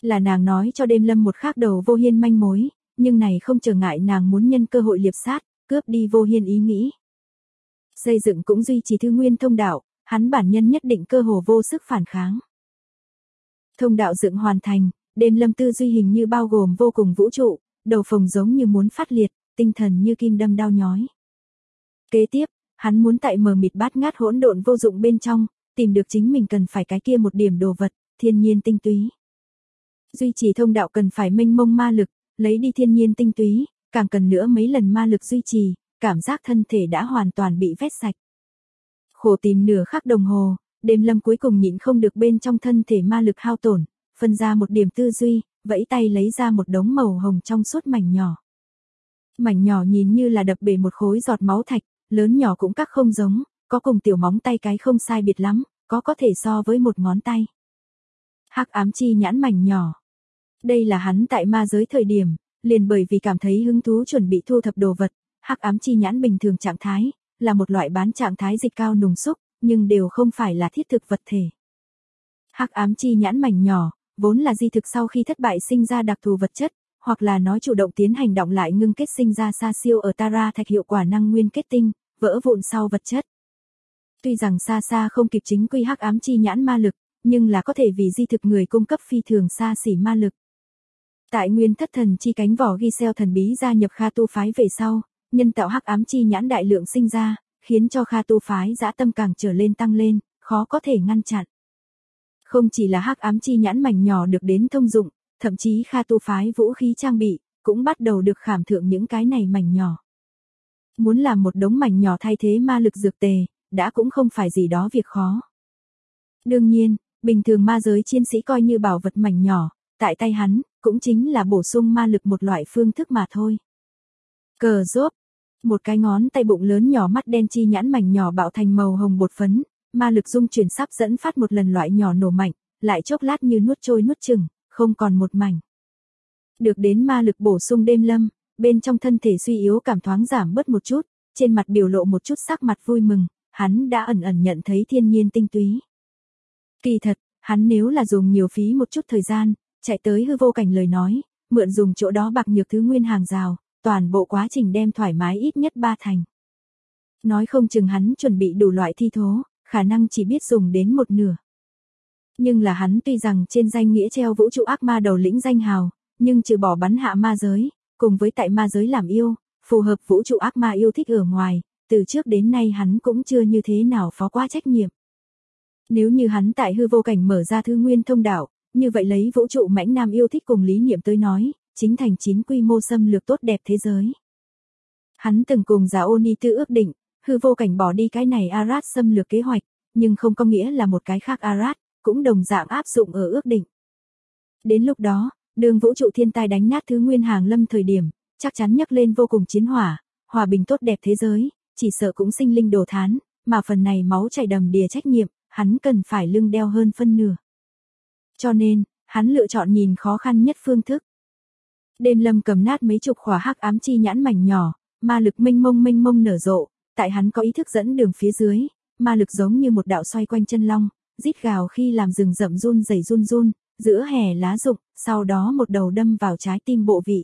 Là nàng nói cho đêm lâm một khác đầu Vô Hiên manh mối, nhưng này không trở ngại nàng muốn nhân cơ hội liệp sát, cướp đi Vô Hiên ý nghĩ. Xây dựng cũng duy trì Thư Nguyên thông đạo, hắn bản nhân nhất định cơ hồ vô sức phản kháng. Thông đạo dựng hoàn thành, đêm lâm tư duy hình như bao gồm vô cùng vũ trụ, đầu phồng giống như muốn phát liệt, tinh thần như kim đâm đau nhói. Kế tiếp, hắn muốn tại mờ mịt bát ngát hỗn độn vô dụng bên trong, tìm được chính mình cần phải cái kia một điểm đồ vật, thiên nhiên tinh túy. Duy trì thông đạo cần phải mênh mông ma lực, lấy đi thiên nhiên tinh túy, càng cần nữa mấy lần ma lực duy trì, cảm giác thân thể đã hoàn toàn bị vét sạch. Khổ tìm nửa khắc đồng hồ, đêm lâm cuối cùng nhịn không được bên trong thân thể ma lực hao tổn, phân ra một điểm tư duy, vẫy tay lấy ra một đống màu hồng trong suốt mảnh nhỏ. Mảnh nhỏ nhìn như là đập bể một khối giọt máu thạch, lớn nhỏ cũng các không giống, có cùng tiểu móng tay cái không sai biệt lắm, có thể so với một ngón tay. Hắc ám chi nhãn mảnh nhỏ. Đây là hắn tại ma giới thời điểm, liền bởi vì cảm thấy hứng thú chuẩn bị thu thập đồ vật, hắc ám chi nhãn bình thường trạng thái, là một loại bán trạng thái dịch cao nùng xúc, nhưng đều không phải là thiết thực vật thể. Hắc ám chi nhãn mảnh nhỏ, vốn là di thực sau khi thất bại sinh ra đặc thù vật chất, hoặc là nói chủ động tiến hành động lại ngưng kết sinh ra xa siêu ở Tara thạch hiệu quả năng nguyên kết tinh, vỡ vụn sau vật chất. Tuy rằng xa xa không kịp chính quy hắc ám chi nhãn ma lực, nhưng là có thể vì di thực người cung cấp phi thường xa xỉ ma lực. Tại nguyên thất thần chi cánh vỏ ghi xeo thần bí gia nhập Kha tu phái về sau, nhân tạo hắc ám chi nhãn đại lượng sinh ra, khiến cho Kha tu phái dã tâm càng trở lên tăng lên, khó có thể ngăn chặn. Không chỉ là hắc ám chi nhãn mảnh nhỏ được đến thông dụng, thậm chí Kha tu phái vũ khí trang bị, cũng bắt đầu được khảm thượng những cái này mảnh nhỏ. Muốn làm một đống mảnh nhỏ thay thế ma lực dược tề, đã cũng không phải gì đó việc khó. Đương nhiên, bình thường ma giới chiến sĩ coi như bảo vật mảnh nhỏ, tại tay hắn, cũng chính là bổ sung ma lực một loại phương thức mà thôi. Cờ rốp, một cái ngón tay bụng lớn nhỏ mắt đen chi nhãn mảnh nhỏ bạo thành màu hồng bột phấn, ma lực dung chuyển sắp dẫn phát một lần loại nhỏ nổ mạnh, lại chốc lát như nuốt trôi nuốt chửng, không còn một mảnh. Được đến ma lực bổ sung đêm lâm, bên trong thân thể suy yếu cảm thoáng giảm bớt một chút, trên mặt biểu lộ một chút sắc mặt vui mừng, hắn đã ẩn ẩn nhận thấy thiên nhiên tinh túy. Kỳ thật, hắn nếu là dùng nhiều phí một chút thời gian, chạy tới hư vô cảnh lời nói, mượn dùng chỗ đó bạc nhược thứ nguyên hàng rào, toàn bộ quá trình đem thoải mái ít nhất 3 thành. Nói không chừng hắn chuẩn bị đủ loại thi thố, khả năng chỉ biết dùng đến một nửa. Nhưng là hắn tuy rằng trên danh nghĩa treo vũ trụ ác ma đầu lĩnh danh hào, nhưng trừ bỏ bắn hạ ma giới, cùng với tại ma giới làm yêu, phù hợp vũ trụ ác ma yêu thích ở ngoài, từ trước đến nay hắn cũng chưa như thế nào phó qua trách nhiệm. Nếu như hắn tại hư vô cảnh mở ra thư nguyên thông đạo, như vậy lấy vũ trụ mãnh nam yêu thích cùng lý niệm tới nói, chính thành 9 quy mô xâm lược tốt đẹp thế giới. Hắn từng cùng Giả Oni Tư ước định, hư vô cảnh bỏ đi cái này Arad xâm lược kế hoạch, nhưng không có nghĩa là một cái khác Arad, cũng đồng dạng áp dụng ở ước định. Đến lúc đó, đường vũ trụ thiên tai đánh nát thứ nguyên hàng lâm thời điểm, chắc chắn nhắc lên vô cùng chiến hỏa, hòa bình tốt đẹp thế giới, chỉ sợ cũng sinh linh đồ thán, mà phần này máu chảy đầm đìa trách nhiệm, hắn cần phải lưng đeo hơn phân nửa. Cho nên, hắn lựa chọn nhìn khó khăn nhất phương thức. Đêm lâm cầm nát mấy chục khỏa hắc ám chi nhãn mảnh nhỏ, ma lực mênh mông nở rộ, tại hắn có ý thức dẫn đường phía dưới, ma lực giống như một đạo xoay quanh chân long, rít gào khi làm rừng rậm run rẩy run, giữa hè lá rụng, sau đó một đầu đâm vào trái tim bộ vị.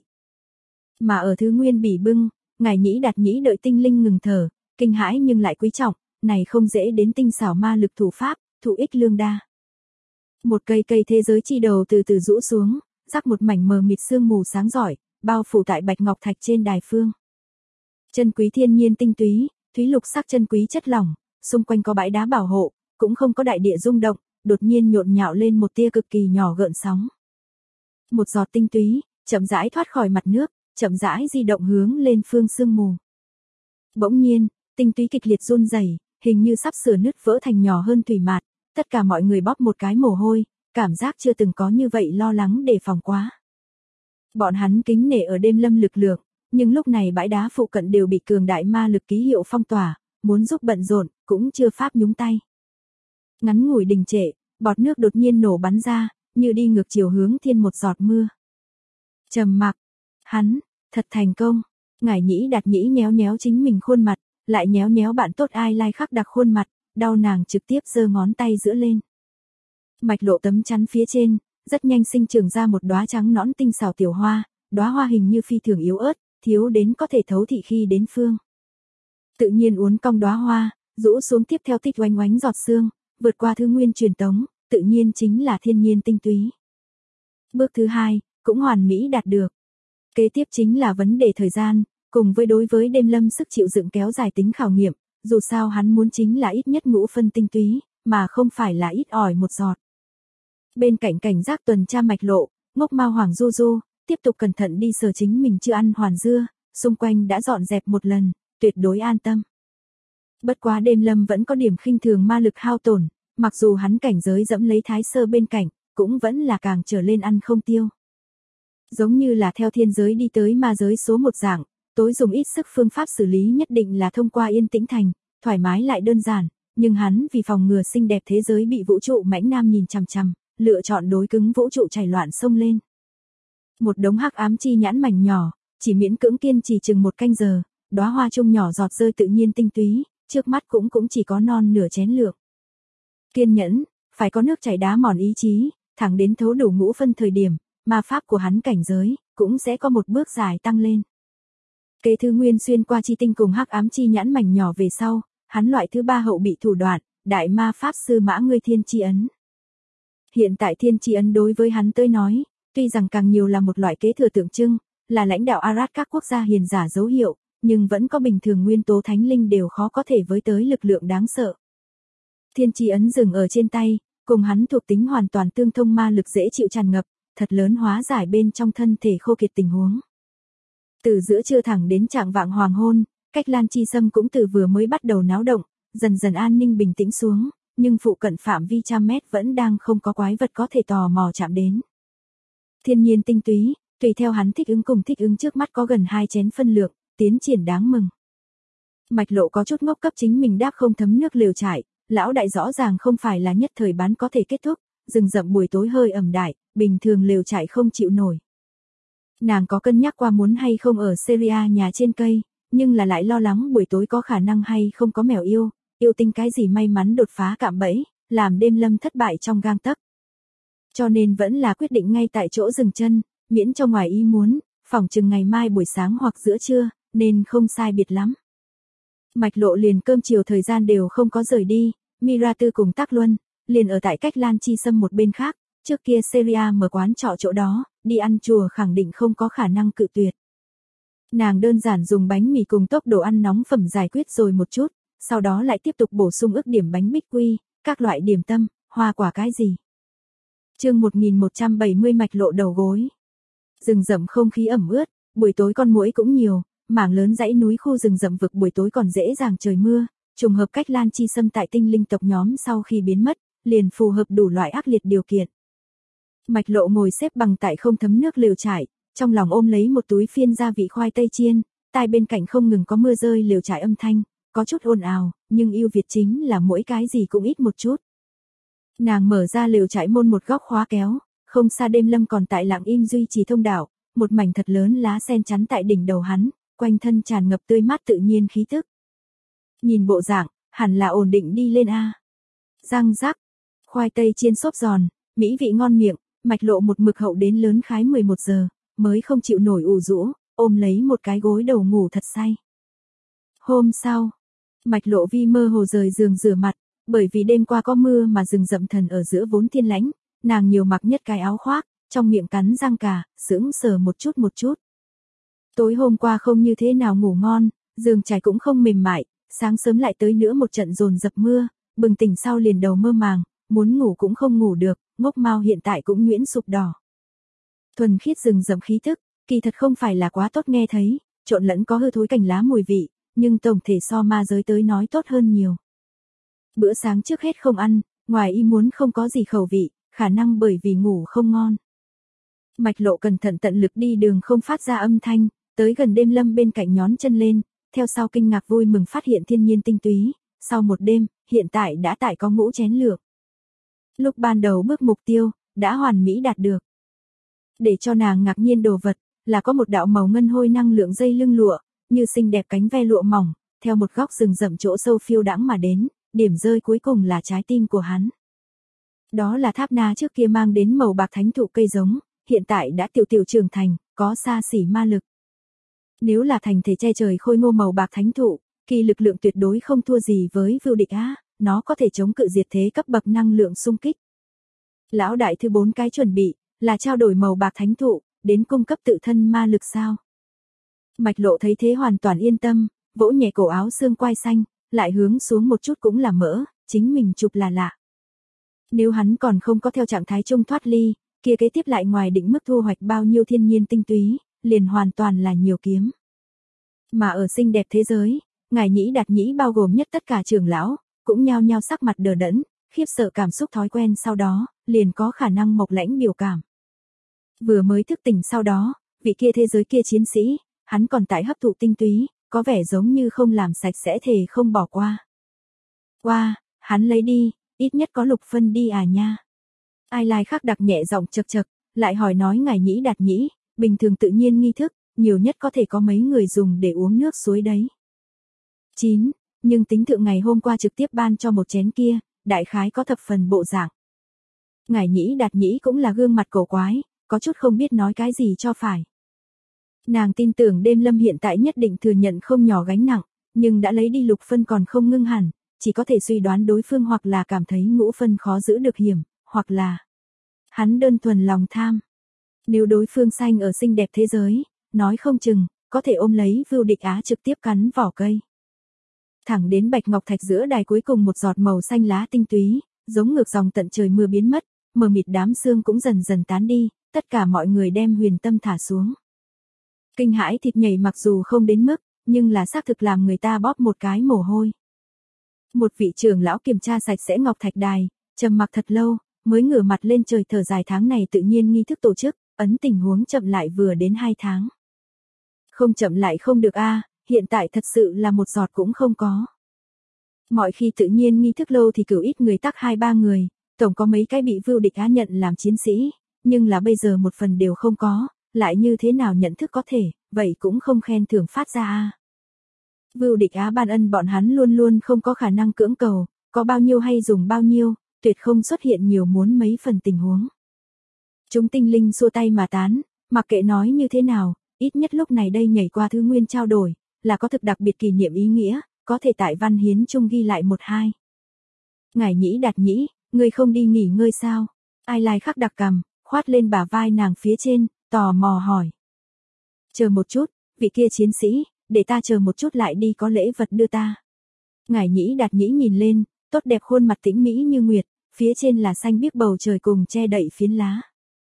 Mà ở thứ nguyên bỉ bưng, ngài nhĩ đạt nhĩ đợi tinh linh ngừng thở, kinh hãi nhưng lại quý trọng, này không dễ đến tinh xảo ma lực thủ pháp, thủ ích lương đa. Một cây thế giới chi đầu từ từ rũ xuống, rắc một mảnh mờ mịt sương mù sáng rọi, bao phủ tại bạch ngọc thạch trên đài phương. Chân quý thiên nhiên tinh túy, thúy lục sắc chân quý chất lỏng, xung quanh có bãi đá bảo hộ, cũng không có đại địa rung động, đột nhiên nhộn nhạo lên một tia cực kỳ nhỏ gợn sóng. Một giọt tinh túy, chậm rãi thoát khỏi mặt nước, chậm rãi di động hướng lên phương sương mù. Bỗng nhiên, tinh túy kịch liệt run rẩy, hình như sắp sửa nứt vỡ thành nhỏ hơn thủy mạt, tất cả mọi người bóp một cái mồ hôi, cảm giác chưa từng có như vậy lo lắng đề phòng quá. Bọn hắn kính nể ở đêm lâm lực lượng, nhưng lúc này bãi đá phụ cận đều bị cường đại ma lực ký hiệu phong tỏa, muốn giúp bận rộn, cũng chưa pháp nhúng tay. Ngắn ngủi đình trệ, bọt nước đột nhiên nổ bắn ra, như đi ngược chiều hướng thiên một giọt mưa. Trầm mặc, hắn, thật thành công, ngải nhĩ đạt nhĩ nhéo chính mình khuôn mặt, lại nhéo bạn tốt ai lai khắc đặc khuôn mặt, đau nàng trực tiếp giơ ngón tay giữa lên. Mạch lộ tấm chắn phía trên, rất nhanh sinh trưởng ra một đóa trắng nõn tinh xảo tiểu hoa, đóa hoa hình như phi thường yếu ớt, thiếu đến có thể thấu thị khi đến phương. Tự nhiên uốn cong đóa hoa, rũ xuống tiếp theo tích oánh oánh giọt sương, vượt qua thứ nguyên truyền tống, tự nhiên chính là thiên nhiên tinh túy. Bước thứ 2, cũng hoàn mỹ đạt được. Kế tiếp chính là vấn đề thời gian, cùng với đối với đêm lâm sức chịu đựng kéo dài tính khảo nghiệm, dù sao hắn muốn chính là ít nhất ngũ phân tinh túy, mà không phải là ít ỏi một giọt. Bên cạnh cảnh giác tuần tra Mạch Lộ, Ngốc Mao Hoàng Du Du, tiếp tục cẩn thận đi sờ chính mình chưa ăn hoàn dưa, xung quanh đã dọn dẹp một lần, tuyệt đối an tâm. Bất quá đêm lâm vẫn có điểm khinh thường ma lực hao tổn, mặc dù hắn cảnh giới dẫm lấy Thái Sơ bên cạnh, cũng vẫn là càng trở lên ăn không tiêu. Giống như là theo thiên giới đi tới ma giới số một dạng, tối dùng ít sức phương pháp xử lý nhất định là thông qua yên tĩnh thành, thoải mái lại đơn giản, nhưng hắn vì phòng ngừa xinh đẹp thế giới bị vũ trụ mãnh nam nhìn chằm chằm, lựa chọn đối cứng vũ trụ chảy loạn sông lên. Một đống hắc ám chi nhãn mảnh nhỏ, chỉ miễn cưỡng kiên trì chừng một canh giờ, đóa hoa chung nhỏ giọt rơi tự nhiên tinh túy, trước mắt cũng chỉ có non nửa chén lượng. Kiên nhẫn, phải có nước chảy đá mòn ý chí, thẳng đến thấu đủ ngũ phân thời điểm, ma pháp của hắn cảnh giới cũng sẽ có một bước dài tăng lên. Kế thứ nguyên xuyên qua chi tinh cùng hắc ám chi nhãn mảnh nhỏ về sau, hắn loại thứ 3 hậu bị thủ đoạn, đại ma pháp sư Mã Ngươi Thiên Chi Ấn. Hiện tại Thiên Chi Ấn đối với hắn tới nói, tuy rằng càng nhiều là một loại kế thừa tượng trưng, là lãnh đạo Arad các quốc gia hiền giả dấu hiệu, nhưng vẫn có bình thường nguyên tố thánh linh đều khó có thể với tới lực lượng đáng sợ. Thiên Chi Ấn dừng ở trên tay, cùng hắn thuộc tính hoàn toàn tương thông ma lực dễ chịu tràn ngập, thật lớn hóa giải bên trong thân thể khô kiệt tình huống. Từ giữa trưa thẳng đến trạng vạng hoàng hôn, Cách Lan Chi Sâm cũng từ vừa mới bắt đầu náo động, dần dần an ninh bình tĩnh xuống, nhưng phụ cận phạm vi trăm mét vẫn đang không có quái vật có thể tò mò chạm đến. Thiên nhiên tinh túy, tùy theo hắn thích ứng cùng thích ứng trước mắt có gần 2 chén phân lượng, tiến triển đáng mừng. Mạch Lộ có chút ngốc cấp chính mình đáp không thấm nước lều trại, lão đại rõ ràng không phải là nhất thời bán có thể kết thúc, rừng rậm buổi tối hơi ẩm đại, bình thường lều trại không chịu nổi. Nàng có cân nhắc qua muốn hay không ở Syria nhà trên cây, nhưng là lại lo lắng buổi tối có khả năng hay không có mèo yêu tinh cái gì may mắn đột phá cạm bẫy, làm đêm lâm thất bại trong gang tấc. Cho nên vẫn là quyết định ngay tại chỗ dừng chân, miễn cho ngoài ý muốn, phỏng chừng ngày mai buổi sáng hoặc giữa trưa, nên không sai biệt lắm. Mạch Lộ liền cơm chiều thời gian đều không có rời đi, Mira Tư cùng Tác Luân, liền ở tại Cách Lan Chi Sâm một bên khác, trước kia Syria mở quán trọ chỗ đó, đi ăn chùa khẳng định không có khả năng cự tuyệt. Nàng đơn giản dùng bánh mì cùng tốc độ ăn nóng phẩm giải quyết rồi một chút, sau đó lại tiếp tục bổ sung ức điểm bánh bích quy, các loại điểm tâm, hoa quả cái gì. Chương 1170 Mạch Lộ đầu gối. Rừng rậm không khí ẩm ướt, buổi tối con muỗi cũng nhiều, mảng lớn dãy núi khu rừng rậm vực buổi tối còn dễ dàng trời mưa, trùng hợp Cách Lan Chi Sâm tại tinh linh tộc nhóm sau khi biến mất, liền phù hợp đủ loại ác liệt điều kiện. Mạch Lộ ngồi xếp bằng tại không thấm nước lều trại, trong lòng ôm lấy một túi phiên gia vị khoai tây chiên, tai bên cạnh không ngừng có mưa rơi lều trại âm thanh, có chút ồn ào, nhưng ưu việt chính là mỗi cái gì cũng ít một chút. Nàng mở ra lều trại môn một góc khóa kéo, không xa đêm lâm còn tại lặng im duy trì thông đạo, một mảnh thật lớn lá sen chắn tại đỉnh đầu hắn, quanh thân tràn ngập tươi mát tự nhiên khí tức. Nhìn bộ dạng, hẳn là ổn định đi lên a. Răng rắc, khoai tây chiên xốp giòn, mỹ vị ngon miệng, Mạch Lộ một mực hậu đến lớn khái 11 giờ, mới không chịu nổi ủ rũ, ôm lấy một cái gối đầu ngủ thật say. Hôm sau, Mạch Lộ vi mơ hồ rời giường rửa mặt, bởi vì đêm qua có mưa mà rừng rậm thần ở giữa vốn thiên lãnh, nàng nhiều mặc nhất cái áo khoác, trong miệng cắn răng cả, sững sờ một chút. Tối hôm qua không như thế nào ngủ ngon, giường trải cũng không mềm mại, sáng sớm lại tới nữa một trận dồn dập mưa, bừng tỉnh sau liền đầu mơ màng, muốn ngủ cũng không ngủ được, Ngốc Mao hiện tại cũng nhuyễn sụp đỏ. Thuần khiết rừng rậm khí thức, kỳ thật không phải là quá tốt nghe thấy, trộn lẫn có hư thối cành lá mùi vị, nhưng tổng thể so ma giới tới nói tốt hơn nhiều. Bữa sáng trước hết không ăn, ngoài ý muốn không có gì khẩu vị, khả năng bởi vì ngủ không ngon. Mạch Lộ cẩn thận tận lực đi đường không phát ra âm thanh, tới gần đêm lâm bên cạnh nhón chân lên, theo sau kinh ngạc vui mừng phát hiện thiên nhiên tinh túy, sau một đêm, hiện tại đã tại có ngũ chén lượng. Lúc ban đầu bước mục tiêu, đã hoàn mỹ đạt được. Để cho nàng ngạc nhiên đồ vật, là có một đạo màu ngân hôi năng lượng dây lưng lụa, như xinh đẹp cánh ve lụa mỏng, theo một góc rừng rậm chỗ sâu phiêu đãng mà đến, điểm rơi cuối cùng là trái tim của hắn. Đó là tháp na trước kia mang đến màu bạc thánh thụ cây giống, hiện tại đã tiểu tiểu trưởng thành, có xa xỉ ma lực. Nếu là thành thể che trời khôi ngô màu bạc thánh thụ, kỳ lực lượng tuyệt đối không thua gì với Vưu Địch Á, nó có thể chống cự diệt thế cấp bậc năng lượng xung kích. Lão đại thứ 4 cái chuẩn bị, là trao đổi màu bạc thánh thụ, đến cung cấp tự thân ma lực sao. Mạch Lộ thấy thế hoàn toàn yên tâm, vỗ nhẹ cổ áo xương quai xanh, lại hướng xuống một chút cũng là mỡ, chính mình chụp là lạ. Nếu hắn còn không có theo trạng thái trung thoát ly, kia kế tiếp lại ngoài định mức thu hoạch bao nhiêu thiên nhiên tinh túy, liền hoàn toàn là nhiều kiếm. Mà ở xinh đẹp thế giới, ngài Nhĩ Đạt Nhĩ bao gồm nhất tất cả trưởng lão, cũng nhao nhao sắc mặt đờ đẫn, khiếp sợ cảm xúc thói quen sau đó, liền có khả năng mộc lãnh biểu cảm. Vừa mới thức tỉnh sau đó, vị kia thế giới kia chiến sĩ, hắn còn tại hấp thụ tinh túy, có vẻ giống như không làm sạch sẽ thề không bỏ qua. Qua, hắn lấy đi, ít nhất có lục phân đi à nha. Ai Lai khác đặc nhẹ giọng chật chật, lại hỏi nói ngài Nhĩ Đạt Nhĩ, bình thường tự nhiên nghi thức, nhiều nhất có thể có mấy người dùng để uống nước suối đấy. 9. Nhưng tính thượng ngày hôm qua trực tiếp ban cho một chén kia, đại khái có thập phần bộ dạng. Ngài Nhĩ Đạt Nhĩ cũng là gương mặt cổ quái, có chút không biết nói cái gì cho phải. Nàng tin tưởng đêm lâm hiện tại nhất định thừa nhận không nhỏ gánh nặng, nhưng đã lấy đi lục phân còn không ngưng hẳn, chỉ có thể suy đoán đối phương hoặc là cảm thấy ngũ phân khó giữ được hiểm, hoặc là hắn đơn thuần lòng tham. Nếu đối phương xanh ở xinh đẹp thế giới, nói không chừng, có thể ôm lấy Vưu Địch Á trực tiếp cắn vỏ cây. Thẳng đến bạch ngọc thạch giữa đài cuối cùng một giọt màu xanh lá tinh túy, giống ngược dòng tận trời mưa biến mất, mờ mịt đám sương cũng dần dần tán đi, tất cả mọi người đem huyền tâm thả xuống. Kinh hãi thịt nhảy mặc dù không đến mức, nhưng là xác thực làm người ta bóp một cái mồ hôi. Một vị trưởng lão kiểm tra sạch sẽ ngọc thạch đài, trầm mặc thật lâu, mới ngửa mặt lên trời thở dài tháng này tự nhiên nghi thức tổ chức, ấn tình huống chậm lại vừa đến 2 tháng. Không chậm lại không được a, hiện tại thật sự là một giọt cũng không có. Mọi khi tự nhiên nghi thức lâu thì cửu ít người tắc 2-3 người, tổng có mấy cái bị Vưu Địch Á nhận làm chiến sĩ, nhưng là bây giờ một phần đều không có, lại như thế nào nhận thức có thể, vậy cũng không khen thưởng phát ra a. Vưu Địch Á ban ân bọn hắn luôn luôn không có khả năng cưỡng cầu, có bao nhiêu hay dùng bao nhiêu, tuyệt không xuất hiện nhiều muốn mấy phần tình huống. Chúng tinh linh xua tay mà tán, mặc kệ nói như thế nào, ít nhất lúc này đây nhảy qua thứ nguyên trao đổi, là có thực đặc biệt kỷ niệm ý nghĩa, có thể tại văn hiến chung ghi lại 1-2. Ngài Nhĩ Đạt Nhĩ, ngươi không đi nghỉ ngơi sao? Ai Lai khắc đặc cầm, khoát lên bả vai nàng phía trên, tò mò hỏi. Chờ một chút, vị kia chiến sĩ, để ta chờ một chút lại đi có lễ vật đưa ta. Ngài Nhĩ Đạt Nhĩ nhìn lên, tốt đẹp khuôn mặt tĩnh mỹ như nguyệt, phía trên là xanh biếc bầu trời cùng che đậy phiến lá.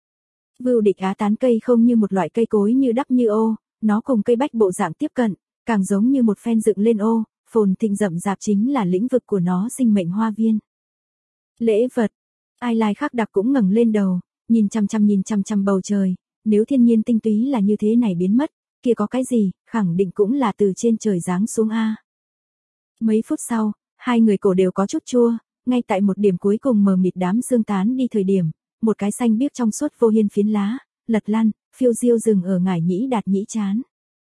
Vưu Địch Á tán cây không như một loại cây cối như đắp như ô, nó cùng cây bách bộ dạng tiếp cận, càng giống như một phen dựng lên ô, phồn thịnh rậm rạp chính là lĩnh vực của nó sinh mệnh hoa viên. Lễ vật, Ai Lai khắc đặc cũng ngẩng lên đầu, nhìn chăm chăm bầu trời, nếu thiên nhiên tinh túy là như thế này biến mất, kia có cái gì, khẳng định cũng là từ trên trời giáng xuống a. Mấy phút sau, hai người cổ đều có chút chua, ngay tại một điểm cuối cùng mờ mịt đám sương tán đi thời điểm, một cái xanh biếc trong suốt vô hiên phiến lá, lật lăn, phiêu diêu dừng ở ngải Nhĩ Đạt Nhĩ chán.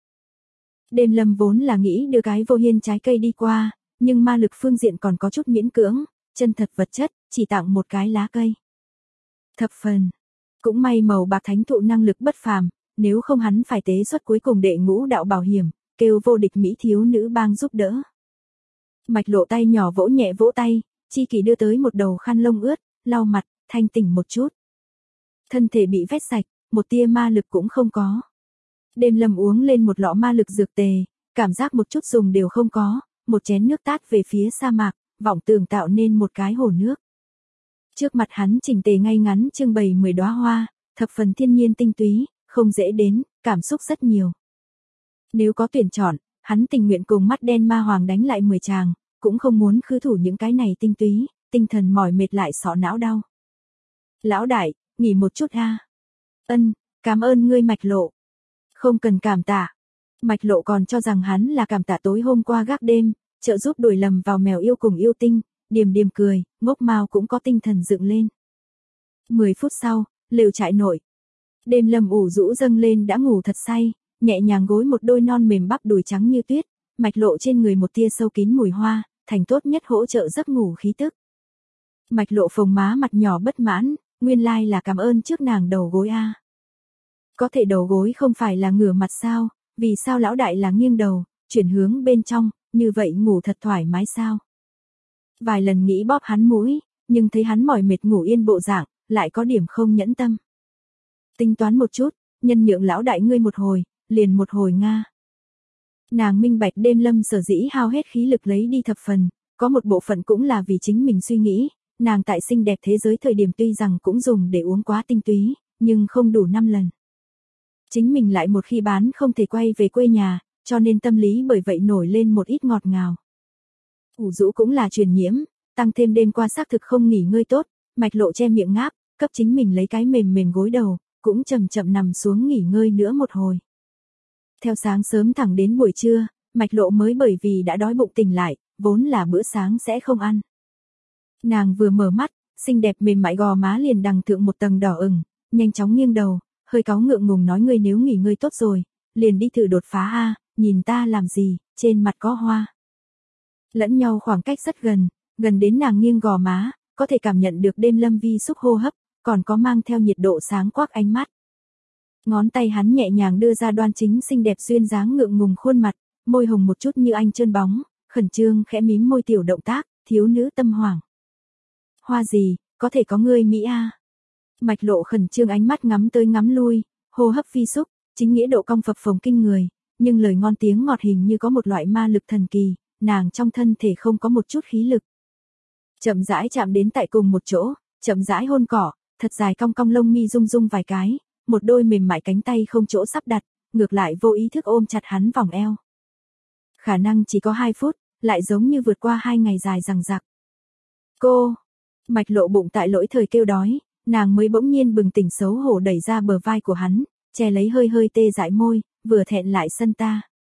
Đêm lâm vốn là nghĩ đưa cái vô hiên trái cây đi qua, nhưng ma lực phương diện còn có chút miễn cưỡng, chân thật vật chất, chỉ tặng một cái lá cây. Thập phần. Cũng may màu bạc thánh thụ năng lực bất phàm, nếu không hắn phải tế xuất cuối cùng đệ ngũ đạo bảo hiểm, kêu vô địch mỹ thiếu nữ bang giúp đỡ. Mạch Lộ tay nhỏ vỗ nhẹ vỗ tay, chi kỳ đưa tới một đầu khăn lông ướt, lau mặt, thanh tỉnh một chút. Thân thể bị vét sạch, một tia ma lực cũng không có. Đêm lâm uống lên một lọ ma lực dược tề, cảm giác một chút dùng đều không có, một chén nước tát về phía sa mạc, vọng tưởng tạo nên một cái hồ nước. Trước mặt hắn chỉnh tề ngay ngắn trưng bày 10 đóa hoa, thập phần thiên nhiên tinh túy, không dễ đến, cảm xúc rất nhiều. Nếu có tuyển chọn, hắn tình nguyện cùng mắt đen ma hoàng đánh lại 10 tràng, cũng không muốn khư thủ những cái này tinh túy, tinh thần mỏi mệt lại sọ não đau. Lão đại, nghỉ một chút a. Ân, cảm ơn ngươi Mạch Lộ. Không cần cảm tạ. Mạch Lộ còn cho rằng hắn là cảm tạ tối hôm qua gác đêm, trợ giúp đuổi lầm vào mèo yêu cùng yêu tinh, điềm điềm cười, ngốc mao cũng có tinh thần dựng lên. 10 phút sau, lều trại nội. Đêm lâm ủ rũ dâng lên đã ngủ thật say, nhẹ nhàng gối một đôi non mềm bắp đùi trắng như tuyết, Mạch Lộ trên người một tia sâu kín mùi hoa, thành tốt nhất hỗ trợ giấc ngủ khí tức. Mạch Lộ phồng má mặt nhỏ bất mãn, nguyên lai là cảm ơn trước nàng đầu gối a. Có thể đầu gối không phải là ngửa mặt sao, vì sao lão đại là nghiêng đầu, chuyển hướng bên trong, như vậy ngủ thật thoải mái sao? Vài lần nghĩ bóp hắn mũi, nhưng thấy hắn mỏi mệt ngủ yên bộ dạng, lại có điểm không nhẫn tâm. Tính toán một chút, nhân nhượng lão đại ngươi một hồi, liền một hồi nga. Nàng minh bạch đêm lâm sở dĩ hao hết khí lực lấy đi thập phần, có một bộ phận cũng là vì chính mình suy nghĩ, nàng tại xinh đẹp thế giới thời điểm tuy rằng cũng dùng để uống quá tinh túy, nhưng không đủ 5 lần. Chính mình lại một khi bán không thể quay về quê nhà, cho nên tâm lý bởi vậy nổi lên một ít ngọt ngào. Ủ rũ cũng là truyền nhiễm, tăng thêm đêm qua xác thực không nghỉ ngơi tốt, Mạch Lộ che miệng ngáp, cấp chính mình lấy cái mềm mềm gối đầu, cũng chậm chậm nằm xuống nghỉ ngơi nữa một hồi. Theo sáng sớm thẳng đến buổi trưa, Mạch Lộ mới bởi vì đã đói bụng tỉnh lại, vốn là bữa sáng sẽ không ăn. Nàng vừa mở mắt, xinh đẹp mềm mại gò má liền đằng thượng một tầng đỏ ửng, nhanh chóng nghiêng đầu, hơi cáu ngượng ngùng nói ngươi nếu nghỉ ngơi tốt rồi, liền đi thử đột phá a, nhìn ta làm gì, trên mặt có hoa. Lẫn nhau khoảng cách rất gần, gần đến nàng nghiêng gò má, có thể cảm nhận được đêm lâm vi xúc hô hấp, còn có mang theo nhiệt độ sáng quắc ánh mắt. Ngón tay hắn nhẹ nhàng đưa ra đoan chính xinh đẹp duyên dáng ngượng ngùng khuôn mặt, môi hồng một chút như anh trơn bóng, khẩn trương khẽ mím môi tiểu động tác, thiếu nữ tâm hoảng. Hoa gì, có thể có ngươi Mỹ a. Mạch Lộ khẩn trương ánh mắt ngắm tới ngắm lui, hô hấp phi xúc, chính nghĩa độ cong phập phồng kinh người, nhưng lời ngon tiếng ngọt hình như có một loại ma lực thần kỳ, nàng trong thân thể không có một chút khí lực. Chậm rãi chạm đến tại cùng một chỗ, chậm rãi hôn cỏ, thật dài cong cong lông mi rung rung vài cái, một đôi mềm mại cánh tay không chỗ sắp đặt, ngược lại vô ý thức ôm chặt hắn vòng eo. Khả năng chỉ có 2 phút, lại giống như vượt qua 2 ngày dài dằng dặc. Cô, Mạch Lộ bụng tại lỗi thời kêu đói, nàng mới bỗng nhiên bừng tỉnh xấu hổ đẩy ra bờ vai của hắn, che lấy hơi hơi tê dại môi, vừa thẹn lại sân ta.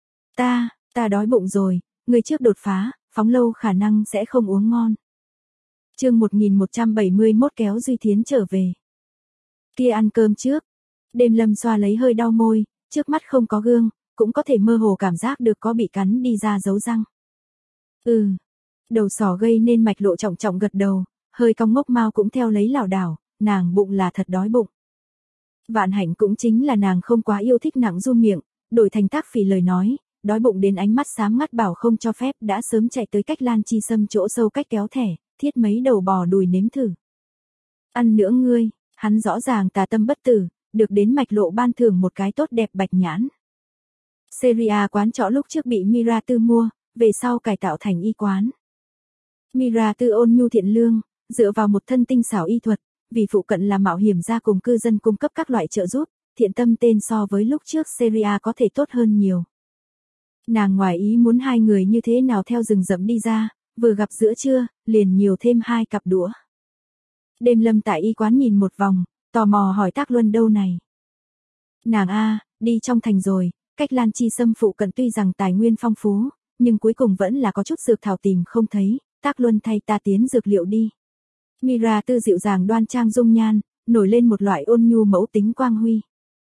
Ta đói bụng rồi, người trước đột phá, phóng lâu khả năng sẽ không uống ngon. Chương 1171 kéo Duy Thiến trở về. Kia ăn cơm trước. Đêm lâm xoa lấy hơi đau môi, trước mắt không có gương, cũng có thể mơ hồ cảm giác được có bị cắn đi ra dấu răng. Đầu sỏ gây nên Mạch Lộ trọng trọng gật đầu, hơi cong ngốc mao cũng theo lấy lảo đảo, nàng bụng là thật đói bụng. Vạn hạnh cũng chính là nàng không quá yêu thích nặng ru miệng, đổi thành tác phỉ lời nói, đói bụng đến ánh mắt xám ngắt bảo không cho phép đã sớm chạy tới cách Lan Chi Sâm chỗ sâu cách kéo thẻ, thiết mấy đầu bò đùi nếm thử. Ăn nữa ngươi, hắn rõ ràng tà tâm bất tử, được đến Mạch Lộ ban thưởng một cái tốt đẹp bạch nhãn. Seria quán trọ lúc trước bị Mira Tư mua, về sau cải tạo thành y quán. Mira Tư ôn nhu thiện lương, dựa vào một thân tinh xảo y thuật, vì phụ cận là mạo hiểm gia cùng cư dân cung cấp các loại trợ giúp, thiện tâm tên so với lúc trước Seria có thể tốt hơn nhiều. Nàng ngoài ý muốn hai người như thế nào theo rừng rậm đi ra, vừa gặp giữa trưa, liền nhiều thêm 2 cặp đũa. Đêm lâm tại y quán nhìn một vòng, tò mò hỏi Tác Luân đâu này. Nàng đi trong thành rồi, cách Lan Chi Sâm phụ cận tuy rằng tài nguyên phong phú, nhưng cuối cùng vẫn là có chút dược thảo tìm không thấy, Tác Luân thay ta tiến dược liệu đi. Mira Tư dịu dàng đoan trang dung nhan, nổi lên một loại ôn nhu mẫu tính quang huy.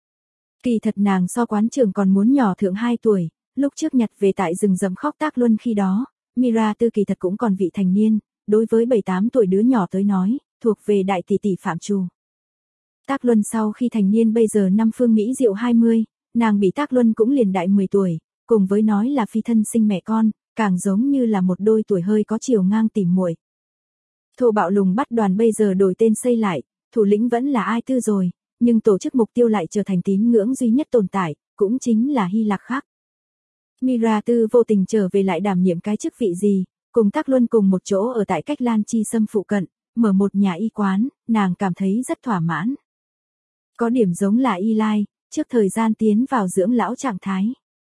Kỳ thật nàng so quán trưởng còn muốn nhỏ thượng 2 tuổi, lúc trước nhặt về tại rừng rậm khóc Tác Luân khi đó, Mira Tư kỳ thật cũng còn vị thành niên, đối với 7-8 tuổi đứa nhỏ tới nói, thuộc về đại tỷ tỷ phạm trù. Tác Luân sau khi thành niên bây giờ năm phương Mỹ Diệu 20, nàng bị Tác Luân cũng liền đại 10 tuổi, cùng với nói là phi thân sinh mẹ con, càng giống như là một đôi tuổi hơi có chiều ngang tỉ muội. Thô bạo lùng bắt đoàn bây giờ đổi tên xây lại, thủ lĩnh vẫn là Ai Tư rồi, nhưng tổ chức mục tiêu lại trở thành tín ngưỡng duy nhất tồn tại, cũng chính là Hy Lạc khác. Mira Tư vô tình trở về lại đảm nhiệm cái chức vị gì, cùng Tác Luân cùng một chỗ ở tại cách Lan Chi Sâm phụ cận, mở một nhà y quán, nàng cảm thấy rất thỏa mãn. Có điểm giống là Eli, trước thời gian tiến vào dưỡng lão trạng thái.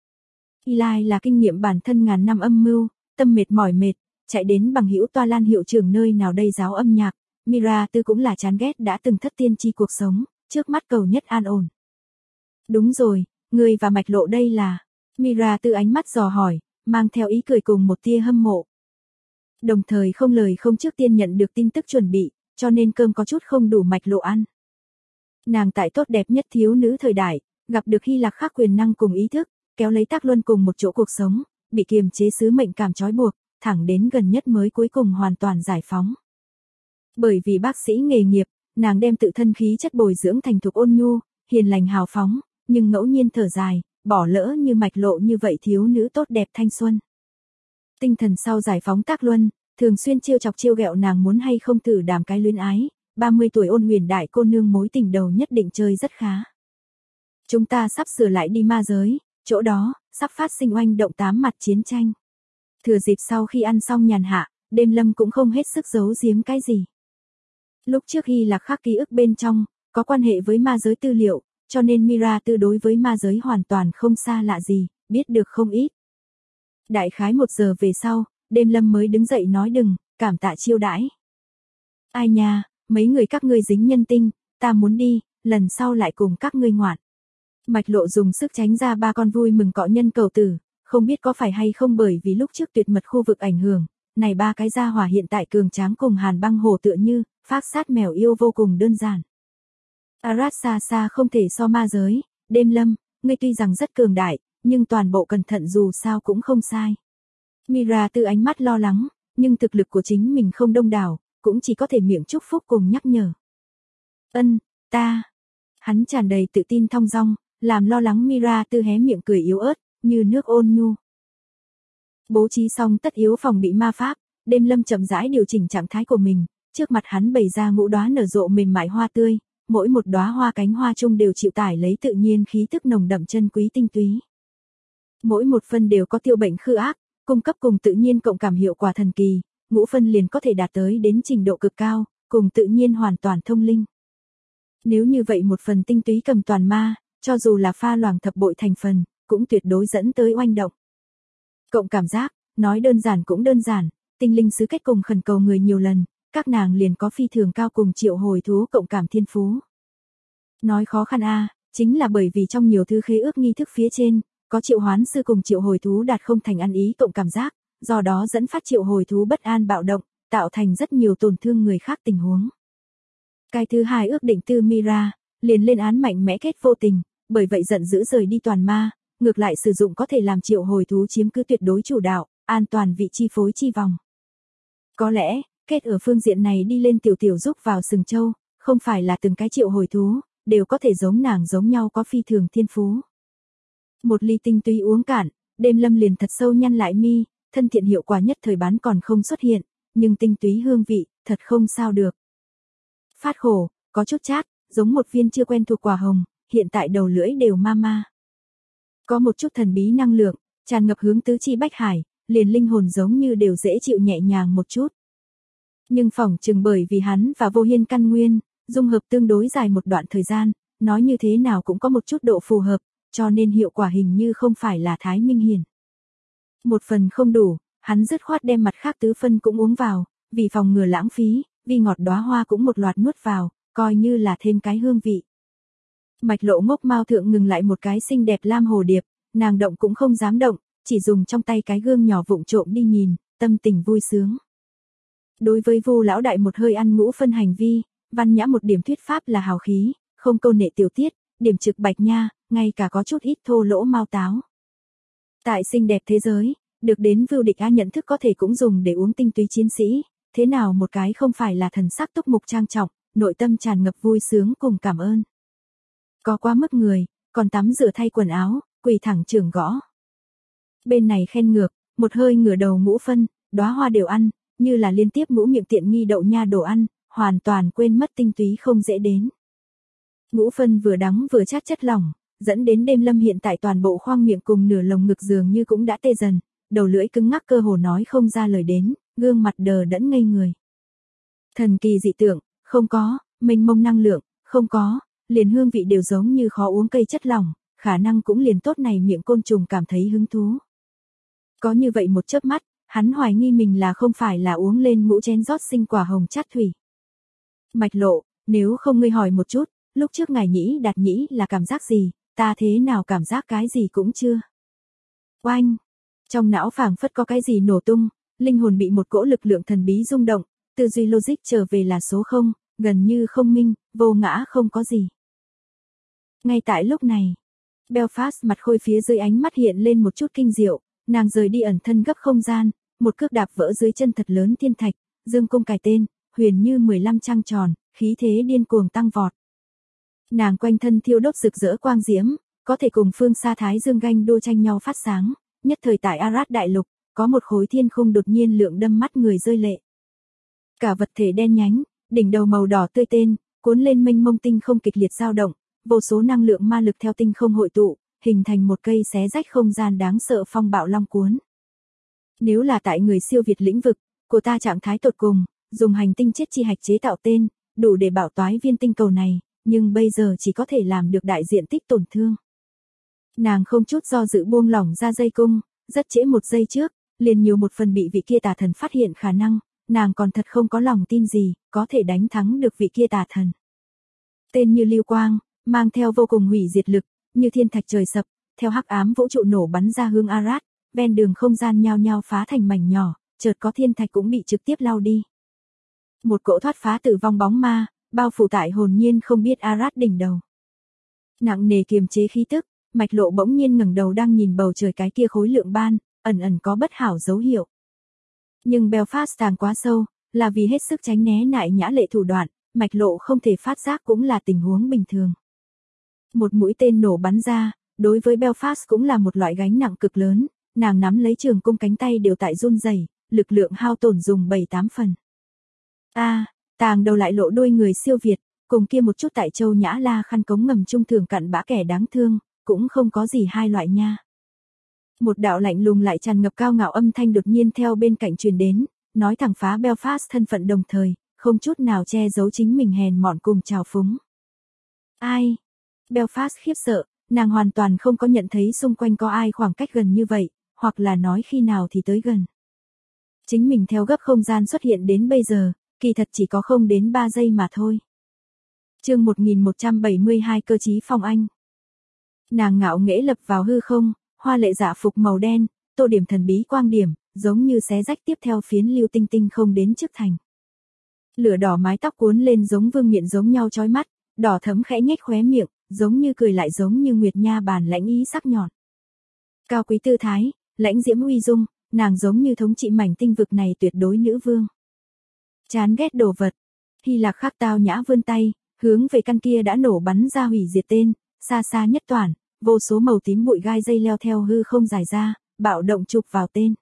Eli là kinh nghiệm bản thân ngàn năm âm mưu, tâm mệt mỏi mệt, chạy đến bằng hữu Toa Lan hiệu trưởng nơi nào đây giáo âm nhạc, Mira Tư cũng là chán ghét đã từng thất tiên tri cuộc sống, trước mắt cầu nhất an ổn. Đúng rồi, ngươi và Mạch Lộ đây là, Mira Tư ánh mắt dò hỏi, mang theo ý cười cùng một tia hâm mộ. Đồng thời không lời không trước tiên nhận được tin tức chuẩn bị, cho nên cơm có chút không đủ Mạch Lộ ăn. Nàng tại tốt đẹp nhất thiếu nữ thời đại, gặp được Hy Lạc khác quyền năng cùng ý thức, kéo lấy Tác Luân cùng một chỗ cuộc sống, bị kiềm chế sứ mệnh cảm trói buộc, thẳng đến gần nhất mới cuối cùng hoàn toàn giải phóng. Bởi vì bác sĩ nghề nghiệp, nàng đem tự thân khí chất bồi dưỡng thành thục ôn nhu, hiền lành hào phóng, nhưng ngẫu nhiên thở dài, bỏ lỡ như Mạch Lộ như vậy thiếu nữ tốt đẹp thanh xuân. Tinh thần sau giải phóng tác luân, thường xuyên trêu chọc trêu ghẹo nàng muốn hay không thử đàm cái luyến ái, 30 tuổi ôn huyền đại cô nương mối tình đầu nhất định chơi rất khá. Chúng ta sắp sửa lại đi ma giới, chỗ đó, sắp phát sinh oanh động 8 mặt chiến tranh. Thừa dịp sau khi ăn xong nhàn hạ, Đêm Lâm cũng không hết sức giấu giếm cái gì. Lúc trước Hy Lạc khắc ký ức bên trong, có quan hệ với ma giới tư liệu, cho nên Mira Tư đối với ma giới hoàn toàn không xa lạ gì, biết được không ít. Đại khái 1 giờ về sau, Đêm Lâm mới đứng dậy nói đừng, cảm tạ chiêu đãi. Ai nha, mấy người các ngươi dính nhân tinh, ta muốn đi, lần sau lại cùng các ngươi ngoạn. Mạch Lộ dùng sức tránh ra 3 con vui mừng cọ nhân cầu tử, không biết có phải hay không bởi vì lúc trước tuyệt mật khu vực ảnh hưởng, này 3 cái gia hỏa hiện tại cường tráng cùng Hàn Băng Hồ tựa như, phác sát mèo yêu vô cùng đơn giản. Arad xa xa không thể so ma giới, Đêm Lâm, ngươi tuy rằng rất cường đại, nhưng toàn bộ cẩn thận dù sao cũng không sai. Mira Tư ánh mắt lo lắng, nhưng thực lực của chính mình không đông đảo, cũng chỉ có thể miệng chúc phúc cùng nhắc nhở. Ta. Hắn tràn đầy tự tin thong dong, làm lo lắng Mira Tư hé miệng cười yếu ớt, như nước ôn nhu. Bố trí xong tất yếu phòng bị ma pháp, Đêm Lâm chậm rãi điều chỉnh trạng thái của mình, trước mặt hắn bày ra ngũ đóa nở rộ mềm mại hoa tươi, mỗi một đóa hoa cánh hoa chung đều chịu tải lấy tự nhiên khí tức nồng đậm chân quý tinh túy. Mỗi một phân đều có tiêu bệnh khư ác, cung cấp cùng tự nhiên cộng cảm hiệu quả thần kỳ, ngũ phân liền có thể đạt tới đến trình độ cực cao, cùng tự nhiên hoàn toàn thông linh. Nếu như vậy một phần tinh túy cầm toàn ma, cho dù là pha loãng thập bội thành phần, cũng tuyệt đối dẫn tới oanh động. Cộng cảm giác, nói đơn giản cũng đơn giản, tinh linh sứ kết cùng khẩn cầu người nhiều lần, các nàng liền có phi thường cao cùng triệu hồi thú cộng cảm thiên phú. Nói khó khăn chính là bởi vì trong nhiều thứ khế ước nghi thức phía trên, có triệu hoán sư cùng triệu hồi thú đạt không thành ăn ý cộng cảm giác, do đó dẫn phát triệu hồi thú bất an bạo động, tạo thành rất nhiều tổn thương người khác tình huống. Cái thứ hai ước định tư Mira, liền lên án mạnh mẽ kết vô tình, bởi vậy giận dữ rời đi toàn ma, ngược lại sử dụng có thể làm triệu hồi thú chiếm cứ tuyệt đối chủ đạo, an toàn vị chi phối chi vòng. Có lẽ, kết ở phương diện này đi lên tiểu tiểu giúp vào sừng châu, không phải là từng cái triệu hồi thú, đều có thể giống nàng giống nhau có phi thường thiên phú. Một ly tinh túy uống cạn, Đêm Lâm liền thật sâu nhăn lại mi, thân thiện hiệu quả nhất thời bán còn không xuất hiện, nhưng tinh túy hương vị, thật không sao được. Phát khổ, có chút chát, giống một viên chưa quen thuộc quả hồng, hiện tại đầu lưỡi đều ma ma. Có một chút thần bí năng lượng, tràn ngập hướng tứ chi bách hải, liền linh hồn giống như đều dễ chịu nhẹ nhàng một chút. Nhưng phỏng chừng bởi vì hắn và Vô Hiên căn nguyên, dung hợp tương đối dài một đoạn thời gian, nói như thế nào cũng có một chút độ phù hợp, cho nên hiệu quả hình như không phải là thái minh hiển. Một phần không đủ, hắn dứt khoát đem mặt khác tứ phân cũng uống vào, vì phòng ngừa lãng phí, vì ngọt đóa hoa cũng một loạt nuốt vào, coi như là thêm cái hương vị. Mạch Lộ ngốc mao thượng ngừng lại một cái xinh đẹp lam hồ điệp, nàng động cũng không dám động, chỉ dùng trong tay cái gương nhỏ vụng trộm đi nhìn, tâm tình vui sướng. Đối với Vu lão đại một hơi ăn ngũ phân hành vi, văn nhã một điểm thuyết pháp là hào khí, không câu nệ tiểu tiết, điểm trực bạch nha, ngay cả có chút ít thô lỗ mau táo. Tại xinh đẹp thế giới, được đến vưu địch nhận thức có thể cũng dùng để uống tinh túy chiến sĩ, thế nào một cái không phải là thần sắc túc mục trang trọng, nội tâm tràn ngập vui sướng cùng cảm ơn. Có quá mức người, còn tắm rửa thay quần áo, quỳ thẳng trưởng gõ. Bên này khen ngược, một hơi ngửa đầu ngũ phân, đóa hoa đều ăn, như là liên tiếp ngũ miệng tiện nghi đậu nha đồ ăn, hoàn toàn quên mất tinh túy không dễ đến. Ngũ phân vừa đắng vừa chát chất lỏng, dẫn đến Đêm Lâm hiện tại toàn bộ khoang miệng cùng nửa lồng ngực dường như cũng đã tê dần, đầu lưỡi cứng ngắc cơ hồ nói không ra lời đến, gương mặt đờ đẫn ngây người. Thần kỳ dị tượng, không có, mênh mông năng lượng, không có, liền hương vị đều giống như khó uống cây chất lỏng, khả năng cũng liền tốt này miệng côn trùng cảm thấy hứng thú. Có như vậy một chớp mắt, hắn hoài nghi mình là không phải là uống lên ngũ chén rót sinh quả hồng chát thủy. Mạch Lộ, nếu không ngươi hỏi một chút, lúc trước ngài nhĩ đạt nhĩ là cảm giác gì, ta thế nào cảm giác cái gì cũng chưa. Oanh! Trong não phảng phất có cái gì nổ tung, linh hồn bị một cỗ lực lượng thần bí rung động, tư duy logic trở về là số 0, gần như không minh, vô ngã không có gì. Ngay tại lúc này, Belfast mặt khôi phía dưới ánh mắt hiện lên một chút kinh diệu, nàng rời đi ẩn thân gấp không gian, một cước đạp vỡ dưới chân thật lớn thiên thạch, dương cung cài tên, huyền như 15 trăng tròn, khí thế điên cuồng tăng vọt. Nàng quanh thân thiêu đốt rực rỡ quang diễm, có thể cùng phương xa thái dương ganh đua tranh nhau phát sáng, nhất thời tại Arad đại lục, có một khối thiên không đột nhiên lượng đâm mắt người rơi lệ. Cả vật thể đen nhánh, đỉnh đầu màu đỏ tươi tên, cuốn lên mênh mông tinh không kịch liệt dao động, vô số năng lượng ma lực theo tinh không hội tụ, hình thành một cây xé rách không gian đáng sợ phong bạo long cuốn. Nếu là tại người siêu việt lĩnh vực, của ta trạng thái tột cùng, dùng hành tinh chết chi hạch chế tạo tên, đủ để bảo toái viên tinh cầu này, nhưng bây giờ chỉ có thể làm được đại diện tích tổn thương. Nàng không chút do dự buông lỏng ra dây cung, rất trễ một giây trước, liền nhiều một phần bị vị kia tà thần phát hiện khả năng, nàng còn thật không có lòng tin gì, có thể đánh thắng được vị kia tà thần. Tên như lưu quang, mang theo vô cùng hủy diệt lực, như thiên thạch trời sập, theo hắc ám vũ trụ nổ bắn ra hướng Arad, ven đường không gian nhao nhao phá thành mảnh nhỏ, chợt có thiên thạch cũng bị trực tiếp lao đi. Một cỗ thoát phá tử vong bóng ma, bao phủ tại hồn nhiên không biết Arad đỉnh đầu. Nặng nề kiềm chế khí tức, Mạch Lộ bỗng nhiên ngẩng đầu đang nhìn bầu trời cái kia khối lượng ban, ẩn ẩn có bất hảo dấu hiệu. Nhưng Belfast tàng quá sâu, là vì hết sức tránh né nại nhã lệ thủ đoạn, Mạch Lộ không thể phát giác cũng là tình huống bình thường. Một mũi tên nổ bắn ra, đối với Belfast cũng là một loại gánh nặng cực lớn, nàng nắm lấy trường cung cánh tay đều tại run rẩy, lực lượng hao tổn dùng 7-8 phần. Tàng đầu lại lộ đôi người siêu việt, cùng kia một chút tại Châu Nhã La khăn cống ngầm trung thường cặn bã kẻ đáng thương, cũng không có gì hai loại nha. Một đạo lạnh lùng lại tràn ngập cao ngạo âm thanh đột nhiên theo bên cạnh truyền đến, nói thẳng phá Belfast thân phận đồng thời, không chút nào che giấu chính mình hèn mọn cùng trào phúng. Ai? Belfast khiếp sợ, nàng hoàn toàn không có nhận thấy xung quanh có ai khoảng cách gần như vậy, hoặc là nói khi nào thì tới gần. Chính mình theo gấp không gian xuất hiện đến bây giờ, kỳ thật chỉ có không đến 3 giây mà thôi. Chương 1172 cơ trí phong anh. Nàng ngạo nghễ lập vào hư không, hoa lệ dạ phục màu đen, tô điểm thần bí quang điểm, giống như xé rách tiếp theo phiến lưu tinh tinh không đến trước thành. Lửa đỏ mái tóc cuốn lên giống vương miện giống nhau chói mắt, đỏ thẫm khẽ nhếch khóe miệng, giống như cười lại giống như nguyệt nha bàn lãnh ý sắc nhọn. Cao quý tư thái, lãnh diễm uy dung, nàng giống như thống trị mảnh tinh vực này tuyệt đối nữ vương. Chán ghét đồ vật, Hy Lạc Khắc tao nhã vươn tay, hướng về căn kia đã nổ bắn ra hủy diệt tên, xa xa nhất toàn, vô số màu tím bụi gai dây leo theo hư không dài ra, bạo động chụp vào tên.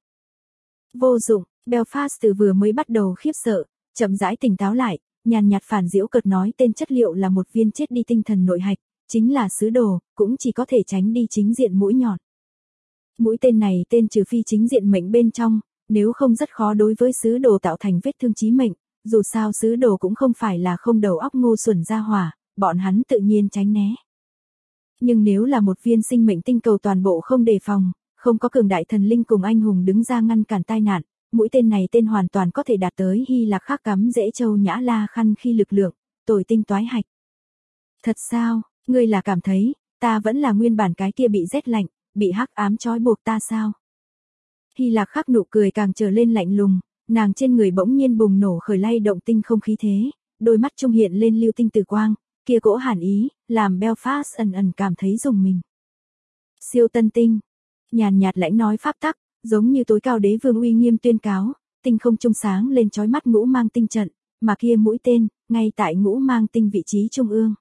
Vô dụng, Belfast từ vừa mới bắt đầu khiếp sợ, chậm rãi tỉnh táo lại, nhàn nhạt phản diễu cợt nói tên chất liệu là một viên chết đi tinh thần nội hạch, chính là sứ đồ, cũng chỉ có thể tránh đi chính diện mũi nhọn. Mũi tên này tên trừ phi chính diện mệnh bên trong, nếu không rất khó đối với sứ đồ tạo thành vết thương chí mệnh, dù sao sứ đồ cũng không phải là không đầu óc ngu xuẩn ra hỏa, bọn hắn tự nhiên tránh né. Nhưng nếu là một viên sinh mệnh tinh cầu toàn bộ không đề phòng, không có cường đại thần linh cùng anh hùng đứng ra ngăn cản tai nạn, mũi tên này tên hoàn toàn có thể đạt tới Hy Lạc Khắc cắm dễ Châu Nhã La khăn khi lực lượng, tồi tinh toái hạch. Thật sao, ngươi là cảm thấy, ta vẫn là nguyên bản cái kia bị rét lạnh, bị hắc ám trói buộc ta sao? Hy Lạc Khắc nụ cười càng trở lên lạnh lùng, nàng trên người bỗng nhiên bùng nổ khởi lay động tinh không khí thế, đôi mắt trung hiện lên lưu tinh tử quang, kia cỗ hàn ý, làm Belfast ẩn ẩn cảm thấy rùng mình. Siêu tân tinh, nhàn nhạt lãnh nói pháp tắc, giống như tối cao đế vương uy nghiêm tuyên cáo, tinh không trung sáng lên chói mắt ngũ mang tinh trận, mà kia mũi tên, ngay tại ngũ mang tinh vị trí trung ương.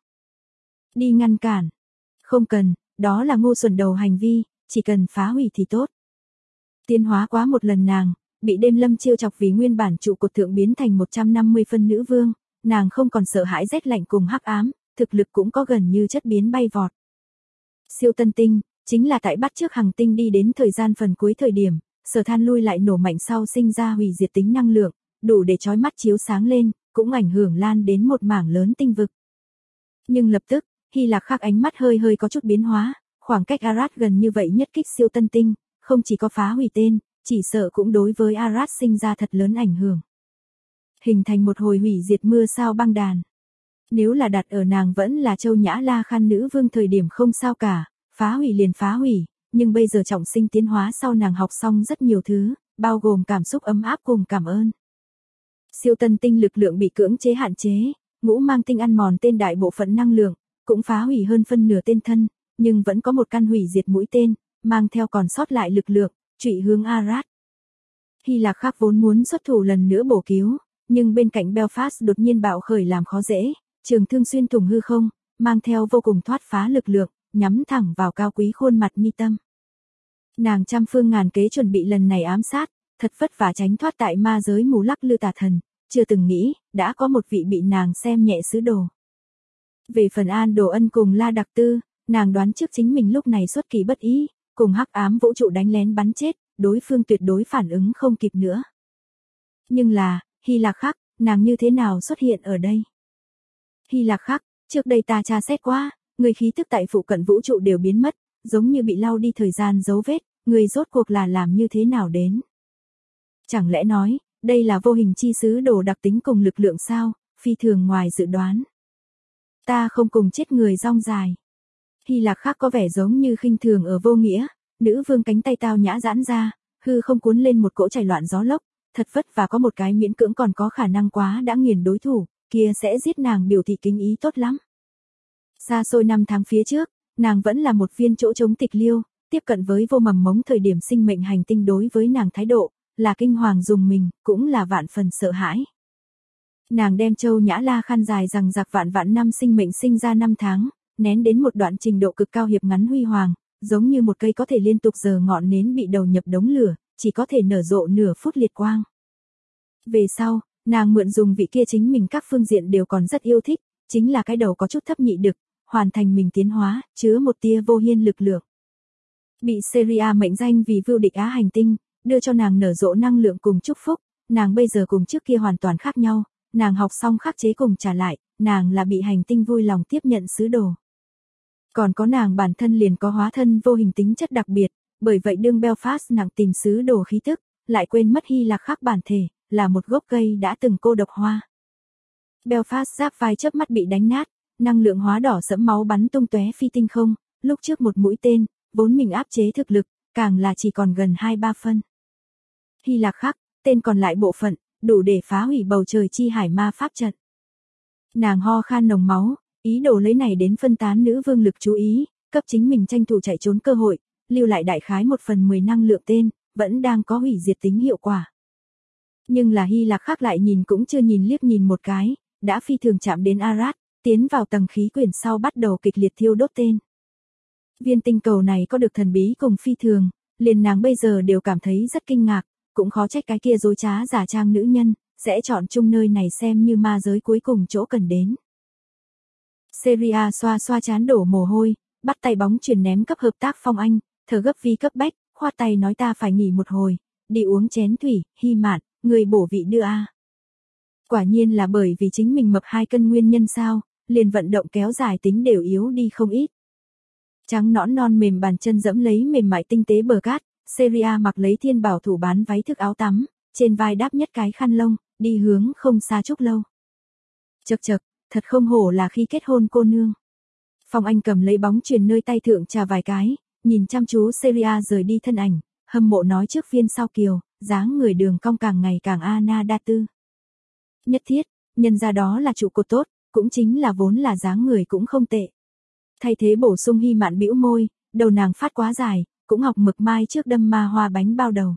Đi ngăn cản. Không cần, đó là ngu xuẩn đầu hành vi, chỉ cần phá hủy thì tốt. Tiến hóa quá một lần nàng, bị đêm lâm chiêu chọc vì nguyên bản trụ cột thượng biến thành 150 phân nữ vương, nàng không còn sợ hãi rét lạnh cùng hắc ám, thực lực cũng có gần như chất biến bay vọt. Siêu tân tinh, chính là tại bắt trước hành tinh đi đến thời gian phần cuối thời điểm, sở than lui lại nổ mạnh sau sinh ra hủy diệt tính năng lượng, đủ để chói mắt chiếu sáng lên, cũng ảnh hưởng lan đến một mảng lớn tinh vực. Nhưng lập tức, Hy Lạc Khắc ánh mắt hơi hơi có chút biến hóa, khoảng cách Arad gần như vậy nhất kích siêu tân tinh, không chỉ có phá hủy tên, chỉ sợ cũng đối với Arad sinh ra thật lớn ảnh hưởng. Hình thành một hồi hủy diệt mưa sao băng đàn. Nếu là đặt ở nàng vẫn là Châu Nhã La Khan nữ vương thời điểm không sao cả, phá hủy liền phá hủy, nhưng bây giờ trọng sinh tiến hóa sau nàng học xong rất nhiều thứ, bao gồm cảm xúc ấm áp cùng cảm ơn. Siêu tân tinh lực lượng bị cưỡng chế hạn chế, ngũ mang tinh ăn mòn tên đại bộ phận năng lượng, cũng phá hủy hơn phân nửa tên thân, nhưng vẫn có một căn hủy diệt mũi tên, mang theo còn sót lại lực lượng, trụy hướng Arad. Hy Lạc Khắc vốn muốn xuất thủ lần nữa bổ cứu, nhưng bên cạnh Belfast đột nhiên bạo khởi làm khó dễ, trường thương xuyên thủng hư không, mang theo vô cùng thoát phá lực lượng, nhắm thẳng vào cao quý khuôn mặt mi tâm. Nàng trăm phương ngàn kế chuẩn bị lần này ám sát, thật vất vả tránh thoát tại ma giới mù lắc lư tà thần, chưa từng nghĩ, đã có một vị bị nàng xem nhẹ sứ đồ. Về phần An Đồ Ân cùng La Đặc Tư, nàng đoán trước chính mình lúc này xuất kỳ bất ý, cùng hắc ám vũ trụ đánh lén bắn chết, đối phương tuyệt đối phản ứng không kịp nữa. Nhưng là, Hy Lạc Khắc, nàng như thế nào xuất hiện ở đây? Hy Lạc Khắc, trước đây ta tra xét qua, người khí tức tại phụ cận vũ trụ đều biến mất, giống như bị lau đi thời gian dấu vết, người rốt cuộc là làm như thế nào đến? Chẳng lẽ nói, đây là vô hình chi sứ đồ đặc tính cùng lực lượng sao, phi thường ngoài dự đoán. Ta không cùng chết người rong dài. Hy Lạc Khắc có vẻ giống như khinh thường ở vô nghĩa, nữ vương cánh tay tao nhã giãn ra, hư không cuốn lên một cỗ chảy loạn gió lốc, thật vất và có một cái miễn cưỡng còn có khả năng quá đã nghiền đối thủ, kia sẽ giết nàng biểu thị kính ý tốt lắm. Xa xôi 5 tháng phía trước, nàng vẫn là một viên chỗ trống tịch liêu, tiếp cận với vô mầm mống thời điểm sinh mệnh hành tinh đối với nàng thái độ, là kinh hoàng dùng mình, cũng là vạn phần sợ hãi. Nàng đem Châu Nhã La khăn dài rằng giặc vạn vạn năm sinh mệnh sinh ra 5 tháng, nén đến một đoạn trình độ cực cao hiệp ngắn huy hoàng, giống như một cây có thể liên tục giơ ngọn nến bị đầu nhập đống lửa, chỉ có thể nở rộ nửa phút liệt quang. Về sau, nàng mượn dùng vị kia chính mình các phương diện đều còn rất yêu thích, chính là cái đầu có chút thấp nhị đực, hoàn thành mình tiến hóa, chứa một tia vô hiên lực lượng. Bị Syria mệnh danh vì vưu địch Á hành tinh, đưa cho nàng nở rộ năng lượng cùng chúc phúc, nàng bây giờ cùng trước kia hoàn toàn khác nhau, nàng học xong khắc chế cùng trả lại, nàng là bị hành tinh vui lòng tiếp nhận sứ đồ. Còn có nàng bản thân liền có hóa thân vô hình tính chất đặc biệt, bởi vậy đương Belfast nàng tìm sứ đồ khí tức, lại quên mất Hy Lạc Khắc bản thể, là một gốc cây đã từng cô độc hoa. Belfast giáp vai chớp mắt bị đánh nát, năng lượng hóa đỏ sẫm máu bắn tung tóe phi tinh không, lúc trước một mũi tên, vốn mình áp chế thực lực, càng là chỉ còn gần 2-3 phân. Hy Lạc Khắc, tên còn lại bộ phận, đủ để phá hủy bầu trời chi hải ma pháp trận. Nàng ho khan nồng máu, ý đồ lấy này đến phân tán nữ vương lực chú ý, cấp chính mình tranh thủ chạy trốn cơ hội, lưu lại đại khái 1/10 năng lượng tên, vẫn đang có hủy diệt tính hiệu quả. Nhưng là Hy Lạc Khắc lại nhìn cũng chưa nhìn liếc nhìn một cái, đã phi thường chạm đến Arad, tiến vào tầng khí quyển sau bắt đầu kịch liệt thiêu đốt tên. Viên tinh cầu này có được thần bí cùng phi thường, liền nàng bây giờ đều cảm thấy rất kinh ngạc, cũng khó trách cái kia dối trá giả trang nữ nhân, sẽ chọn chung nơi này xem như ma giới cuối cùng chỗ cần đến. Syria xoa xoa chán đổ mồ hôi, bắt tay bóng chuyền ném cấp hợp tác Phong Anh, thở gấp vi cấp bách, khoát tay nói ta phải nghỉ một hồi, đi uống chén thủy, Hy Mạn, người bổ vị đưa a. Quả nhiên là bởi vì chính mình mập 2 cân nguyên nhân sao, liền vận động kéo dài tính đều yếu đi không ít. Trắng nõn non mềm bàn chân dẫm lấy mềm mại tinh tế bờ cát, Syria mặc lấy thiên bảo thủ bán váy thức áo tắm, trên vai đáp nhất cái khăn lông, đi hướng không xa Trúc Lâu. Chậc chậc, thật không hổ là khi kết hôn cô nương. Phong Anh cầm lấy bóng chuyền nơi tay thượng trà vài cái, nhìn chăm chú Syria rời đi thân ảnh, hâm mộ nói trước viên sao kiều, dáng người đường cong càng ngày càng Ana đa tư. Nhất thiết, nhân ra đó là trụ cột tốt, cũng chính là vốn là dáng người cũng không tệ. Thay thế bổ sung Hy Mạn bĩu môi, đầu nàng phát quá dài, cũng học mực mai trước đâm ma hoa bánh bao đầu.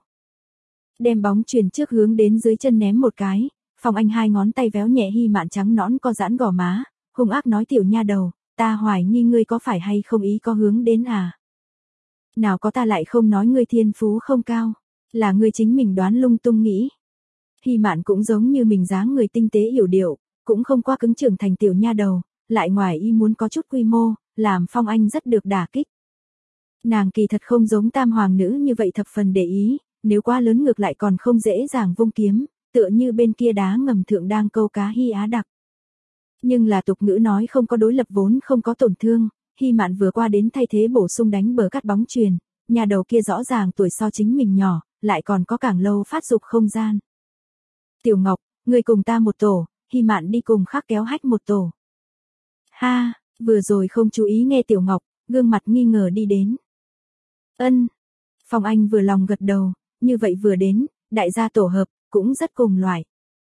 Đem bóng chuyền trước hướng đến dưới chân ném một cái, Phong Anh 2 ngón tay véo nhẹ Hy Mạn trắng nõn co giãn gò má, hung ác nói tiểu nha đầu, ta hoài nghi ngươi có phải hay không ý có hướng đến à? Nào có ta lại không nói ngươi thiên phú không cao, là ngươi chính mình đoán lung tung nghĩ. Hy Mạn cũng giống như mình dáng người tinh tế yểu điệu, cũng không qua cứng trưởng thành tiểu nha đầu, lại ngoài ý muốn có chút quy mô, làm Phong Anh rất được đả kích. Nàng kỳ thật không giống tam hoàng nữ như vậy thập phần để ý, nếu quá lớn ngược lại còn không dễ dàng vung kiếm, tựa như bên kia đá ngầm thượng đang câu cá Hy Á đặc. Nhưng là tục ngữ nói không có đối lập vốn không có tổn thương, Hy Mạn vừa qua đến thay thế bổ sung đánh bờ cắt bóng chuyền, nhà đầu kia rõ ràng tuổi so chính mình nhỏ, lại còn có càng lâu phát dục không gian. Tiểu Ngọc, người cùng ta một tổ, Hy Mạn đi cùng khác kéo hách một tổ. Ha, vừa rồi không chú ý nghe Tiểu Ngọc, gương mặt nghi ngờ đi đến. Ân. Phong Anh vừa lòng gật đầu, như vậy vừa đến, đại gia tổ hợp, cũng rất cùng loại.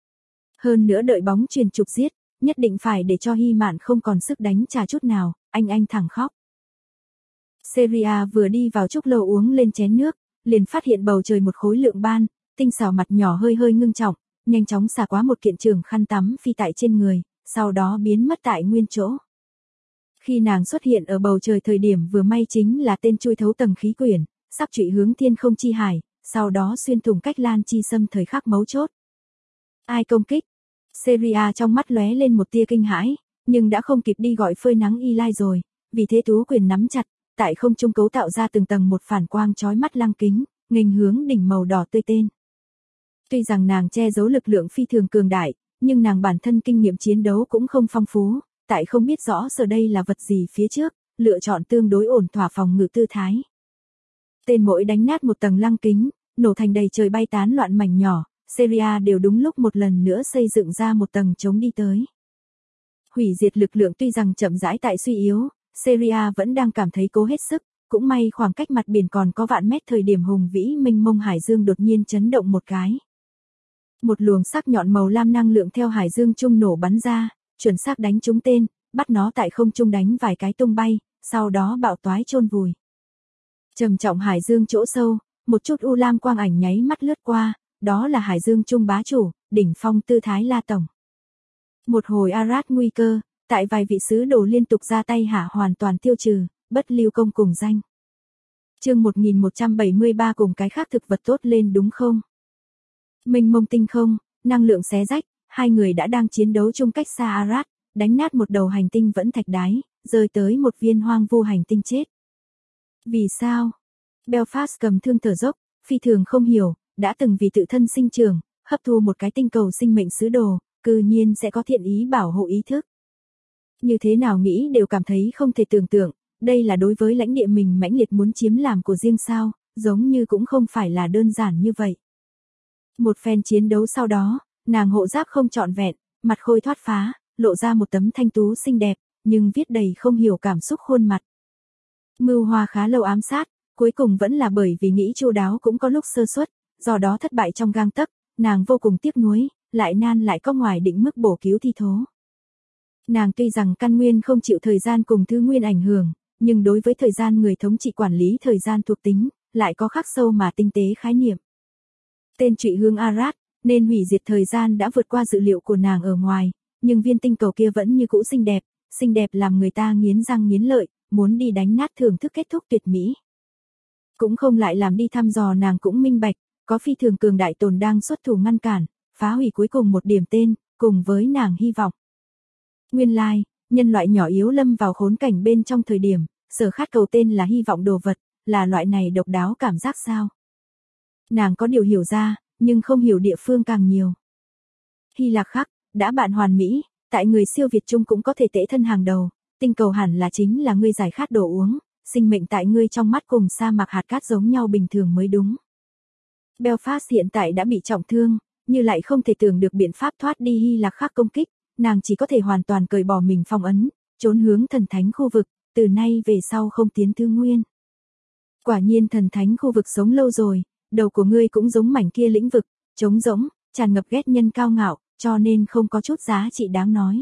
Hơn nữa đợi bóng chuyền trục giết, nhất định phải để cho Hy Mạn không còn sức đánh trả chút nào, anh thẳng khóc. Syria vừa đi vào Trúc Lâu uống lên chén nước, liền phát hiện bầu trời một khối lượng ban, tinh xảo mặt nhỏ hơi hơi ngưng trọng, nhanh chóng xả qua một kiện trường khăn tắm phi tại trên người, sau đó biến mất tại nguyên chỗ. Khi nàng xuất hiện ở bầu trời thời điểm vừa may chính là tên chui thấu tầng khí quyển, sắp trụy hướng thiên không chi hải, sau đó xuyên thủng cách lan chi xâm thời khắc mấu chốt. Ai công kích? Seria trong mắt lóe lên một tia kinh hãi, nhưng đã không kịp đi gọi phơi nắng y lai rồi, vì thế tú quyền nắm chặt, tại không trung cấu tạo ra từng tầng một phản quang chói mắt lăng kính, nghênh hướng đỉnh màu đỏ tươi tên. Tuy rằng nàng che giấu lực lượng phi thường cường đại, nhưng nàng bản thân kinh nghiệm chiến đấu cũng không phong phú, tại không biết rõ giờ đây là vật gì phía trước, lựa chọn tương đối ổn thỏa phòng ngự tư thái. Tên mỗi đánh nát một tầng lăng kính, nổ thành đầy trời bay tán loạn mảnh nhỏ, Seria đều đúng lúc một lần nữa xây dựng ra một tầng chống đi tới. Hủy diệt lực lượng tuy rằng chậm rãi tại suy yếu, Seria vẫn đang cảm thấy cố hết sức, cũng may khoảng cách mặt biển còn có vạn mét thời điểm hùng vĩ mênh mông hải dương đột nhiên chấn động một cái. Một luồng sắc nhọn màu lam năng lượng theo hải dương trung nổ bắn ra, chuẩn xác đánh trúng tên, bắt nó tại không trung đánh vài cái tung bay, sau đó bạo toái chôn vùi. Trầm trọng hải dương chỗ sâu, một chút u lam quang ảnh nháy mắt lướt qua, đó là hải dương trung bá chủ, đỉnh phong tư thái La Tổng. Một hồi Arad nguy cơ, tại vài vị sứ đồ liên tục ra tay hạ hoàn toàn tiêu trừ, bất lưu công cùng danh. Chương 1173 cùng cái khác thực vật tốt lên đúng không? Mênh mông tinh không, năng lượng xé rách, hai người đã đang chiến đấu chung cách xa Arad, đánh nát một đầu hành tinh vẫn thạch đái, rơi tới một viên hoang vu hành tinh chết. Vì sao? Belfast cầm thương thở dốc, phi thường không hiểu, đã từng vì tự thân sinh trưởng, hấp thu một cái tinh cầu sinh mệnh sứ đồ, cư nhiên sẽ có thiện ý bảo hộ ý thức. Như thế nào nghĩ đều cảm thấy không thể tưởng tượng, đây là đối với lãnh địa mình mãnh liệt muốn chiếm làm của riêng sao, giống như cũng không phải là đơn giản như vậy. Một phen chiến đấu sau đó, nàng hộ giáp không trọn vẹn, mặt khôi thoát phá, lộ ra một tấm thanh tú xinh đẹp, nhưng viết đầy không hiểu cảm xúc khuôn mặt. Mưu hoa khá lâu ám sát, cuối cùng vẫn là bởi vì nghĩ chu đáo cũng có lúc sơ suất, do đó thất bại trong gang tấc, nàng vô cùng tiếc nuối, lại nan lại có ngoài định mức bổ cứu thi thố. Nàng tuy rằng căn nguyên không chịu thời gian cùng thứ nguyên ảnh hưởng, nhưng đối với thời gian người thống trị quản lý thời gian thuộc tính, lại có khắc sâu mà tinh tế khái niệm. Tên trụy hướng Arad, nên hủy diệt thời gian đã vượt qua dự liệu của nàng ở ngoài, nhưng viên tinh cầu kia vẫn như cũ xinh đẹp làm người ta nghiến răng nghiến lợi, muốn đi đánh nát thưởng thức kết thúc tuyệt mỹ. Cũng không lại làm đi thăm dò nàng cũng minh bạch, có phi thường cường đại tồn đang xuất thủ ngăn cản, phá hủy cuối cùng một điểm tên, cùng với nàng hy vọng. Nguyên lai, nhân loại nhỏ yếu lâm vào khốn cảnh bên trong thời điểm, sở khát cầu tên là hy vọng đồ vật, là loại này độc đáo cảm giác sao. Nàng có điều hiểu ra, nhưng không hiểu địa phương càng nhiều. Hy Lạc Khắc, đã bạn hoàn mỹ, tại người siêu Việt Trung cũng có thể tễ thân hàng đầu, tinh cầu hẳn là chính là ngươi giải khát đồ uống, sinh mệnh tại ngươi trong mắt cùng sa mạc hạt cát giống nhau bình thường mới đúng. Belfast hiện tại đã bị trọng thương, như lại không thể tưởng được biện pháp thoát đi Hy Lạc Khắc công kích, nàng chỉ có thể hoàn toàn cởi bỏ mình phong ấn, trốn hướng thần thánh khu vực, từ nay về sau không tiến thứ nguyên. Quả nhiên thần thánh khu vực sống lâu rồi, đầu của ngươi cũng giống mảnh kia lĩnh vực, trống rỗng, tràn ngập ghét nhân cao ngạo, cho nên không có chút giá trị đáng nói.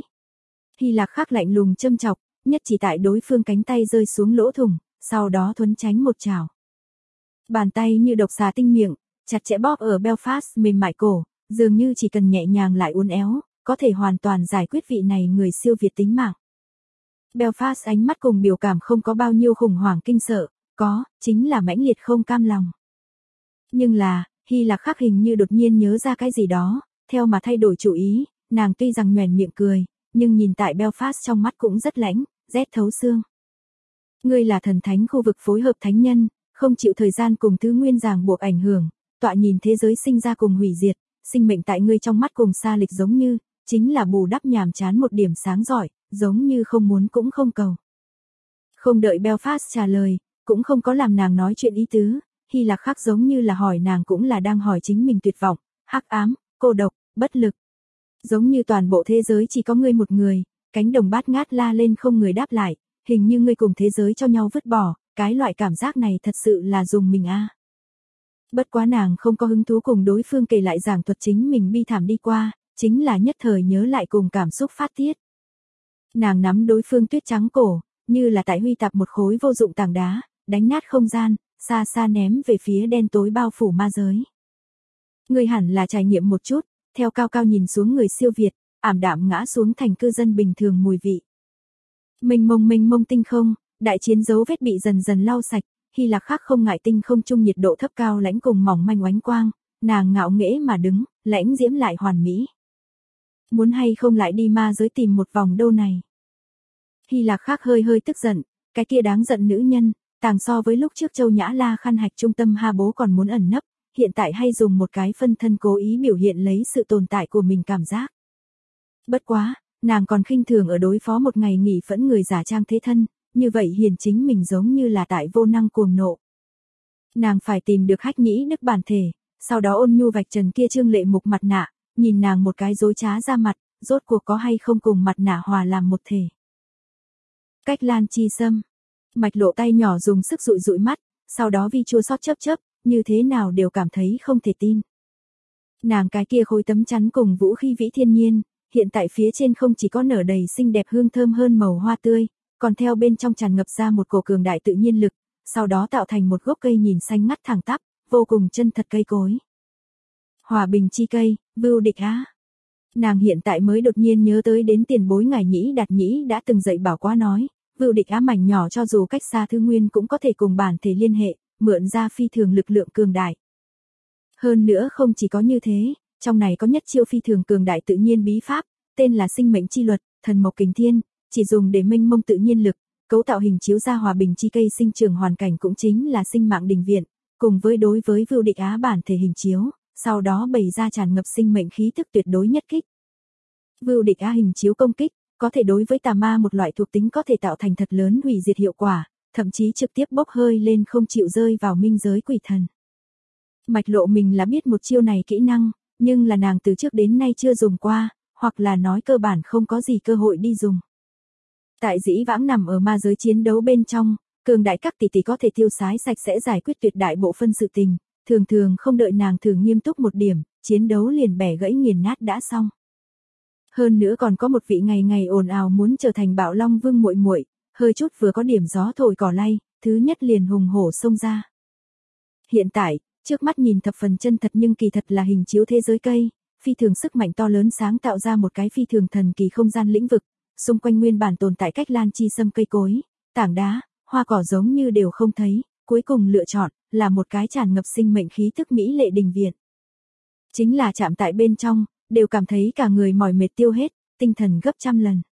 Hy Lạc Khắc lạnh lùng châm chọc, nhất chỉ tại đối phương cánh tay rơi xuống lỗ thủng, sau đó thuấn tránh một chảo. Bàn tay như độc xà tinh miệng, chặt chẽ bóp ở Belfast mềm mại cổ, dường như chỉ cần nhẹ nhàng lại uốn éo, có thể hoàn toàn giải quyết vị này người siêu việt tính mạng. Belfast ánh mắt cùng biểu cảm không có bao nhiêu khủng hoảng kinh sợ, có, chính là mãnh liệt không cam lòng. Nhưng là, Hy Lạc Khắc hình như đột nhiên nhớ ra cái gì đó, theo mà thay đổi chủ ý, nàng tuy rằng nhoẻn miệng cười, nhưng nhìn tại Belfast trong mắt cũng rất lãnh, rét thấu xương. Ngươi là thần thánh khu vực phối hợp thánh nhân, không chịu thời gian cùng thứ nguyên ràng buộc ảnh hưởng, tọa nhìn thế giới sinh ra cùng hủy diệt, sinh mệnh tại ngươi trong mắt cùng xa lịch giống như, chính là bù đắp nhàm chán một điểm sáng giỏi, giống như không muốn cũng không cầu. Không đợi Belfast trả lời, cũng không có làm nàng nói chuyện ý tứ, Hy Lạc Khắc giống như là hỏi nàng cũng là đang hỏi chính mình tuyệt vọng, hắc ám, cô độc, bất lực. Giống như toàn bộ thế giới chỉ có ngươi một người, cánh đồng bát ngát la lên không người đáp lại, hình như ngươi cùng thế giới cho nhau vứt bỏ, cái loại cảm giác này thật sự là dùng mình a. Bất quá nàng không có hứng thú cùng đối phương kể lại giảng thuật chính mình bi thảm đi qua, chính là nhất thời nhớ lại cùng cảm xúc phát tiết. Nàng nắm đối phương tuyết trắng cổ, như là tại huy tạp một khối vô dụng tảng đá, đánh nát không gian, xa xa ném về phía đen tối bao phủ ma giới. Ngươi hẳn là trải nghiệm một chút, theo cao cao nhìn xuống người siêu việt, ảm đạm ngã xuống thành cư dân bình thường mùi vị. Mênh mông tinh không, đại chiến dấu vết bị dần dần lau sạch, Hy Lạc khác không ngại tinh không trung nhiệt độ thấp cao lãnh cùng mỏng manh oánh quang, nàng ngạo nghễ mà đứng, lãnh diễm lại hoàn mỹ. Muốn hay không lại đi ma giới tìm một vòng đâu này. Hy Lạc khác hơi tức giận, cái kia đáng giận nữ nhân, tàng so với lúc trước Châu Nhã La khăn hạch trung tâm ha bố còn muốn ẩn nấp, hiện tại hay dùng một cái phân thân cố ý biểu hiện lấy sự tồn tại của mình cảm giác. Bất quá, nàng còn khinh thường ở đối phó một ngày nghỉ phẫn người giả trang thế thân, như vậy hiền chính mình giống như là tại vô năng cuồng nộ. Nàng phải tìm được Hách Nhĩ Đức bản thể, sau đó ôn nhu vạch trần kia trương lệ mục mặt nạ, nhìn nàng một cái dối trá ra mặt, rốt cuộc có hay không cùng mặt nạ hòa làm một thể. Cách Lan Chi Sâm, Mạch Lộ tay nhỏ dùng sức dụi mắt, sau đó vi chua xót chớp, như thế nào đều cảm thấy không thể tin. Nàng cái kia khối tấm chắn cùng vũ khí vĩ thiên nhiên, hiện tại phía trên không chỉ có nở đầy xinh đẹp hương thơm hơn màu hoa tươi, còn theo bên trong tràn ngập ra một cổ cường đại tự nhiên lực, sau đó tạo thành một gốc cây nhìn xanh ngắt thẳng tắp, vô cùng chân thật cây cối. Hòa bình chi cây, Vưu Địch Á. Nàng hiện tại mới đột nhiên nhớ tới đến tiền bối ngài Nhĩ Đạt Nhĩ đã từng dạy bảo quá nói, Vưu Địch Á mảnh nhỏ cho dù cách xa Thư Nguyên cũng có thể cùng bản thể liên hệ, mượn ra phi thường lực lượng cường đại. Hơn nữa không chỉ có như thế, trong này có nhất chiêu phi thường cường đại tự nhiên bí pháp, tên là sinh mệnh chi luật, thần mộc kình thiên, chỉ dùng để mênh mông tự nhiên lực, cấu tạo hình chiếu ra hòa bình chi cây sinh trưởng hoàn cảnh cũng chính là sinh mạng đình viện, cùng với đối với Vưu Địch Á bản thể hình chiếu, sau đó bày ra tràn ngập sinh mệnh khí tức tuyệt đối nhất kích. Vưu Địch Á hình chiếu công kích, có thể đối với tà ma một loại thuộc tính có thể tạo thành thật lớn hủy diệt hiệu quả, thậm chí trực tiếp bốc hơi lên không chịu rơi vào minh giới quỷ thần. Mạch Lộ mình là biết một chiêu này kỹ năng, nhưng là nàng từ trước đến nay chưa dùng qua, hoặc là nói cơ bản không có gì cơ hội đi dùng. Tại dĩ vãng nằm ở ma giới chiến đấu bên trong, cường đại các tỷ tỷ có thể tiêu sái sạch sẽ giải quyết tuyệt đại bộ phân sự tình, thường không đợi nàng thử nghiêm túc một điểm, chiến đấu liền bẻ gãy nghiền nát đã xong. Hơn nữa còn có một vị ngày ồn ào muốn trở thành Bạo Long Vương muội muội, hơi chút vừa có điểm gió thổi cỏ lay, thứ nhất liền hùng hổ xông ra. Hiện tại, trước mắt nhìn thập phần chân thật nhưng kỳ thật là hình chiếu thế giới cây, phi thường sức mạnh to lớn sáng tạo ra một cái phi thường thần kỳ không gian lĩnh vực, xung quanh nguyên bản tồn tại Cách Lan Chi Sâm cây cối, tảng đá, hoa cỏ giống như đều không thấy, cuối cùng lựa chọn là một cái tràn ngập sinh mệnh khí tức mỹ lệ đình viện. Chính là chạm tại bên trong, đều cảm thấy cả người mỏi mệt tiêu hết, tinh thần gấp trăm lần.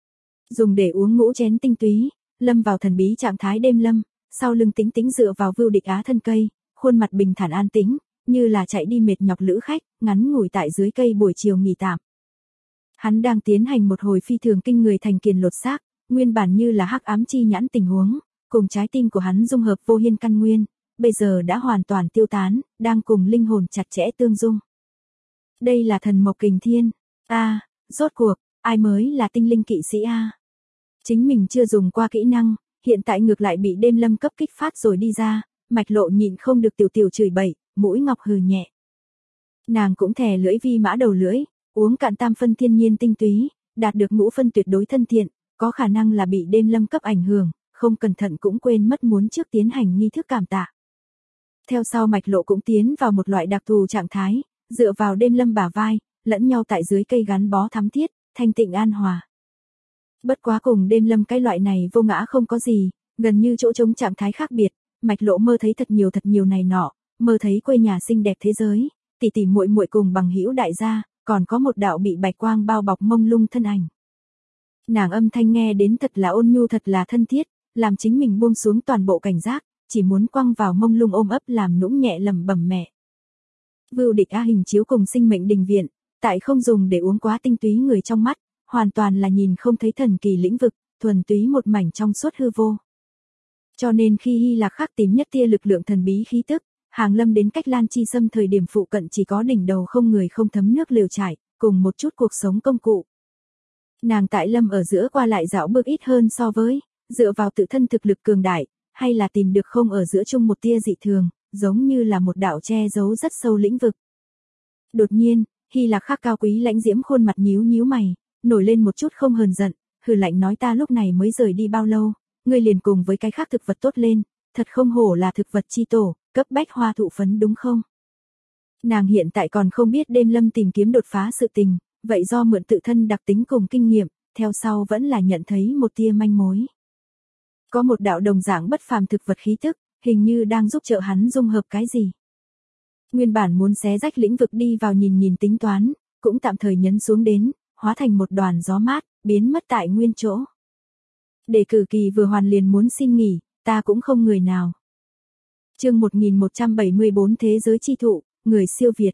Dùng để uống ngũ chén tinh túy, lâm vào thần bí trạng thái đêm lâm, sau lưng tĩnh tĩnh dựa vào Vưu Địch Á thân cây, khuôn mặt bình thản an tĩnh, như là chạy đi mệt nhọc lữ khách, ngắn ngủi tại dưới cây buổi chiều nghỉ tạm. Hắn đang tiến hành một hồi phi thường kinh người thành kiền lột xác, nguyên bản như là hắc ám chi nhãn tình huống, cùng trái tim của hắn dung hợp vô hiên căn nguyên, bây giờ đã hoàn toàn tiêu tán, đang cùng linh hồn chặt chẽ tương dung. Đây là thần mộc kình thiên. Rốt cuộc, ai mới là tinh linh kỵ sĩ a? Chính mình chưa dùng qua kỹ năng, hiện tại ngược lại bị đêm lâm cấp kích phát rồi đi ra, Mạch Lộ nhịn không được tiểu chửi bậy, mũi ngọc hừ nhẹ. Nàng cũng thè lưỡi vi mã đầu lưỡi, uống cạn tam phân thiên nhiên tinh túy, đạt được ngũ phân tuyệt đối thân thiện, có khả năng là bị đêm lâm cấp ảnh hưởng, không cẩn thận cũng quên mất muốn trước tiến hành nghi thức cảm tạ. Theo sau Mạch Lộ cũng tiến vào một loại đặc thù trạng thái, dựa vào đêm lâm bả vai, lẫn nhau tại dưới cây gắn bó thắm thiết, thanh tịnh an hòa. Bất quá cùng đêm lâm cái loại này vô ngã không có gì, gần như chỗ trống trạng thái khác biệt, Mạch Lộ mơ thấy thật nhiều này nọ, mơ thấy quê nhà xinh đẹp thế giới, tỷ tỷ muội muội cùng bằng hữu đại gia, còn có một đạo bị bạch quang bao bọc mông lung thân ảnh. Nàng âm thanh nghe đến thật là ôn nhu thật là thân thiết, làm chính mình buông xuống toàn bộ cảnh giác, chỉ muốn quăng vào mông lung ôm ấp làm nũng nhẹ lẩm bẩm mẹ. Vưu Địch Á hình chiếu cùng sinh mệnh đình viện, tại không dùng để uống quá tinh túy người trong mắt, hoàn toàn là nhìn không thấy thần kỳ lĩnh vực, thuần túy một mảnh trong suốt hư vô. Cho nên khi Hy Lạc khác tìm nhất tia lực lượng thần bí khí tức, hàng lâm đến Cách Lan Chi Sâm thời điểm phụ cận chỉ có đỉnh đầu không người không thấm nước lều trải, cùng một chút cuộc sống công cụ. Nàng tại lâm ở giữa qua lại dạo bước ít hơn so với, dựa vào tự thân thực lực cường đại, hay là tìm được không ở giữa chung một tia dị thường, giống như là một đạo che giấu rất sâu lĩnh vực. Đột nhiên, Hy Lạc khác cao quý lãnh diễm khuôn mặt nhíu mày, nổi lên một chút không hờn giận, hừ lạnh nói ta lúc này mới rời đi bao lâu, ngươi liền cùng với cái khác thực vật tốt lên, thật không hổ là thực vật chi tổ, cấp bách hoa thụ phấn đúng không? Nàng hiện tại còn không biết đêm lâm tìm kiếm đột phá sự tình, vậy do mượn tự thân đặc tính cùng kinh nghiệm, theo sau vẫn là nhận thấy một tia manh mối. Có một đạo đồng dạng bất phàm thực vật khí tức, hình như đang giúp trợ hắn dung hợp cái gì. Nguyên bản muốn xé rách lĩnh vực đi vào nhìn tính toán, cũng tạm thời nhấn xuống đến, hóa thành một đoàn gió mát, biến mất tại nguyên chỗ. Để cử kỳ vừa hoàn liền muốn xin nghỉ, ta cũng không người nào. Chương 1174 Thế giới chi thụ, người siêu việt.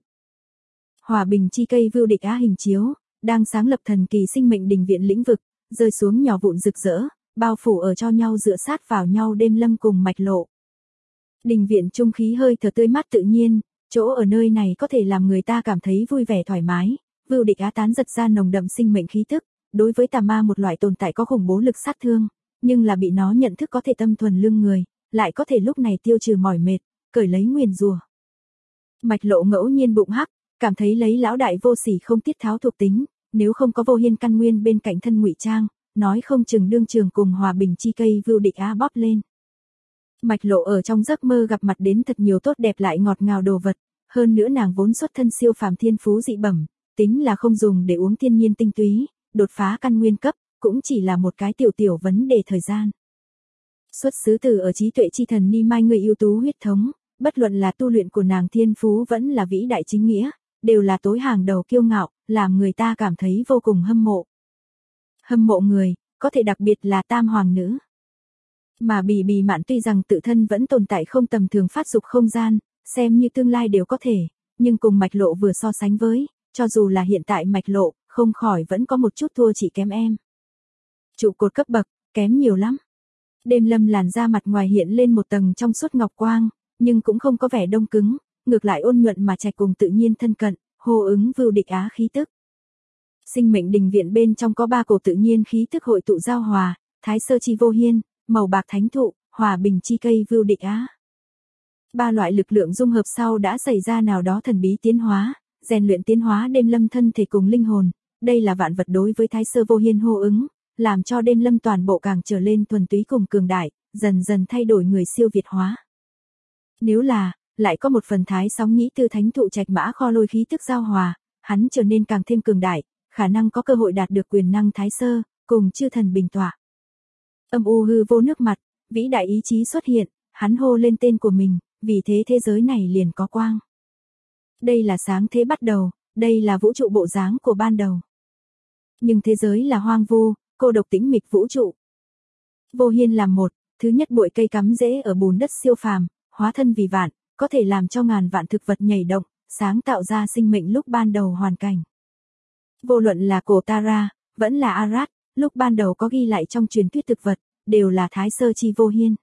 Hòa bình chi cây vưu địch á hình chiếu, đang sáng lập thần kỳ sinh mệnh đình viện lĩnh vực, rơi xuống nhỏ vụn rực rỡ, bao phủ ở cho nhau dựa sát vào nhau đêm lâm cùng mạch lộ. Đình viện trung khí hơi thở tươi mát tự nhiên, chỗ ở nơi này có thể làm người ta cảm thấy vui vẻ thoải mái, vưu địch á tán giật ra nồng đậm sinh mệnh khí tức, đối với tà ma một loại tồn tại có khủng bố lực sát thương, nhưng là bị nó nhận thức có thể tâm thuần lương người, lại có thể lúc này tiêu trừ mỏi mệt, cởi lấy nguyền rủa. Mạch lộ ngẫu nhiên bụng hắc, cảm thấy lấy lão đại vô sỉ không tiết tháo thuộc tính, nếu không có vô hiên căn nguyên bên cạnh thân ngụy trang, nói không chừng đương trường cùng hòa bình chi cây vưu địch á bóp lên. Mạch lộ ở trong giấc mơ gặp mặt đến thật nhiều tốt đẹp lại ngọt ngào đồ vật, hơn nữa nàng vốn xuất thân siêu phàm thiên phú dị bẩm, tính là không dùng để uống thiên nhiên tinh túy, đột phá căn nguyên cấp, cũng chỉ là một cái tiểu vấn đề thời gian. Xuất xứ từ ở trí tuệ chi thần ni mai người ưu tú huyết thống, bất luận là tu luyện của nàng thiên phú vẫn là vĩ đại chính nghĩa, đều là tối hàng đầu kiêu ngạo, làm người ta cảm thấy vô cùng hâm mộ. Hâm mộ người, có thể đặc biệt là tam hoàng nữ. Mà bì mạn tuy rằng tự thân vẫn tồn tại không tầm thường phát dục không gian, xem như tương lai đều có thể, nhưng cùng mạch lộ vừa so sánh với, cho dù là hiện tại mạch lộ, không khỏi vẫn có một chút thua chỉ kém em. Trụ cột cấp bậc, kém nhiều lắm. Đêm lâm làn da mặt ngoài hiện lên một tầng trong suốt ngọc quang, nhưng cũng không có vẻ đông cứng, ngược lại ôn nhuận mà trạch cùng tự nhiên thân cận, hô ứng vưu địch á khí tức. Sinh mệnh đình viện bên trong có 3 cổ tự nhiên khí tức hội tụ giao hòa, thái sơ chi vô hiên, màu bạc thánh thụ, hòa bình chi cây vưu địch á. 3 loại lực lượng dung hợp sau đã xảy ra nào đó thần bí tiến hóa, rèn luyện tiến hóa đêm lâm thân thể cùng linh hồn, đây là vạn vật đối với thái sơ vô hiên hô ứng, làm cho đêm lâm toàn bộ càng trở lên thuần túy cùng cường đại, dần dần thay đổi người siêu việt hóa. Nếu là, lại có một phần thái sóng nhĩ tư thánh thụ trạch mã kho lôi khí tức giao hòa, hắn trở nên càng thêm cường đại, khả năng có cơ hội đạt được quyền năng thái sơ, cùng chư thần bình tọa. Âm u hư vô nước mặt, vĩ đại ý chí xuất hiện, hắn hô lên tên của mình, vì thế thế giới này liền có quang. Đây là sáng thế bắt đầu, đây là vũ trụ bộ dáng của ban đầu. Nhưng thế giới là hoang vu, cô độc tĩnh mịch vũ trụ. Vô hiên làm một, thứ nhất bụi cây cắm rễ ở bùn đất siêu phàm, hóa thân vì vạn, có thể làm cho ngàn vạn thực vật nhảy động, sáng tạo ra sinh mệnh lúc ban đầu hoàn cảnh. Vô luận là cổ Tara, vẫn là Arad, lúc ban đầu có ghi lại trong truyền thuyết thực vật, đều là thái sơ chi vô hiên.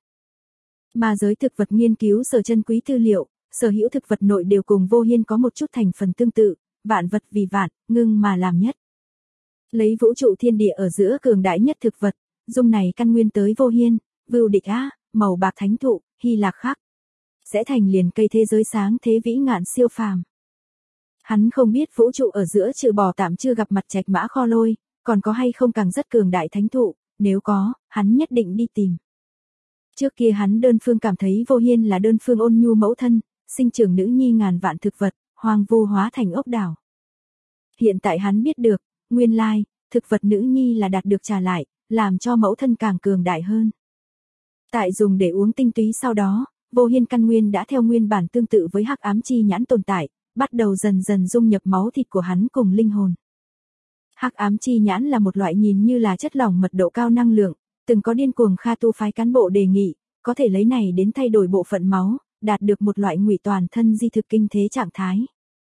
Mà giới thực vật nghiên cứu sở chân quý tư liệu, sở hữu thực vật nội đều cùng vô hiên có một chút thành phần tương tự, vạn vật vì vạn, ngưng mà làm nhất. Lấy vũ trụ thiên địa ở giữa cường đại nhất thực vật, dung này căn nguyên tới vô hiên, vưu địch á, màu bạc thánh thụ, Hy Lạc khắc. Sẽ thành liền cây thế giới sáng thế vĩ ngạn siêu phàm. Hắn không biết vũ trụ ở giữa trừ bỏ tạm chưa gặp mặt trạch mã kho lôi, còn có hay không càng rất cường đại thánh thụ, nếu có, hắn nhất định đi tìm. Trước kia hắn đơn phương cảm thấy vô hiên là đơn phương ôn nhu mẫu thân, sinh trưởng nữ nhi ngàn vạn thực vật, hoang vu hóa thành ốc đảo. Hiện tại hắn biết được, nguyên lai, thực vật nữ nhi là đạt được trả lại, làm cho mẫu thân càng cường đại hơn. Tại dùng để uống tinh túy sau đó, vô hiên căn nguyên đã theo nguyên bản tương tự với hắc ám chi nhãn tồn tại, bắt đầu dần dần dung nhập máu thịt của hắn cùng linh hồn. Hắc ám chi nhãn là một loại nhìn như là chất lỏng mật độ cao năng lượng, từng có điên cuồng Kha tu phái cán bộ đề nghị, có thể lấy này đến thay đổi bộ phận máu, đạt được một loại ngụy toàn thân di thực kinh thế trạng thái.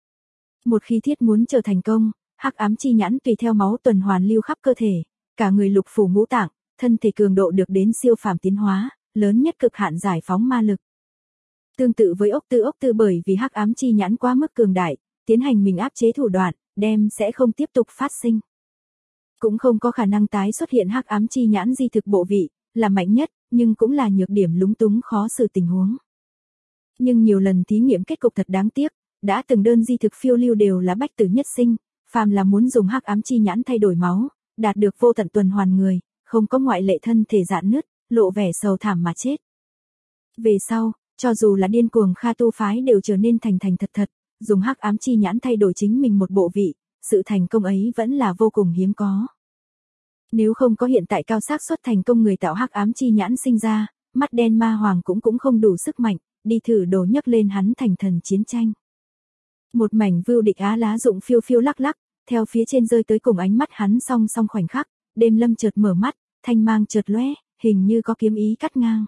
Một khi thiết muốn trở thành công, hắc ám chi nhãn tùy theo máu tuần hoàn lưu khắp cơ thể, cả người lục phủ ngũ tạng, thân thể cường độ được đến siêu phàm tiến hóa, lớn nhất cực hạn giải phóng ma lực. Tương tự với ốc tư bởi vì hắc ám chi nhãn quá mức cường đại, tiến hành mình áp chế thủ đoạn, đem sẽ không tiếp tục phát sinh. Cũng không có khả năng tái xuất hiện hắc ám chi nhãn di thực bộ vị, là mạnh nhất, nhưng cũng là nhược điểm lúng túng khó xử tình huống. Nhưng nhiều lần thí nghiệm kết cục thật đáng tiếc, đã từng đơn di thực phiêu lưu đều là bách tử nhất sinh, phàm là muốn dùng hắc ám chi nhãn thay đổi máu, đạt được vô tận tuần hoàn người, không có ngoại lệ thân thể rạn nứt, lộ vẻ sầu thảm mà chết. Về sau, cho dù là điên cuồng Kha tu phái đều trở nên thành thật, dùng hắc ám chi nhãn thay đổi chính mình một bộ vị, sự thành công ấy vẫn là vô cùng hiếm có. Nếu không có hiện tại cao xác suất thành công người tạo hắc ám chi nhãn sinh ra, mắt đen ma hoàng cũng không đủ sức mạnh, đi thử đồ nhấc lên hắn thành thần chiến tranh. Một mảnh vưu địch á lá rụng phiêu phiêu lắc lắc, theo phía trên rơi tới cùng ánh mắt hắn song song khoảnh khắc, Đêm Lâm chợt mở mắt, thanh mang chợt lóe, hình như có kiếm ý cắt ngang.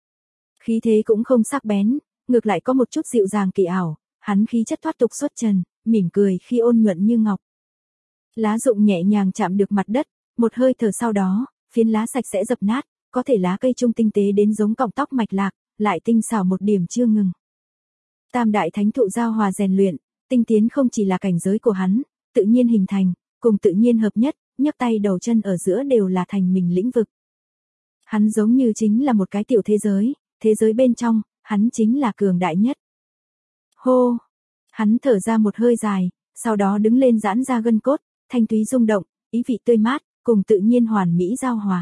Khí thế cũng không sắc bén, ngược lại có một chút dịu dàng kỳ ảo, hắn khí chất thoát tục xuất trần, mỉm cười khi ôn nhuận như ngọc. Lá rụng nhẹ nhàng chạm được mặt đất, một hơi thở sau đó, phiến lá sạch sẽ dập nát, có thể lá cây trung tinh tế đến giống cọng tóc mạch lạc, lại tinh xảo một điểm chưa ngừng. Tam đại thánh thụ giao hòa rèn luyện, tinh tiến không chỉ là cảnh giới của hắn, tự nhiên hình thành, cùng tự nhiên hợp nhất, nhấc tay đầu chân ở giữa đều là thành mình lĩnh vực. Hắn giống như chính là một cái tiểu thế giới bên trong, hắn chính là cường đại nhất. Hô! Hắn thở ra một hơi dài, sau đó đứng lên giãn ra gân cốt, thanh túy rung động, ý vị tươi mát, cùng tự nhiên hoàn mỹ giao hòa.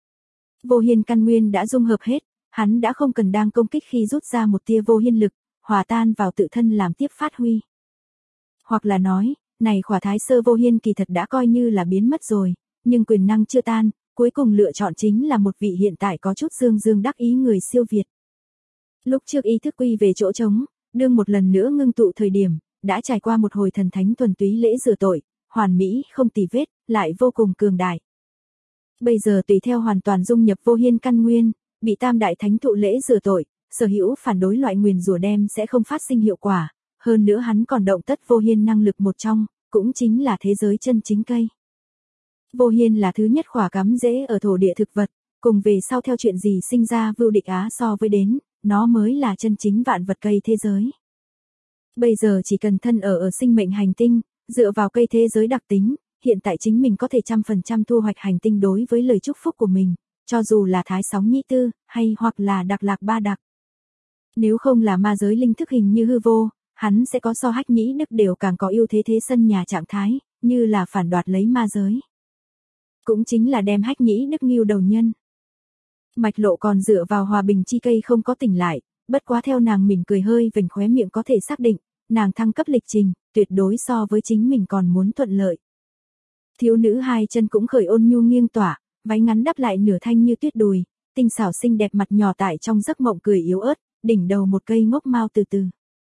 Vô hiên căn nguyên đã dung hợp hết, hắn đã không cần đang công kích khi rút ra một tia vô hiên lực, hòa tan vào tự thân làm tiếp phát huy. Hoặc là nói, này khỏa thái sơ vô hiên kỳ thật đã coi như là biến mất rồi, nhưng quyền năng chưa tan, cuối cùng lựa chọn chính là một vị hiện tại có chút dương dương đắc ý người siêu việt. Lúc trước ý thức quy về chỗ trống, đương một lần nữa ngưng tụ thời điểm, đã trải qua một hồi thần thánh thuần túy lễ rửa tội, hoàn mỹ không tì vết, lại vô cùng cường đại. Bây giờ tùy theo hoàn toàn dung nhập vô hiên căn nguyên, bị tam đại thánh thụ lễ rửa tội, sở hữu phản đối loại nguyền rủa đem sẽ không phát sinh hiệu quả, hơn nữa hắn còn động tất vô hiên năng lực một trong, cũng chính là thế giới chân chính cây. Vô hiên là thứ nhất khỏa cắm rễ ở thổ địa thực vật, cùng về sau theo chuyện gì sinh ra vưu địch á so với đến, nó mới là chân chính vạn vật cây thế giới. Bây giờ chỉ cần thân ở sinh mệnh hành tinh, dựa vào cây thế giới đặc tính, hiện tại chính mình có thể 100% thu hoạch hành tinh đối với lời chúc phúc của mình, cho dù là thái sóng nhĩ tư, hay hoặc là đặc lạc ba đặc. Nếu không là ma giới linh thức hình như hư vô, hắn sẽ có so hách nhĩ đức đều càng có ưu thế thế sân nhà trạng thái, như là phản đoạt lấy ma giới. Cũng chính là đem hách nhĩ đức nghiêu đầu nhân. Mạch Lộ còn dựa vào hòa bình chi cây không có tỉnh lại, bất quá theo nàng mỉm cười hơi vểnh khóe miệng có thể xác định, nàng thăng cấp lịch trình, tuyệt đối so với chính mình còn muốn thuận lợi. Thiếu nữ hai chân cũng khởi ôn nhu nghiêng tỏa, váy ngắn đắp lại nửa thanh như tuyết đùi, tinh xảo xinh đẹp mặt nhỏ tại trong giấc mộng cười yếu ớt, đỉnh đầu một cây ngốc mao từ từ.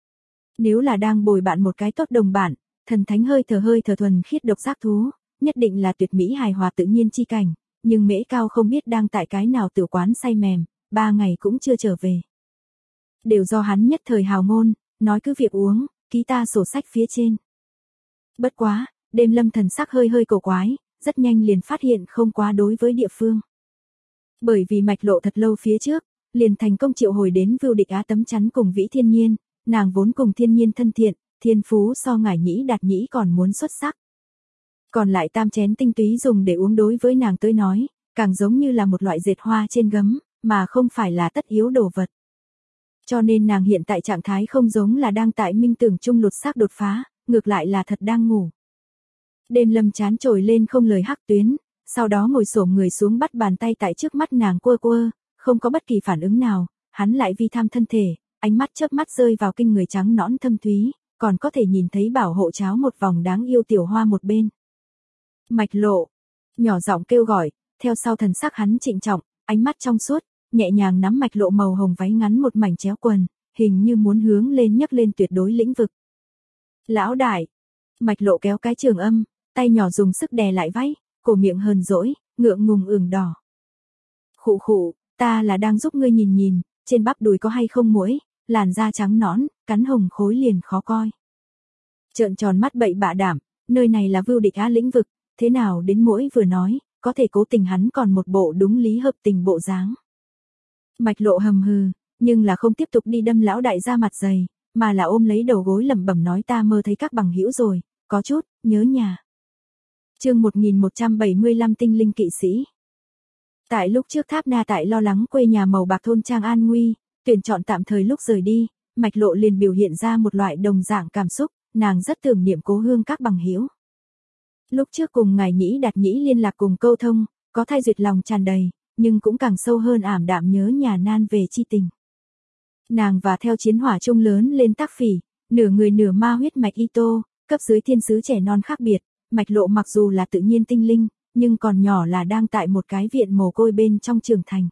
Nếu là đang bồi bạn một cái tốt đồng bạn, thần thánh hơi thở thuần khiết độc giác thú, nhất định là tuyệt mỹ hài hòa tự nhiên chi cảnh, nhưng Mễ Cao không biết đang tại cái nào tiểu quán say mềm, 3 ngày cũng chưa trở về. Đều do hắn nhất thời hào ngôn, nói cứ việc uống, ký ta sổ sách phía trên. Bất quá, Đêm Lâm thần sắc hơi cổ quái, rất nhanh liền phát hiện không quá đối với địa phương. Bởi vì Mạch Lộ thật lâu phía trước, liền thành công triệu hồi đến vưu địch á tấm chắn cùng Vĩ Thiên Nhiên, nàng vốn cùng thiên nhiên thân thiện, thiên phú so ngải nhĩ đạt nhĩ còn muốn xuất sắc. Còn lại tam chén tinh túy dùng để uống đối với nàng tới nói, càng giống như là một loại dệt hoa trên gấm, mà không phải là tất yếu đồ vật. Cho nên nàng hiện tại trạng thái không giống là đang tại minh tưởng chung lột xác đột phá, ngược lại là thật đang ngủ. Đêm Lâm chán trồi lên không lời hắc tuyến, sau đó ngồi xổm người xuống bắt bàn tay tại trước mắt nàng quơ, không có bất kỳ phản ứng nào, hắn lại vi tham thân thể, ánh mắt chớp mắt rơi vào kinh người trắng nõn thâm thúy, còn có thể nhìn thấy bảo hộ cháo một vòng đáng yêu tiểu hoa một bên. Mạch Lộ, nhỏ giọng kêu gọi, theo sau thần sắc hắn trịnh trọng, ánh mắt trong suốt, nhẹ nhàng nắm Mạch Lộ màu hồng váy ngắn một mảnh chéo quần, hình như muốn hướng lên nhấc lên tuyệt đối lĩnh vực. Lão đại, Mạch Lộ kéo cái trường âm, tay nhỏ dùng sức đè lại váy, cổ miệng hờn dỗi, ngượng ngùng ửng đỏ. Khụ khụ, ta là đang giúp ngươi nhìn, trên bắp đùi có hay không muỗi, làn da trắng nõn, cắn hồng khối liền khó coi. Trợn tròn mắt bậy bạ đảm, nơi này là vưu địch á lĩnh vực, thế nào đến muỗi vừa nói, có thể cố tình hắn còn một bộ đúng lý hợp tình bộ dáng. Mạch Lộ hầm hừ, nhưng là không tiếp tục đi đâm lão đại ra mặt dày, mà là ôm lấy đầu gối lẩm bẩm nói ta mơ thấy các bằng hữu rồi, có chút, nhớ nhà. Chương 1175 tinh linh kỵ sĩ. Tại lúc trước Tháp Na tại lo lắng quê nhà màu bạc thôn trang an nguy, tuyển chọn tạm thời lúc rời đi, Mạch Lộ liền biểu hiện ra một loại đồng dạng cảm xúc, nàng rất tưởng niệm cố hương các bằng hữu. Lúc trước cùng ngài nhĩ đạt nhĩ liên lạc cùng câu thông, có thay duyệt lòng tràn đầy, nhưng cũng càng sâu hơn ảm đạm nhớ nhà nan về chi tình. Nàng và theo chiến hỏa chung lớn lên Tác Phỉ, nửa người nửa ma huyết mạch Ito, cấp dưới thiên sứ trẻ non khác biệt, Mạch Lộ mặc dù là tự nhiên tinh linh, nhưng còn nhỏ là đang tại một cái viện mồ côi bên trong trưởng thành.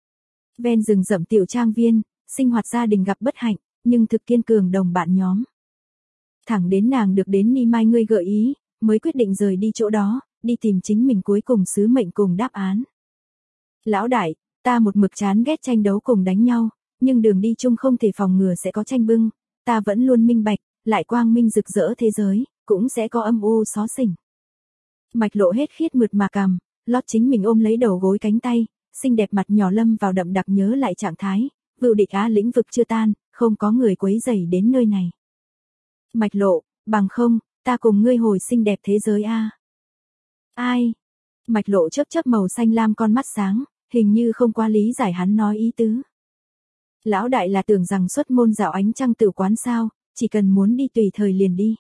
Ven rừng rậm tiểu trang viên, sinh hoạt gia đình gặp bất hạnh, nhưng thực kiên cường đồng bạn nhóm. Thẳng đến nàng được đến Ni Mai ngươi gợi ý, mới quyết định rời đi chỗ đó, đi tìm chính mình cuối cùng sứ mệnh cùng đáp án. Lão đại, ta một mực chán ghét tranh đấu cùng đánh nhau, nhưng đường đi chung không thể phòng ngừa sẽ có tranh bưng, ta vẫn luôn minh bạch, lại quang minh rực rỡ thế giới, cũng sẽ có âm u xó xỉnh. Mạch Lộ hết khiết mượt mà cằm, lót chính mình ôm lấy đầu gối cánh tay, xinh đẹp mặt nhỏ lâm vào đậm đặc nhớ lại trạng thái, vựu địch Á lĩnh vực chưa tan, không có người quấy rầy đến nơi này. Mạch Lộ, bằng không, ta cùng ngươi hồi xinh đẹp thế giới a. Ai? Mạch Lộ chớp chớp màu xanh lam con mắt sáng, hình như không quá lý giải hắn nói ý tứ. Lão đại là tưởng rằng xuất môn dạo ánh trăng tử quán sao, chỉ cần muốn đi tùy thời liền đi.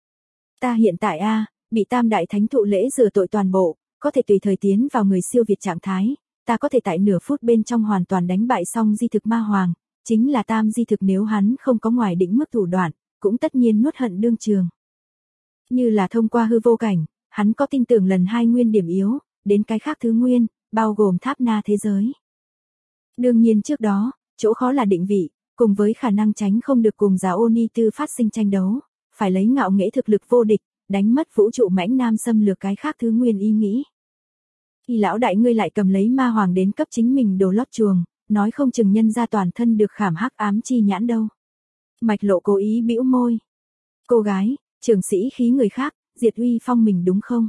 Ta hiện tại bị tam đại thánh thụ lễ rửa tội toàn bộ, có thể tùy thời tiến vào người siêu việt trạng thái, ta có thể tại nửa phút bên trong hoàn toàn đánh bại xong di thực ma hoàng, chính là tam di thực nếu hắn không có ngoài đỉnh mức thủ đoạn, cũng tất nhiên nuốt hận đương trường. Như là thông qua hư vô cảnh, hắn có tin tưởng lần 2 nguyên điểm yếu, đến cái khác thứ nguyên, bao gồm tháp na thế giới. Đương nhiên trước đó, chỗ khó là định vị, cùng với khả năng tránh không được cùng giáo Oni Tư phát sinh tranh đấu, phải lấy ngạo nghễ thực lực vô địch, đánh mất vũ trụ mãnh nam xâm lược cái khác thứ nguyên ý nghĩ. Khi lão đại ngươi lại cầm lấy ma hoàng đến cấp chính mình đồ lót chuồng, nói không chừng nhân ra toàn thân được khảm hắc ám chi nhãn đâu. Mạch Lộ cố ý bĩu môi. Cô gái, trưởng sĩ khí người khác, diệt uy phong mình đúng không?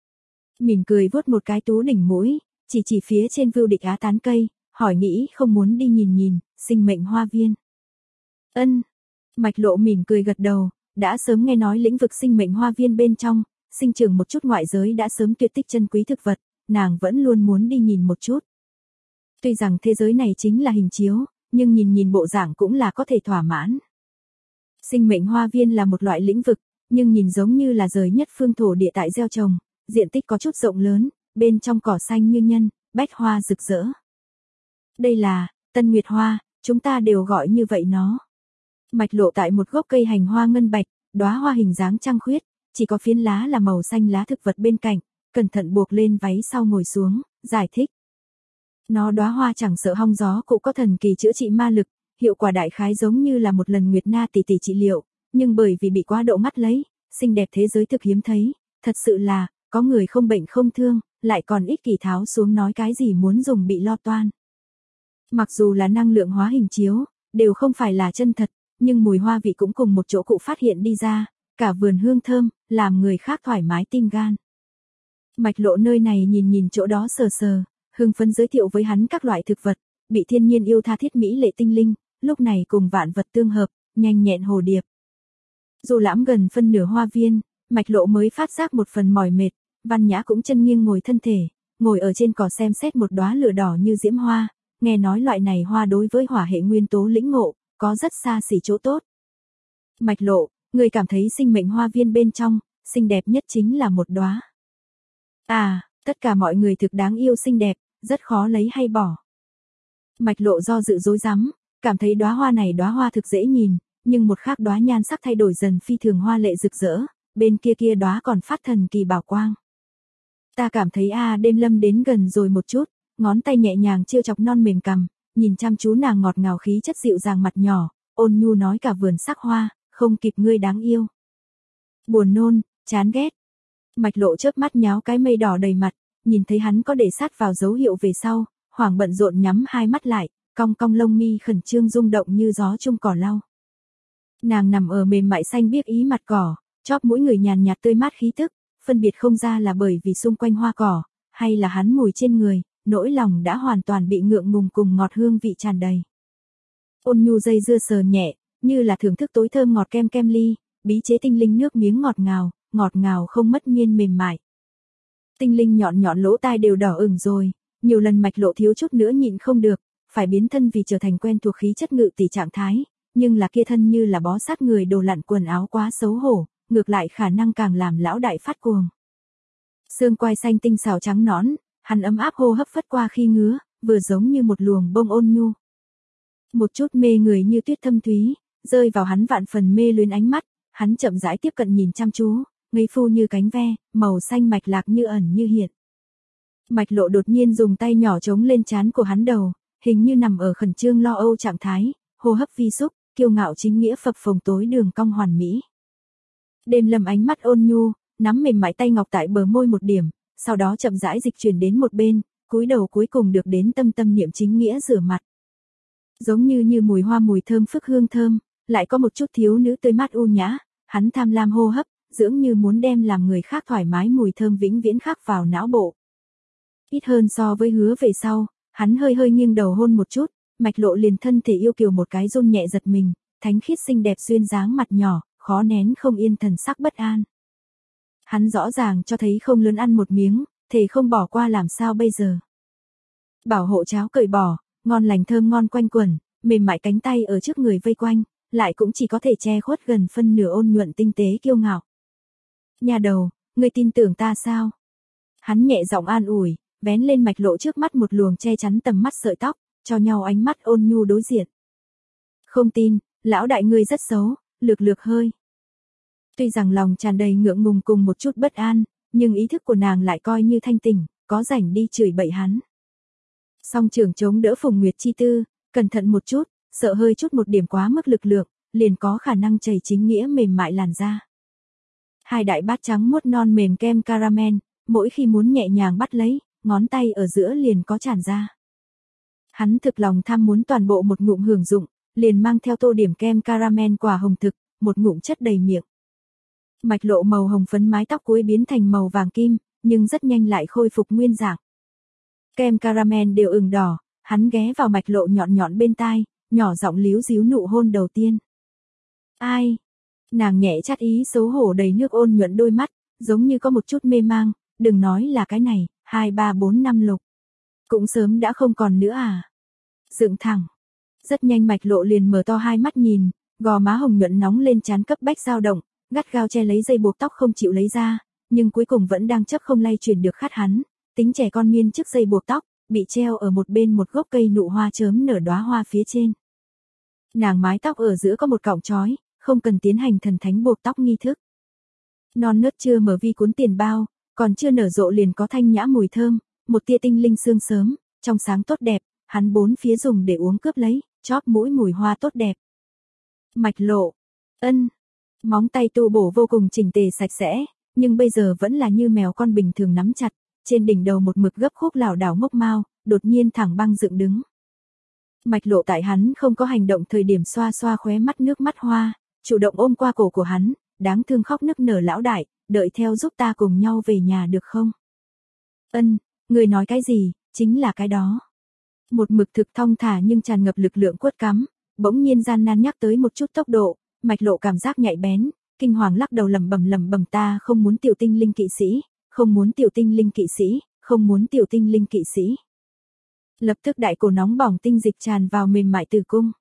Mỉm cười vuốt một cái tú đỉnh mũi, chỉ phía trên vưu địch Á tán cây, hỏi nghĩ không muốn đi nhìn nhìn, sinh mệnh hoa viên. Ân. Mạch Lộ mỉm cười gật đầu, đã sớm nghe nói lĩnh vực sinh mệnh hoa viên bên trong, sinh trưởng một chút ngoại giới đã sớm tuyệt tích chân quý thực vật, nàng vẫn luôn muốn đi nhìn một chút. Tuy rằng thế giới này chính là hình chiếu, nhưng nhìn bộ dạng cũng là có thể thỏa mãn. Sinh mệnh hoa viên là một loại lĩnh vực, nhưng nhìn giống như là rời nhất phương thổ địa tại gieo trồng, diện tích có chút rộng lớn, bên trong cỏ xanh như nhân, bách hoa rực rỡ. Đây là Tân Nguyệt Hoa, chúng ta đều gọi như vậy nó. Mạch Lộ tại một gốc cây hành hoa ngân bạch, đóa hoa hình dáng trăng khuyết, chỉ có phiến lá là màu xanh lá thực vật bên cạnh, cẩn thận buộc lên váy sau ngồi xuống, giải thích. Nó đóa hoa chẳng sợ hong gió cũng có thần kỳ chữa trị ma lực, hiệu quả đại khái giống như là một lần Nguyệt Na tỷ tỷ trị liệu, nhưng bởi vì bị quá độ ngắt lấy, xinh đẹp thế giới thực hiếm thấy, thật sự là, có người không bệnh không thương, lại còn ích kỷ tháo xuống nói cái gì muốn dùng bị lo toan. Mặc dù là năng lượng hóa hình chiếu, đều không phải là chân thật, nhưng mùi hoa vị cũng cùng một chỗ cụ phát hiện đi ra, cả vườn hương thơm, làm người khác thoải mái tim gan. Mạch Lộ nơi này nhìn chỗ đó sờ sờ, hưng phấn giới thiệu với hắn các loại thực vật, bị thiên nhiên yêu tha thiết mỹ lệ tinh linh, lúc này cùng vạn vật tương hợp, nhanh nhẹn hồ điệp. Dù lãm gần phân nửa hoa viên, Mạch Lộ mới phát giác một phần mỏi mệt, Văn Nhã cũng chân nghiêng ngồi thân thể, ngồi ở trên cỏ xem xét một đóa lửa đỏ như diễm hoa, nghe nói loại này hoa đối với hỏa hệ nguyên tố lĩnh ngộ, có rất xa xỉ chỗ tốt. Mạch Lộ, người cảm thấy sinh mệnh hoa viên bên trong, xinh đẹp nhất chính là một đóa. Tất cả mọi người thực đáng yêu xinh đẹp, rất khó lấy hay bỏ. Mạch Lộ do dự rối rắm, cảm thấy đóa hoa này đóa hoa thực dễ nhìn, nhưng một khác đóa nhan sắc thay đổi dần phi thường hoa lệ rực rỡ, bên kia đóa còn phát thần kỳ bảo quang. Ta cảm thấy đêm lâm đến gần rồi một chút, ngón tay nhẹ nhàng trêu chọc non mềm cằm, nhìn chăm chú nàng ngọt ngào khí chất dịu dàng mặt nhỏ, ôn nhu nói cả vườn sắc hoa, không kịp ngươi đáng yêu. Buồn nôn, chán ghét. Mạch Lộ chớp mắt nháo cái mây đỏ đầy mặt, nhìn thấy hắn có để sát vào dấu hiệu về sau, hoảng bận rộn nhắm hai mắt lại, cong cong lông mi khẩn trương rung động như gió chung cỏ lau. Nàng nằm ở mềm mại xanh biếc ý mặt cỏ, chóp mũi người nhàn nhạt tươi mát khí tức, phân biệt không ra là bởi vì xung quanh hoa cỏ, hay là hắn mùi trên người, nỗi lòng đã hoàn toàn bị ngượng ngùng cùng ngọt hương vị tràn đầy. Ôn nhu dây dưa sờ nhẹ, như là thưởng thức tối thơm ngọt kem ly, bí chế tinh linh nước miếng ngọt ngào không mất miên mềm mại. Tinh linh nhọn lỗ tai đều đỏ ửng rồi, nhiều lần Mạch Lộ thiếu chút nữa nhịn không được, phải biến thân vì trở thành quen thuộc khí chất ngự tỷ trạng thái, nhưng là kia thân như là bó sát người đồ lặn quần áo quá xấu hổ, ngược lại khả năng càng làm lão đại phát cuồng. Xương quai xanh tinh xào trắng nõn, hắn ấm áp hô hấp phất qua khi ngứa, vừa giống như một luồng bông ôn nhu. Một chút mê người như tuyết thâm thúy, rơi vào hắn vạn phần mê luyến ánh mắt, hắn chậm rãi tiếp cận nhìn chăm chú, ngây phu như cánh ve, màu xanh mạch lạc như ẩn như hiện. Mạch Lộ đột nhiên dùng tay nhỏ chống lên trán của hắn đầu, hình như nằm ở khẩn trương lo âu trạng thái, hô hấp vi xúc, kiêu ngạo chính nghĩa phập phồng tối đường cong hoàn mỹ. Đêm Lâm ánh mắt ôn nhu, nắm mềm mại tay ngọc tại bờ môi một điểm, sau đó chậm rãi dịch chuyển đến một bên, cúi đầu cuối cùng được đến tâm tâm niệm chính nghĩa rửa mặt. Giống như mùi hoa mùi thơm phức hương thơm, lại có một chút thiếu nữ tươi mát u nhã, hắn tham lam hô hấp, dưỡng như muốn đem làm người khác thoải mái mùi thơm vĩnh viễn khắc vào não bộ. Ít hơn so với hứa về sau, hắn hơi hơi nghiêng đầu hôn một chút, Mạch Lộ liền thân thể yêu kiều một cái run nhẹ giật mình, thánh khiết xinh đẹp duyên dáng mặt nhỏ, khó nén không yên thần sắc bất an. Hắn rõ ràng cho thấy không lớn ăn một miếng, thề không bỏ qua làm sao bây giờ. Bảo hộ cháo cởi bỏ, ngon lành thơm ngon quanh quẩn, mềm mại cánh tay ở trước người vây quanh, lại cũng chỉ có thể che khuất gần phân nửa ôn nhuận tinh tế kiêu ngạo. Nhà đầu, ngươi tin tưởng ta sao? Hắn nhẹ giọng an ủi, vén lên Mạch Lộ trước mắt một luồng che chắn tầm mắt sợi tóc, cho nhau ánh mắt ôn nhu đối diện. Không tin, lão đại ngươi rất xấu, lược hơi. Tuy rằng lòng tràn đầy ngượng ngùng cùng một chút bất an, nhưng ý thức của nàng lại coi như thanh tỉnh, có rảnh đi chửi bậy hắn. Song trưởng chống đỡ Phùng Nguyệt chi tư, cẩn thận một chút, sợ hơi chút một điểm quá mức lực lượng, liền có khả năng chảy chính nghĩa mềm mại làn da. Hai đại bát trắng muốt non mềm kem caramel, mỗi khi muốn nhẹ nhàng bắt lấy, ngón tay ở giữa liền có tràn ra. Hắn thực lòng tham muốn toàn bộ một ngụm hưởng dụng, liền mang theo tô điểm kem caramel quả hồng thực, một ngụm chất đầy miệng. Mạch Lộ màu hồng phấn mái tóc cuối biến thành màu vàng kim, nhưng rất nhanh lại khôi phục nguyên dạng. Kem caramel đều ửng đỏ, hắn ghé vào Mạch Lộ nhọn nhọn bên tai, nhỏ giọng líu díu nụ hôn đầu tiên. Ai? Nàng nhẹ chát ý xấu hổ đầy nước ôn nhuận đôi mắt, giống như có một chút mê mang, đừng nói là cái này, 2, 3, 4, 5 lục. Cũng sớm đã không còn nữa à? Dựng thẳng. Rất nhanh Mạch Lộ liền mở to hai mắt nhìn, gò má hồng nhuận nóng lên trán cấp bách dao động, gắt gao che lấy dây buộc tóc không chịu lấy ra, nhưng cuối cùng vẫn đang chấp không lay chuyển được khát hắn, tính trẻ con miên trước dây buộc tóc, bị treo ở một bên một gốc cây nụ hoa chớm nở đóa hoa phía trên. Nàng mái tóc ở giữa có một cọng chói, không cần tiến hành thần thánh buộc tóc nghi thức. Non nớt chưa mở vi cuốn tiền bao, còn chưa nở rộ liền có thanh nhã mùi thơm, một tia tinh linh sương sớm, trong sáng tốt đẹp, hắn bốn phía dùng để uống cướp lấy, chóp mũi mùi hoa tốt đẹp. Mạch Lộ, ân, móng tay tu bổ vô cùng chỉnh tề sạch sẽ, nhưng bây giờ vẫn là như mèo con bình thường nắm chặt, trên đỉnh đầu một mực gấp khúc lảo đảo ngốc mao, đột nhiên thẳng băng dựng đứng. Mạch Lộ tại hắn không có hành động thời điểm xoa xoa khóe mắt nước mắt hoa, chủ động ôm qua cổ của hắn, đáng thương khóc nức nở lão đại, đợi theo giúp ta cùng nhau về nhà được không? Ân, người nói cái gì, chính là cái đó. Một mực thực thong thả nhưng tràn ngập lực lượng quất cắm, bỗng nhiên gian nan nhắc tới một chút tốc độ, Mạch Lộ cảm giác nhạy bén, kinh hoàng lắc đầu lẩm bẩm ta không muốn tiểu tinh linh kỵ sĩ, không muốn tiểu tinh linh kỵ sĩ, không muốn tiểu tinh linh kỵ sĩ. Lập tức đại cổ nóng bỏng tinh dịch tràn vào mềm mại tử cung.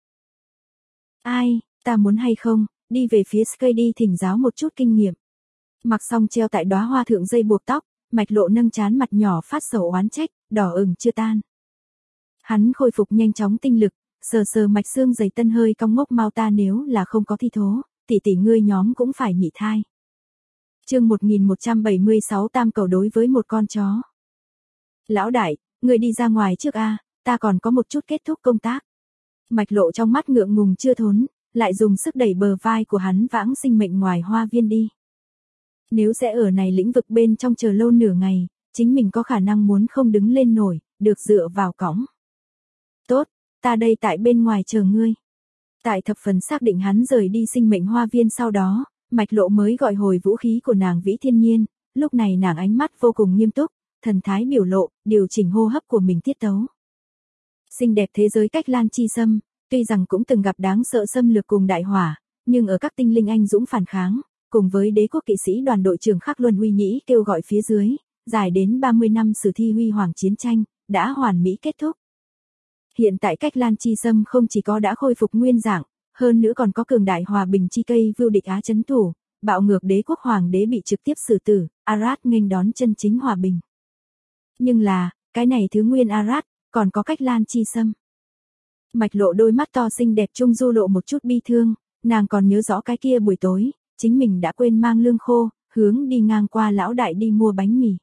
Ai, ta muốn hay không, đi về phía Sky đi thỉnh giáo một chút kinh nghiệm. Mặc xong treo tại đóa hoa thượng dây buộc tóc, Mạch Lộ nâng trán mặt nhỏ phát sầu oán trách, đỏ ửng chưa tan. Hắn khôi phục nhanh chóng tinh lực, sờ mạch xương dày tân hơi cong ngốc mau ta nếu là không có thi thố, tỷ ngươi nhóm cũng phải nhị thai. Chương 1176 tam cầu đối với một con chó. Lão đại, người đi ra ngoài trước a, ta còn có một chút kết thúc công tác. Mạch Lộ trong mắt ngượng ngùng chưa thốn, lại dùng sức đẩy bờ vai của hắn vãng sinh mệnh ngoài hoa viên đi. Nếu sẽ ở này lĩnh vực bên trong chờ lâu nửa ngày, chính mình có khả năng muốn không đứng lên nổi, được dựa vào cõng. Tốt, ta đây tại bên ngoài chờ ngươi. Tại thập phần xác định hắn rời đi sinh mệnh hoa viên sau đó, Mạch Lộ mới gọi hồi vũ khí của nàng Vĩ Thiên Nhiên, lúc này nàng ánh mắt vô cùng nghiêm túc, thần thái biểu lộ, điều chỉnh hô hấp của mình tiết tấu. Xinh đẹp thế giới cách Lan Chi Sâm, tuy rằng cũng từng gặp đáng sợ xâm lược cùng đại hỏa, nhưng ở các tinh linh anh dũng phản kháng, cùng với đế quốc kỵ sĩ đoàn đội trưởng Khắc Luân Uy Nhĩ kêu gọi phía dưới, dài đến 30 năm sử thi huy hoàng chiến tranh, đã hoàn mỹ kết thúc. Hiện tại cách Lan Chi Sâm không chỉ có đã khôi phục nguyên dạng, hơn nữa còn có cường đại hòa bình chi cây vưu địch Á trấn thủ, bạo ngược đế quốc hoàng đế bị trực tiếp xử tử, Arad nghênh đón chân chính hòa bình. Nhưng là, cái này thứ nguyên Arad, còn có cách Lan Chi Sâm. Mạch Lộ đôi mắt to xinh đẹp trung du lộ một chút bi thương, nàng còn nhớ rõ cái kia buổi tối, chính mình đã quên mang lương khô, hướng đi ngang qua lão đại đi mua bánh mì.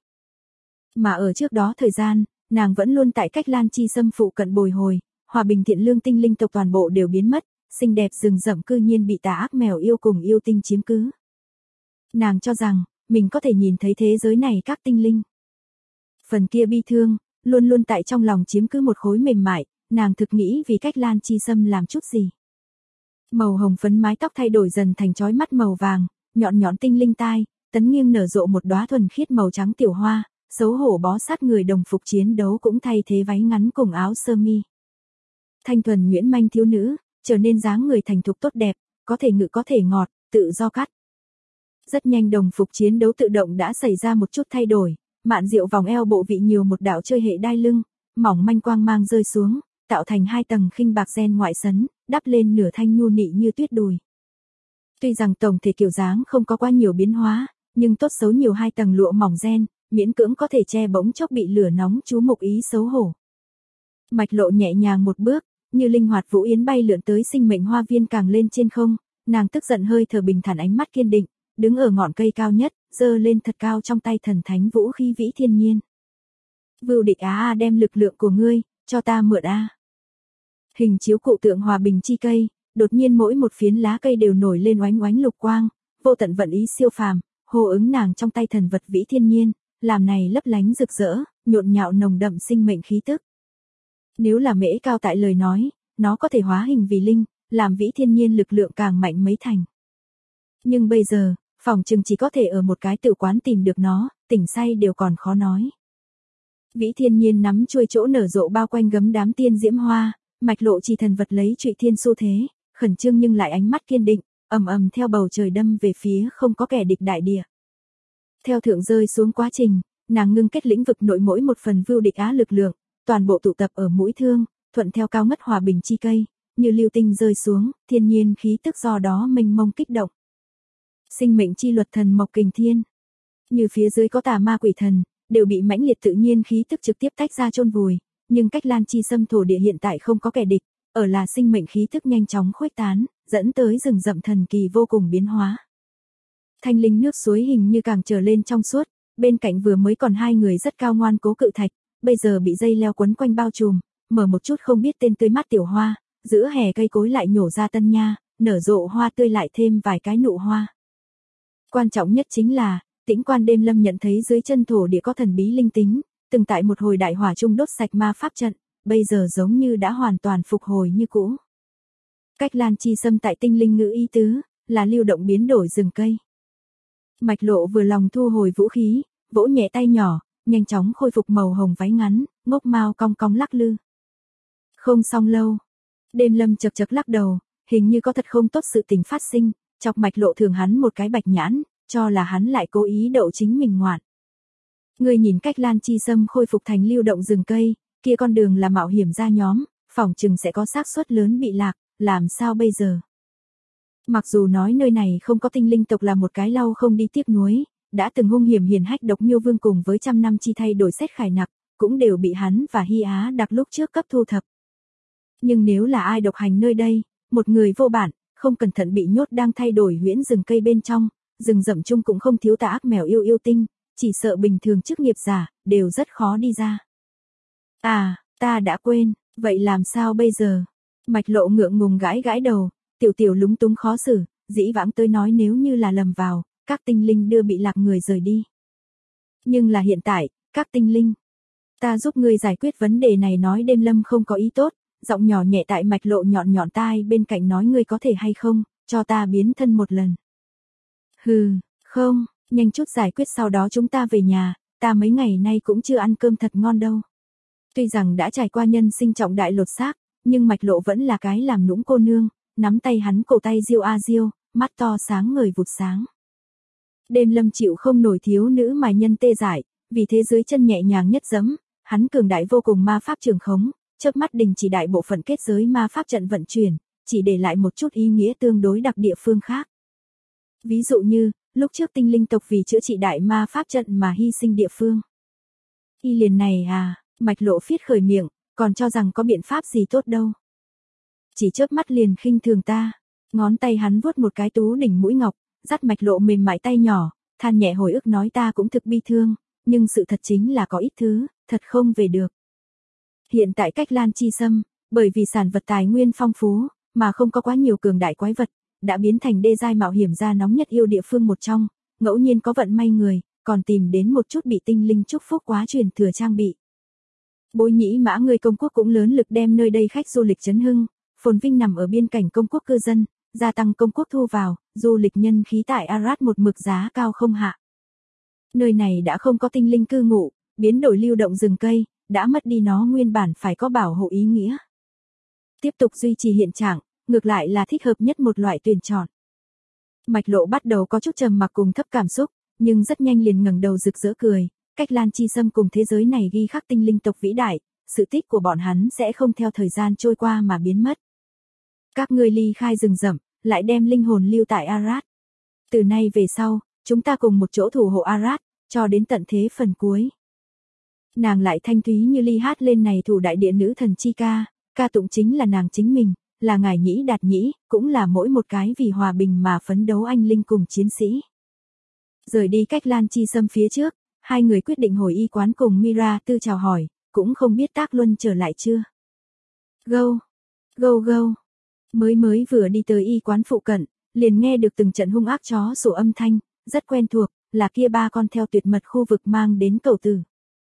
Mà ở trước đó thời gian, nàng vẫn luôn tại cách Lan Chi Sâm phụ cận bồi hồi, hòa bình thiện lương tinh linh tộc toàn bộ đều biến mất, xinh đẹp rừng rậm cư nhiên bị tà ác mèo yêu cùng yêu tinh chiếm cứ. Nàng cho rằng, mình có thể nhìn thấy thế giới này các tinh linh. Phần kia bi thương, luôn luôn tại trong lòng chiếm cứ một khối mềm mại, nàng thực nghĩ vì cách Lan Chi Sâm làm chút gì. Màu hồng phấn mái tóc thay đổi dần thành chói mắt màu vàng, nhọn nhọn tinh linh tai, tấn nghiêng nở rộ một đóa thuần khiết màu trắng tiểu hoa, xấu hổ bó sát người đồng phục chiến đấu cũng thay thế váy ngắn cùng áo sơ mi. Thanh thuần nhuyễn manh thiếu nữ, trở nên dáng người thành thục tốt đẹp, có thể ngự có thể ngọt, tự do cắt. Rất nhanh đồng phục chiến đấu tự động đã xảy ra một chút thay đổi, mạn diệu vòng eo bộ vị nhiều một đạo chơi hệ đai lưng, mỏng manh quang mang rơi xuống, tạo thành 2 tầng khinh bạc ren ngoại sấn, đắp lên nửa thanh nhu nị như tuyết đùi. Tuy rằng tổng thể kiểu dáng không có quá nhiều biến hóa, nhưng tốt xấu nhiều 2 tầng lụa mỏng ren, miễn cưỡng có thể che bỗng chốc bị lửa nóng chú mục ý xấu hổ. Mạch Lộ nhẹ nhàng một bước, như linh hoạt vũ yến bay lượn tới sinh mệnh hoa viên càng lên trên không, nàng tức giận hơi thở bình thản ánh mắt kiên định, đứng ở ngọn cây cao nhất, giơ lên thật cao trong tay thần thánh vũ khí vĩ thiên nhiên. Vưu Địch Á đem lực lượng của ngươi, cho ta mượn a. Hình chiếu cụ tượng hòa bình chi cây, đột nhiên mỗi một phiến lá cây đều nổi lên oánh oánh lục quang, vô tận vận ý siêu phàm, hô ứng nàng trong tay thần vật vĩ thiên nhiên, làm này lấp lánh rực rỡ, nhộn nhạo nồng đậm sinh mệnh khí tức. Nếu là mễ cao tại lời nói, nó có thể hóa hình vì linh, làm vĩ thiên nhiên lực lượng càng mạnh mấy thành. Nhưng bây giờ, phòng chừng chỉ có thể ở một cái tự quán tìm được nó, tỉnh say đều còn khó nói. Vĩ thiên nhiên nắm chuôi chỗ nở rộ bao quanh gấm đám tiên diễm hoa, Mạch Lộ chỉ thần vật lấy trụy thiên xu thế, khẩn trương nhưng lại ánh mắt kiên định, ầm ầm theo bầu trời đâm về phía không có kẻ địch đại địa. Theo thượng rơi xuống quá trình, nàng ngưng kết lĩnh vực nội mỗi một phần Vưu Địch Á lực lượng, toàn bộ tụ tập ở mũi thương, thuận theo cao ngất hòa bình chi cây, như lưu tinh rơi xuống, thiên nhiên khí tức do đó mênh mông kích động. Sinh mệnh chi luật thần mộc kình thiên, như phía dưới có tà ma quỷ thần, đều bị mãnh liệt tự nhiên khí tức trực tiếp tách ra chôn vùi, nhưng cách Lan Chi Sâm thổ địa hiện tại không có kẻ địch, ở là sinh mệnh khí tức nhanh chóng khuếch tán, dẫn tới rừng rậm thần kỳ vô cùng biến hóa. Thanh linh nước suối hình như càng trở lên trong suốt, bên cạnh vừa mới còn 2 người rất cao ngoan cố cự thạch, bây giờ bị dây leo quấn quanh bao trùm, mở một chút không biết tên tươi mát tiểu hoa, giữa hè cây cối lại nhổ ra tân nha, nở rộ hoa tươi lại thêm vài cái nụ hoa. Quan trọng nhất chính là, Tĩnh Quan Đêm Lâm nhận thấy dưới chân thổ địa có thần bí linh tính, từng tại một hồi đại hỏa trung đốt sạch ma pháp trận, bây giờ giống như đã hoàn toàn phục hồi như cũ. Cách Lan Chi Sâm tại tinh linh ngữ ý tứ, là lưu động biến đổi rừng cây. Mạch Lộ vừa lòng thu hồi vũ khí, vỗ nhẹ tay nhỏ, nhanh chóng khôi phục màu hồng váy ngắn, ngốc mao cong cong lắc lư. Không xong lâu. Đêm Lâm chật chật lắc đầu, hình như có thật không tốt sự tình phát sinh, chọc Mạch Lộ thường hắn một cái bạch nhãn, cho là hắn lại cố ý đậu chính mình ngoạn. Người nhìn cách Lan Chi Sâm khôi phục thành lưu động rừng cây, kia con đường là mạo hiểm ra nhóm, phỏng chừng sẽ có xác suất lớn bị lạc, làm sao bây giờ? Mặc dù nói nơi này không có tinh linh tộc là một cái lau không đi tiếc nuối, đã từng hung hiểm hiền hách độc miêu vương cùng với 100 năm chi thay đổi xét khải nặc, cũng đều bị hắn và Hy Á đặc lúc trước cấp thu thập. Nhưng nếu là ai độc hành nơi đây, một người vô bản, không cẩn thận bị nhốt đang thay đổi huyễn rừng cây bên trong, rừng rậm chung cũng không thiếu tà ác mèo yêu yêu tinh, chỉ sợ bình thường chức nghiệp giả, đều rất khó đi ra. À, ta đã quên, vậy làm sao bây giờ? Mạch Lộ ngượng ngùng gãi gãi đầu, tiểu tiểu lúng túng khó xử, dĩ vãng tôi nói nếu như là lầm vào, các tinh linh đưa bị lạc người rời đi. Nhưng là hiện tại, các tinh linh, ta giúp ngươi giải quyết vấn đề này nói Đêm Lâm không có ý tốt, giọng nhỏ nhẹ tại Mạch Lộ nhọn nhọn tai bên cạnh nói ngươi có thể hay không, cho ta biến thân một lần. Hừ, không, nhanh chút giải quyết sau đó chúng ta về nhà, ta mấy ngày nay cũng chưa ăn cơm thật ngon đâu. Tuy rằng đã trải qua nhân sinh trọng đại lột xác, nhưng Mạch Lộ vẫn là cái làm nũng cô nương, nắm tay hắn cổ tay diêu a diêu, mắt to sáng ngời vụt sáng. Đêm Lâm chịu không nổi thiếu nữ mài nhân tê dại, vì thế dưới chân nhẹ nhàng nhất giẫm, hắn cường đại vô cùng ma pháp trường khống, chớp mắt đình chỉ đại bộ phận kết giới ma pháp trận vận chuyển, chỉ để lại một chút ý nghĩa tương đối đặc địa phương khác. Ví dụ như, lúc trước tinh linh tộc vì chữa trị đại ma pháp trận mà hy sinh địa phương. Y liền này à, Mạch Lộ phiết khởi miệng, còn cho rằng có biện pháp gì tốt đâu. Chỉ chớp mắt liền khinh thường ta. Ngón tay hắn vuốt một cái tú đỉnh mũi ngọc, dắt Mạch Lộ mềm mại tay nhỏ, than nhẹ hồi ức nói ta cũng thực bi thương, nhưng sự thật chính là có ít thứ, thật không về được. Hiện tại Cách Lan Chi Sâm, bởi vì sản vật tài nguyên phong phú, mà không có quá nhiều cường đại quái vật, đã biến thành đê giai mạo hiểm gia nóng nhất yêu địa phương một trong, ngẫu nhiên có vận may người, còn tìm đến một chút bị tinh linh chúc phúc quá truyền thừa trang bị. Bối Nhĩ Mã người công quốc cũng lớn lực đem nơi đây khách du lịch chấn hưng, phồn vinh nằm ở biên cảnh công quốc cư dân, gia tăng công quốc thu vào, du lịch nhân khí tại Arad một mực giá cao không hạ. Nơi này đã không có tinh linh cư ngụ, biến đổi lưu động rừng cây, đã mất đi nó nguyên bản phải có bảo hộ ý nghĩa. Tiếp tục duy trì hiện trạng, ngược lại là thích hợp nhất một loại tuyển chọn. Mạch Lộ bắt đầu có chút trầm mặc cùng thấp cảm xúc, nhưng rất nhanh liền ngẩng đầu rực rỡ cười, Cách Lan Chi Sâm cùng thế giới này ghi khắc tinh linh tộc vĩ đại, sự tích của bọn hắn sẽ không theo thời gian trôi qua mà biến mất. Các ngươi ly khai rừng rậm, lại đem linh hồn lưu tại Arad. Từ nay về sau, chúng ta cùng một chỗ thủ hộ Arad, cho đến tận thế phần cuối. Nàng lại thanh thúy như ly hát lên này thủ đại địa nữ thần chi ca, ca tụng chính là nàng chính mình, là ngài nhĩ đạt nhĩ, cũng là mỗi một cái vì hòa bình mà phấn đấu anh linh cùng chiến sĩ. Rời đi Cách Lan Chi Sâm phía trước, hai người quyết định hồi y quán cùng Mira Tư chào hỏi, cũng không biết Tác Luân trở lại chưa. Gâu, gâu gâu. Mới vừa đi tới y quán phụ cận, liền nghe được từng trận hung ác chó sủa âm thanh, rất quen thuộc, là kia ba con theo tuyệt mật khu vực mang đến cầu tử.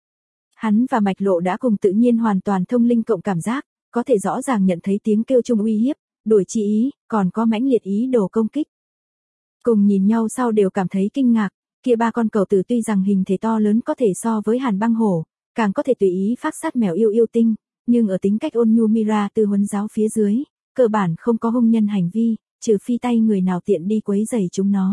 Hắn và Mạch Lộ đã cùng tự nhiên hoàn toàn thông linh cộng cảm giác, có thể rõ ràng nhận thấy tiếng kêu chung uy hiếp, đổi chi ý, còn có mãnh liệt ý đồ công kích. Cùng nhìn nhau sau đều cảm thấy kinh ngạc, kia ba con cầu tử tuy rằng hình thể to lớn có thể so với Hàn Băng Hổ, càng có thể tùy ý phác sát mèo yêu yêu tinh, nhưng ở tính cách ôn nhu Mira Tư huấn giáo phía dưới, cơ bản không có hung nhân hành vi, trừ phi tay người nào tiện đi quấy rầy chúng nó.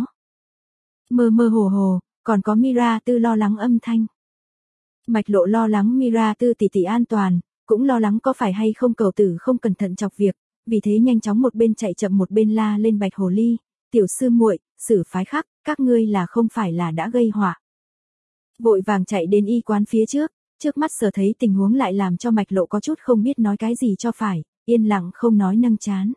Mơ mơ hồ hồ, còn có Mira Tư lo lắng âm thanh. Mạch Lộ lo lắng Mira Tư tỷ tỷ an toàn, cũng lo lắng có phải hay không cầu tử không cẩn thận chọc việc, vì thế nhanh chóng một bên chạy chậm một bên la lên Bạch Hồ Ly, tiểu sư muội, Sử phái khắc, các ngươi là không phải là đã gây họa. Vội vàng chạy đến y quán phía trước mắt sở thấy tình huống lại làm cho Mạch Lộ có chút không biết nói cái gì cho phải, yên lặng không nói nâng chán.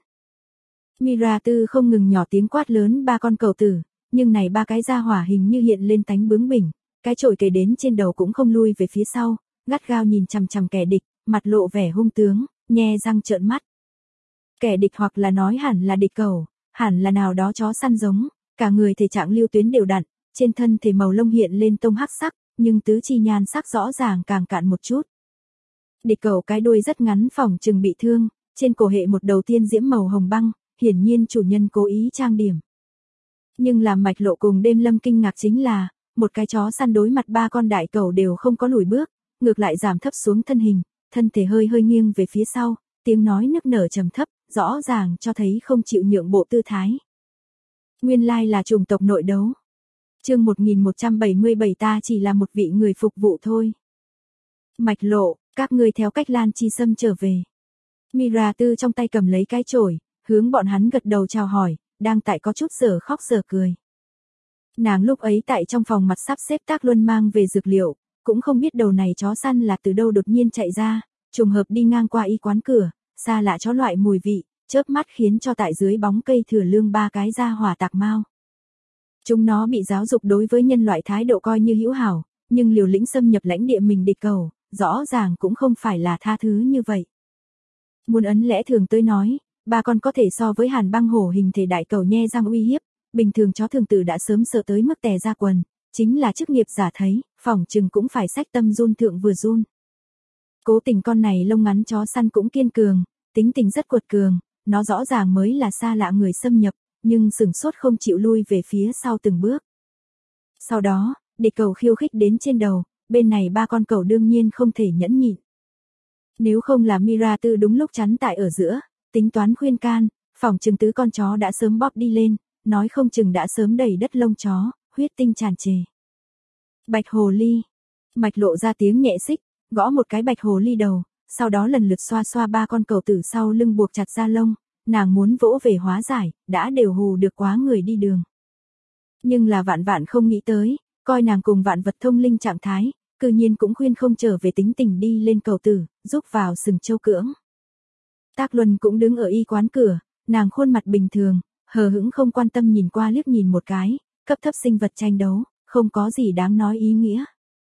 Mira Tư không ngừng nhỏ tiếng quát lớn ba con cầu tử, nhưng này ba cái gia hỏa hình như hiện lên tánh bướng bỉnh, cái chổi kề đến trên đầu cũng không lui về phía sau, gắt gao nhìn chằm chằm kẻ địch, mặt lộ vẻ hung tướng, nhe răng trợn mắt. Kẻ địch hoặc là nói hẳn là địch cầu, hẳn là nào đó chó săn giống, cả người thể trạng lưu tuyến đều đặn, trên thân thể màu lông hiện lên tông hắc sắc, nhưng tứ chi nhan sắc rõ ràng càng cạn một chút. Địch cầu cái đuôi rất ngắn phỏng chừng bị thương, trên cổ hệ một đầu tiên diễm màu hồng băng, hiển nhiên chủ nhân cố ý trang điểm. Nhưng làm Mạch Lộ cùng Đêm Lâm kinh ngạc chính là, một cái chó săn đối mặt ba con đại cầu đều không có lùi bước, ngược lại giảm thấp xuống thân hình, thân thể hơi hơi nghiêng về phía sau, tiếng nói nức nở trầm thấp, rõ ràng cho thấy không chịu nhượng bộ tư thái. Nguyên lai là chủng tộc nội đấu. Chương 1177 ta chỉ là một vị người phục vụ thôi. Mạch Lộ, các ngươi theo Cách Lan Chi Sâm trở về. Mira Tư trong tay cầm lấy cái chổi, hướng bọn hắn gật đầu chào hỏi, đang tại có chút giờ khóc giờ cười. Nàng lúc ấy tại trong phòng mặt sắp xếp Tác Luân mang về dược liệu, cũng không biết đầu này chó săn là từ đâu đột nhiên chạy ra, trùng hợp đi ngang qua y quán cửa, xa lạ chó loại mùi vị, chớp mắt khiến cho tại dưới bóng cây thừa lương ba cái gia hỏa tạc mau. Chúng nó bị giáo dục đối với nhân loại thái độ coi như hữu hảo, nhưng liều lĩnh xâm nhập lãnh địa mình địch cầu, rõ ràng cũng không phải là tha thứ như vậy. Muốn ấn lẽ thường tôi nói, ba con có thể so với Hàn Băng Hổ hình thể đại cầu nhe răng uy hiếp, bình thường chó thường tử đã sớm sợ tới mức tè ra quần, chính là chức nghiệp giả thấy, phỏng chừng cũng phải xách tâm run thượng vừa run. Cố tình con này lông ngắn chó săn cũng kiên cường, tính tình rất quật cường, nó rõ ràng mới là xa lạ người xâm nhập, nhưng sừng sốt không chịu lui về phía sau từng bước. Sau đó, địch cầu khiêu khích đến trên đầu, bên này ba con cầu đương nhiên không thể nhẫn nhịn. Nếu không là Mira Tư đúng lúc chắn tại ở giữa, tính toán khuyên can, phỏng chừng tứ con chó đã sớm bóp đi lên, nói không chừng đã sớm đầy đất lông chó, huyết tinh tràn trề. Bạch Hồ Ly. Mạch Lộ ra tiếng nhẹ xích, gõ một cái Bạch Hồ Ly đầu, sau đó lần lượt xoa xoa ba con cầu tử sau lưng buộc chặt ra lông, nàng muốn vỗ về hóa giải, đã đều hù được quá người đi đường. Nhưng là vạn vạn không nghĩ tới, coi nàng cùng vạn vật thông linh trạng thái, cư nhiên cũng khuyên không trở về tính tình đi lên cầu tử, giúp vào sừng châu cưỡng. Tác Luân cũng đứng ở y quán cửa, Nàng khuôn mặt bình thường, hờ hững không quan tâm nhìn qua liếc nhìn một cái, cấp thấp sinh vật tranh đấu, không có gì đáng nói ý nghĩa.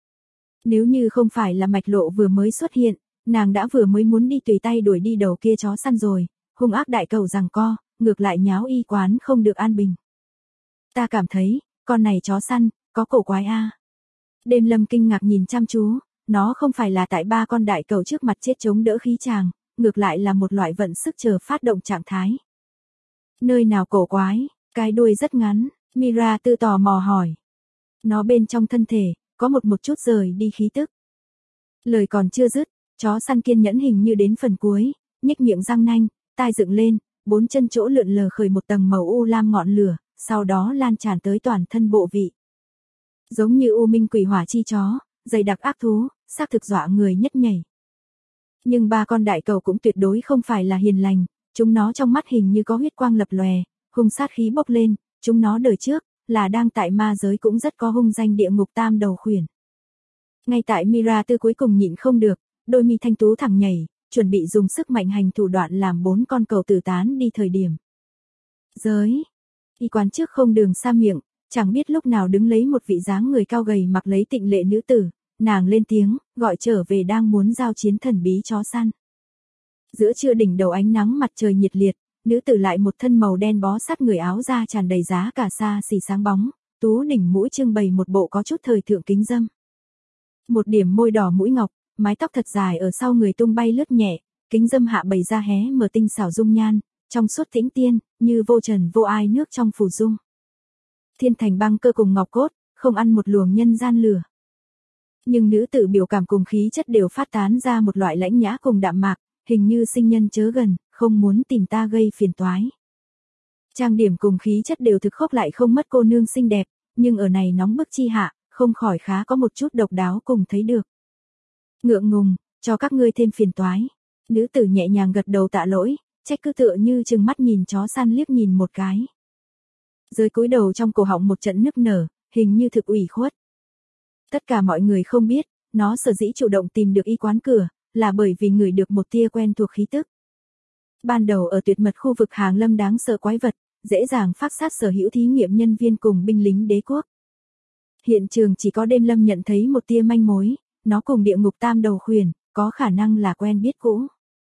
Nếu như không phải là Mạch Lộ vừa mới xuất hiện, nàng đã vừa mới muốn đi tùy tay đuổi đi đầu kia chó săn rồi, hung ác đại cầu giằng co, ngược lại nháo y quán không được an bình. Ta cảm thấy, con này chó săn, có cổ quái a. Đêm Lâm kinh ngạc nhìn chăm chú, nó không phải là tại ba con đại cầu trước mặt chết chống đỡ khí tràng, ngược lại là một loại vận sức chờ phát động trạng thái. Nơi nào cổ quái, cái đuôi rất ngắn, Mira tự tò mò hỏi. Nó bên trong thân thể, có một chút rời đi khí tức. Lời còn chưa dứt, chó săn kiên nhẫn hình như đến phần cuối, nhếch miệng răng nanh, tai dựng lên, bốn chân chỗ lượn lờ khởi một tầng màu u lam ngọn lửa, sau đó lan tràn tới toàn thân bộ vị. Giống như u minh quỷ hỏa chi chó, dày đặc ác thú, xác thực dọa người nhất nhảy. Nhưng ba con đại cầu cũng tuyệt đối không phải là hiền lành, chúng nó trong mắt hình như có huyết quang lập lòe, hung sát khí bốc lên, chúng nó đời trước là đang tại ma giới cũng rất có hung danh địa ngục tam đầu khuyển. Ngay tại Mira Tư cuối cùng nhịn không được, đôi mi thanh tú thẳng nhảy, chuẩn bị dùng sức mạnh hành thủ đoạn làm bốn con cầu tử tán đi thời điểm. Giới. Y quán trước không đường xa miệng, chẳng biết lúc nào đứng lấy một vị dáng người cao gầy mặc lấy tịnh lệ nữ tử, nàng lên tiếng, gọi trở về đang muốn giao chiến thần bí chó săn. Giữa trưa đỉnh đầu ánh nắng mặt trời nhiệt liệt, nữ tử lại một thân màu đen bó sát người áo da tràn đầy giá cả xa xỉ sáng bóng, tú đỉnh mũi trưng bày một bộ có chút thời thượng kính dâm. Một điểm môi đỏ mũi ngọc, mái tóc thật dài ở sau người tung bay lướt nhẹ, kính dâm hạ bày ra hé mở tinh xảo dung nhan, trong suốt tĩnh tiên, như vô trần vô ai nước trong phù dung. Thiên thành băng cơ cùng ngọc cốt, không ăn một luồng nhân gian lửa. Nhưng nữ tử biểu cảm cùng khí chất đều phát tán ra một loại lãnh nhã cùng đạm mạc, hình như sinh nhân chớ gần, không muốn tìm ta gây phiền toái. Trang điểm cùng khí chất đều thực khốc lại không mất cô nương xinh đẹp, nhưng ở này nóng bức chi hạ, không khỏi khá có một chút độc đáo cùng thấy được. Ngượng ngùng, cho các ngươi thêm phiền toái. Nữ tử nhẹ nhàng gật đầu tạ lỗi, trách cứ tựa như chừng mắt nhìn chó săn liếc nhìn một cái. Dưới cúi đầu trong cổ họng một trận nức nở, hình như thực ủy khuất. Tất cả mọi người không biết, nó sở dĩ chủ động tìm được y quán cửa, là bởi vì ngửi được một tia quen thuộc khí tức. Ban đầu ở tuyệt mật khu vực hàng lâm đáng sợ quái vật, dễ dàng phát sát sở hữu thí nghiệm nhân viên cùng binh lính đế quốc. Hiện trường chỉ có Đêm Lâm nhận thấy một tia manh mối, nó cùng địa ngục tam đầu khuyển, có khả năng là quen biết cũ.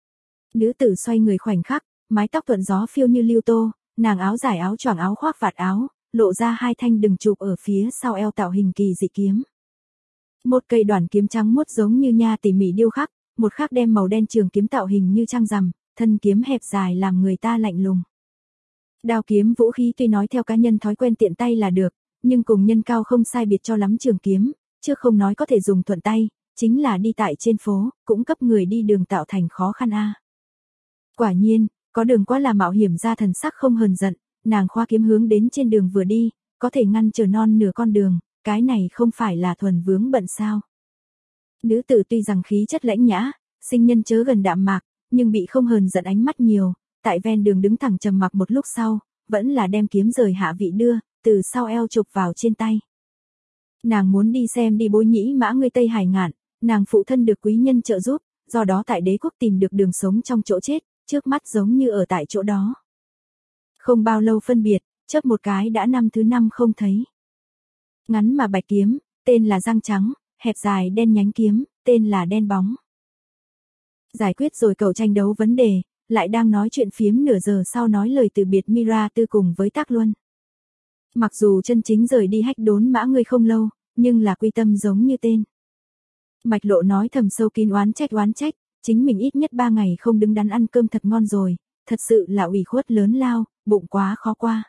Nữ tử xoay người khoảnh khắc, mái tóc thuận gió phiêu như lưu tô, nàng áo dài áo choàng áo khoác vạt áo, lộ ra hai thanh đừng chụp ở phía sau eo tạo hình kỳ dị kiếm. Một cây đoản kiếm trắng muốt giống như nha tỉ mỉ điêu khắc, một khác đem màu đen trường kiếm tạo hình như trăng rằm, thân kiếm hẹp dài làm người ta lạnh lùng. Đao kiếm vũ khí tuy nói theo cá nhân thói quen tiện tay là được, nhưng cùng nhân cao không sai biệt cho lắm trường kiếm, chứ không nói có thể dùng thuận tay, chính là đi tại trên phố, cũng cấp người đi đường tạo thành khó khăn a. Quả nhiên, có đường quá là mạo hiểm ra thần sắc không hờn giận, nàng khoa kiếm hướng đến trên đường vừa đi, có thể ngăn trở non nửa con đường, cái này không phải là thuần vướng bận sao. Nữ tử tuy rằng khí chất lãnh nhã, sinh nhân chớ gần đạm mạc, nhưng bị không hờn giận ánh mắt nhiều, tại ven đường đứng thẳng trầm mặc một lúc sau, vẫn là đem kiếm rời hạ vị đưa, từ sau eo chụp vào trên tay. Nàng muốn đi xem đi Bối Nhĩ Mã người Tây Hải Ngạn, nàng phụ thân được quý nhân trợ giúp, do đó tại đế quốc tìm được đường sống trong chỗ chết, trước mắt giống như ở tại chỗ đó. Không bao lâu phân biệt, chớp một cái đã năm thứ 5 không thấy. Ngắn mà bạch kiếm, tên là răng trắng, hẹp dài đen nhánh kiếm, tên là đen bóng. Giải quyết rồi cầu tranh đấu vấn đề, lại đang nói chuyện phiếm nửa giờ sau nói lời từ biệt Mira Tư cùng với Tác Luân. Mặc dù chân chính rời đi Hách Đốn Mã ngươi không lâu, nhưng là quy tâm giống như tên. Mạch Lộ nói thầm sâu kín oán trách, chính mình ít nhất 3 ngày không đứng đắn ăn cơm thật ngon rồi, thật sự là ủy khuất lớn lao, bụng quá khó qua.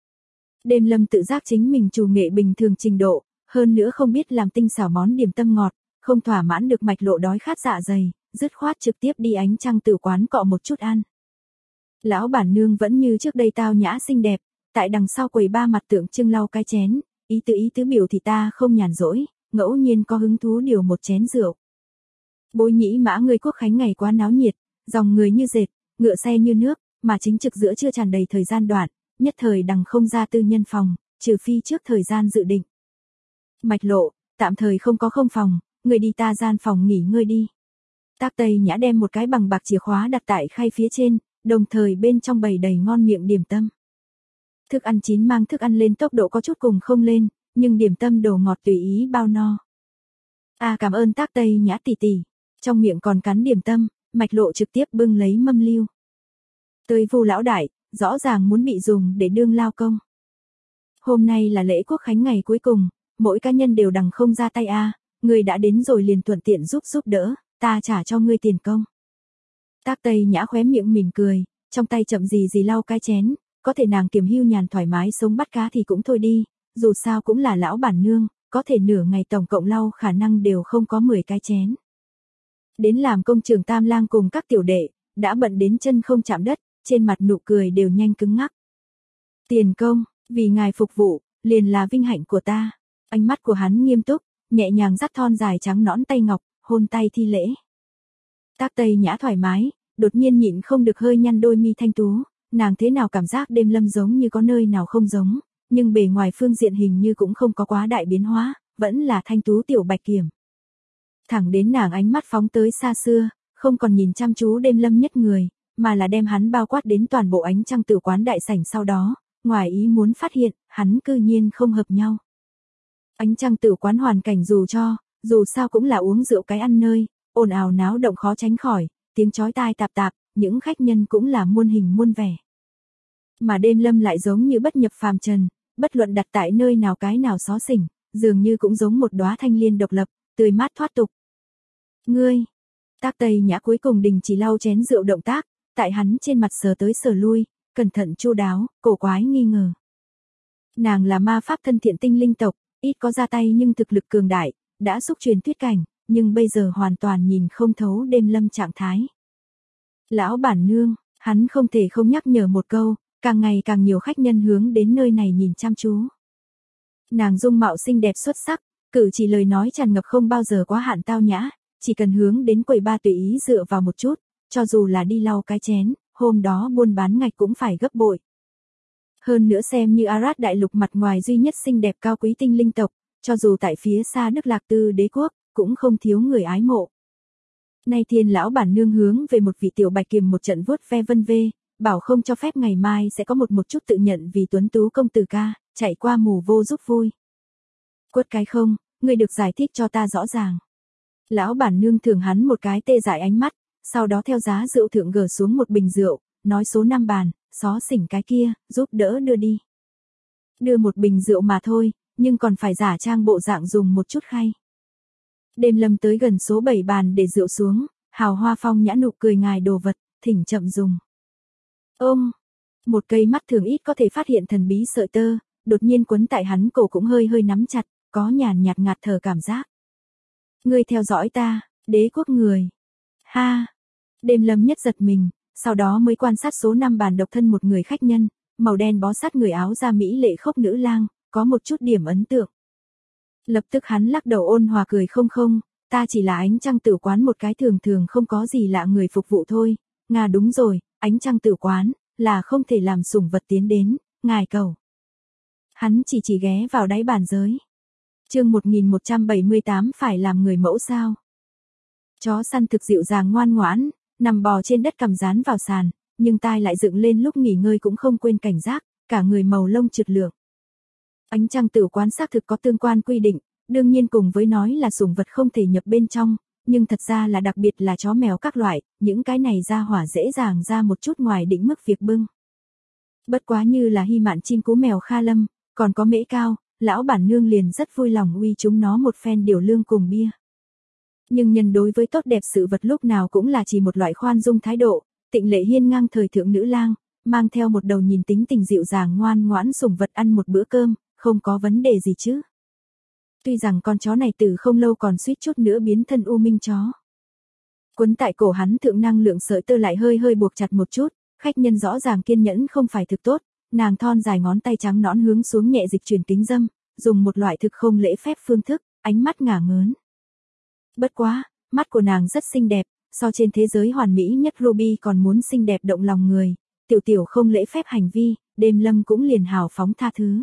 Đêm Lâm tự giác chính mình chủ nghệ bình thường trình độ, hơn nữa không biết làm tinh xảo món điểm tâm ngọt, không thỏa mãn được Mạch Lộ đói khát dạ dày, dứt khoát trực tiếp đi ánh trăng tử quán cọ một chút ăn. Lão bản nương vẫn như trước đây tao nhã xinh đẹp, tại đằng sau quầy ba mặt tượng trưng lau cái chén, ý tứ biểu thì ta không nhàn rỗi, ngẫu nhiên có hứng thú điều một chén rượu. Bối Nhĩ Mã người Quốc khánh ngày quá náo nhiệt, dòng người như dệt, ngựa xe như nước, mà chính trực giữa chưa tràn đầy thời gian đoạn, nhất thời đằng không ra tư nhân phòng, trừ phi trước thời gian dự định. Mạch Lộ, tạm thời không có không phòng, người đi ta gian phòng nghỉ ngơi đi. Tác Tây Nhã đem một cái bằng bạc chìa khóa đặt tại khay phía trên, đồng thời bên trong bày đầy ngon miệng điểm tâm. Thức ăn chín mang thức ăn lên tốc độ có chút cùng không lên, nhưng điểm tâm đồ ngọt tùy ý bao no. Cảm ơn Tác Tây Nhã tỷ tỷ. Trong miệng còn cắn điểm tâm, Mạch Lộ trực tiếp bưng lấy mâm liêu. Tới Vu lão đại, rõ ràng muốn bị dùng để đương lao công. Hôm nay là lễ quốc khánh ngày cuối cùng, mỗi cá nhân đều đằng không ra tay người đã đến rồi liền thuận tiện giúp đỡ, ta trả cho ngươi tiền công. Tác Tây Nhã khóe miệng mỉm cười, trong tay chậm gì lau cái chén, có thể nàng kiềm hưu nhàn thoải mái sống bắt cá thì cũng thôi đi, dù sao cũng là lão bản nương, có thể nửa ngày tổng cộng lau khả năng đều không có 10 cái chén. Đến làm công trường Tam Lang cùng các tiểu đệ, đã bận đến chân không chạm đất, trên mặt nụ cười đều nhanh cứng ngắc. Tiền công, vì ngài phục vụ, liền là vinh hạnh của ta. Ánh mắt của hắn nghiêm túc, nhẹ nhàng dắt thon dài trắng nõn tay ngọc, hôn tay thi lễ. Tác Tây Nhã thoải mái, đột nhiên nhịn không được hơi nhăn đôi mi thanh tú, nàng thế nào cảm giác Đêm Lâm giống như có nơi nào không giống, nhưng bề ngoài phương diện hình như cũng không có quá đại biến hóa, vẫn là thanh tú tiểu bạch kiểm. Thẳng đến nàng ánh mắt phóng tới xa xưa, không còn nhìn chăm chú Đêm Lâm nhất người, mà là đem hắn bao quát đến toàn bộ Ánh Trăng Tử Quán đại sảnh sau đó, ngoài ý muốn phát hiện, hắn cư nhiên không hợp nhau. Ánh Trăng Tử Quán hoàn cảnh dù sao cũng là uống rượu cái ăn nơi, ồn ào náo động khó tránh khỏi, tiếng chói tai tạp tạp, những khách nhân cũng là muôn hình muôn vẻ. Mà Đêm Lâm lại giống như bất nhập phàm trần, bất luận đặt tại nơi nào cái nào xó xỉnh, dường như cũng giống một đóa thanh liên độc lập, tươi mát thoát tục. Ngươi, Tác Tây Nhã cuối cùng đình chỉ lau chén rượu động tác, tại hắn trên mặt sờ tới sờ lui, cẩn thận chu đáo, cổ quái nghi ngờ. Nàng là ma pháp thân thiện tinh linh tộc, ít có ra tay nhưng thực lực cường đại, đã xúc truyền tuyết cảnh, nhưng bây giờ hoàn toàn nhìn không thấu Đêm Lâm trạng thái. Lão bản nương, hắn không thể không nhắc nhở một câu, càng ngày càng nhiều khách nhân hướng đến nơi này nhìn chăm chú. Nàng dung mạo xinh đẹp xuất sắc, cử chỉ lời nói tràn ngập không bao giờ quá hạn tao nhã, chỉ cần hướng đến quầy ba tùy ý dựa vào một chút, cho dù là đi lau cái chén, hôm đó buôn bán ngạch cũng phải gấp bội. Hơn nữa xem như Arad đại lục mặt ngoài duy nhất xinh đẹp cao quý tinh linh tộc, cho dù tại phía xa Đức Lạc Tư đế quốc, cũng không thiếu người ái mộ. Nay thiên lão bản nương hướng về một vị tiểu bạch kiềm một trận vuốt ve vân vê, bảo không cho phép ngày mai sẽ có một chút tự nhận vì tuấn tú công tử ca, chạy qua mù vô giúp vui. Quất cái không, ngươi được giải thích cho ta rõ ràng. Lão bản nương thưởng hắn một cái tê dại ánh mắt, sau đó theo giá rượu thượng gỡ xuống một bình rượu, nói số 5 bàn, xó xỉnh cái kia, giúp đỡ đưa đi. Đưa một bình rượu mà thôi, nhưng còn phải giả trang bộ dạng dùng một chút khay. Đêm Lâm tới gần số 7 bàn để rượu xuống, hào hoa phong nhã nụ cười ngài đồ vật, thỉnh chậm dùng. Một cây mắt thường ít có thể phát hiện thần bí sợi tơ, đột nhiên quấn tại hắn cổ cũng hơi nắm chặt, có nhàn nhạt ngạt thở cảm giác. Ngươi theo dõi ta, đế quốc người. Ha! Đêm Lâm nhất giật mình, sau đó mới quan sát số 5 bàn độc thân một người khách nhân, màu đen bó sát người áo da mỹ lệ khốc nữ lang, có một chút điểm ấn tượng. Lập tức hắn lắc đầu ôn hòa cười không, ta chỉ là Ánh Trăng Tử Quán một cái thường không có gì lạ người phục vụ thôi. Đúng rồi, Ánh Trăng Tử Quán, là không thể làm sủng vật tiến đến, ngài cầu. Hắn chỉ ghé vào đáy bàn giới. Chương 1178 phải làm người mẫu sao? Chó săn thực dịu dàng ngoan ngoãn, nằm bò trên đất cằm dán vào sàn, nhưng tai lại dựng lên lúc nghỉ ngơi cũng không quên cảnh giác, cả người màu lông trượt lượn. Ánh Trăng Tử Quán xác thực có tương quan quy định, đương nhiên cùng với nói là sủng vật không thể nhập bên trong, nhưng thật ra là đặc biệt là chó mèo các loại, những cái này ra hỏa dễ dàng ra một chút ngoài định mức việc bưng. Bất quá như là Hy Mạn chim cú mèo Kha Lâm, còn có Mễ Cao, lão bản nương liền rất vui lòng uy chúng nó một phen điều lương cùng bia. Nhưng nhân đối với tốt đẹp sự vật lúc nào cũng là chỉ một loại khoan dung thái độ, tịnh lệ hiên ngang thời thượng nữ lang, mang theo một đầu nhìn tính tình dịu dàng ngoan ngoãn sủng vật ăn một bữa cơm, không có vấn đề gì chứ. Tuy rằng con chó này từ không lâu còn suýt chút nữa biến thân u minh chó. Quấn tại cổ hắn thượng năng lượng sợi tơ lại hơi buộc chặt một chút, khách nhân rõ ràng kiên nhẫn không phải thực tốt, nàng thon dài ngón tay trắng nõn hướng xuống nhẹ dịch chuyển kính dâm, dùng một loại thực không lễ phép phương thức, ánh mắt ngả ngớn. Bất quá, mắt của nàng rất xinh đẹp, so trên thế giới hoàn mỹ nhất Ruby còn muốn xinh đẹp động lòng người, tiểu không lễ phép hành vi, Đêm Lâm cũng liền hào phóng tha thứ.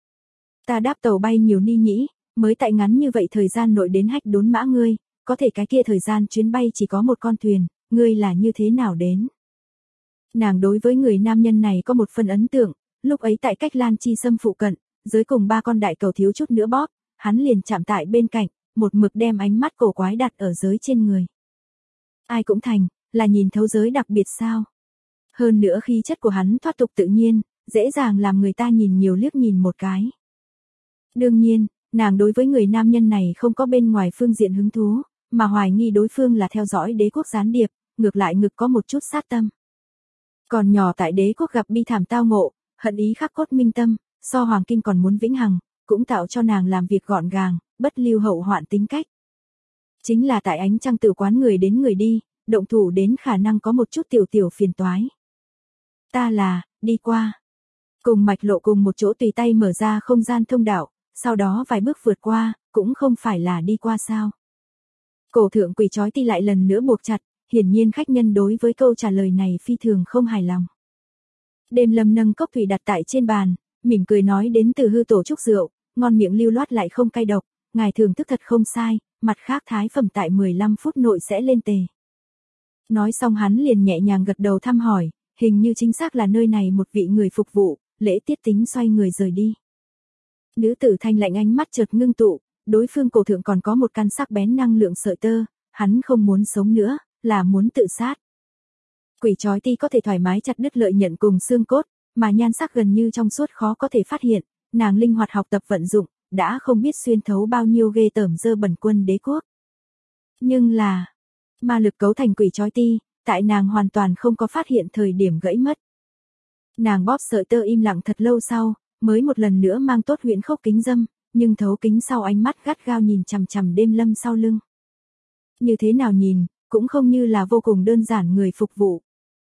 Ta đáp tàu bay nhiều ni nhĩ, mới tại ngắn như vậy thời gian nội đến Hách Đốn Mã ngươi, có thể cái kia thời gian chuyến bay chỉ có một con thuyền, ngươi là như thế nào đến? Nàng đối với người nam nhân này có một phần ấn tượng, lúc ấy tại cách Lan Chi Sâm phụ cận, dưới cùng 3 con đại cầu thiếu chút nữa bóp, hắn liền chạm tại bên cạnh, một mực đem ánh mắt cổ quái đặt ở giới trên người. Ai cũng thành, là nhìn thấu giới đặc biệt sao. Hơn nữa khí chất của hắn thoát tục tự nhiên, dễ dàng làm người ta nhìn nhiều liếc nhìn một cái. Đương nhiên, nàng đối với người nam nhân này không có bên ngoài phương diện hứng thú, mà hoài nghi đối phương là theo dõi đế quốc gián điệp, ngược lại ngực có một chút sát tâm. Còn nhỏ tại đế quốc gặp bi thảm tao ngộ, hận ý khắc cốt minh tâm, so hoàng kim còn muốn vĩnh hằng, cũng tạo cho nàng làm việc gọn gàng, bất lưu hậu hoạn tính cách. Chính là tại ánh trăng tử quán người đến người đi, động thủ đến khả năng có một chút tiểu phiền toái. Ta là, đi qua. Cùng mạch lộ cùng một chỗ tùy tay mở ra không gian thông đạo, sau đó vài bước vượt qua, cũng không phải là đi qua sao. Cổ thượng quỷ trói ti lại lần nữa buộc chặt, hiển nhiên khách nhân đối với câu trả lời này phi thường không hài lòng. Đêm Lâm nâng cốc thủy đặt tại trên bàn, mỉm cười nói đến từ hư tổ trúc rượu, ngon miệng lưu loát lại không cay độc, ngài thưởng thức thật không sai, mặt khác thái phẩm tại 15 phút nội sẽ lên tề. Nói xong hắn liền nhẹ nhàng gật đầu thăm hỏi, hình như chính xác là nơi này một vị người phục vụ, lễ tiết tính xoay người rời đi. Nữ tử thanh lạnh ánh mắt chợt ngưng tụ, đối phương cổ thượng còn có một căn sắc bén năng lượng sợi tơ, hắn không muốn sống nữa, là muốn tự sát. Quỷ trói ti có thể thoải mái chặt đứt lợi nhận cùng xương cốt, mà nhan sắc gần như trong suốt khó có thể phát hiện, nàng linh hoạt học tập vận dụng, đã không biết xuyên thấu bao nhiêu ghê tởm dơ bẩn quân đế quốc. Nhưng là, ma lực cấu thành quỷ trói ti, tại nàng hoàn toàn không có phát hiện thời điểm gãy mất. Nàng bóp sợi tơ im lặng thật lâu sau, mới một lần nữa mang tốt huyễn khốc kính dâm, nhưng thấu kính sau ánh mắt gắt gao nhìn chằm chằm Đêm Lâm sau lưng. Như thế nào nhìn, cũng không như là vô cùng đơn giản người phục vụ.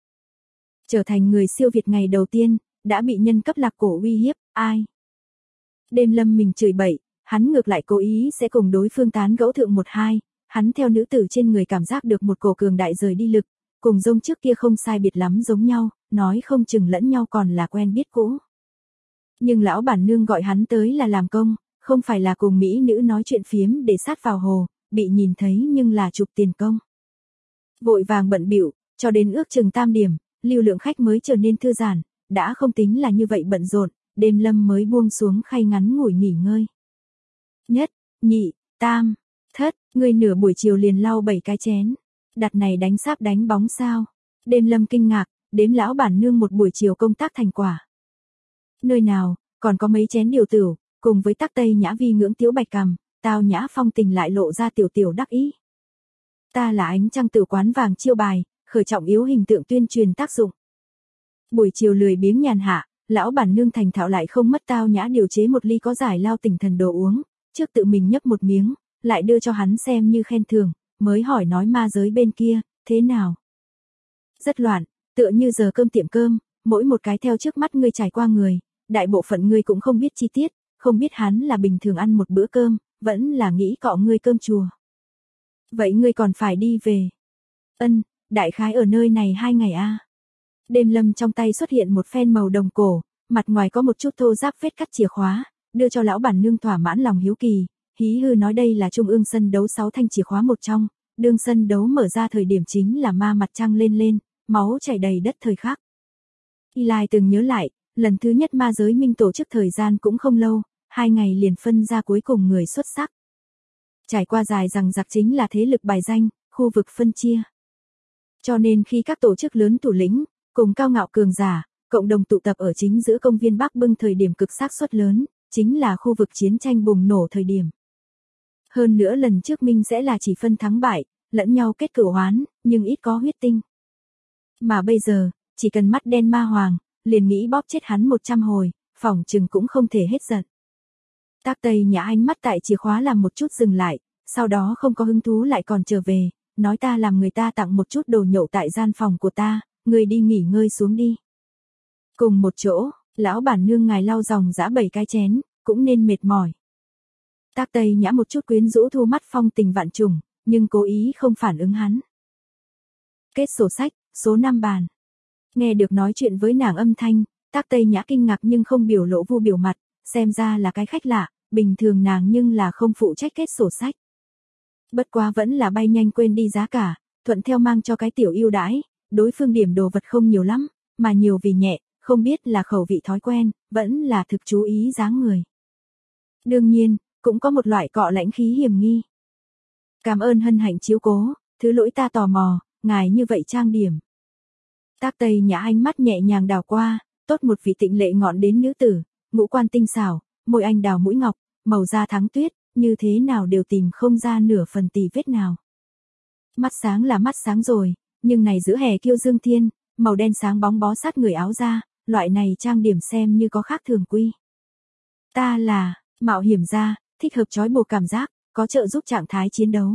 Trở thành người siêu việt ngày đầu tiên, đã bị nhân cấp lạc cổ uy hiếp, ai? Đêm Lâm mình chửi bậy, hắn ngược lại cố ý sẽ cùng đối phương tán gẫu thượng một hai, hắn theo nữ tử trên người cảm giác được một cổ cường đại rời đi lực, cùng rông trước kia không sai biệt lắm giống nhau, nói không chừng lẫn nhau còn là quen biết cũ. Nhưng lão bản nương gọi hắn tới là làm công, không phải là cùng mỹ nữ nói chuyện phiếm để sát vào hồ, bị nhìn thấy nhưng là chụp tiền công. Vội vàng bận bịu, cho đến ước chừng tam điểm, lưu lượng khách mới trở nên thư giãn, đã không tính là như vậy bận rộn, Đêm Lâm mới buông xuống khay ngắn ngủi nghỉ ngơi. Nhất, nhị, tam, thất, ngươi nửa buổi chiều liền lau 7 cái chén. Đặt này đánh sáp đánh bóng sao? Đêm Lâm kinh ngạc, đếm lão bản nương một buổi chiều công tác thành quả. Nơi nào, còn có mấy chén điều tửu, cùng với tắc tây nhã vi ngưỡng tiếu bạch cằm, tao nhã phong tình lại lộ ra tiểu đắc ý. Ta là ánh trăng tử quán vàng chiêu bài, khởi trọng yếu hình tượng tuyên truyền tác dụng. Buổi chiều lười biếng nhàn hạ, lão bản nương thành thạo lại không mất tao nhã điều chế một ly có giải lao tỉnh thần đồ uống, trước tự mình nhấp một miếng, lại đưa cho hắn xem như khen thưởng, mới hỏi nói ma giới bên kia, thế nào? Rất loạn, tựa như giờ cơm tiệm cơm, mỗi một cái theo trước mắt ngươi trải qua người, đại bộ phận ngươi cũng không biết chi tiết, không biết hắn là bình thường ăn một bữa cơm, vẫn là nghĩ cọ ngươi cơm chùa. Vậy ngươi còn phải đi về. Đại khái ở nơi này 2 ngày a. Đêm Lâm trong tay xuất hiện một phen màu đồng cổ, mặt ngoài có một chút thô ráp vết cắt chìa khóa, đưa cho lão bản nương thỏa mãn lòng hiếu kỳ, hí hư nói đây là trung ương sân đấu 6 thanh chìa khóa một trong, đương sân đấu mở ra thời điểm chính là ma mặt trăng lên, máu chảy đầy đất thời khắc. Y Lai từng nhớ lại, lần thứ nhất ma giới minh tổ chức thời gian cũng không lâu, 2 ngày liền phân ra cuối cùng người xuất sắc. Trải qua dài rằng giặc chính là thế lực bài danh, khu vực phân chia. Cho nên khi các tổ chức lớn thủ lĩnh, cùng cao ngạo cường giả, cộng đồng tụ tập ở chính giữa công viên Bắc Bưng thời điểm cực xác suất lớn, chính là khu vực chiến tranh bùng nổ thời điểm. Hơn nữa lần trước minh sẽ là chỉ phân thắng bại, lẫn nhau kết cửu oán, nhưng ít có huyết tinh. Mà bây giờ, chỉ cần mắt đen ma hoàng, liền nghĩ bóp chết hắn 100 hồi, phỏng chừng cũng không thể hết giận. Tác Tây Nhã ánh mắt tại chìa khóa làm một chút dừng lại, sau đó không có hứng thú lại còn trở về, nói ta làm người ta tặng một chút đồ nhậu tại gian phòng của ta, người đi nghỉ ngơi xuống đi. Cùng một chỗ, lão bản nương ngài lau dòng dã 7 cái chén, cũng nên mệt mỏi. Tác Tây Nhã một chút quyến rũ thu mắt phong tình vạn trùng, nhưng cố ý không phản ứng hắn. Kết sổ sách, số 5 bàn. Nghe được nói chuyện với nàng âm thanh, Tác Tây Nhã kinh ngạc nhưng không biểu lộ vu biểu mặt, xem ra là cái khách lạ, bình thường nàng nhưng là không phụ trách kết sổ sách. Bất quá vẫn là bay nhanh quên đi giá cả, thuận theo mang cho cái tiểu ưu đãi, đối phương điểm đồ vật không nhiều lắm, mà nhiều vì nhẹ, không biết là khẩu vị thói quen, vẫn là thực chú ý dáng người. Đương nhiên, cũng có một loại cọ lãnh khí hiểm nghi. Cảm ơn hân hạnh chiếu cố, thứ lỗi ta tò mò, ngài như vậy trang điểm. Tác Tây Nhã ánh mắt nhẹ nhàng đảo qua, tốt một vị tịnh lệ ngọn đến nữ tử, ngũ quan tinh xảo, môi anh đào mũi ngọc, màu da thắng tuyết, như thế nào đều tìm không ra nửa phần tì vết nào. Mắt sáng là mắt sáng rồi, nhưng này giữa hè kiêu dương thiên, màu đen sáng bóng bó sát người áo da, loại này trang điểm xem như có khác thường quy. Ta là, mạo hiểm gia, thích hợp trói buộc cảm giác, có trợ giúp trạng thái chiến đấu.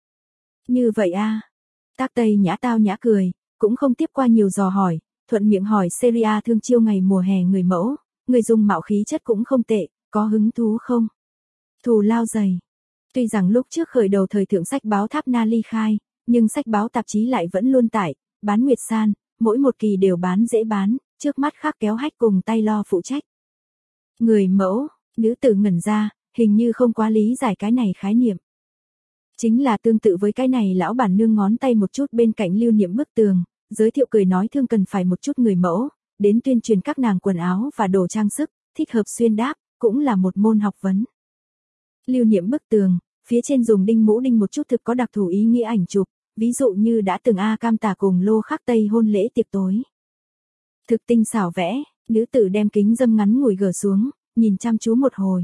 Như vậy a. Tác Tây Nhã tao nhã cười, cũng không tiếp qua nhiều dò hỏi, thuận miệng hỏi Seria thương chiêu ngày mùa hè người mẫu, người dùng mạo khí chất cũng không tệ, có hứng thú không? Thù lao dày. Tuy rằng lúc trước khởi đầu thời thượng sách báo Tháp Na ly khai, nhưng sách báo tạp chí lại vẫn luôn tải, bán nguyệt san, mỗi một kỳ đều bán dễ bán, trước mắt khác kéo hách cùng tay lo phụ trách. Người mẫu, nữ tử ngẩn ra, hình như không quá lý giải cái này khái niệm. Chính là tương tự với cái này lão bản nương ngón tay một chút bên cạnh lưu niệm bức tường, giới thiệu cười nói thương cần phải một chút người mẫu, đến tuyên truyền các nàng quần áo và đồ trang sức, thích hợp xuyên đáp, cũng là một môn học vấn. Lưu niệm bức tường, phía trên dùng đinh mũ đinh một chút thực có đặc thù ý nghĩa ảnh chụp, ví dụ như đã từng A Cam Tả cùng Lô Khắc Tây hôn lễ tiệc tối. Thực tinh xảo vẽ, nữ tử đem kính dâm ngắn ngủi gỡ xuống, nhìn chăm chú một hồi.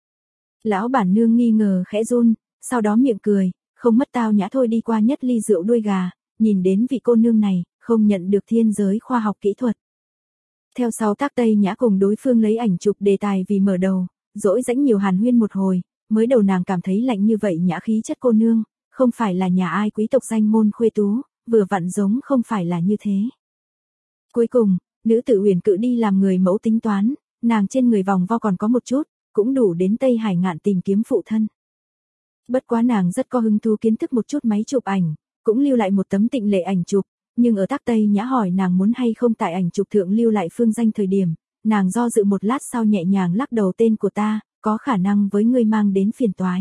Lão bản nương nghi ngờ khẽ run, sau đó miệng cười, không mất tao nhã thôi đi qua nhất ly rượu đuôi gà, nhìn đến vị cô nương này, không nhận được thiên giới khoa học kỹ thuật. Theo sau Tác Tây Nhã cùng đối phương lấy ảnh chụp đề tài vì mở đầu, dỗi rãnh nhiều hàn huyên một hồi, mới đầu nàng cảm thấy lạnh như vậy nhã khí chất cô nương, không phải là nhà ai quý tộc danh môn khuê tú, vừa vặn giống không phải là như thế. Cuối cùng, nữ tử Uyển Cự đi làm người mẫu tính toán, nàng trên người vòng vo còn có một chút, cũng đủ đến Tây Hải Ngạn tìm kiếm phụ thân. Bất quá nàng rất có hứng thú kiến thức một chút máy chụp ảnh, cũng lưu lại một tấm tịnh lệ ảnh chụp, nhưng ở Tác Tây Nhã hỏi nàng muốn hay không tại ảnh chụp thượng lưu lại phương danh thời điểm, nàng do dự một lát sau nhẹ nhàng lắc đầu tên của ta, có khả năng với ngươi mang đến phiền toái.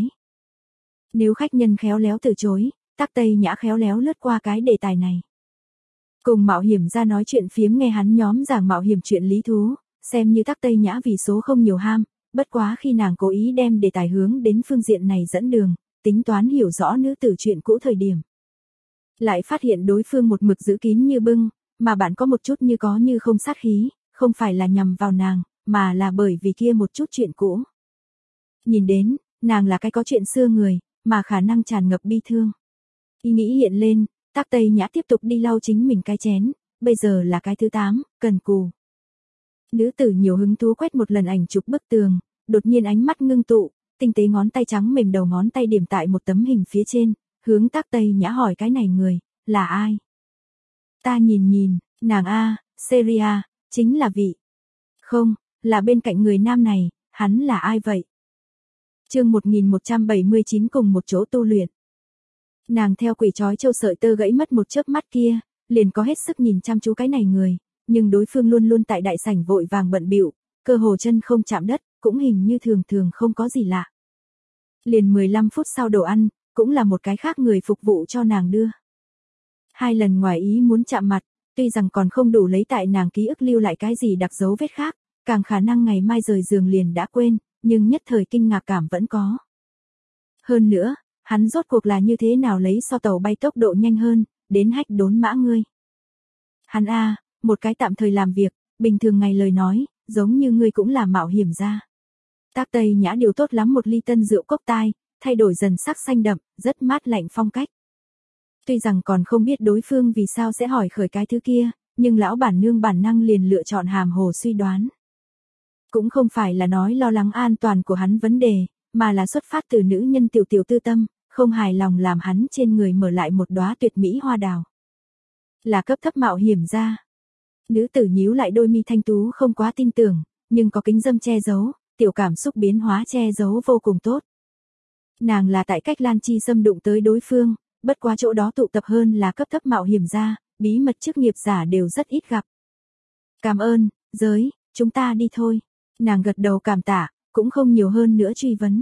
Nếu khách nhân khéo léo từ chối, Tác Tây Nhã khéo léo lướt qua cái đề tài này. Cùng mạo hiểm ra nói chuyện phiếm nghe hắn nhóm giảng mạo hiểm chuyện lý thú, xem như Tác Tây Nhã vì số không nhiều ham, bất quá khi nàng cố ý đem đề tài hướng đến phương diện này dẫn đường, tính toán hiểu rõ nữ tử chuyện cũ thời điểm. Lại phát hiện đối phương một mực giữ kín như bưng, mà bạn có một chút như có như không sát khí, không phải là nhằm vào nàng, mà là bởi vì kia một chút chuyện cũ. Nhìn đến, nàng là cái có chuyện xưa người, mà khả năng tràn ngập bi thương. Ý nghĩ hiện lên, Tác Tây Nhã tiếp tục đi lau chính mình cái chén, bây giờ là cái thứ 8, cần cù. Nữ tử nhiều hứng thú quét một lần ảnh chụp bức tường, đột nhiên ánh mắt ngưng tụ, tinh tế ngón tay trắng mềm đầu ngón tay điểm tại một tấm hình phía trên, hướng Tác Tây Nhã hỏi cái này người, là ai? Ta nhìn, nàng A, Seria, chính là vị. Không, là bên cạnh người nam này, hắn là ai vậy? Chương 1179 cùng một chỗ tu luyện. Nàng theo quỷ trói châu sợi tơ gãy mất một chớp mắt kia, liền có hết sức nhìn chăm chú cái này người, nhưng đối phương luôn luôn tại đại sảnh vội vàng bận bịu, cơ hồ chân không chạm đất, cũng hình như thường không có gì lạ. Liền 15 phút sau đồ ăn, cũng là một cái khác người phục vụ cho nàng đưa. 2 lần ngoài ý muốn chạm mặt, tuy rằng còn không đủ lấy tại nàng ký ức lưu lại cái gì đặc dấu vết khác, càng khả năng ngày mai rời giường liền đã quên, nhưng nhất thời kinh ngạc cảm vẫn có. Hơn nữa, hắn rốt cuộc là như thế nào lấy so tàu bay tốc độ nhanh hơn, đến hách đốn mã ngươi. Hắn A, một cái tạm thời làm việc, bình thường ngày lời nói, giống như ngươi cũng là mạo hiểm ra. Tác Tây Nhã điều tốt lắm một ly tân rượu cốc tai, thay đổi dần sắc xanh đậm, rất mát lạnh phong cách. Tuy rằng còn không biết đối phương vì sao sẽ hỏi khởi cái thứ kia, nhưng lão bản nương bản năng liền lựa chọn hàm hồ suy đoán. Cũng không phải là nói lo lắng an toàn của hắn vấn đề, mà là xuất phát từ nữ nhân tiểu tư tâm, không hài lòng làm hắn trên người mở lại một đóa tuyệt mỹ hoa đào. Là cấp thấp mạo hiểm ra. Nữ tử nhíu lại đôi mi thanh tú không quá tin tưởng, nhưng có kính dâm che giấu, tiểu cảm xúc biến hóa che giấu vô cùng tốt. Nàng là tại cách Lan Chi xâm đụng tới đối phương, bất quá chỗ đó tụ tập hơn là cấp thấp mạo hiểm ra, bí mật chức nghiệp giả đều rất ít gặp. Cảm ơn, giới, chúng ta đi thôi. Nàng gật đầu cảm tạ, cũng không nhiều hơn nữa truy vấn.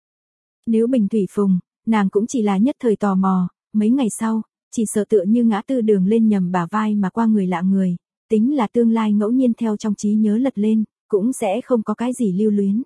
Nếu bình thủy phùng, nàng cũng chỉ là nhất thời tò mò, mấy ngày sau, chỉ sợ tựa như ngã tư đường lên nhầm bả vai mà qua người lạ người, tính là tương lai ngẫu nhiên theo trong trí nhớ lật lên, cũng sẽ không có cái gì lưu luyến.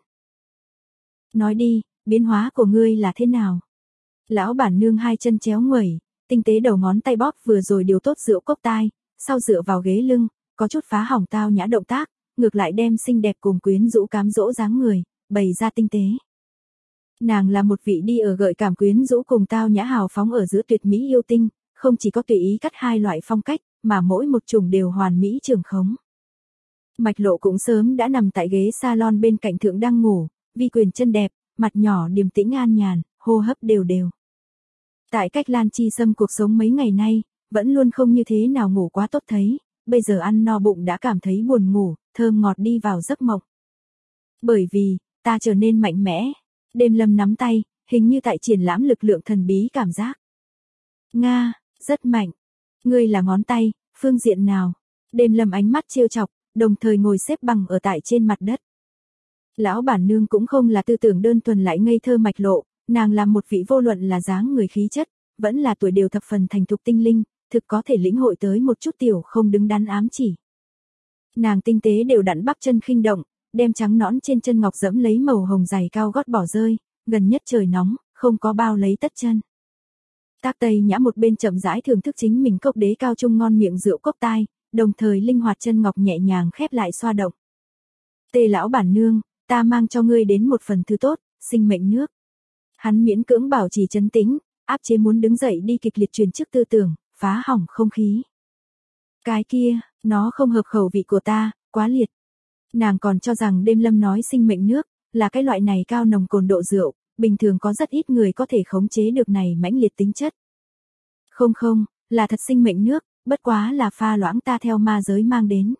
Nói đi, biến hóa của ngươi là thế nào? Lão bản nương hai chân chéo nguẩy, tinh tế đầu ngón tay bóp vừa rồi điều tốt rượu cốc tai, sau dựa vào ghế lưng, có chút phá hỏng tao nhã động tác, ngược lại đem xinh đẹp cùng quyến rũ cám dỗ dáng người, bày ra tinh tế. Nàng là một vị đi ở gợi cảm quyến rũ cùng tao nhã hào phóng ở giữa tuyệt mỹ yêu tinh, không chỉ có tùy ý cắt hai loại phong cách, mà mỗi một chủng đều hoàn mỹ trường khống. Mạch Lộ cũng sớm đã nằm tại ghế salon bên cạnh thượng đang ngủ, vi quyền chân đẹp, mặt nhỏ điềm tĩnh an nhàn, hô hấp đều đều. Tại cách Lan Chi Sâm cuộc sống mấy ngày nay, vẫn luôn không như thế nào ngủ quá tốt thấy, bây giờ ăn no bụng đã cảm thấy buồn ngủ, thơm ngọt đi vào giấc mộng. Bởi vì, ta trở nên mạnh mẽ. Đêm Lâm nắm tay, hình như tại triển lãm lực lượng thần bí cảm giác. Nga, rất mạnh. Ngươi là ngón tay, phương diện nào? Đêm Lâm ánh mắt trêu chọc, đồng thời ngồi xếp bằng ở tại trên mặt đất. Lão bản nương cũng không là tư tưởng đơn thuần lại ngây thơ Mạch Lộ, nàng là một vị vô luận là dáng người khí chất, vẫn là tuổi đều thập phần thành thục tinh linh, thực có thể lĩnh hội tới một chút tiểu không đứng đắn ám chỉ. Nàng tinh tế đều đặn bắp chân khinh động, đem trắng nõn trên chân ngọc dẫm lấy màu hồng dày cao gót bỏ rơi, gần nhất trời nóng, không có bao lấy tất chân. Tác Tây Nhã một bên chậm rãi thưởng thức chính mình cốc đế cao trung ngon miệng rượu cốc tai, đồng thời linh hoạt chân ngọc nhẹ nhàng khép lại xoa động. Tề lão bản nương, ta mang cho ngươi đến một phần thứ tốt, sinh mệnh nước. Hắn miễn cưỡng bảo trì trấn tĩnh, áp chế muốn đứng dậy đi kịch liệt truyền chức tư tưởng, phá hỏng không khí. Cái kia, nó không hợp khẩu vị của ta, quá liệt. Nàng còn cho rằng Đêm Lâm nói sinh mệnh nước, là cái loại này cao nồng cồn độ rượu, bình thường có rất ít người có thể khống chế được này mãnh liệt tính chất. Không không, là thật sinh mệnh nước, bất quá là pha loãng ta theo ma giới mang đến.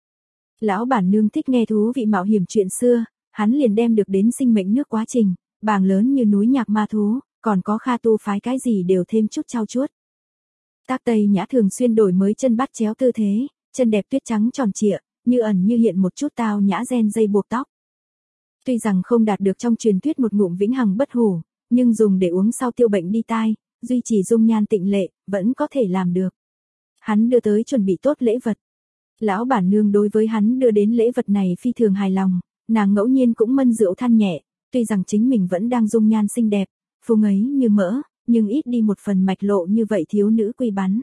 Lão bản nương thích nghe thú vị mạo hiểm chuyện xưa, hắn liền đem được đến sinh mệnh nước quá trình, bảng lớn như núi nhạc ma thú, còn có Kha tu phái cái gì đều thêm chút trao chuốt. Tác Tây Nhã thường xuyên đổi mới chân bắt chéo tư thế, chân đẹp tuyết trắng tròn trịa, như ẩn như hiện một chút tao nhã gen dây buộc tóc. Tuy rằng không đạt được trong truyền thuyết một ngụm vĩnh hằng bất hủ, nhưng dùng để uống sau tiêu bệnh đi tai, duy trì dung nhan tịnh lệ, vẫn có thể làm được. Hắn đưa tới chuẩn bị tốt lễ vật. Lão bản nương đối với hắn đưa đến lễ vật này phi thường hài lòng, nàng ngẫu nhiên cũng mân rượu than nhẹ, tuy rằng chính mình vẫn đang dung nhan xinh đẹp, phùng ấy như mỡ, nhưng ít đi một phần Mạch Lộ như vậy thiếu nữ quy bắn.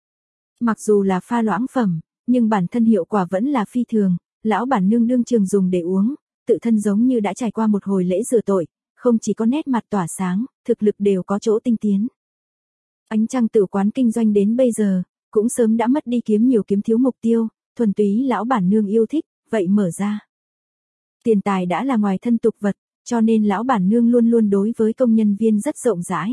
Mặc dù là pha loãng phẩm, nhưng bản thân hiệu quả vẫn là phi thường, lão bản nương đương trường dùng để uống, tự thân giống như đã trải qua một hồi lễ rửa tội, không chỉ có nét mặt tỏa sáng, thực lực đều có chỗ tinh tiến. Ánh Trăng tử quán kinh doanh đến bây giờ, cũng sớm đã mất đi kiếm nhiều kiếm thiếu mục tiêu, thuần túy lão bản nương yêu thích, vậy mở ra. Tiền tài đã là ngoài thân tục vật, cho nên lão bản nương luôn luôn đối với công nhân viên rất rộng rãi.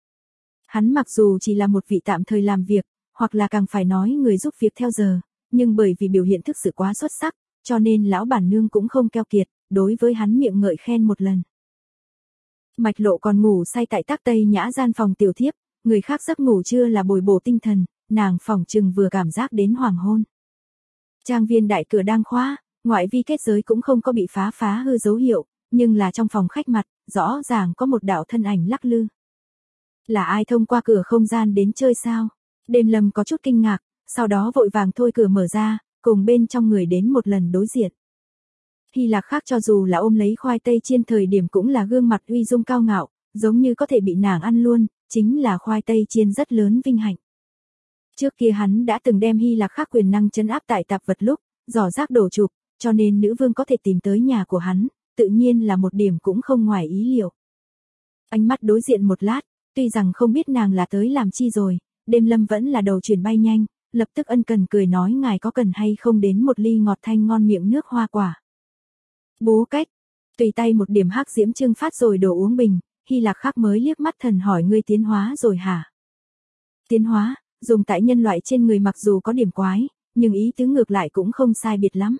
Hắn mặc dù chỉ là một vị tạm thời làm việc, hoặc là càng phải nói người giúp việc theo giờ, nhưng bởi vì biểu hiện thực sự quá xuất sắc, cho nên lão bản nương cũng không keo kiệt, đối với hắn miệng ngợi khen một lần. Mạch Lộ còn ngủ say tại Tác Tây Nhã gian phòng tiểu thiếp, người khác giấc ngủ trưa là bồi bổ tinh thần, nàng phỏng chừng vừa cảm giác đến hoàng hôn. Trang viên đại cửa đang khóa, ngoại vi kết giới cũng không có bị phá hư dấu hiệu, nhưng là trong phòng khách mặt, rõ ràng có một đạo thân ảnh lắc lư. Là ai thông qua cửa không gian đến chơi sao? Đêm Lâm có chút kinh ngạc, sau đó vội vàng thôi cửa mở ra, cùng bên trong người đến một lần đối diện. Hy Lạc khác cho dù là ôm lấy khoai tây chiên thời điểm cũng là gương mặt uy dung cao ngạo, giống như có thể bị nàng ăn luôn, chính là khoai tây chiên rất lớn vinh hạnh. Trước kia hắn đã từng đem Hy Lạc khác quyền năng trấn áp tại tạp vật lúc, giỏ rác đổ chụp, cho nên nữ vương có thể tìm tới nhà của hắn, tự nhiên là một điểm cũng không ngoài ý liệu. Ánh mắt đối diện một lát, tuy rằng không biết nàng là tới làm chi rồi, Đêm Lâm vẫn là đầu chuyển bay nhanh, lập tức ân cần cười nói ngài có cần hay không đến một ly ngọt thanh ngon miệng nước hoa quả. Bố cách, tùy tay một điểm hắc diễm trưng phát rồi đổ uống bình, Hy Lạc khác mới liếc mắt thần hỏi ngươi tiến hóa rồi hả? Tiến hóa, dùng tại nhân loại trên người mặc dù có điểm quái, nhưng ý tứ ngược lại cũng không sai biệt lắm.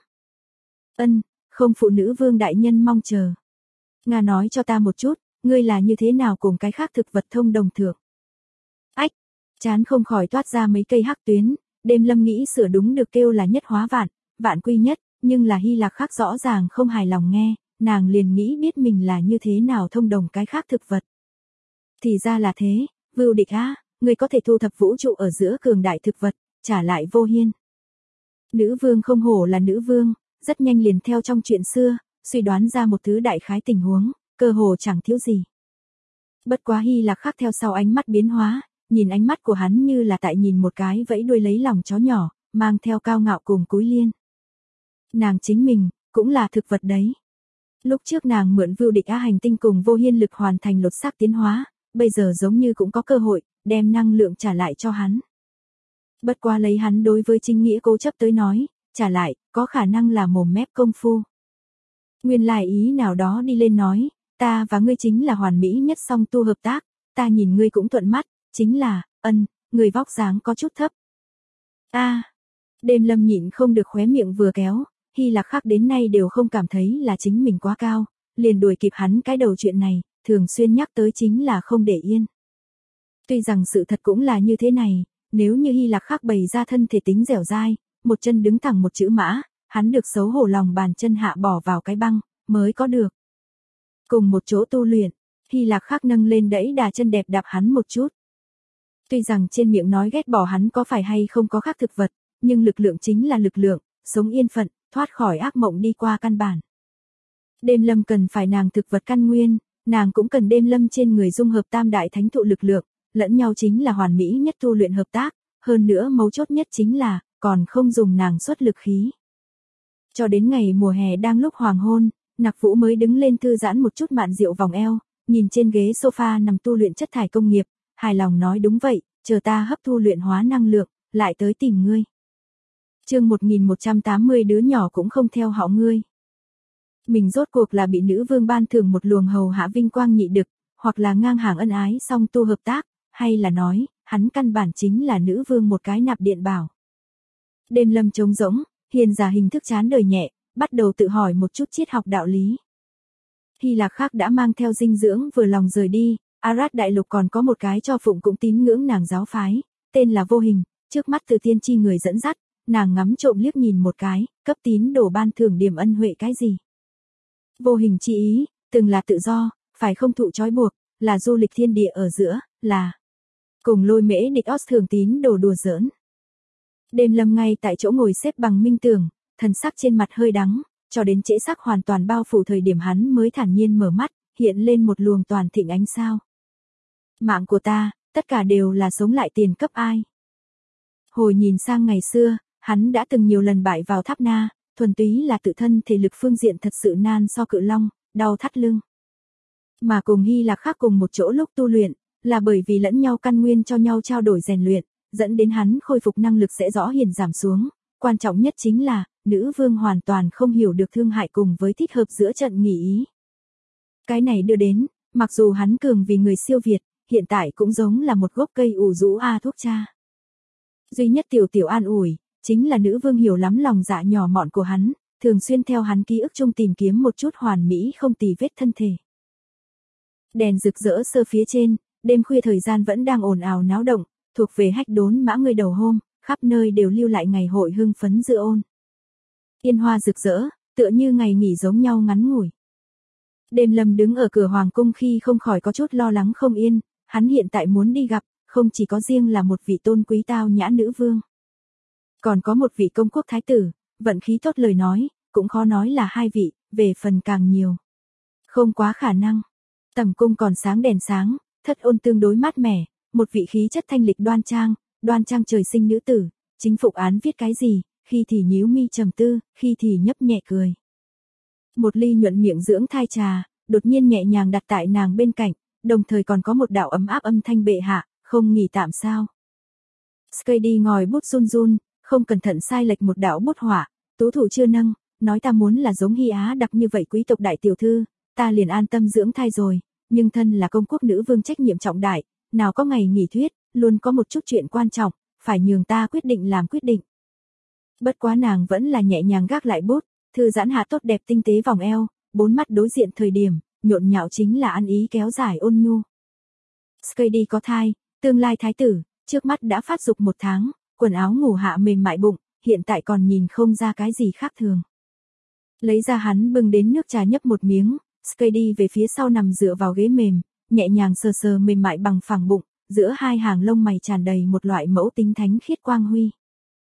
Không phụ nữ vương đại nhân mong chờ. Ngà nói cho ta một chút, ngươi là như thế nào cùng cái khác thực vật thông đồng thượng? Ách, chán không khỏi toát ra mấy cây hắc tuyến, Đêm Lâm nghĩ sửa đúng được kêu là nhất hóa vạn, vạn quy nhất, nhưng là Hy Lạc khác rõ ràng không hài lòng nghe, nàng liền nghĩ biết mình là như thế nào thông đồng cái khác thực vật. Thì ra là thế, Vưu Địch á, ngươi có thể thu thập vũ trụ ở giữa cường đại thực vật, trả lại Vô Hiên. Nữ vương không hổ là nữ vương, rất nhanh liền theo trong chuyện xưa, suy đoán ra một thứ đại khái tình huống, cơ hồ chẳng thiếu gì. Bất quá Hy Lạc Khắc theo sau ánh mắt biến hóa, nhìn ánh mắt của hắn như là tại nhìn một cái vẫy đuôi lấy lòng chó nhỏ, mang theo cao ngạo cùng cúi liên. Nàng chính mình, cũng là thực vật đấy. Lúc trước nàng mượn vưu địch á hành tinh cùng vô hiên lực hoàn thành lột xác tiến hóa, bây giờ giống như cũng có cơ hội, đem năng lượng trả lại cho hắn. Bất quá lấy hắn đối với chính nghĩa cố chấp tới nói, trả lại, có khả năng là mồm mép công phu. Nguyên lai ý nào đó đi lên nói, ta và ngươi chính là hoàn mỹ nhất song tu hợp tác, ta nhìn ngươi cũng thuận mắt, chính là, người vóc dáng có chút thấp. Đêm Lâm nhịn không được khóe miệng vừa kéo, Hy Lạc Khắc đến nay đều không cảm thấy là chính mình quá cao, liền đuổi kịp hắn cái đầu chuyện này, thường xuyên nhắc tới chính là không để yên. Tuy rằng sự thật cũng là như thế này, nếu như Hy Lạc Khắc bày ra thân thể tính dẻo dai, một chân đứng thẳng một chữ mã, hắn được xấu hổ lòng bàn chân hạ bỏ vào cái băng, mới có được. Cùng một chỗ tu luyện, Hy Lạc Khắc nâng lên đẫy đà chân đẹp đạp hắn một chút. Tuy rằng trên miệng nói ghét bỏ hắn có phải hay không có khác thực vật, nhưng lực lượng chính là lực lượng, sống yên phận, thoát khỏi ác mộng đi qua căn bản. Đêm Lâm cần phải nàng thực vật căn nguyên, nàng cũng cần Đêm Lâm trên người dung hợp tam đại thánh thụ lực lượng, lẫn nhau chính là hoàn mỹ nhất tu luyện hợp tác, hơn nữa mấu chốt nhất chính là, còn không dùng nàng xuất lực khí. Cho đến ngày mùa hè đang lúc hoàng hôn, Nặc Vũ mới đứng lên thư giãn một chút mạn rượu vòng eo, nhìn trên ghế sofa nằm tu luyện chất thải công nghiệp, hài lòng nói đúng vậy, chờ ta hấp thu luyện hóa năng lượng, lại tới tìm ngươi. Chương 1180 đứa nhỏ cũng không theo họ ngươi. Mình rốt cuộc là bị nữ vương ban thưởng một luồng hầu hạ vinh quang nhị đực, hoặc là ngang hàng ân ái song tu hợp tác, hay là nói, hắn căn bản chính là nữ vương một cái nạp điện bảo. Đêm Lâm trống rỗng, hiền giả hình thức chán đời nhẹ, bắt đầu tự hỏi một chút triết học đạo lý. Hy Lạc Khắc đã mang theo dinh dưỡng vừa lòng rời đi, Arad đại lục còn có một cái cho phụng cũng tín ngưỡng nàng giáo phái, tên là Vô Hình, trước mắt từ tiên tri người dẫn dắt, nàng ngắm trộm liếc nhìn một cái, cấp tín đồ ban thưởng điểm ân huệ cái gì. Vô Hình chi ý, từng là tự do, phải không thụ trói buộc, là du lịch thiên địa ở giữa, là cùng Lôi Mễ địch Os thường tín đồ đùa giỡn. Đêm Lâm ngay tại chỗ ngồi xếp bằng minh tưởng, thần sắc trên mặt hơi đắng, cho đến trễ sắc hoàn toàn bao phủ thời điểm hắn mới thản nhiên mở mắt, hiện lên một luồng toàn thịnh ánh sao. Mạng của ta, tất cả đều là sống lại tiền cấp ai. Hồi nhìn sang ngày xưa, hắn đã từng nhiều lần bại vào Tháp Na, thuần túy là tự thân thể lực phương diện thật sự nan so cự long, đau thắt lưng. Mà cùng Hy Lạc Khắc cùng một chỗ lúc tu luyện, là bởi vì lẫn nhau căn nguyên cho nhau trao đổi rèn luyện, dẫn đến hắn khôi phục năng lực sẽ rõ hiển giảm xuống. Quan trọng nhất chính là, nữ vương hoàn toàn không hiểu được thương hại cùng với thích hợp giữa trận nghỉ ý. Cái này đưa đến, mặc dù hắn cường vì người siêu việt, hiện tại cũng giống là một gốc cây ủ rũ thuốc cha. Duy nhất tiểu an ủi, chính là nữ vương hiểu lắm lòng dạ nhỏ mọn của hắn, thường xuyên theo hắn ký ức chung tìm kiếm một chút hoàn mỹ không tì vết thân thể. Đèn rực rỡ sơ phía trên, đêm khuya thời gian vẫn đang ồn ào náo động, thuộc về hách đốn mã người đầu hôm, khắp nơi đều lưu lại ngày hội hưng phấn dự ôn. Yên hoa rực rỡ, tựa như ngày nghỉ giống nhau ngắn ngủi. Đêm Lâm đứng ở cửa hoàng cung khi không khỏi có chút lo lắng không yên, hắn hiện tại muốn đi gặp, không chỉ có riêng là một vị tôn quý tao nhã nữ vương. Còn có một vị công quốc thái tử, vận khí tốt lời nói, cũng khó nói là hai vị, về phần càng nhiều. Không quá khả năng. Tầm cung còn sáng đèn sáng, thất ôn tương đối mát mẻ, một vị khí chất thanh lịch đoan trang trời sinh nữ tử, chính phục án viết cái gì, khi thì nhíu mi trầm tư, khi thì nhấp nhẹ cười. Một ly nhuận miệng dưỡng thai trà, đột nhiên nhẹ nhàng đặt tại nàng bên cạnh, đồng thời còn có một đạo ấm áp âm thanh bệ hạ, không nghỉ tạm sao. Skady ngòi bút run run, không cẩn thận sai lệch một đạo bút họa, tú thủ chưa nâng, nói ta muốn là giống Hy Á đặc như vậy quý tộc đại tiểu thư, ta liền an tâm dưỡng thai rồi, nhưng thân là công quốc nữ vương trách nhiệm trọng đại, nào có ngày nghỉ thuyết, luôn có một chút chuyện quan trọng, phải nhường ta quyết định làm quyết định. Bất quá nàng vẫn là nhẹ nhàng gác lại bút, thư giãn hạ tốt đẹp tinh tế vòng eo, bốn mắt đối diện thời điểm, nhộn nhạo chính là ăn ý kéo dài ôn nhu. Skady có thai, tương lai thái tử, trước mắt đã phát dục 1 tháng, quần áo ngủ hạ mềm mại bụng, hiện tại còn nhìn không ra cái gì khác thường. Lấy ra hắn bưng đến nước trà nhấp một miếng, Skady về phía sau nằm dựa vào ghế mềm, nhẹ nhàng sờ sờ mềm mại bằng phẳng bụng, giữa hai hàng lông mày tràn đầy một loại mẫu tính thánh khiết quang huy.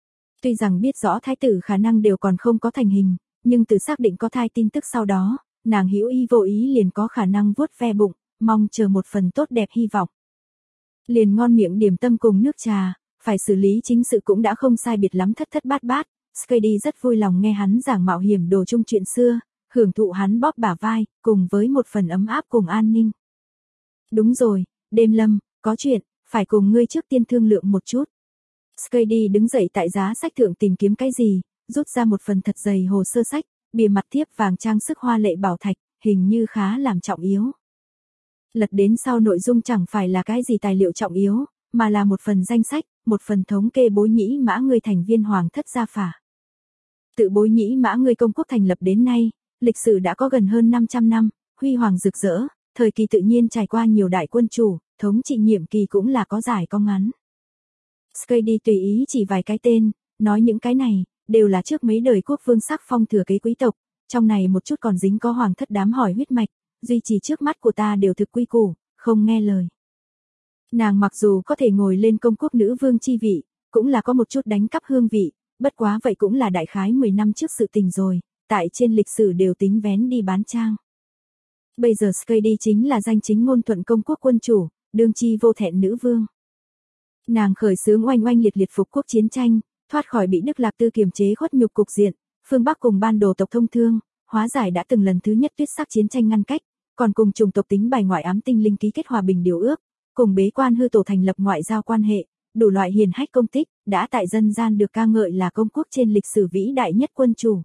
Tuy rằng biết rõ thái tử khả năng đều còn không có thành hình, nhưng từ xác định có thai tin tức sau đó, nàng hữu ý vô ý liền có khả năng vuốt ve bụng, mong chờ một phần tốt đẹp hy vọng. Liền ngon miệng điểm tâm cùng nước trà, phải xử lý chính sự cũng đã không sai biệt lắm thất thất bát bát. Skady rất vui lòng nghe hắn giảng mạo hiểm đồ chung chuyện xưa, hưởng thụ hắn bóp bả vai, cùng với một phần ấm áp cùng an ninh. Đúng rồi, Đêm Lâm, có chuyện, phải cùng ngươi trước tiên thương lượng một chút. Skady đứng dậy tại giá sách thượng tìm kiếm cái gì, rút ra một phần thật dày hồ sơ sách, bìa mặt thiếp vàng trang sức hoa lệ bảo thạch, hình như khá làm trọng yếu. Lật đến sau nội dung chẳng phải là cái gì tài liệu trọng yếu, mà là một phần danh sách, một phần thống kê Bối Nhĩ Mã Ngươi thành viên hoàng thất gia phả. Tự Bối Nhĩ Mã Ngươi công quốc thành lập đến nay, lịch sử đã có gần hơn 500 năm, huy hoàng rực rỡ, thời kỳ tự nhiên trải qua nhiều đại quân chủ, thống trị nhiệm kỳ cũng là có dài có ngắn. Skady tùy ý chỉ vài cái tên, nói những cái này, đều là trước mấy đời quốc vương sắc phong thừa kế quý tộc, trong này một chút còn dính có hoàng thất đám hỏi huyết mạch, duy trì trước mắt của ta đều thực quy củ, không nghe lời. Nàng mặc dù có thể ngồi lên công quốc nữ vương chi vị, cũng là có một chút đánh cắp hương vị, bất quá vậy cũng là đại khái 10 năm trước sự tình rồi, tại trên lịch sử đều tính vén đi bán trang. Bây giờ Skady chính là danh chính ngôn thuận công quốc quân chủ, đương chi vô thẹn nữ vương. Nàng khởi xướng oanh oanh liệt liệt phục quốc chiến tranh, thoát khỏi bị Đức Lạc Tư kiềm chế khuất nhục cục diện, phương Bắc cùng ban đồ tộc thông thương, hóa giải đã từng lần thứ nhất tuyết sắc chiến tranh ngăn cách, còn cùng chủng tộc tính bài ngoại ám tinh linh ký kết hòa bình điều ước, cùng bế quan hư tổ thành lập ngoại giao quan hệ, đủ loại hiển hách công tích, đã tại dân gian được ca ngợi là công quốc trên lịch sử vĩ đại nhất quân chủ.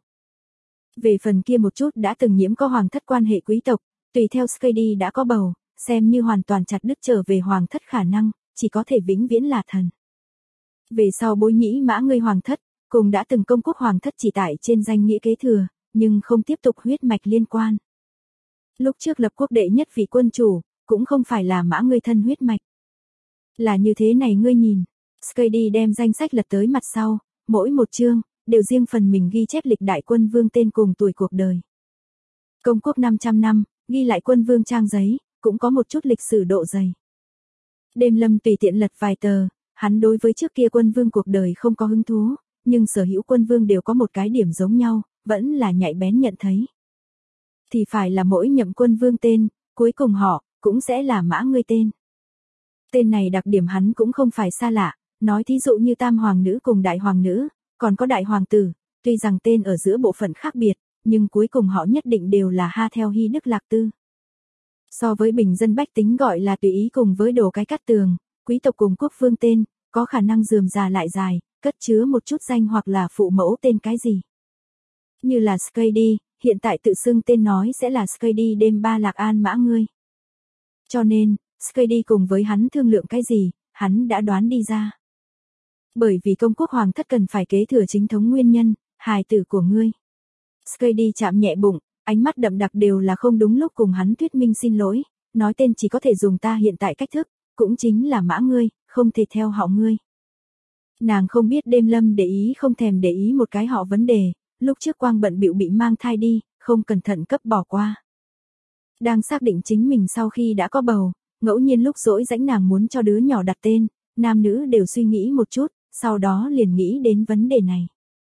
Về phần kia một chút đã từng nhiễm có hoàng thất quan hệ quý tộc, tùy theo Skady đã có bầu, xem như hoàn toàn chặt đứt trở về hoàng thất khả năng, chỉ có thể vĩnh viễn là thần. Về sau Bối Nhĩ Mã Ngươi hoàng thất, cùng đã từng công quốc hoàng thất chỉ tại trên danh nghĩa kế thừa, nhưng không tiếp tục huyết mạch liên quan. Lúc trước lập quốc đệ nhất vị quân chủ, cũng không phải là Mã Ngươi thân huyết mạch. Là như thế này ngươi nhìn, Skady đem danh sách lật tới mặt sau, mỗi một chương, đều riêng phần mình ghi chép lịch đại quân vương tên cùng tuổi cuộc đời. Công quốc 500 năm, ghi lại quân vương trang giấy, cũng có một chút lịch sử độ dày. Đêm Lâm tùy tiện lật vài tờ, hắn đối với trước kia quân vương cuộc đời không có hứng thú, nhưng sở hữu quân vương đều có một cái điểm giống nhau, vẫn là nhạy bén nhận thấy. Thì phải là mỗi nhậm quân vương tên, cuối cùng họ, cũng sẽ là Mã Ngươi tên. Tên này đặc điểm hắn cũng không phải xa lạ, nói thí dụ như tam hoàng nữ cùng đại hoàng nữ, còn có đại hoàng tử, tuy rằng tên ở giữa bộ phận khác biệt, nhưng cuối cùng họ nhất định đều là Ha theo Hy Đức Lạc Tư. So với bình dân bách tính gọi là tùy ý cùng với đồ cái cát tường, quý tộc cùng quốc vương tên, có khả năng rườm rà lại dài, cất chứa một chút danh hoặc là phụ mẫu tên cái gì. Như là Skady, hiện tại tự xưng tên nói sẽ là Skady đêm ba Lạc An Mã Ngươi. Cho nên, Skady cùng với hắn thương lượng cái gì, hắn đã đoán đi ra. Bởi vì công quốc hoàng thất cần phải kế thừa chính thống nguyên nhân, hài tử của ngươi. Skady chạm nhẹ bụng, ánh mắt đậm đặc đều là không đúng lúc cùng hắn thuyết minh xin lỗi, nói tên chỉ có thể dùng ta hiện tại cách thức, cũng chính là Mã Ngươi, không thể theo họ ngươi. Nàng không biết Đêm Lâm để ý không thèm để ý một cái họ vấn đề, lúc trước quang bận bịu bị mang thai đi, không cẩn thận cấp bỏ qua. Đang xác định chính mình sau khi đã có bầu, ngẫu nhiên lúc rỗi rãnh nàng muốn cho đứa nhỏ đặt tên, nam nữ đều suy nghĩ một chút, sau đó liền nghĩ đến vấn đề này.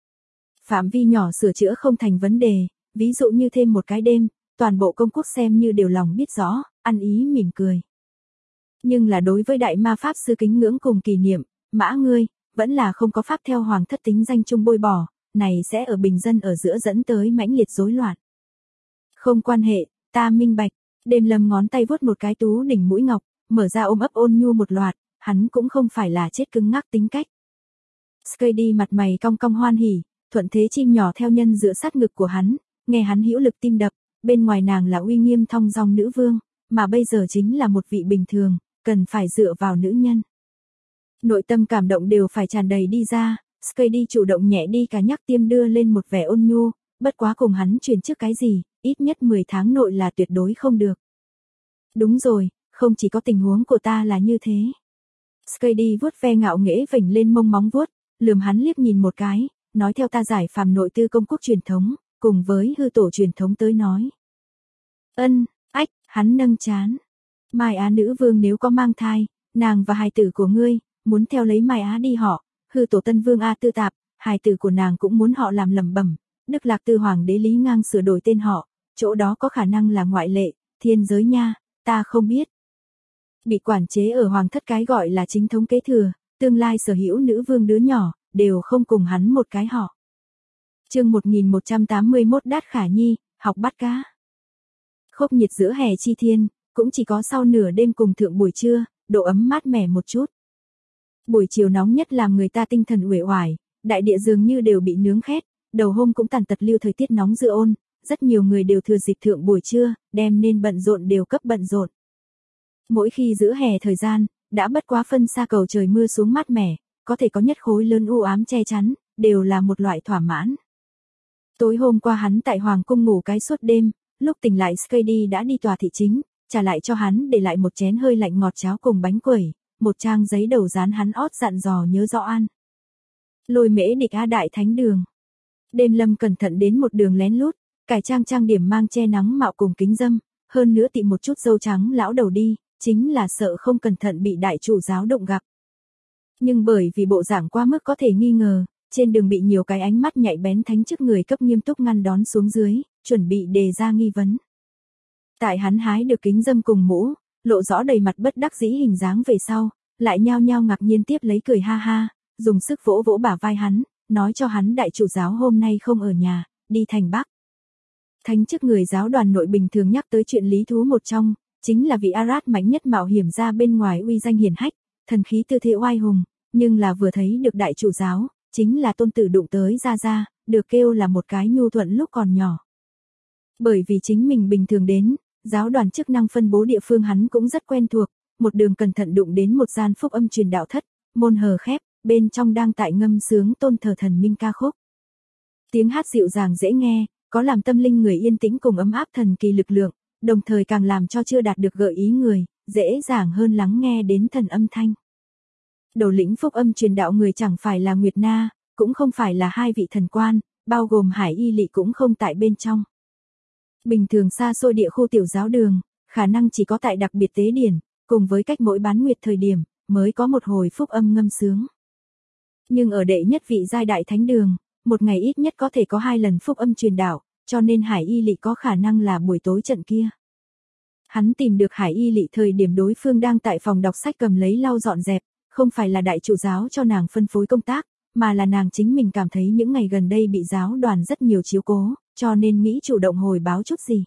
Phạm vi nhỏ sửa chữa không thành vấn đề, ví dụ như thêm một cái đêm, toàn bộ công quốc xem như đều lòng biết rõ, ăn ý mỉm cười. Nhưng là đối với đại ma pháp sư kính ngưỡng cùng kỷ niệm, Mã Ngươi, vẫn là không có pháp theo hoàng thất tính danh chung bôi bỏ, này sẽ ở bình dân ở giữa dẫn tới mãnh liệt rối loạn. Không quan hệ, ta minh bạch, Đêm Lâm ngón tay vuốt một cái tú đỉnh mũi ngọc, mở ra ôm ấp ôn nhu một loạt, hắn cũng không phải là chết cứng ngắc tính cách. Skady mặt mày cong cong hoan hỉ, thuận thế chim nhỏ theo nhân dựa sát ngực của hắn, nghe hắn hữu lực tim đập, bên ngoài nàng là uy nghiêm thong dong nữ vương, mà bây giờ chính là một vị bình thường, cần phải dựa vào nữ nhân. Nội tâm cảm động đều phải tràn đầy đi ra, Skady chủ động nhẹ đi cả nhắc tiêm đưa lên một vẻ ôn nhu, bất quá cùng hắn truyền trước cái gì, ít nhất 10 tháng nội là tuyệt đối không được. Đúng rồi, không chỉ có tình huống của ta là như thế. Skady vuốt ve ngạo nghễ vểnh lên mông móng vuốt, lườm hắn liếc nhìn một cái, nói theo ta giải phàm nội tư công quốc truyền thống, cùng với hư tổ truyền thống tới nói. Ách, hắn nâng chán. Mai Á nữ vương nếu có mang thai, nàng và hài tử của ngươi, muốn theo lấy Mai Á đi họ, hư tổ tân vương A Tư Tạp, hài tử của nàng cũng muốn họ làm lẩm bẩm, Đức Lạc Tư Hoàng đế Lý Ngang sửa đổi tên họ, chỗ đó có khả năng là ngoại lệ, thiên giới nha, ta không biết. Bị quản chế ở hoàng thất cái gọi là chính thống kế thừa, tương lai sở hữu nữ vương đứa nhỏ, đều không cùng hắn một cái họ. Chương 1181 Đát Khả Nhi, học bắt cá. Khốc nhiệt giữa hè chi thiên, cũng chỉ có sau nửa đêm cùng thượng buổi trưa, độ ấm mát mẻ một chút. Buổi chiều nóng nhất làm người ta tinh thần uể oải, đại địa dường như đều bị nướng khét, đầu hôm cũng tàn tật lưu thời tiết nóng dư ôn, rất nhiều người đều thừa dịp thượng buổi trưa, đem nên bận rộn đều cấp bận rộn. Mỗi khi giữa hè thời gian, đã bất quá phân xa cầu trời mưa xuống mát mẻ, có thể có nhất khối lớn u ám che chắn, đều là một loại thỏa mãn. Tối hôm qua hắn tại Hoàng cung ngủ cái suốt đêm, lúc tỉnh lại Skady đã đi tòa thị chính, trả lại cho hắn để lại một chén hơi lạnh ngọt cháo cùng bánh quẩy, một trang giấy đầu dán hắn ót dặn dò nhớ rõ ăn. Lôi Mễ Địch A Đại Thánh Đường. Đêm Lâm cẩn thận đến một đường lén lút, cải trang điểm mang che nắng mạo cùng kính dâm, hơn nữa tị một chút dâu trắng lão đầu đi, chính là sợ không cẩn thận bị đại chủ giáo động gặp. Nhưng bởi vì bộ dạng quá mức có thể nghi ngờ, trên đường bị nhiều cái ánh mắt nhạy bén thánh chức người cấp nghiêm túc ngăn đón xuống dưới, chuẩn bị đề ra nghi vấn. Tại hắn hái được kính dâm cùng mũ, lộ rõ đầy mặt bất đắc dĩ hình dáng về sau, lại nhao nhao ngạc nhiên tiếp lấy cười ha ha, dùng sức vỗ vỗ bả vai hắn, nói cho hắn đại chủ giáo hôm nay không ở nhà, đi thành Bắc. Thánh chức người giáo đoàn nội bình thường nhắc tới chuyện lý thú một trong, chính là vị Arad mạnh nhất mạo hiểm ra bên ngoài uy danh hiển hách, thần khí tư thế oai hùng, nhưng là vừa thấy được đại chủ giáo, chính là tôn tử đụng tới ra, được kêu là một cái nhu thuận lúc còn nhỏ. Bởi vì chính mình bình thường đến, giáo đoàn chức năng phân bố địa phương hắn cũng rất quen thuộc, một đường cẩn thận đụng đến một gian phúc âm truyền đạo thất, môn hờ khép, bên trong đang tại ngâm sướng tôn thờ thần minh ca khúc. Tiếng hát dịu dàng dễ nghe, có làm tâm linh người yên tĩnh cùng ấm áp thần kỳ lực lượng, đồng thời càng làm cho chưa đạt được gợi ý người, dễ dàng hơn lắng nghe đến thần âm thanh. Đầu lĩnh phúc âm truyền đạo người chẳng phải là Nguyệt Na, cũng không phải là hai vị thần quan, bao gồm Hải Y Lị cũng không tại bên trong. Bình thường xa xôi địa khu tiểu giáo đường, khả năng chỉ có tại đặc biệt tế điển, cùng với cách mỗi bán nguyệt thời điểm, mới có một hồi phúc âm ngâm sướng. Nhưng ở đệ nhất vị giai đại thánh đường, một ngày ít nhất có thể có 2 lần phúc âm truyền đạo, cho nên Hải Y Lị có khả năng là buổi tối trận kia. Hắn tìm được Hải Y Lị thời điểm đối phương đang tại phòng đọc sách cầm lấy lau dọn dẹp, không phải là đại chủ giáo cho nàng phân phối công tác, mà là nàng chính mình cảm thấy những ngày gần đây bị giáo đoàn rất nhiều chiếu cố, cho nên nghĩ chủ động hồi báo chút gì.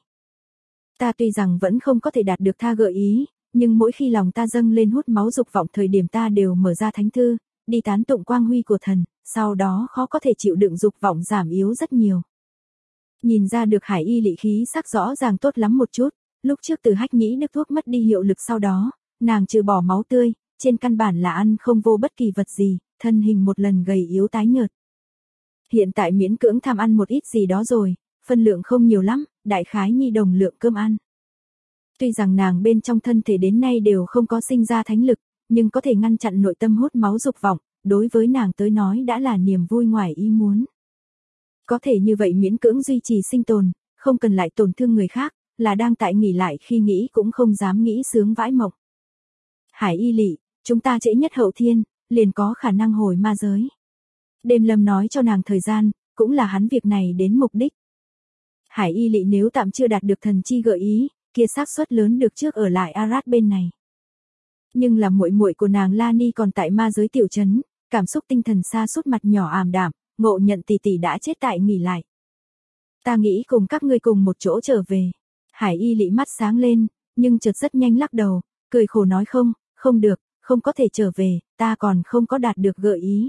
Ta tuy rằng vẫn không có thể đạt được tha gợi ý, nhưng mỗi khi lòng ta dâng lên hút máu dục vọng thời điểm ta đều mở ra thánh thư, đi tán tụng quang huy của thần, sau đó khó có thể chịu đựng dục vọng giảm yếu rất nhiều. Nhìn ra được Hải Y Lị khí sắc rõ ràng tốt lắm một chút, lúc trước từ hách nhĩ nước thuốc mất đi hiệu lực sau đó, nàng trừ bỏ máu tươi, trên căn bản là ăn không vô bất kỳ vật gì, thân hình một lần gầy yếu tái nhợt. Hiện tại miễn cưỡng tham ăn một ít gì đó rồi, phân lượng không nhiều lắm, đại khái nhi đồng lượng cơm ăn. Tuy rằng nàng bên trong thân thể đến nay đều không có sinh ra thánh lực, nhưng có thể ngăn chặn nội tâm hút máu dục vọng, đối với nàng tới nói đã là niềm vui ngoài ý muốn. Có thể như vậy miễn cưỡng duy trì sinh tồn, không cần lại tổn thương người khác, là đang tại nghỉ lại khi nghĩ cũng không dám nghĩ sướng vãi mộng. Hải Y Lị, chúng ta trễ nhất hậu thiên, liền có khả năng hồi ma giới. Đêm Lâm nói cho nàng thời gian, cũng là hắn việc này đến mục đích. Hải Y Lị nếu tạm chưa đạt được thần chi gợi ý, kia xác suất lớn được trước ở lại Arad bên này. Nhưng là muội muội của nàng Lani còn tại ma giới tiểu trấn, cảm xúc tinh thần sa sút mặt nhỏ ảm đạm, ngộ nhận tỷ tỷ đã chết tại nghỉ lại. Ta nghĩ cùng các ngươi cùng một chỗ trở về. Hải Y Lị mắt sáng lên, nhưng chợt rất nhanh lắc đầu, cười khổ nói không được, không có thể trở về, ta còn không có đạt được gợi ý.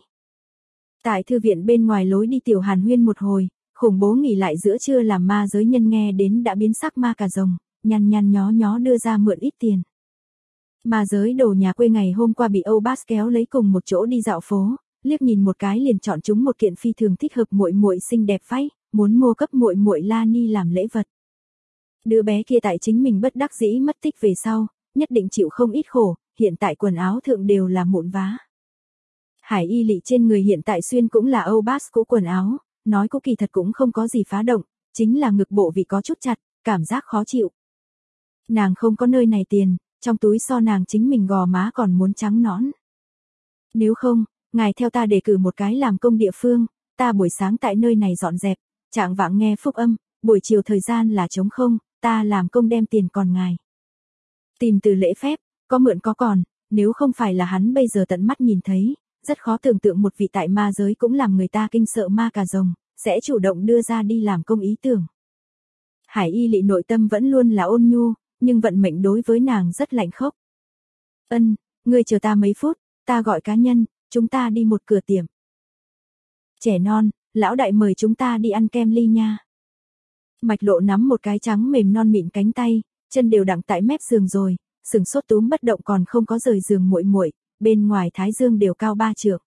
Tại thư viện bên ngoài lối đi tiểu hàn huyên một hồi, khủng bố nghỉ lại giữa trưa làm ma giới nhân nghe đến đã biến sắc ma cà rồng, nhăn nhó đưa ra mượn ít tiền. Ma giới đồ nhà quê ngày hôm qua bị Âu Bass kéo lấy cùng một chỗ đi dạo phố, liếc nhìn một cái liền chọn chúng một kiện phi thường thích hợp muội muội xinh đẹp váy, muốn mua cấp muội muội Lani làm lễ vật. Đứa bé kia tại chính mình bất đắc dĩ mất tích về sau, nhất định chịu không ít khổ, hiện tại quần áo thượng đều là mụn vá. Hải Y Lị trên người hiện tại xuyên cũng là Âu Bass cũ quần áo, nói cô kỳ thật cũng không có gì phá động, chính là ngực bộ vị có chút chặt, cảm giác khó chịu. Nàng không có nơi này tiền, trong túi so nàng chính mình gò má còn muốn trắng nõn. Nếu không, ngài theo ta đề cử một cái làm công địa phương, ta buổi sáng tại nơi này dọn dẹp, trạng vạng nghe phúc âm, buổi chiều thời gian là trống không, ta làm công đem tiền còn ngài. Tìm từ lễ phép, có mượn có còn, nếu không phải là hắn bây giờ tận mắt nhìn thấy, rất khó tưởng tượng một vị tại ma giới cũng làm người ta kinh sợ ma cà rồng, sẽ chủ động đưa ra đi làm công ý tưởng. Hải Y Lị nội tâm vẫn luôn là ôn nhu, nhưng vận mệnh đối với nàng rất lạnh khốc. Ân, ngươi chờ ta mấy phút, ta gọi cá nhân, chúng ta đi một cửa tiệm. Trẻ non, lão đại mời chúng ta đi ăn kem ly nha. Mạch Lộ nắm một cái trắng mềm non mịn cánh tay, chân đều đặng tại mép giường rồi, sừng sốt túm bất động còn không có rời giường muội muội, bên ngoài thái dương đều cao 3 trượng.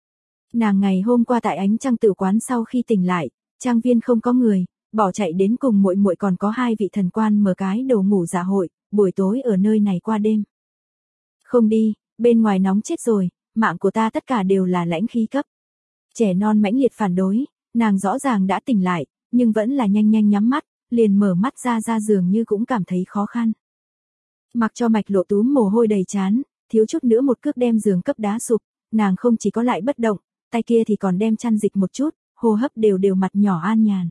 Nàng ngày hôm qua tại ánh trăng tử quán sau khi tỉnh lại, trang viên không có người, bỏ chạy đến cùng muội muội còn có 2 vị thần quan mở cái đồ ngủ dạ hội, buổi tối ở nơi này qua đêm. Không đi, bên ngoài nóng chết rồi, mạng của ta tất cả đều là lãnh khí cấp. Trẻ non mãnh liệt phản đối, nàng rõ ràng đã tỉnh lại, nhưng vẫn là nhanh nhanh nhắm mắt, liền mở mắt ra giường như cũng cảm thấy khó khăn. Mặc cho Mạch Lộ túm mồ hôi đầy trán, thiếu chút nữa một cước đem giường cấp đá sụp, nàng không chỉ có lại bất động, tay kia thì còn đem chăn dịch một chút, hô hấp đều mặt nhỏ an nhàn.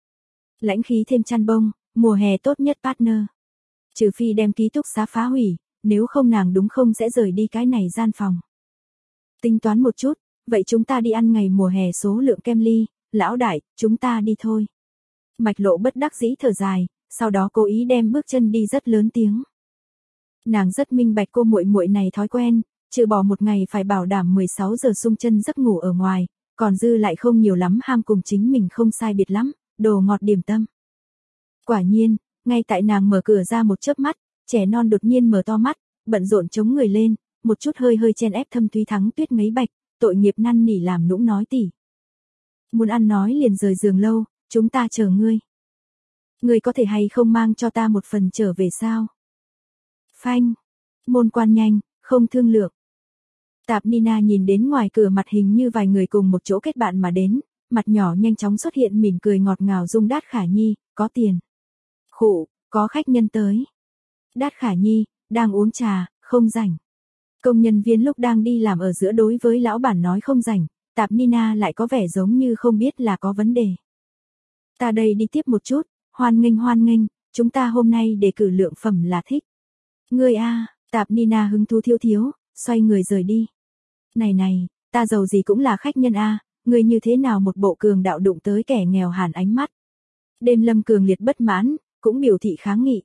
Lãnh khí thêm chăn bông, mùa hè tốt nhất partner. Trừ phi đem ký túc xá phá hủy, nếu không nàng đúng không sẽ rời đi cái này gian phòng. Tính toán một chút, vậy chúng ta đi ăn ngày mùa hè số lượng kem ly, lão đại, chúng ta đi thôi. Mạch Lộ bất đắc dĩ thở dài, sau đó cố ý đem bước chân đi rất lớn tiếng. Nàng rất minh bạch cô muội muội này thói quen, trừ bỏ một ngày phải bảo đảm 16 giờ xung chân giấc ngủ ở ngoài, còn dư lại không nhiều lắm ham cùng chính mình không sai biệt lắm, đồ ngọt điểm tâm. Quả nhiên, ngay tại nàng mở cửa ra một chớp mắt, trẻ non đột nhiên mở to mắt, bận rộn chống người lên, một chút hơi chen ép thâm thúy thắng tuyết ngấy bạch, tội nghiệp năn nỉ làm nũng nói tỉ. Muốn ăn nói liền rời giường lâu, chúng ta chờ ngươi. Ngươi có thể hay không mang cho ta một phần trở về sao? Phanh. Môn quan nhanh, không thương lượng. Tạp Nina nhìn đến ngoài cửa mặt hình như vài người cùng một chỗ kết bạn mà đến, mặt nhỏ nhanh chóng xuất hiện mỉm cười ngọt ngào dung Đát Khả Nhi, có tiền. Khụ, có khách nhân tới. Đát Khả Nhi, đang uống trà, không rảnh. Công nhân viên lúc đang đi làm ở giữa đối với lão bản nói không rảnh, Tạp Nina lại có vẻ giống như không biết là có vấn đề. Ta đây đi tiếp một chút, hoan nghênh, chúng ta hôm nay đề cử lượng phẩm là thích. Ngươi a, Tạp Nina hứng thú thiếu, xoay người rời đi. Này, ta giàu gì cũng là khách nhân a, ngươi như thế nào một bộ cường đạo đụng tới kẻ nghèo hàn ánh mắt. Đêm Lâm cường liệt bất mãn, cũng biểu thị kháng nghị.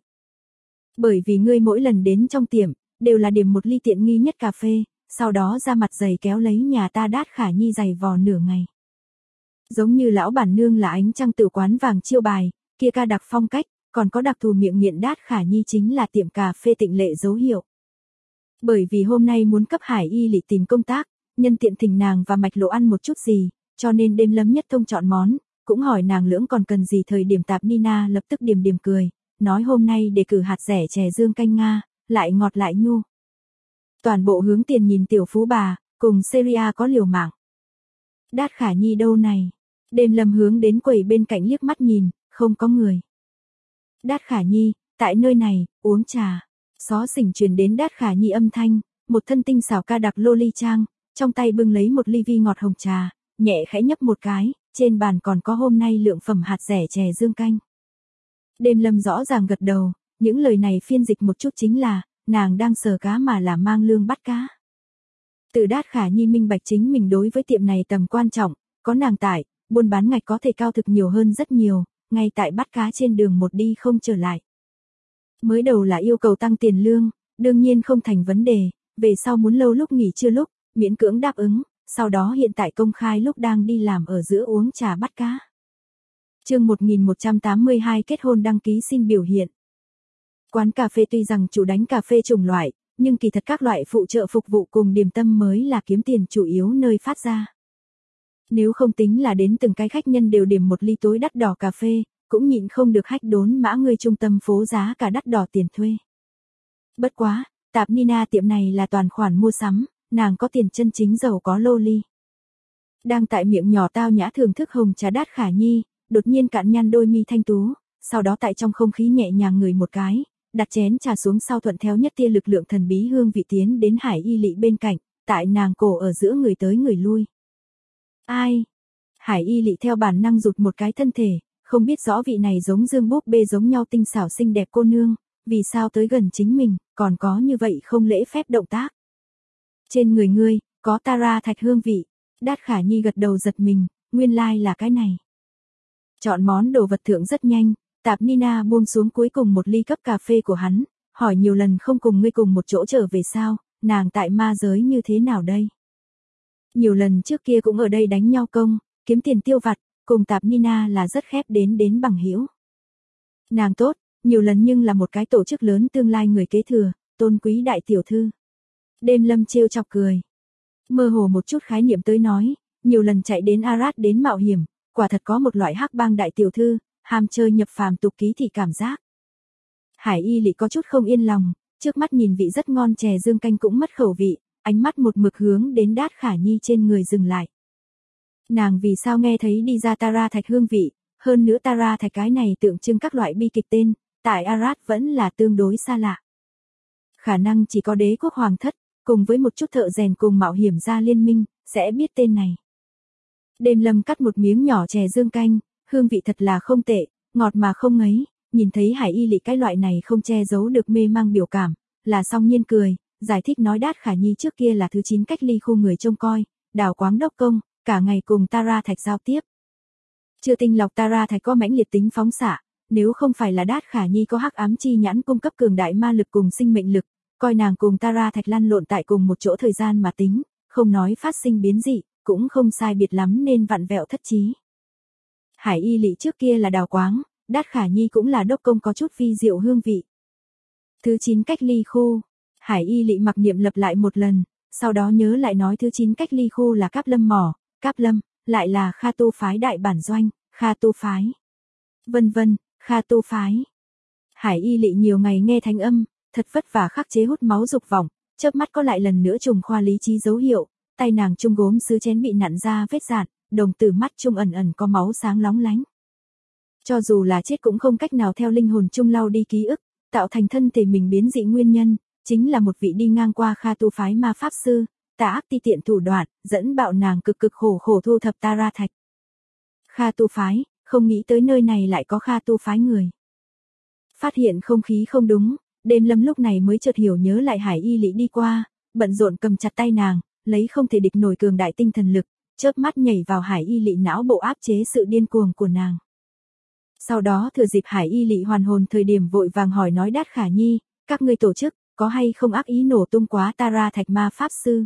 Bởi vì ngươi mỗi lần đến trong tiệm, đều là điểm một ly tiện nghi nhất cà phê, sau đó ra mặt dày kéo lấy nhà ta Đát Khả Nhi giày vò nửa ngày. Giống như lão bản nương là ánh trăng tử quán vàng chiêu bài, kia ca đặc phong cách, còn có đặc thù miệng nghiện Đát Khả Nhi chính là tiệm cà phê tịnh lệ dấu hiệu. Bởi vì hôm nay muốn cấp Hải Y Lị tìm công tác, nhân tiện thỉnh nàng và Mạch Lộ ăn một chút gì, cho nên đêm Lâm nhất thông chọn món, cũng hỏi nàng lưỡng còn cần gì thời điểm Tạp Nina lập tức điềm cười, nói hôm nay đề cử hạt rẻ chè dương canh Nga, lại ngọt lại nhu. Toàn bộ hướng tiền nhìn tiểu phú bà, cùng Syria có liều mạng. Đát Khả Nhi đâu này? Đêm Lâm hướng đến quầy bên cạnh liếc mắt nhìn, không có người. Đát Khả Nhi, tại nơi này, uống trà. Xó xỉnh truyền đến Đát Khả Nhi âm thanh, một thân tinh xảo ca đặc lô ly trang, trong tay bưng lấy một ly vi ngọt hồng trà, nhẹ khẽ nhấp một cái, trên bàn còn có hôm nay lượng phẩm hạt rẻ chè dương canh. Đêm Lâm rõ ràng gật đầu, những lời này phiên dịch một chút chính là, nàng đang sờ cá mà là mang lương bắt cá. Từ Đát Khả Nhi minh bạch chính mình đối với tiệm này tầm quan trọng, có nàng tại, buôn bán ngạch có thể cao thực nhiều hơn rất nhiều, ngay tại bắt cá trên đường một đi không trở lại. Mới đầu là yêu cầu tăng tiền lương, đương nhiên không thành vấn đề, về sau muốn lâu lúc nghỉ trưa lúc, miễn cưỡng đáp ứng, sau đó hiện tại công khai lúc đang đi làm ở giữa uống trà bắt cá. Chương 1182 kết hôn đăng ký xin biểu hiện. Quán cà phê tuy rằng chủ đánh cà phê chủng loại, nhưng kỳ thật các loại phụ trợ phục vụ cùng điểm tâm mới là kiếm tiền chủ yếu nơi phát ra. Nếu không tính là đến từng cái khách nhân đều điểm một ly tối đắt đỏ cà phê, cũng nhịn không được hách đốn mã người trung tâm phố giá cả đắt đỏ tiền thuê. Bất quá, Tạp Nina tiệm này là toàn khoản mua sắm, nàng có tiền chân chính giàu có lô ly. Đang tại miệng nhỏ tao nhã thưởng thức hồng trà Đát Khả Nhi, đột nhiên cạn nhăn đôi mi thanh tú, sau đó tại trong không khí nhẹ nhàng ngửi một cái, đặt chén trà xuống sau thuận theo nhất tia lực lượng thần bí hương vị tiến đến Hải Y Lị bên cạnh, tại nàng cổ ở giữa người tới người lui. Ai? Hải Y Lị theo bản năng rụt một cái thân thể, không biết rõ vị này giống Dương búp bê giống nhau tinh xảo xinh đẹp cô nương, vì sao tới gần chính mình, còn có như vậy không lễ phép động tác. Trên người ngươi, có Tara thạch hương vị. Đát Khả Nhi gật đầu giật mình, nguyên lai là cái này. Chọn món đồ vật thượng rất nhanh, Tạp Nina buông xuống cuối cùng một ly cấp cà phê của hắn, hỏi nhiều lần không cùng ngươi cùng một chỗ trở về sao, nàng tại ma giới như thế nào đây? Nhiều lần trước kia cũng ở đây đánh nhau công, kiếm tiền tiêu vặt, cùng Tạp Nina là rất khép đến bằng hữu. Nàng tốt, nhiều lần nhưng là một cái tổ chức lớn tương lai người kế thừa, tôn quý đại tiểu thư. Đêm Lâm trêu chọc cười. Mơ hồ một chút khái niệm tới nói, nhiều lần chạy đến Arad đến mạo hiểm, quả thật có một loại hắc bang đại tiểu thư, ham chơi nhập phàm tục ký thì cảm giác. Hải Y Lị có chút không yên lòng, trước mắt nhìn vị rất ngon chè dương canh cũng mất khẩu vị, ánh mắt một mực hướng đến Đát Khả Nhi trên người dừng lại. Nàng vì sao nghe thấy đi ra Tara thạch hương vị, hơn nữa Tara thạch cái này tượng trưng các loại bi kịch tên, tại Arad vẫn là tương đối xa lạ. Khả năng chỉ có đế quốc hoàng thất, cùng với một chút thợ rèn cùng mạo hiểm gia liên minh, sẽ biết tên này. Đêm Lâm cắt một miếng nhỏ chè dương canh, hương vị thật là không tệ, ngọt mà không ngấy, nhìn thấy Hải Y Lị cái loại này không che giấu được mê mang biểu cảm, là song nhiên cười, giải thích nói Đát Khả Nhi trước kia là thứ 9 cách ly khu người trông coi, đào quáng đốc công, cả ngày cùng Tara thạch giao tiếp. Chưa tinh lọc Tara thạch có mãnh liệt tính phóng xạ, nếu không phải là Đát Khả Nhi có hắc ám chi nhãn cung cấp cường đại ma lực cùng sinh mệnh lực, coi nàng cùng Tara thạch lăn lộn tại cùng một chỗ thời gian mà tính, không nói phát sinh biến dị, cũng không sai biệt lắm nên vặn vẹo thất trí. Hải Y Lị trước kia là đào quáng, Đát Khả Nhi cũng là đốc công có chút vi diệu hương vị. Thứ 9 cách ly khu, Hải Y Lị mặc niệm lặp lại một lần, sau đó nhớ lại nói thứ 9 cách ly khu là Cáp Lâm mỏ, Cáp Lâm, lại là Kha Tô phái đại bản doanh, Kha Tô phái. Vân vân, Kha Tô phái. Hải Y Lị nhiều ngày nghe thanh âm, thật vất vả khắc chế hút máu dục vọng, chớp mắt có lại lần nữa trùng khoa lý trí dấu hiệu, tay nàng trung gốm sứ chén bị nặn ra vết dạn, đồng tử mắt trung ẩn ẩn có máu sáng lóng lánh. Cho dù là chết cũng không cách nào theo linh hồn trung lau đi ký ức, tạo thành thân thể mình biến dị nguyên nhân, chính là một vị đi ngang qua Kha Tu phái ma pháp sư, tà ác ti tiện thủ đoạn, dẫn bạo nàng cực khổ thu thập Tara thạch. Kha Tu phái, không nghĩ tới nơi này lại có Kha Tu phái người. Phát hiện không khí không đúng, Đêm Lâm lúc này mới chợt hiểu nhớ lại Hải Y Lị đi qua, bận rộn cầm chặt tay nàng, lấy không thể địch nổi cường đại tinh thần lực, chớp mắt nhảy vào Hải Y Lị não bộ áp chế sự điên cuồng của nàng. Sau đó thừa dịp Hải Y Lị hoàn hồn thời điểm vội vàng hỏi nói Đát Khả Nhi, các ngươi tổ chức, có hay không ác ý nổ tung quá Tara thạch ma pháp sư?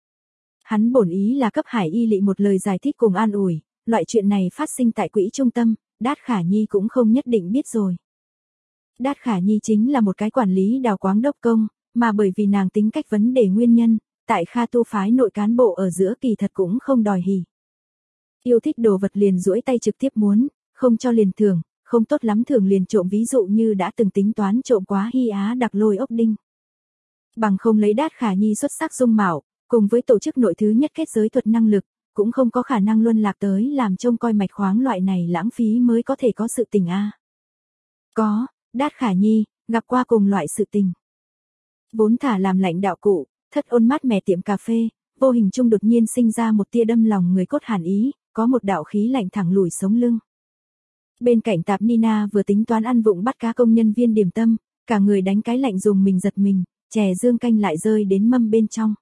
Hắn bổn ý là cấp Hải Y Lị một lời giải thích cùng an ủi, loại chuyện này phát sinh tại quỹ trung tâm, Đát Khả Nhi cũng không nhất định biết rồi. Đát Khả Nhi chính là một cái quản lý đào quáng đốc công, mà bởi vì nàng tính cách vấn đề nguyên nhân, tại Kha Tu phái nội cán bộ ở giữa kỳ thật cũng không đòi hỉ. Yêu thích đồ vật liền duỗi tay trực tiếp muốn, không cho liền thưởng, không tốt lắm thường liền trộm, ví dụ như đã từng tính toán trộm quá Hy Á đặc lôi ốc đinh. Bằng không lấy Đát Khả Nhi xuất sắc dung mạo, cùng với tổ chức nội thứ nhất kết giới thuật năng lực, cũng không có khả năng luân lạc tới làm trông coi mạch khoáng loại này lãng phí mới có thể có sự tình a. Có, Đát Khả Nhi, gặp qua cùng loại sự tình. Vốn thả làm lãnh đạo cụ, thất ôn mát mẻ tiệm cà phê, vô hình chung đột nhiên sinh ra một tia đâm lòng người cốt hàn ý, có một đạo khí lạnh thẳng lùi sống lưng. Bên cạnh Tạp Nina vừa tính toán ăn vụng bắt cá công nhân viên điểm tâm, cả người đánh cái lạnh dùng mình giật mình, chè dương canh lại rơi đến mâm bên trong.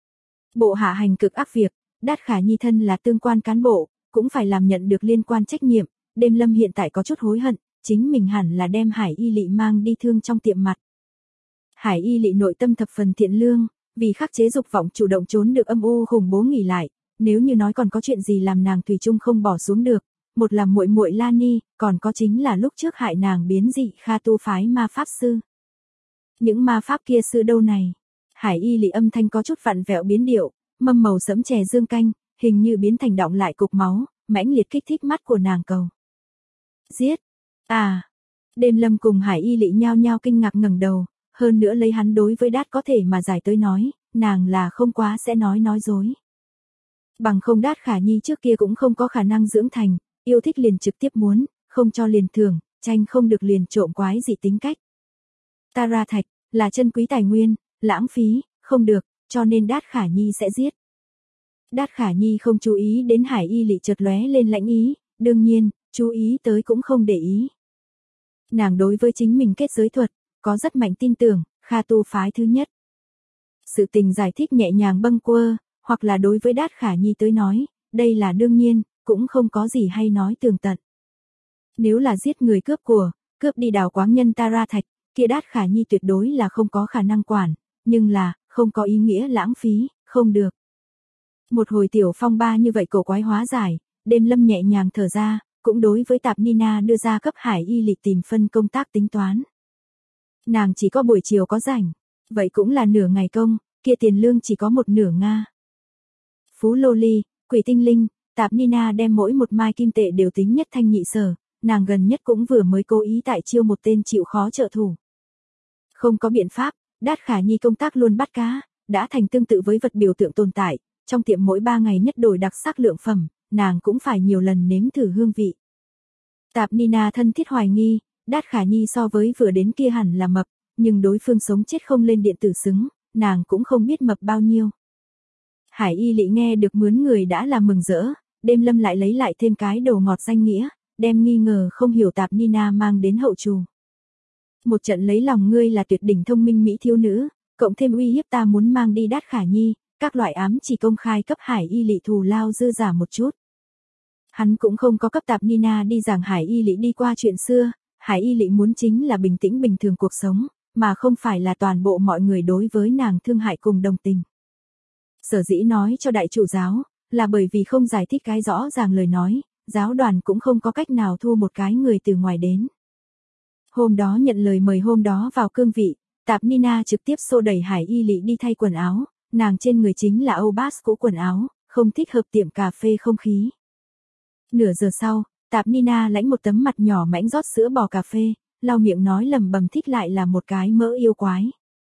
Bộ hạ hành cực ác việc, Đát Khả Nhi thân là tương quan cán bộ, cũng phải làm nhận được liên quan trách nhiệm, Đêm Lâm hiện tại có chút hối hận, chính mình hẳn là đem Hải Y Lị mang đi thương trong tiệm mặt. Hải Y Lị nội tâm thập phần thiện lương, vì khắc chế dục vọng chủ động trốn được âm u khủng bố nghỉ lại, nếu như nói còn có chuyện gì làm nàng thủy chung không bỏ xuống được, một là muội muội Lani, còn có chính là lúc trước hại nàng biến dị Kha Tu phái ma pháp sư. Những ma pháp kia sư đâu này? Hải Y Lị âm thanh có chút vặn vẹo biến điệu, mâm màu sẫm chè dương canh, hình như biến thành đọng lại cục máu, mãnh liệt kích thích mắt của nàng cầu. Giết! À! Đêm Lâm cùng Hải Y Lị nhao nhao kinh ngạc ngẩng đầu, hơn nữa lấy hắn đối với Đát có thể mà giải tới nói, nàng là không quá sẽ nói dối. Bằng không Đát Khả Nhi trước kia cũng không có khả năng dưỡng thành, yêu thích liền trực tiếp muốn, không cho liền thưởng, tranh không được liền trộm quái dị tính cách. Tara thạch, là chân quý tài nguyên, lãng phí, không được, cho nên Đát Khả Nhi sẽ giết. Đát Khả Nhi không chú ý đến Hải Y Lị chợt lóe lên lãnh ý, đương nhiên, chú ý tới cũng không để ý. Nàng đối với chính mình kết giới thuật, có rất mạnh tin tưởng, Kha tu phái thứ nhất. Sự tình giải thích nhẹ nhàng bâng quơ, hoặc là đối với Đát Khả Nhi tới nói, đây là đương nhiên, cũng không có gì hay nói tường tận. Nếu là giết người cướp của, cướp đi đào quáng nhân Tara Thạch, kia Đát Khả Nhi tuyệt đối là không có khả năng quản, nhưng là, không có ý nghĩa lãng phí, không được. Một hồi tiểu phong ba như vậy cổ quái hóa giải, Đêm Lâm nhẹ nhàng thở ra, cũng đối với Tạp Nina đưa ra cấp Hải Y Lị tìm phân công tác tính toán. Nàng chỉ có buổi chiều có rảnh, vậy cũng là nửa ngày công, kia tiền lương chỉ có một nửa Nga. Phú Lô Ly, Quỷ Tinh Linh, Tạp Nina đem mỗi một mai kim tệ đều tính nhất thanh nhị sở, nàng gần nhất cũng vừa mới cố ý tại chiêu một tên chịu khó trợ thủ. Không có biện pháp, Đát Khả Nhi công tác luôn bắt cá, đã thành tương tự với vật biểu tượng tồn tại, trong tiệm mỗi 3 ngày nhất đổi đặc sắc lượng phẩm, nàng cũng phải nhiều lần nếm thử hương vị. Tạp Nina thân thiết hoài nghi, Đát Khả Nhi so với vừa đến kia hẳn là mập, nhưng đối phương sống chết không lên điện tử xứng, nàng cũng không biết mập bao nhiêu. Hải Y Lị nghe được mướn người đã là mừng rỡ, Đêm Lâm lại lấy lại thêm cái đầu ngọt danh nghĩa, đem nghi ngờ không hiểu Tạp Nina mang đến hậu trù. Một trận lấy lòng ngươi là tuyệt đỉnh thông minh mỹ thiếu nữ, cộng thêm uy hiếp ta muốn mang đi Đát Khả Nhi, các loại ám chỉ công khai cấp Hải Y Lị thù lao dư giả một chút. Hắn cũng không có cấp Tạp Nina đi giảng Hải Y Lị đi qua chuyện xưa, Hải Y Lị muốn chính là bình tĩnh bình thường cuộc sống, mà không phải là toàn bộ mọi người đối với nàng thương hại cùng đồng tình. Sở dĩ nói cho đại chủ giáo, là bởi vì không giải thích cái rõ ràng lời nói, giáo đoàn cũng không có cách nào thu một cái người từ ngoài đến. Hôm đó nhận lời mời hôm đó vào cương vị, Tạp Nina trực tiếp xô đẩy Hải Y Lị đi thay quần áo, nàng trên người chính là Âu Bass cũ quần áo, không thích hợp tiệm cà phê không khí. Nửa giờ sau, Tạp Nina lãnh một tấm mặt nhỏ mảnh rót sữa bò cà phê, lau miệng nói lầm bầm thích lại là một cái mỡ yêu quái.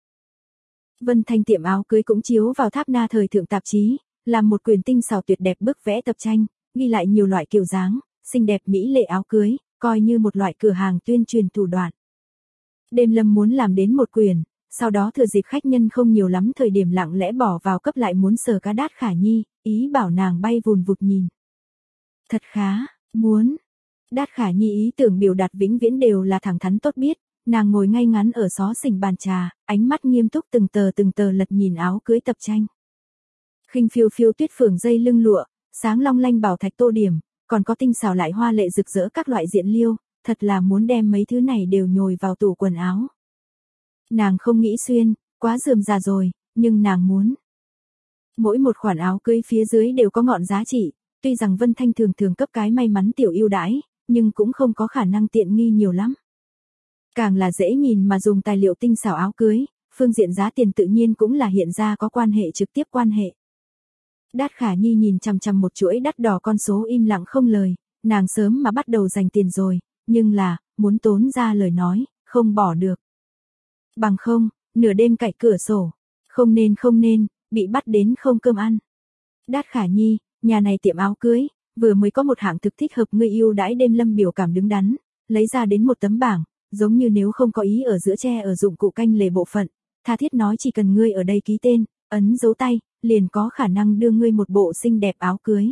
Vân Thanh tiệm áo cưới cũng chiếu vào Tháp Na thời thượng tạp chí, làm một quyển tinh xảo tuyệt đẹp bức vẽ tập tranh, ghi lại nhiều loại kiểu dáng, xinh đẹp mỹ lệ áo cưới, coi như một loại cửa hàng tuyên truyền thủ đoạn. Đêm Lâm muốn làm đến một quyển, sau đó thừa dịp khách nhân không nhiều lắm thời điểm lặng lẽ bỏ vào cấp lại muốn sờ cá Đát Khả Nhi, ý bảo nàng bay vùn vụt nhìn. Thật khá, muốn. Đát Khả Nhi ý tưởng biểu đạt vĩnh viễn đều là thẳng thắn tốt biết, nàng ngồi ngay ngắn ở xó xỉnh bàn trà, ánh mắt nghiêm túc từng tờ lật nhìn áo cưới tập tranh. Khinh phiêu phiêu tuyết phường dây lưng lụa, sáng long lanh bảo thạch tô điểm, còn có tinh xảo lại hoa lệ rực rỡ các loại diện liêu, thật là muốn đem mấy thứ này đều nhồi vào tủ quần áo. Nàng không nghĩ xuyên, quá rườm rà rồi, nhưng nàng muốn. Mỗi một khoản áo cưới phía dưới đều có ngọn giá trị, tuy rằng Vân Thanh thường cấp cái may mắn tiểu ưu đãi, nhưng cũng không có khả năng tiện nghi nhiều lắm. Càng là dễ nhìn mà dùng tài liệu tinh xảo áo cưới, phương diện giá tiền tự nhiên cũng là hiện ra có quan hệ trực tiếp quan hệ. Đát Khả Nhi nhìn chằm chằm một chuỗi đắt đỏ con số im lặng không lời, nàng sớm mà bắt đầu dành tiền rồi, nhưng là, muốn tốn ra lời nói, không bỏ được. Bằng không, nửa đêm cạy cửa sổ, không nên, bị bắt đến không cơm ăn. Đát Khả Nhi, nhà này tiệm áo cưới, vừa mới có một hạng thực thích hợp ngươi yêu đãi. Đêm Lâm biểu cảm đứng đắn, lấy ra đến một tấm bảng, giống như nếu không có ý ở giữa tre ở dụng cụ canh lề bộ phận, tha thiết nói chỉ cần ngươi ở đây ký tên, ấn dấu tay, liền có khả năng đưa ngươi một bộ xinh đẹp áo cưới.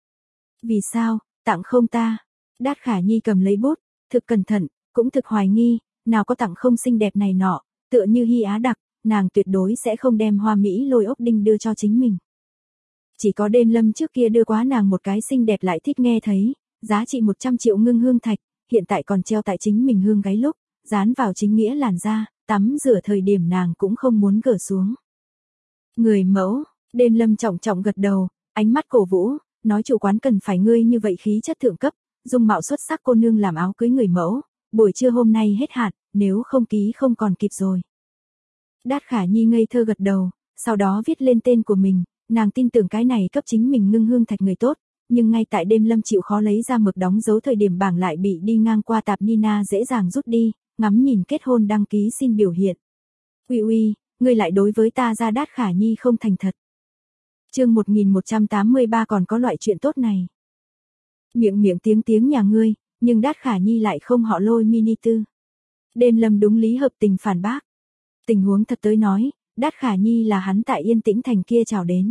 Vì sao, tặng không ta? Đát Khả Nhi cầm lấy bút, thực cẩn thận, cũng thực hoài nghi, nào có tặng không xinh đẹp này nọ, tựa như Hy Á đặc, nàng tuyệt đối sẽ không đem hoa mỹ lôi ốc đinh đưa cho chính mình. Chỉ có Đêm Lâm trước kia đưa quá nàng một cái xinh đẹp lại thích nghe thấy, giá trị 100 triệu ngưng hương thạch, hiện tại còn treo tại chính mình hương gáy lúc, dán vào chính nghĩa làn da, tắm rửa thời điểm nàng cũng không muốn gỡ xuống. Người mẫu, Đêm Lâm trọng trọng gật đầu, ánh mắt cổ vũ, nói chủ quán cần phải ngươi như vậy khí chất thượng cấp, dung mạo xuất sắc cô nương làm áo cưới người mẫu, buổi trưa hôm nay hết hạn, nếu không ký không còn kịp rồi. Đát Khả Nhi ngây thơ gật đầu, sau đó viết lên tên của mình, nàng tin tưởng cái này cấp chính mình ngưng hương thạch người tốt, nhưng ngay tại Đêm Lâm chịu khó lấy ra mực đóng dấu thời điểm bảng lại bị đi ngang qua Tạp Nina dễ dàng rút đi, ngắm nhìn kết hôn đăng ký xin biểu hiện. Uy, ngươi lại đối với ta ra. Đát Khả Nhi không thành thật. Chương 1183 còn có loại chuyện tốt này. Miệng tiếng nhà ngươi, nhưng Đát Khả Nhi lại không họ Lôi mini tư. Đêm Lâm đúng lý hợp tình phản bác. Tình huống thật tới nói, Đát Khả Nhi là hắn tại Yên Tĩnh Thành kia chào đến.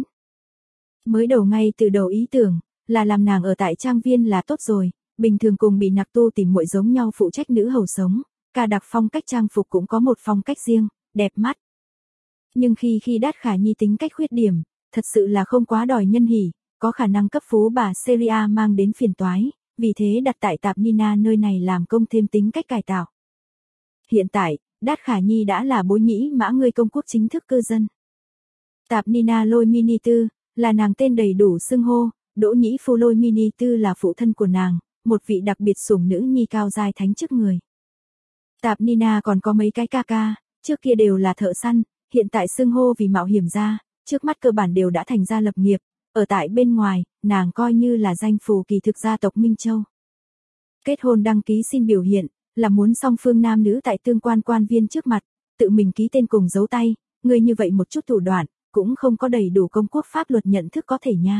Mới đầu ngay từ đầu ý tưởng là làm nàng ở tại trang viên là tốt rồi, bình thường cùng bị nặc tu tìm muội giống nhau phụ trách nữ hầu sống, cả đặc phong cách trang phục cũng có một phong cách riêng, đẹp mắt. Nhưng khi Đát Khả Nhi tính cách khuyết điểm, thật sự là không quá đòi nhân hỉ, có khả năng cấp phú bà Seria mang đến phiền toái, vì thế đặt tại Tạp Nina nơi này làm công thêm tính cách cải tạo. Hiện tại, Đát Khả Nhi đã là bối nhĩ mã người công quốc chính thức cư dân. Tạp Nina Lôi Mini Tư, là nàng tên đầy đủ xưng hô, Đỗ Nhĩ Phu Lôi Mini Tư là phụ thân của nàng, một vị đặc biệt sủng nữ nhi cao giai thánh chức người. Tạp Nina còn có mấy cái ca ca, trước kia đều là thợ săn, hiện tại xưng hô vì mạo hiểm gia, trước mắt cơ bản đều đã thành gia lập nghiệp, ở tại bên ngoài, nàng coi như là danh phù kỳ thực gia tộc Minh Châu. Kết hôn đăng ký xin biểu hiện, là muốn song phương nam nữ tại tương quan quan viên trước mặt, tự mình ký tên cùng dấu tay, người như vậy một chút thủ đoạn, cũng không có đầy đủ công quốc pháp luật nhận thức có thể nha.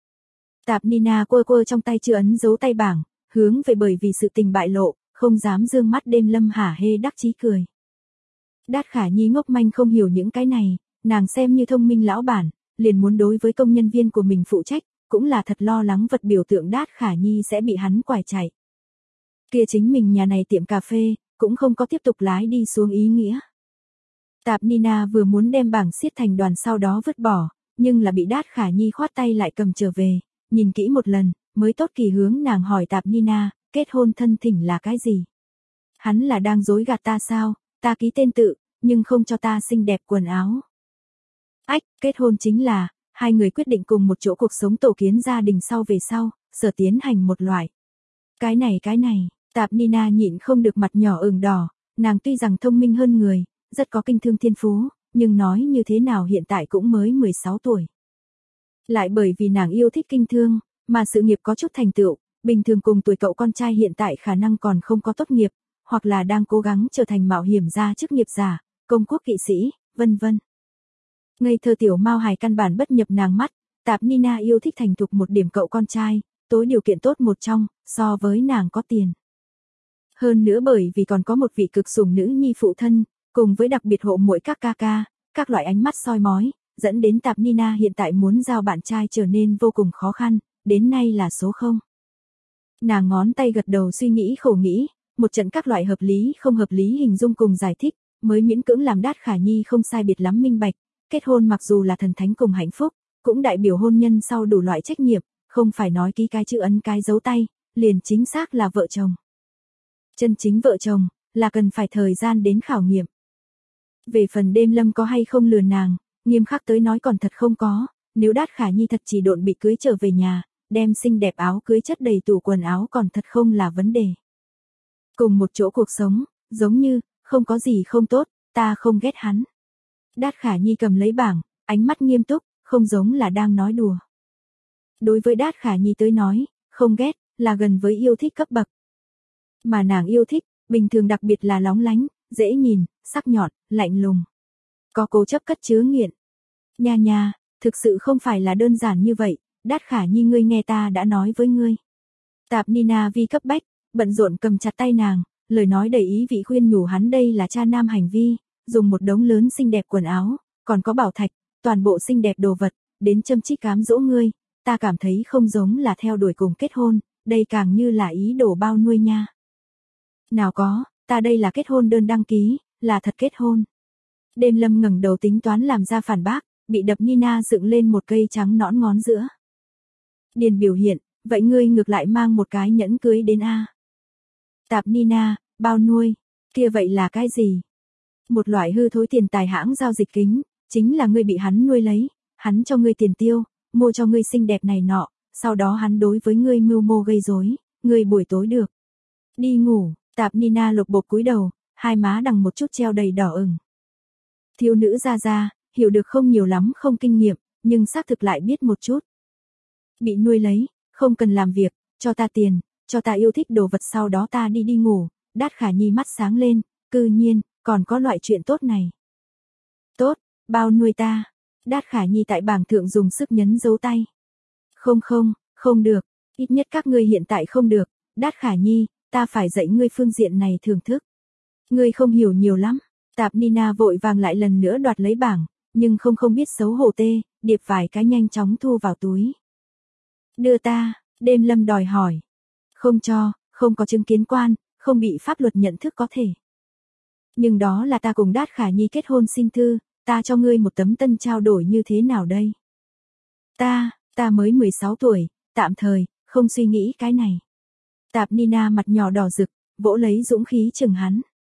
Tạp Nina quơ trong tay chưa ấn dấu tay bảng, hướng về bởi vì sự tình bại lộ, không dám dương mắt đêm lâm hả hê đắc chí cười. Đát Khả Nhi ngốc manh không hiểu những cái này, nàng xem như thông minh lão bản, liền muốn đối với công nhân viên của mình phụ trách, cũng là thật lo lắng vật biểu tượng Đát Khả Nhi sẽ bị hắn quải chạy. Kia chính mình nhà này tiệm cà phê, cũng không có tiếp tục lái đi xuống ý nghĩa. Tạp Nina vừa muốn đem bảng xiết thành đoàn sau đó vứt bỏ, nhưng là bị Đát Khả Nhi khoát tay lại cầm trở về, nhìn kỹ một lần, mới tốt kỳ hướng nàng hỏi Tạp Nina, kết hôn thân thỉnh là cái gì? Hắn là đang dối gạt ta sao, ta ký tên tự, nhưng không cho ta xinh đẹp quần áo. Ách, kết hôn chính là, hai người quyết định cùng một chỗ cuộc sống tổ kiến gia đình sau về sau, sở tiến hành một loại. Cái này, Tạp Nina nhịn không được mặt nhỏ ửng đỏ, nàng tuy rằng thông minh hơn người, rất có kinh thương thiên phú, nhưng nói như thế nào hiện tại cũng mới 16 tuổi. Lại bởi vì nàng yêu thích kinh thương, mà sự nghiệp có chút thành tựu, bình thường cùng tuổi cậu con trai hiện tại khả năng còn không có tốt nghiệp, hoặc là đang cố gắng trở thành mạo hiểm gia chức nghiệp giả, công quốc kỵ sĩ, vân vân. Ngây thơ tiểu Mao Hải căn bản bất nhập nàng mắt, Tạp Nina yêu thích thành thục một điểm cậu con trai, tối điều kiện tốt một trong, so với nàng có tiền. Hơn nữa bởi vì còn có một vị cực sủng nữ nhi phụ thân, cùng với đặc biệt hộ muội các ca ca, các loại ánh mắt soi mói, dẫn đến Tạp Nina hiện tại muốn giao bạn trai trở nên vô cùng khó khăn, đến nay là số 0. Nàng ngón tay gật đầu suy nghĩ khổ nghĩ, một trận các loại hợp lý không hợp lý hình dung cùng giải thích, mới miễn cưỡng làm Đát Khả Nhi không sai biệt lắm minh bạch, kết hôn mặc dù là thần thánh cùng hạnh phúc, cũng đại biểu hôn nhân sau đủ loại trách nhiệm, không phải nói ký cái chữ ấn cái dấu tay, liền chính xác là vợ chồng. Chân chính vợ chồng, là cần phải thời gian đến khảo nghiệm. Về phần đêm lâm có hay không lừa nàng, nghiêm khắc tới nói còn thật không có, nếu Đát Khả Nhi thật chỉ độn bị cưới trở về nhà, đem xinh đẹp áo cưới chất đầy tủ quần áo còn thật không là vấn đề. Cùng một chỗ cuộc sống, giống như, không có gì không tốt, ta không ghét hắn. Đát Khả Nhi cầm lấy bảng, ánh mắt nghiêm túc, không giống là đang nói đùa. Đối với Đát Khả Nhi tới nói, không ghét, là gần với yêu thích cấp bậc. Mà nàng yêu thích, bình thường đặc biệt là lóng lánh, dễ nhìn, sắc nhọn, lạnh lùng. Có cố chấp cất chứa nghiện. Nha, thực sự không phải là đơn giản như vậy, Đát Khả Nhi ngươi nghe ta đã nói với ngươi. Tạp Nina vì cấp bách, bận rộn cầm chặt tay nàng, lời nói đầy ý vị khuyên nhủ hắn đây là cha nam hành vi, dùng một đống lớn xinh đẹp quần áo, còn có bảo thạch, toàn bộ xinh đẹp đồ vật, đến châm chích cám dỗ ngươi, ta cảm thấy không giống là theo đuổi cùng kết hôn, đây càng như là ý đồ bao nuôi nha. Nào có, ta đây là kết hôn đơn đăng ký, là thật kết hôn. Đêm lâm ngẩng đầu tính toán làm ra phản bác, bị đập Nina dựng lên một cây trắng nõn ngón giữa. Điền biểu hiện, vậy ngươi ngược lại mang một cái nhẫn cưới đến a. Tạp Nina, bao nuôi, kia vậy là cái gì? Một loại hư thối tiền tài hãng giao dịch kính, chính là ngươi bị hắn nuôi lấy, hắn cho ngươi tiền tiêu, mua cho ngươi xinh đẹp này nọ, sau đó hắn đối với ngươi mưu mô gây rối, ngươi buổi tối được đi ngủ. Tạp Nina lục bộp cúi đầu, hai má đằng một chút treo đầy đỏ ửng. Thiếu nữ ra, hiểu được không nhiều lắm không kinh nghiệm, nhưng xác thực lại biết một chút. Bị nuôi lấy, không cần làm việc, cho ta tiền, cho ta yêu thích đồ vật sau đó ta đi ngủ. Đát Khả Nhi mắt sáng lên, cư nhiên, còn có loại chuyện tốt này. Tốt, bao nuôi ta. Đát Khả Nhi tại bảng thượng dùng sức nhấn dấu tay. Không được, ít nhất các ngươi hiện tại không được. Đát Khả Nhi, ta phải dạy ngươi phương diện này thưởng thức. Ngươi không hiểu nhiều lắm. Tạp Nina vội vàng lại lần nữa đoạt lấy bảng, nhưng không biết xấu hổ tê, điệp vài cái nhanh chóng thu vào túi. Đưa ta, Đêm Lâm đòi hỏi. Không cho, không có chứng kiến quan, không bị pháp luật nhận thức có thể. Nhưng đó là ta cùng Đát Khả Nhi kết hôn xin thư, ta cho ngươi một tấm tân trao đổi như thế nào đây? Ta mới 16 tuổi, tạm thời, không suy nghĩ cái này. Tạp Nina mặt nhỏ đỏ rực, vỗ lấy dũng khí chừng hắn.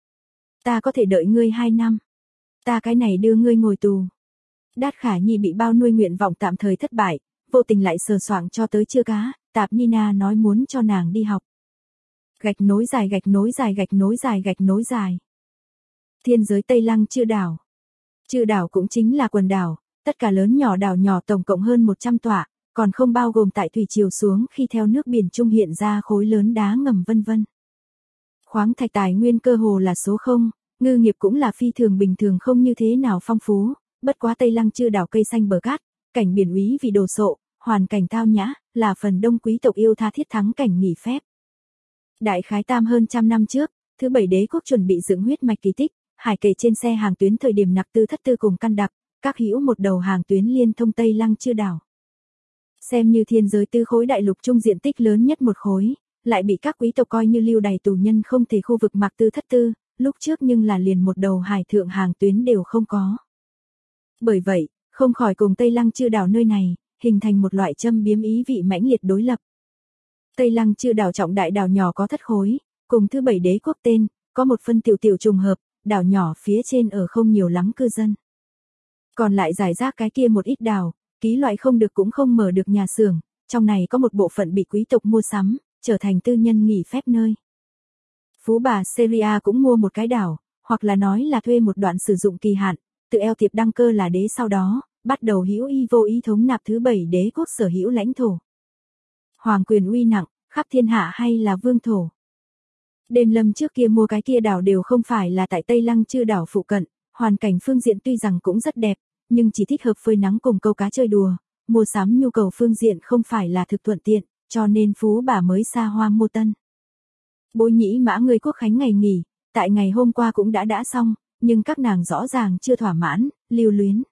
Ta có thể đợi ngươi 2 năm. Ta cái này đưa ngươi ngồi tù. Đát Khả Nhi bị bao nuôi nguyện vọng tạm thời thất bại, vô tình lại sờ soạng cho tới chưa cá, Tạp Nina nói muốn cho nàng đi học. Gạch nối dài gạch nối dài gạch nối dài gạch nối dài. Thiên giới Tây Lăng Chư đảo. Chư đảo cũng chính là quần đảo, tất cả lớn nhỏ đảo nhỏ tổng cộng hơn 100 tọa, còn không bao gồm tại thủy triều xuống khi theo nước biển trung hiện ra khối lớn đá ngầm vân vân. Khoáng thạch tài nguyên cơ hồ là số 0, ngư nghiệp cũng là phi thường bình thường không như thế nào phong phú, bất quá Tây Lăng Chư đảo cây xanh bờ cát, cảnh biển úy vì đồ sộ, hoàn cảnh tao nhã, là phần đông quý tộc yêu tha thiết thắng cảnh nghỉ phép. Đại khái tam hơn trăm năm trước, thứ 7 đế quốc chuẩn bị dựng huyết mạch kỳ tích, hải kể trên xe hàng tuyến thời điểm nặc tư thất tư cùng căn đặc, các hữu một đầu hàng tuyến liên thông Tây Lăng Chư đảo. Xem như thiên giới tư khối đại lục trung diện tích lớn nhất một khối, lại bị các quý tộc coi như lưu đày tù nhân không thể khu vực mạc tư thất tư, lúc trước nhưng là liền một đầu hải thượng hàng tuyến đều không có. Bởi vậy, không khỏi cùng Tây Lăng Chư đảo nơi này, hình thành một loại châm biếm ý vị mãnh liệt đối lập. Tây Lăng Chư đảo trọng đại đảo nhỏ có thất khối, cùng thứ 7 đế quốc tên, có một phân tiểu trùng hợp, đảo nhỏ phía trên ở không nhiều lắm cư dân. Còn lại giải rác cái kia một ít đảo, ký loại không được cũng không mở được nhà xưởng, trong này có một bộ phận bị quý tộc mua sắm, trở thành tư nhân nghỉ phép nơi. Phú bà Syria cũng mua một cái đảo, hoặc là nói là thuê một đoạn sử dụng kỳ hạn, tự eo tiệp đăng cơ là đế sau đó, bắt đầu hữu ý vô ý thống nạp thứ 7 đế quốc sở hữu lãnh thổ. Hoàng quyền uy nặng, khắp thiên hạ hay là vương thổ. Đêm Lâm trước kia mua cái kia đảo đều không phải là tại Tây Lăng Chư đảo phụ cận, hoàn cảnh phương diện tuy rằng cũng rất đẹp, nhưng chỉ thích hợp phơi nắng cùng câu cá chơi đùa, mua sắm nhu cầu phương diện không phải là thực thuận tiện, cho nên phú bà mới xa hoa mua tân. Bối nhĩ mã người quốc khánh ngày nghỉ, tại ngày hôm qua cũng đã xong, nhưng các nàng rõ ràng chưa thỏa mãn, lưu luyến.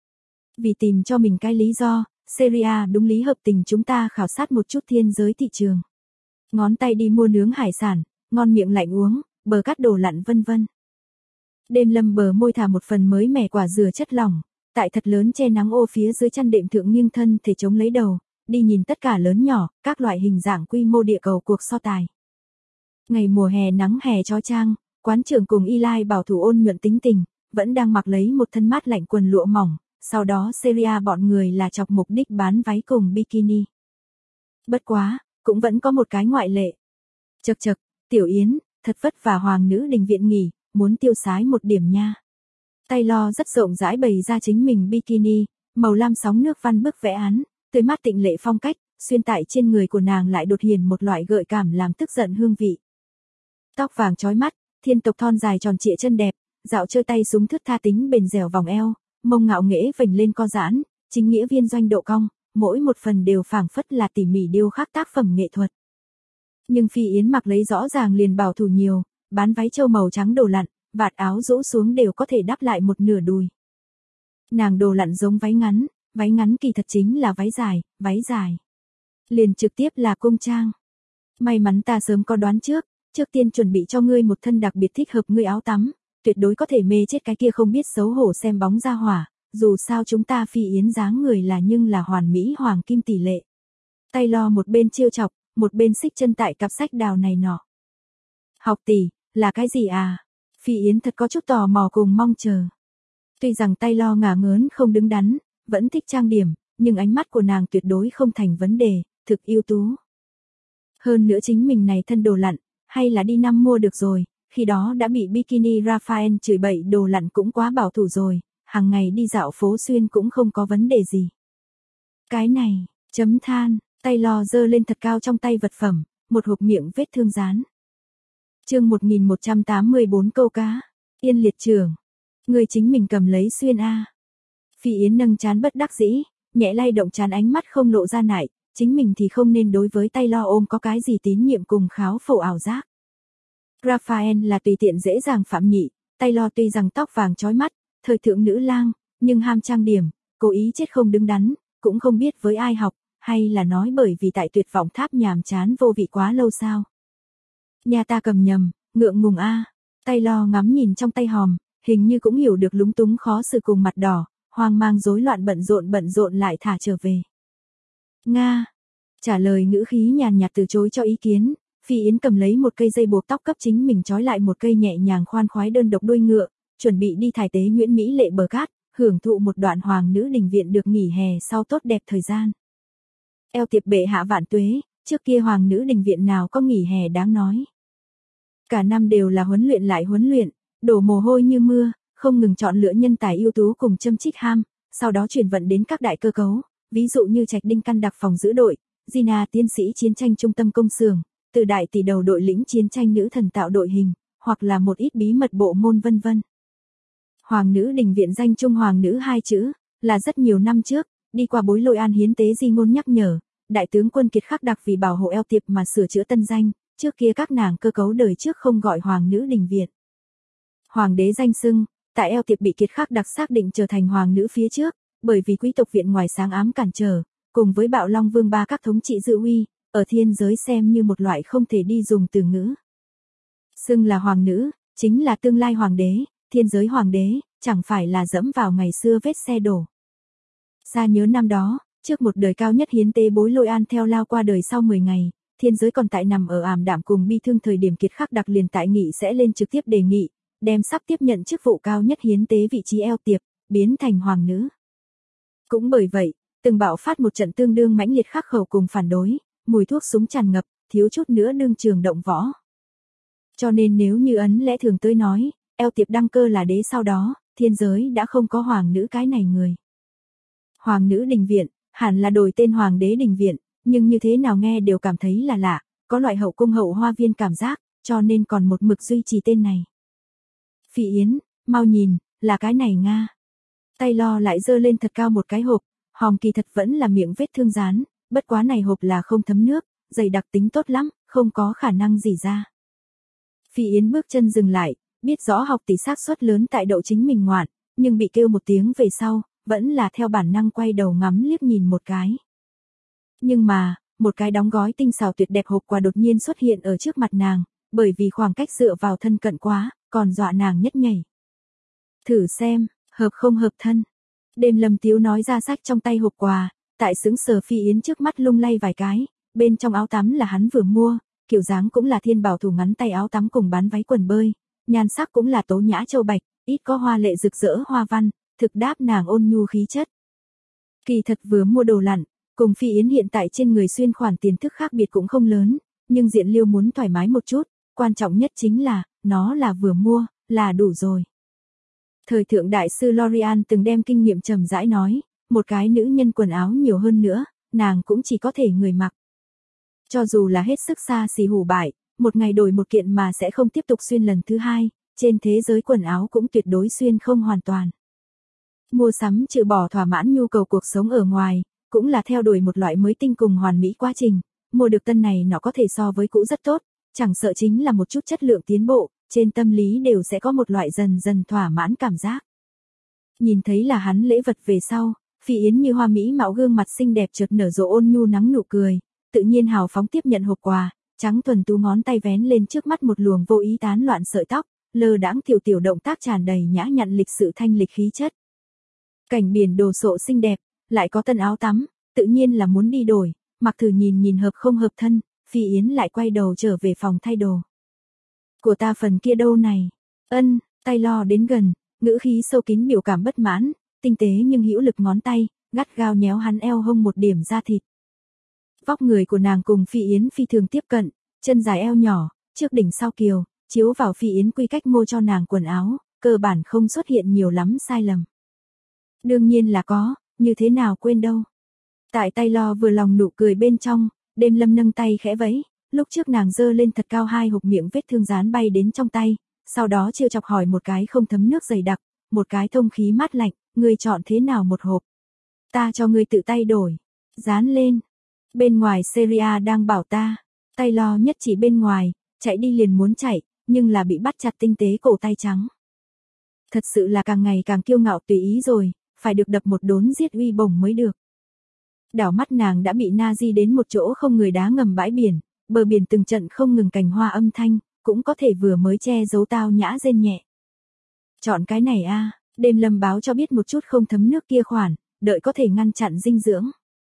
Vì tìm cho mình cái lý do, Syria đúng lý hợp tình chúng ta khảo sát một chút thiên giới thị trường. Ngón tay đi mua nướng hải sản, ngon miệng lạnh uống, bờ cát đồ lặn vân vân. Đêm Lâm bờ môi thả một phần mới mẻ quả dừa chất lỏng, tại thật lớn che nắng ô phía dưới chăn đệm thượng nghiêng thân thể chống lấy đầu, đi nhìn tất cả lớn nhỏ, các loại hình dạng quy mô địa cầu cuộc so tài. Ngày mùa hè nắng hè chói chang, quán trưởng cùng Y Lai bảo thủ ôn nhuận tính tình, vẫn đang mặc lấy một thân mát lạnh quần lụa mỏng, sau đó Syria bọn người là chọc mục đích bán váy cùng bikini. Bất quá, cũng vẫn có một cái ngoại lệ. Chậc chậc, Tiểu Yến, thật vất vả hoàng nữ đình viện nghỉ, muốn tiêu sái một điểm nha. Taylor rất rộng rãi bày ra chính mình bikini, màu lam sóng nước văn bức vẽ án, tươi mát tịnh lệ phong cách, xuyên tại trên người của nàng lại đột hiện một loại gợi cảm làm tức giận hương vị. Tóc vàng chói mắt, thiên tộc thon dài tròn trịa chân đẹp, dạo chơi tay súng thướt tha tính bền dẻo vòng eo, mông ngạo nghễ vểnh lên co giãn, chính nghĩa viên doanh độ cong, mỗi một phần đều phảng phất là tỉ mỉ điêu khắc tác phẩm nghệ thuật. Nhưng Phi Yến mặc lấy rõ ràng liền bảo thủ nhiều, bán váy châu màu trắng đồ lặn, vạt áo rũ xuống đều có thể đắp lại một nửa đùi. Nàng đồ lặn giống váy ngắn kỳ thật chính là váy dài. Liền trực tiếp là cung trang. May mắn ta sớm có đoán trước tiên chuẩn bị cho ngươi một thân đặc biệt thích hợp ngươi áo tắm, tuyệt đối có thể mê chết cái kia không biết xấu hổ xem bóng ra hỏa, dù sao chúng ta Phi Yến dáng người là nhưng là hoàn mỹ hoàng kim tỷ lệ. Taylor một bên trêu chọc, một bên xích chân tại cặp sách đào này nọ. Học tỷ, là cái gì à? Phi Yến thật có chút tò mò cùng mong chờ. Tuy rằng Taylor ngả ngớn không đứng đắn, vẫn thích trang điểm, nhưng ánh mắt của nàng tuyệt đối không thành vấn đề, thực ưu tú. Hơn nữa chính mình này thân đồ lặn, hay là đi năm mua được rồi, khi đó đã bị bikini Raphael chửi bậy đồ lặn cũng quá bảo thủ rồi, hàng ngày đi dạo phố xuyên cũng không có vấn đề gì. Cái này, chấm than, Taylor giơ lên thật cao trong tay vật phẩm, một hộp miệng vết thương dán. Chương 1184 câu cá, Yên liệt trưởng. Người chính mình cầm lấy xuyên a. Phi Yến nâng trán bất đắc dĩ, nhẹ lay động trán ánh mắt không lộ ra nại, chính mình thì không nên đối với Taylor ôm có cái gì tín nhiệm cùng kháo phổ ảo giác. Raphael là tùy tiện dễ dàng phạm nhị, Taylor tuy rằng tóc vàng chói mắt, thời thượng nữ lang, nhưng ham trang điểm, cố ý chết không đứng đắn, cũng không biết với ai học, hay là nói bởi vì tại Tuyệt Vọng Tháp nhàm chán vô vị quá lâu sao. Nhà ta cầm nhầm, ngượng ngùng a. Taylor ngắm nhìn trong tay hòm, hình như cũng hiểu được lúng túng khó xử cùng mặt đỏ, hoang mang rối loạn bận rộn lại thả trở về. Nga. Trả lời ngữ khí nhàn nhạt từ chối cho ý kiến, Phi Yến cầm lấy một cây dây buộc tóc cấp chính mình trói lại một cây nhẹ nhàng khoan khoái đơn độc đuôi ngựa, chuẩn bị đi thải tế Nguyễn Mỹ Lệ bờ cát, hưởng thụ một đoạn hoàng nữ đình viện được nghỉ hè sau tốt đẹp thời gian. Eo tiệp bệ hạ vạn tuế, trước kia hoàng nữ đình viện nào có nghỉ hè đáng nói. Cả năm đều là huấn luyện lại huấn luyện, đổ mồ hôi như mưa, không ngừng chọn lựa nhân tài ưu tú cùng châm chích ham, sau đó chuyển vận đến các đại cơ cấu, ví dụ như Trạch Đinh căn đặc phòng giữ đội, Gina tiến sĩ chiến tranh trung tâm công xưởng, từ đại tỷ đầu đội lĩnh chiến tranh nữ thần tạo đội hình, hoặc là một ít bí mật bộ môn vân vân. Hoàng nữ đình viện danh chung hoàng nữ hai chữ, là rất nhiều năm trước, đi qua bối lôi an hiến tế di ngôn nhắc nhở, đại tướng quân Kiệt Khắc đặc vì bảo hộ eo tiệp mà sửa chữa tân danh, trước kia các nàng cơ cấu đời trước không gọi hoàng nữ đình viện. Hoàng đế danh xưng, tại eo tiệp bị Kiệt Khắc đặc xác định trở thành hoàng nữ phía trước, bởi vì quý tộc viện ngoài sáng ám cản trở, cùng với Bạo Long Vương ba các thống trị dự uy, ở thiên giới xem như một loại không thể đi dùng từ ngữ. Xưng là hoàng nữ, chính là tương lai hoàng đế, thiên giới hoàng đế, chẳng phải là dẫm vào ngày xưa vết xe đổ. Xa nhớ năm đó, trước một đời cao nhất hiến tế bối lôi an theo lao qua đời sau 10 ngày, thiên giới còn tại nằm ở ảm đạm cùng bi thương thời điểm Kiệt Khắc đặc liền tại nghị sẽ lên trực tiếp đề nghị, đem sắp tiếp nhận chức vụ cao nhất hiến tế vị trí eo tiệp, biến thành hoàng nữ. Cũng bởi vậy, từng bạo phát một trận tương đương mãnh liệt khắc khẩu cùng phản đối, mùi thuốc súng tràn ngập, thiếu chút nữa đương trường động võ. Cho nên nếu như ấn lẽ thường tới nói, eo tiệp đăng cơ là đế sau đó, thiên giới đã không có hoàng nữ cái này người. Hoàng nữ đình viện, hẳn là đổi tên hoàng đế đình viện, nhưng như thế nào nghe đều cảm thấy là lạ, có loại hậu cung hậu hoa viên cảm giác, cho nên còn một mực duy trì tên này. Phi Yến, mau nhìn, là cái này Nga. Taylor lại giơ lên thật cao một cái hộp, hòm kỳ thật vẫn là miệng vết thương dán, bất quá này hộp là không thấm nước, dày đặc tính tốt lắm, không có khả năng gì ra. Phi Yến bước chân dừng lại, biết rõ học tỷ xác suất lớn tại đậu chính mình ngoạn, nhưng bị kêu một tiếng về sau, vẫn là theo bản năng quay đầu ngắm liếc nhìn một cái. Nhưng mà, một cái đóng gói tinh xảo tuyệt đẹp hộp quà đột nhiên xuất hiện ở trước mặt nàng, bởi vì khoảng cách dựa vào thân cận quá, còn dọa nàng nhất nhảy. Thử xem, hợp không hợp thân. Đêm Lâm Tiếu nói ra sách trong tay hộp quà, tại sững sờ Phi Yến trước mắt lung lay vài cái, bên trong áo tắm là hắn vừa mua, kiểu dáng cũng là thiên bảo thủ ngắn tay áo tắm cùng bán váy quần bơi, nhan sắc cũng là tố nhã châu bạch, ít có hoa lệ rực rỡ hoa văn, thực đáp nàng ôn nhu khí chất. Kỳ thật vừa mua đồ lặn, cùng Phi Yến hiện tại trên người xuyên khoản tiền thức khác biệt cũng không lớn, nhưng diện Liêu muốn thoải mái một chút, quan trọng nhất chính là, nó là vừa mua, là đủ rồi. Thời thượng đại sư L'Oreal từng đem kinh nghiệm trầm rãi nói, một cái nữ nhân quần áo nhiều hơn nữa, nàng cũng chỉ có thể người mặc. Cho dù là hết sức xa xỉ hủ bại, một ngày đổi một kiện mà sẽ không tiếp tục xuyên lần thứ hai, trên thế giới quần áo cũng tuyệt đối xuyên không hoàn toàn. Mua sắm trừ bỏ thỏa mãn nhu cầu cuộc sống ở ngoài, cũng là theo đuổi một loại mới tinh cùng hoàn mỹ quá trình, mua được tân này nó có thể so với cũ rất tốt, chẳng sợ chính là một chút chất lượng tiến bộ, trên tâm lý đều sẽ có một loại dần dần thỏa mãn cảm giác. Nhìn thấy là hắn lễ vật về sau, Phi Yến như hoa mỹ mạo gương mặt xinh đẹp chợt nở rộ ôn nhu nắng nụ cười, tự nhiên hào phóng tiếp nhận hộp quà, trắng thuần tú ngón tay vén lên trước mắt một luồng vô ý tán loạn sợi tóc, lơ đãng tiểu động tác tràn đầy nhã nhặn lịch sự thanh lịch khí chất. Cảnh biển đồ sộ xinh đẹp, lại có tân áo tắm, tự nhiên là muốn đi đổi, mặc thử nhìn hợp không hợp thân, Phi Yến lại quay đầu trở về phòng thay đồ. Của ta phần kia đâu này? Ân, Taylor đến gần, ngữ khí sâu kín biểu cảm bất mãn, tinh tế nhưng hữu lực ngón tay, gắt gao nhéo hắn eo hông một điểm da thịt. Vóc người của nàng cùng Phi Yến phi thường tiếp cận, chân dài eo nhỏ, trước đỉnh sau kiều, chiếu vào Phi Yến quy cách mua cho nàng quần áo, cơ bản không xuất hiện nhiều lắm sai lầm. Đương nhiên là có, như thế nào quên đâu. Tại Taylor vừa lòng nụ cười bên trong, Đêm Lâm nâng tay khẽ vẫy, lúc trước nàng giơ lên thật cao hai hộp miệng vết thương dán bay đến trong tay, sau đó trêu chọc hỏi một cái không thấm nước dày đặc, một cái thông khí mát lạnh, ngươi chọn thế nào một hộp? Ta cho ngươi tự tay đổi. Dán lên. Bên ngoài Seria đang bảo ta. Taylor nhất chỉ bên ngoài, chạy đi liền muốn chạy, nhưng là bị bắt chặt tinh tế cổ tay trắng. Thật sự là càng ngày càng kiêu ngạo tùy ý rồi, phải được đập một đốn giết uy bổng mới được. Đảo mắt nàng đã bị na di đến một chỗ không người đá ngầm bãi biển, bờ biển từng trận không ngừng cành hoa âm thanh, cũng có thể vừa mới che giấu tao nhã rên nhẹ. Chọn cái này a, đêm lâm báo cho biết một chút không thấm nước kia khoản, đợi có thể ngăn chặn dinh dưỡng.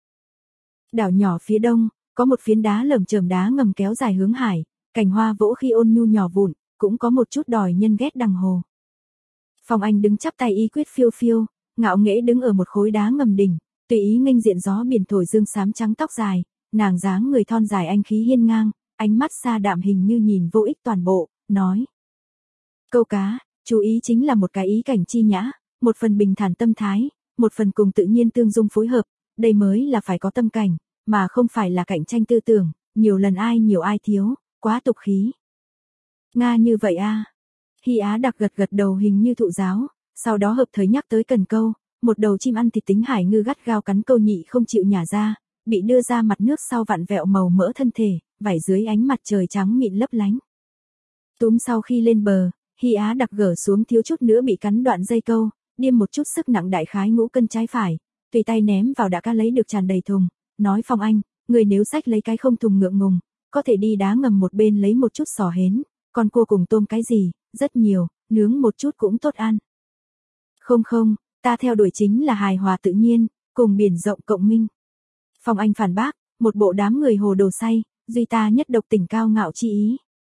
Đảo nhỏ phía đông, có một phiến đá lởm chởm đá ngầm kéo dài hướng hải, cành hoa vỗ khi ôn nhu nhỏ vụn, cũng có một chút đòi nhân ghét đằng hồ. Phong Anh đứng chắp tay y quyết phiêu phiêu, ngạo nghễ đứng ở một khối đá ngầm đỉnh, tùy ý nghênh diện gió biển thổi dương xám trắng tóc dài, nàng dáng người thon dài anh khí hiên ngang, ánh mắt xa đạm hình như nhìn vô ích toàn bộ, nói: câu cá, chú ý chính là một cái ý cảnh chi nhã, một phần bình thản tâm thái, một phần cùng tự nhiên tương dung phối hợp, đây mới là phải có tâm cảnh, mà không phải là cạnh tranh tư tưởng, nhiều lần ai nhiều ai thiếu, quá tục khí. Nga như vậy a. Hy Á Đặc gật gật đầu hình như thụ giáo, sau đó hợp thời nhắc tới cần câu, một đầu chim ăn thịt tính hải ngư gắt gao cắn câu nhị không chịu nhả ra, bị đưa ra mặt nước sau vặn vẹo màu mỡ thân thể, vảy dưới ánh mặt trời trắng mịn lấp lánh. Túm sau khi lên bờ, Hy Á Đặc gỡ xuống thiếu chút nữa bị cắn đoạn dây câu, điêm một chút sức nặng đại khái ngũ cân trái phải, tùy tay ném vào đã cá lấy được tràn đầy thùng, nói: Phong Anh, người nếu xách lấy cái không thùng ngượng ngùng, có thể đi đá ngầm một bên lấy một chút sò hến, con cua cùng tôm cái gì, rất nhiều, nướng một chút cũng tốt ăn. Không không, ta theo đuổi chính là hài hòa tự nhiên, cùng biển rộng cộng minh. Phong Anh phản bác, một bộ đám người hồ đồ say, duy ta nhất độc tỉnh cao ngạo chi ý.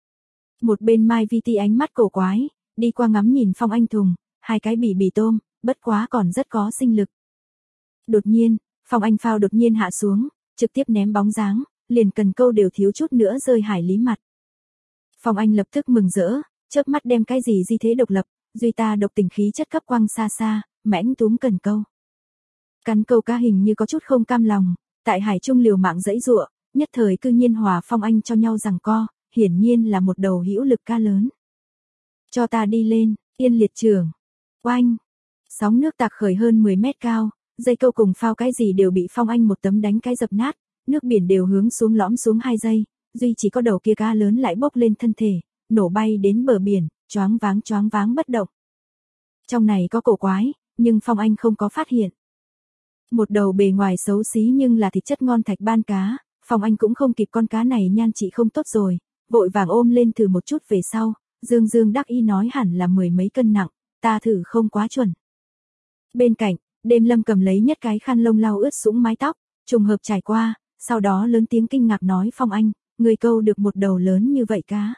Một bên Mai Vi Ti ánh mắt cổ quái, đi qua ngắm nhìn Phong Anh thùng, hai cái bì tôm, bất quá còn rất có sinh lực. Đột nhiên, Phong Anh phao đột nhiên hạ xuống, trực tiếp ném bóng dáng, liền cần câu đều thiếu chút nữa rơi hải lý mặt. Phong Anh lập tức mừng rỡ, chớp mắt đem cái gì di thế độc lập, duy ta độc tình khí chất cấp quăng xa xa, mãnh túm cần câu. Cắn câu cá hình như có chút không cam lòng, tại hải trung liều mạng dãy giụa, nhất thời cư nhiên hòa Phong Anh cho nhau giằng co, hiển nhiên là một đầu hữu lực cá lớn. Cho ta đi lên, Yên Liệt trưởng. Oanh! Sóng nước tạc khởi hơn 10 mét cao, dây câu cùng phao cái gì đều bị Phong Anh một tấm đánh cái dập nát, nước biển đều hướng xuống lõm xuống 2 giây, duy chỉ có đầu kia cá lớn lại bốc lên thân thể, nổ bay đến bờ biển, choáng váng bất động. Trong này có cổ quái, nhưng Phong Anh không có phát hiện. Một đầu bề ngoài xấu xí nhưng là thịt chất ngon thạch ban cá, Phong Anh cũng không kịp con cá này nhan trị không tốt rồi, vội vàng ôm lên thử một chút về sau, dương đắc ý nói hẳn là 10 mấy cân nặng, ta thử không quá chuẩn. Bên cạnh, Đêm Lâm cầm lấy nhất cái khăn lông lau ướt sũng mái tóc, trùng hợp trải qua, sau đó lớn tiếng kinh ngạc nói: Phong Anh, người câu được một đầu lớn như vậy cá.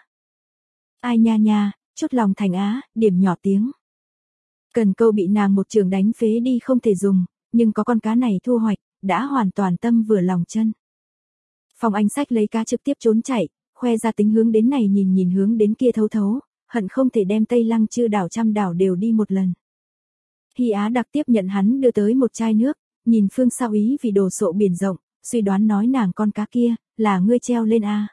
Ai nha nha, chút lòng thành á, điểm nhỏ tiếng. Cần câu bị nàng một trường đánh phế đi không thể dùng, nhưng có con cá này thu hoạch, đã hoàn toàn tâm vừa lòng chân. Phong Anh xách lấy cá trực tiếp trốn chạy, khoe ra tính hướng đến này nhìn hướng đến kia thấu, hận không thể đem Tây Lăng Chư đảo trăm đảo đều đi một lần. Hy Á Đặc tiếp nhận hắn đưa tới một chai nước, nhìn phương sao ý vì đồ sộ biển rộng, suy đoán nói: nàng con cá kia, là ngươi treo lên a.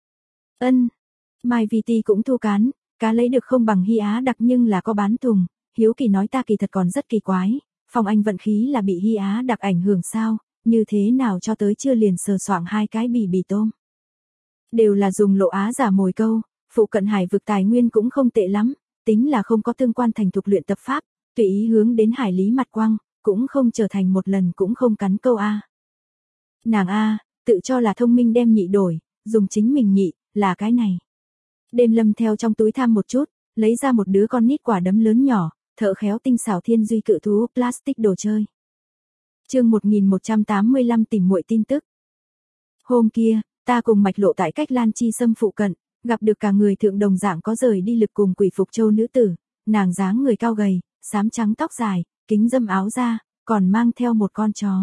Ân. Mai Vi Ti cũng thu cán, cá lấy được không bằng Hy Á Đặc nhưng là có bán thùng, hiếu kỳ nói: ta kỳ thật còn rất kỳ quái, Phong Anh vận khí là bị Hy Á Đặc ảnh hưởng sao, như thế nào cho tới chưa liền sờ soạng 2 cái bì tôm. Đều là dùng lộ á giả mồi câu, phụ cận hải vực tài nguyên cũng không tệ lắm, tính là không có tương quan thành thục luyện tập pháp, tùy ý hướng đến hải lý mặt quăng, cũng không trở thành một lần cũng không cắn câu a. Nàng a, tự cho là thông minh đem nhị đổi, dùng chính mình nhị, là cái này. Đêm Lâm theo trong túi tham một chút, lấy ra một đứa con nít quả đấm lớn nhỏ, thợ khéo tinh xảo thiên duy cự thú plastic đồ chơi. Chương 1185 tìm muội tin tức. Hôm kia, ta cùng Mạch Lộ tại cách Lan Chi Sâm phụ cận, gặp được cả người thượng đồng dạng có rời đi lực cùng Quỷ Phục Châu nữ tử, nàng dáng người cao gầy, xám trắng tóc dài, kính dâm áo da, còn mang theo một con chó.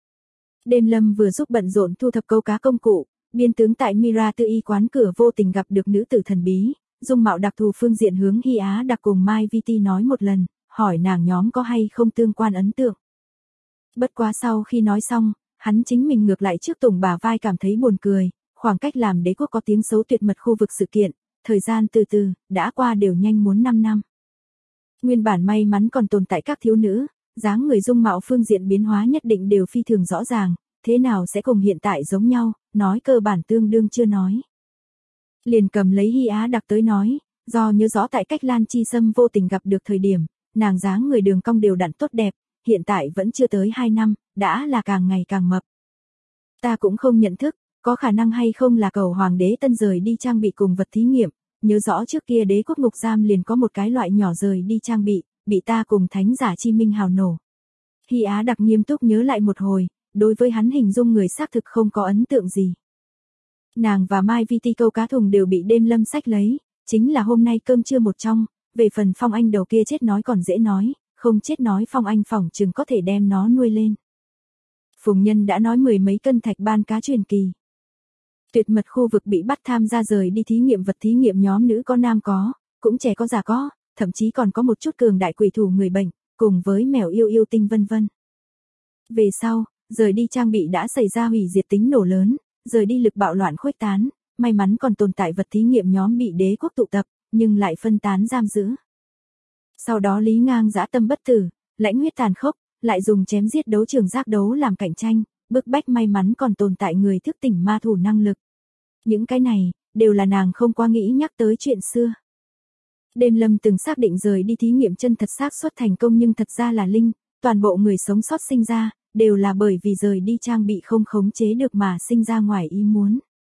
Đêm Lâm vừa giúp bận rộn thu thập câu cá công cụ, biên tướng tại Mira Tư Y quán cửa vô tình gặp được nữ tử thần bí, dung mạo đặc thù phương diện hướng Hy Á Đặc cùng Mai Vi Ti nói một lần, hỏi nàng nhóm có hay không tương quan ấn tượng. Bất quá sau khi nói xong, hắn chính mình ngược lại trước tùng bả vai cảm thấy buồn cười, khoảng cách làm đế quốc có tiếng xấu tuyệt mật khu vực sự kiện, thời gian từ từ, đã qua đều nhanh muốn 5 năm. Nguyên bản may mắn còn tồn tại các thiếu nữ, dáng người dung mạo phương diện biến hóa nhất định đều phi thường rõ ràng, thế nào sẽ cùng hiện tại giống nhau, nói cơ bản tương đương chưa nói. Liền cầm lấy Hy Á Đặc tới nói, do nhớ rõ tại cách Lan Chi Sâm vô tình gặp được thời điểm, nàng dáng người đường cong đều đặn tốt đẹp, hiện tại vẫn chưa tới 2 năm, đã là càng ngày càng mập. Ta cũng không nhận thức, có khả năng hay không là cầu hoàng đế Tân rời đi trang bị cùng vật thí nghiệm, nhớ rõ trước kia đế quốc ngục giam liền có một cái loại nhỏ rời đi trang bị ta cùng thánh giả chi minh hào nổ. Hy Á đặc nghiêm túc nhớ lại một hồi, đối với hắn hình dung người xác thực không có ấn tượng gì. Nàng và Mai Vi Ti câu cá thùng đều bị đêm lâm sách lấy, chính là hôm nay cơm trưa một trong, về phần Phong Anh đầu kia chết nói còn dễ nói, không chết nói Phong Anh phỏng chừng có thể đem nó nuôi lên. Phùng Nhân đã nói 10 mấy cân thạch ban cá truyền kỳ. Tuyệt mật khu vực bị bắt tham gia rời đi thí nghiệm vật thí nghiệm nhóm nữ có nam có, cũng trẻ có già có, thậm chí còn có một chút cường đại quỷ thủ người bệnh, cùng với mèo yêu tinh vân vân. Về sau, rời đi trang bị đã xảy ra hủy diệt tính nổ lớn, rời đi lực bạo loạn khuếch tán, may mắn còn tồn tại vật thí nghiệm nhóm bị đế quốc tụ tập, nhưng lại phân tán giam giữ. Sau đó Lý Ngang dã tâm bất tử, lãnh huyết tàn khốc, lại dùng chém giết đấu trường giác đấu làm cạnh tranh, bức bách may mắn còn tồn tại người thức tỉnh ma thủ năng lực. Những cái này, đều là nàng không qua nghĩ nhắc tới chuyện xưa. Đêm Lâm từng xác định rời đi thí nghiệm chân thật xác suất thành công nhưng thật ra là linh, toàn bộ người sống sót sinh ra, đều là bởi vì rời đi trang bị không khống chế được mà sinh ra ngoài ý muốn.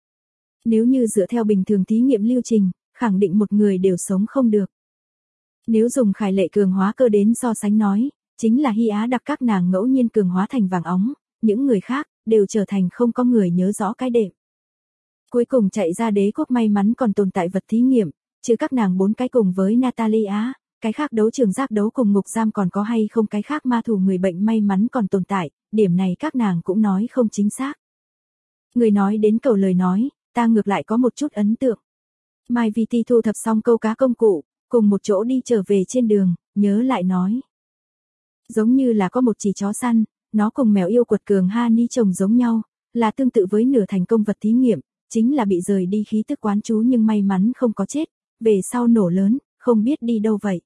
Nếu như dựa theo bình thường thí nghiệm lưu trình, khẳng định một người đều sống không được. Nếu dùng khải lệ cường hóa cơ đến so sánh nói, chính là Hy Á đặc các nàng ngẫu nhiên cường hóa thành vàng óng, những người khác, đều trở thành không có người nhớ rõ cái đệm. Cuối cùng chạy ra đế quốc may mắn còn tồn tại vật thí nghiệm, trừ các nàng 4 cái cùng với Natalia, cái khác đấu trường giác đấu cùng ngục giam còn có hay không cái khác ma thủ người bệnh may mắn còn tồn tại, điểm này các nàng cũng nói không chính xác. Người nói đến cầu lời nói, ta ngược lại có một chút ấn tượng. Mai Vi Ti thu thập xong câu cá công cụ, cùng một chỗ đi trở về trên đường, nhớ lại nói. Giống như là có một chỉ chó săn, nó cùng mèo yêu quật cường Hani chồng giống nhau, là tương tự với nửa thành công vật thí nghiệm, chính là bị rời đi khí tức quán trú nhưng may mắn không có chết, về sau nổ lớn, không biết đi đâu vậy.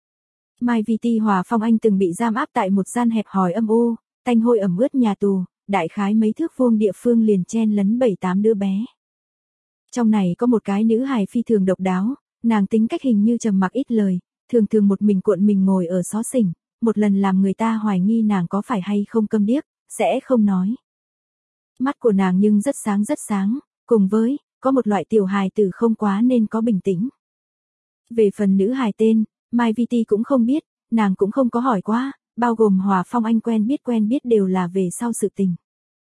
Mai Vi Ti hòa Phong Anh từng bị giam áp tại một gian hẹp hòi âm u, tanh hôi ẩm ướt nhà tù, đại khái mấy thước vuông địa phương liền chen lấn 7-8 đứa bé. Trong này có một cái nữ hài phi thường độc đáo, nàng tính cách hình như trầm mặc ít lời, thường thường một mình cuộn mình ngồi ở xó xỉnh, một lần làm người ta hoài nghi nàng có phải hay không câm điếc, sẽ không nói. Mắt của nàng nhưng rất sáng, cùng với, có một loại tiểu hài tử không quá nên có bình tĩnh. Về phần nữ hài tên, Mai Vi Ti cũng không biết, nàng cũng không có hỏi qua, bao gồm hòa Phong Anh quen biết đều là về sau sự tình.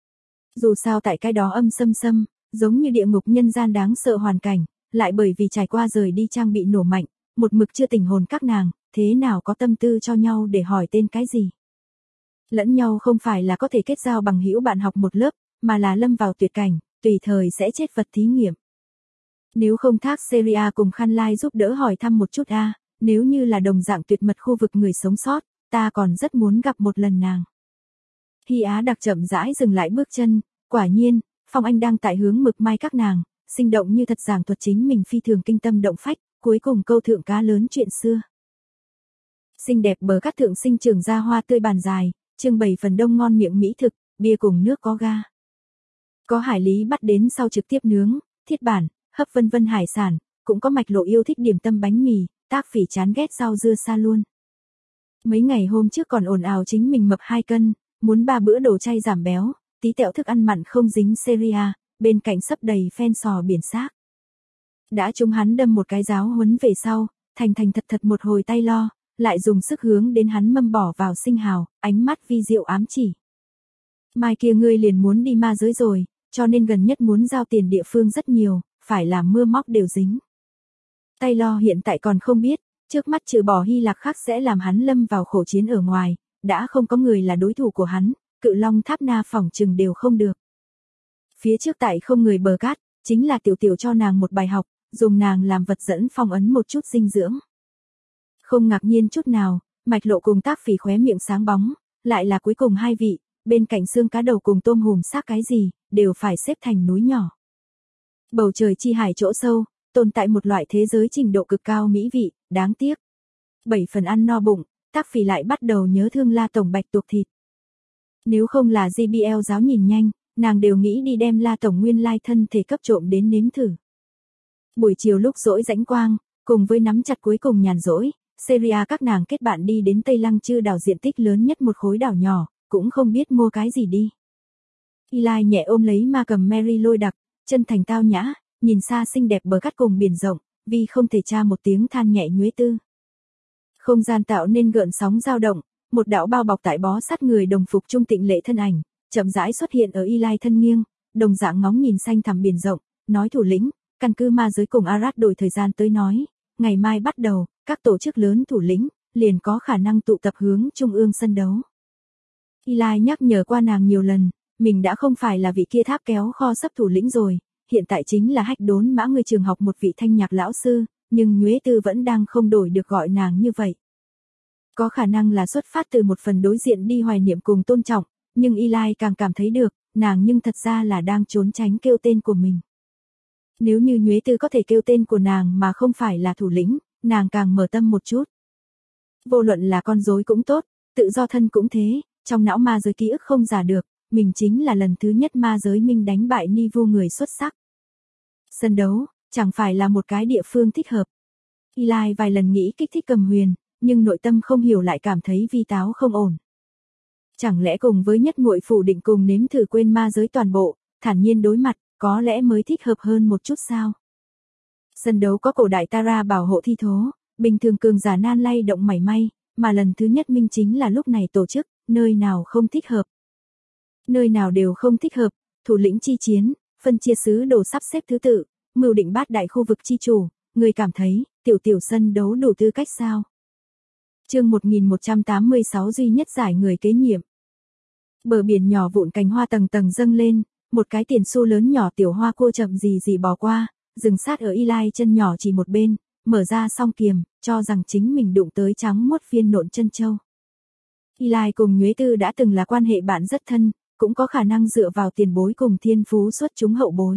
Dù sao tại cái đó âm xâm, giống như địa ngục nhân gian đáng sợ hoàn cảnh, lại bởi vì trải qua rời đi trang bị nổ mạnh, một mực chưa tỉnh hồn các nàng, thế nào có tâm tư cho nhau để hỏi tên cái gì. Lẫn nhau không phải là có thể kết giao bằng hữu bạn học một lớp, mà là lâm vào tuyệt cảnh, tùy thời sẽ chết vật thí nghiệm. Nếu không thác Seria cùng Khăn Lai giúp đỡ hỏi thăm một chút nếu như là đồng dạng tuyệt mật khu vực người sống sót, ta còn rất muốn gặp một lần nàng. Hy Á đặc chậm rãi dừng lại bước chân, quả nhiên, Phong Anh đang tại hướng Mực Mai các nàng, sinh động như thật giảng thuật chính mình phi thường kinh tâm động phách, cuối cùng câu thượng cá lớn chuyện xưa. Xinh đẹp bờ cát thượng sinh trưởng ra hoa tươi bàn dài, trưng bày phần đông ngon miệng mỹ thực, bia cùng nước có ga. Có hải lý bắt đến sau trực tiếp nướng, thiết bản, hấp vân vân hải sản, cũng có mạch lộ yêu thích điểm tâm bánh mì, tác phỉ chán ghét rau dưa sa luôn. Mấy ngày hôm trước còn ồn ào chính mình mập 2 cân, muốn 3 bữa đồ chay giảm béo, tí tẹo thức ăn mặn không dính Seria, bên cạnh sấp đầy phen sò biển xác. Đã chúng hắn đâm một cái giáo huấn về sau, thành thật một hồi tay lo, lại dùng sức hướng đến hắn mâm bỏ vào sinh hào, ánh mắt vi diệu ám chỉ. Mai kia ngươi liền muốn đi ma giới rồi, cho nên gần nhất muốn giao tiền địa phương rất nhiều, phải làm mưa móc đều dính. Tay lo hiện tại còn không biết, trước mắt trừ bỏ Hy Lạc khác sẽ làm hắn lâm vào khổ chiến ở ngoài, đã không có người là đối thủ của hắn, Cự Long Tháp Na phỏng chừng đều không được. Phía trước tại không người bờ cát, chính là tiểu cho nàng một bài học, dùng nàng làm vật dẫn phong ấn một chút dinh dưỡng. Không ngạc nhiên chút nào, mạch lộ cùng tác phỉ khóe miệng sáng bóng, lại là cuối cùng 2 vị, bên cạnh xương cá đầu cùng tôm hùm xác cái gì, đều phải xếp thành núi nhỏ. Bầu trời chi hải chỗ sâu, tồn tại một loại thế giới trình độ cực cao mỹ vị, đáng tiếc. 7 phần ăn no bụng, tác phỉ lại bắt đầu nhớ thương La Tổng bạch tuộc thịt. Nếu không là JBL giáo nhìn nhanh, nàng đều nghĩ đi đem La Tổng nguyên lai thân thể cấp trộm đến nếm thử. Buổi chiều lúc rỗi rãnh quang, cùng với nắm chặt cuối cùng nhàn rỗi, Syria các nàng kết bạn đi đến Tây Lăng Chư đảo diện tích lớn nhất một khối đảo nhỏ, cũng không biết mua cái gì đi. Eli nhẹ ôm lấy ma cầm Mary lôi đặc, chân thành tao nhã, nhìn xa xinh đẹp bờ cát cùng biển rộng, vì không thể tra một tiếng than nhẹ nhuế tư. Không gian tạo nên gợn sóng dao động, một đạo bao bọc tại bó sát người đồng phục trung tịnh lệ thân ảnh, chậm rãi xuất hiện ở Eli thân nghiêng, đồng dạng ngóng nhìn xanh thẳm biển rộng, nói thủ lĩnh, căn cứ ma giới cùng Arad đổi thời gian tới nói, ngày mai bắt đầu, các tổ chức lớn thủ lĩnh, liền có khả năng tụ tập hướng trung ương sân đấu. Eli nhắc nhở qua nàng nhiều lần, mình đã không phải là vị kia tháp kéo kho sấp thủ lĩnh rồi, hiện tại chính là hách đốn mã người trường học một vị thanh nhạc lão sư, nhưng Nhuế Tư vẫn đang không đổi được gọi nàng như vậy. Có khả năng là xuất phát từ một phần đối diện đi hoài niệm cùng tôn trọng, nhưng Eli càng cảm thấy được, nàng nhưng thật ra là đang trốn tránh kêu tên của mình. Nếu như Nhuế Tư có thể kêu tên của nàng mà không phải là thủ lĩnh, nàng càng mở tâm một chút. Vô luận là con rối cũng tốt, tự do thân cũng thế, trong não ma giới ký ức không giả được, mình chính là lần thứ nhất ma giới minh đánh bại Nivu người xuất sắc. Sân đấu, chẳng phải là một cái địa phương thích hợp. Eli vài lần nghĩ kích thích Cầm Huyền, nhưng nội tâm không hiểu lại cảm thấy vi táo không ổn. Chẳng lẽ cùng với nhất muội phủ định cùng nếm thử quên ma giới toàn bộ, thản nhiên đối mặt, có lẽ mới thích hợp hơn một chút sao? Sân đấu có cổ đại Tara bảo hộ thi thố, bình thường cường giả nan lay động mảy may, mà lần thứ nhất minh chính là lúc này tổ chức, nơi nào không thích hợp. Nơi nào đều không thích hợp, thủ lĩnh chi chiến, phân chia sứ đồ sắp xếp thứ tự, mưu định bát đại khu vực chi chủ, người cảm thấy, tiểu sân đấu đủ tư cách sao? Chương 1186 duy nhất giải người kế nhiệm. Bờ biển nhỏ vụn cành hoa tầng tầng dâng lên, một cái tiền xu lớn nhỏ tiểu hoa cua chậm gì bỏ qua, dừng sát ở Eli chân nhỏ chỉ một bên, mở ra song kiềm, cho rằng chính mình đụng tới trắng muốt viên nộn chân châu. Eli cùng Nhuế Tư đã từng là quan hệ bạn rất thân, cũng có khả năng dựa vào tiền bối cùng thiên phú xuất chúng hậu bối.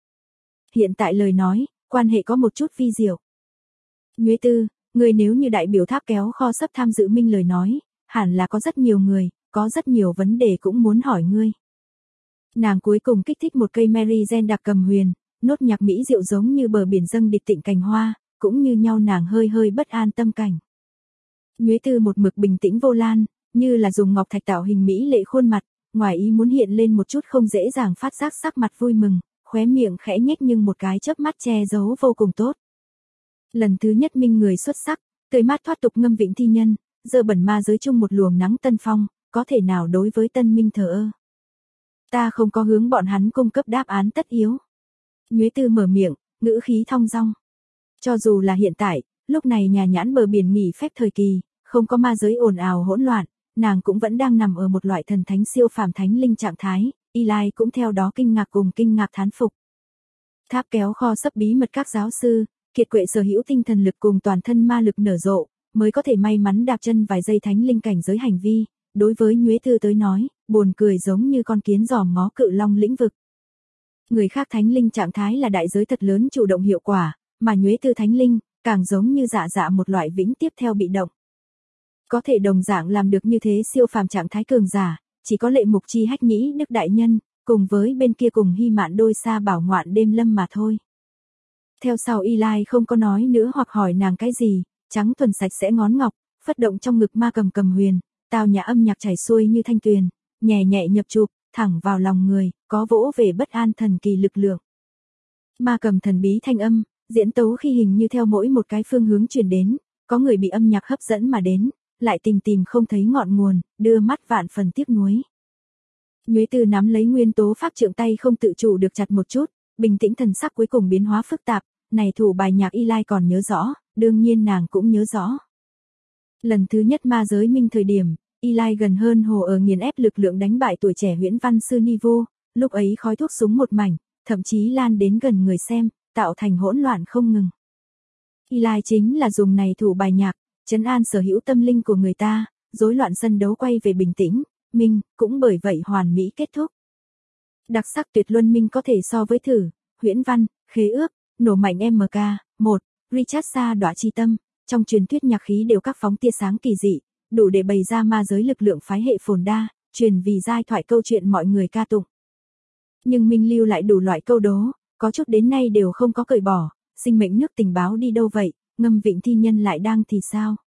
Hiện tại lời nói, quan hệ có một chút vi diệu. Nhuế Tư, người nếu như đại biểu tháp kéo kho sấp tham dự minh lời nói, hẳn là có rất nhiều người, có rất nhiều vấn đề cũng muốn hỏi ngươi. Nàng cuối cùng kích thích một cây Mary Jane đặc Cầm Huyền, nốt nhạc mỹ diệu giống như bờ biển dâng điệp tịnh cành hoa, cũng như nhau nàng hơi bất an tâm cảnh. Nhuế Tư một mực bình tĩnh vô lan, như là dùng ngọc thạch tạo hình mỹ lệ khuôn mặt, ngoài ý muốn hiện lên một chút không dễ dàng phát giác sắc mặt vui mừng, khóe miệng khẽ nhếch nhưng một cái chớp mắt che giấu vô cùng tốt. Lần thứ nhất minh người xuất sắc, tươi mát thoát tục ngâm vịnh thi nhân, giờ bẩn ma giới chung một luồng nắng tân phong, có thể nào đối với tân minh thờ ơ. Ta không có hướng bọn hắn cung cấp đáp án tất yếu. Nhuế Tư mở miệng, ngữ khí thong dong. Cho dù là hiện tại, lúc này nhà nhãn bờ biển nghỉ phép thời kỳ, không có ma giới ồn ào hỗn loạn, nàng cũng vẫn đang nằm ở một loại thần thánh siêu phàm thánh linh trạng thái, Eli cũng theo đó kinh ngạc thán phục. Tháp kéo kho sấp bí mật các giáo sư, kiệt quệ sở hữu tinh thần lực cùng toàn thân ma lực nở rộ, mới có thể may mắn đạp chân vài giây thánh linh cảnh giới hành vi, đối với Nhuế Tư tới nói, buồn cười giống như con kiến giòm ngó cự long lĩnh vực. Người khác thánh linh trạng thái là đại giới thật lớn chủ động hiệu quả, mà Nhuế Tư thánh linh, càng giống như dạ một loại vĩnh tiếp theo bị động. Có thể đồng dạng làm được như thế siêu phàm trạng thái cường giả, chỉ có Lệ Mục Chi Hách Nhĩ Đức Đại Nhân, cùng với bên kia cùng Hy Mạn đôi xa bảo ngoạn đêm lâm mà thôi. Theo sau Eli không có nói nữa hoặc hỏi nàng cái gì, trắng thuần sạch sẽ ngón ngọc, phất động trong ngực ma cầm huyền, tào nhã âm nhạc chảy xuôi như thanh tuyền, nhẹ nhập chụp, thẳng vào lòng người, có vỗ về bất an thần kỳ lực lượng. Ma cầm thần bí thanh âm, diễn tấu khi hình như theo mỗi một cái phương hướng truyền đến, có người bị âm nhạc hấp dẫn mà đến, lại tìm không thấy ngọn nguồn, đưa mắt vạn phần tiếc nuối. Nhuế Tư nắm lấy nguyên tố pháp trượng tay không tự chủ được chặt một chút, bình tĩnh thần sắc cuối cùng biến hóa phức tạp, này thủ bài nhạc Eli còn nhớ rõ, đương nhiên nàng cũng nhớ rõ. Lần thứ nhất ma giới minh thời điểm, Eli gần hơn hồ ở nghiền ép lực lượng đánh bại tuổi trẻ huyễn văn sư Nivu, lúc ấy khói thuốc súng một mảnh, thậm chí lan đến gần người xem, tạo thành hỗn loạn không ngừng. Eli chính là dùng này thủ bài nhạc, trấn an sở hữu tâm linh của người ta, rối loạn sân đấu quay về bình tĩnh, minh, cũng bởi vậy hoàn mỹ kết thúc. Đặc sắc tuyệt luân minh có thể so với thử, huyễn văn, khế ước, nổ mạnh MK1, Richard Sa đọa chi tâm, trong truyền thuyết nhạc khí đều các phóng tia sáng kỳ dị, đủ để bày ra ma giới lực lượng phái hệ phồn đa, truyền vì giai thoại câu chuyện mọi người ca tụng. Nhưng minh lưu lại đủ loại câu đố, có chút đến nay đều không có cởi bỏ, sinh mệnh nước tình báo đi đâu vậy, ngâm vịnh thi nhân lại đang thì sao?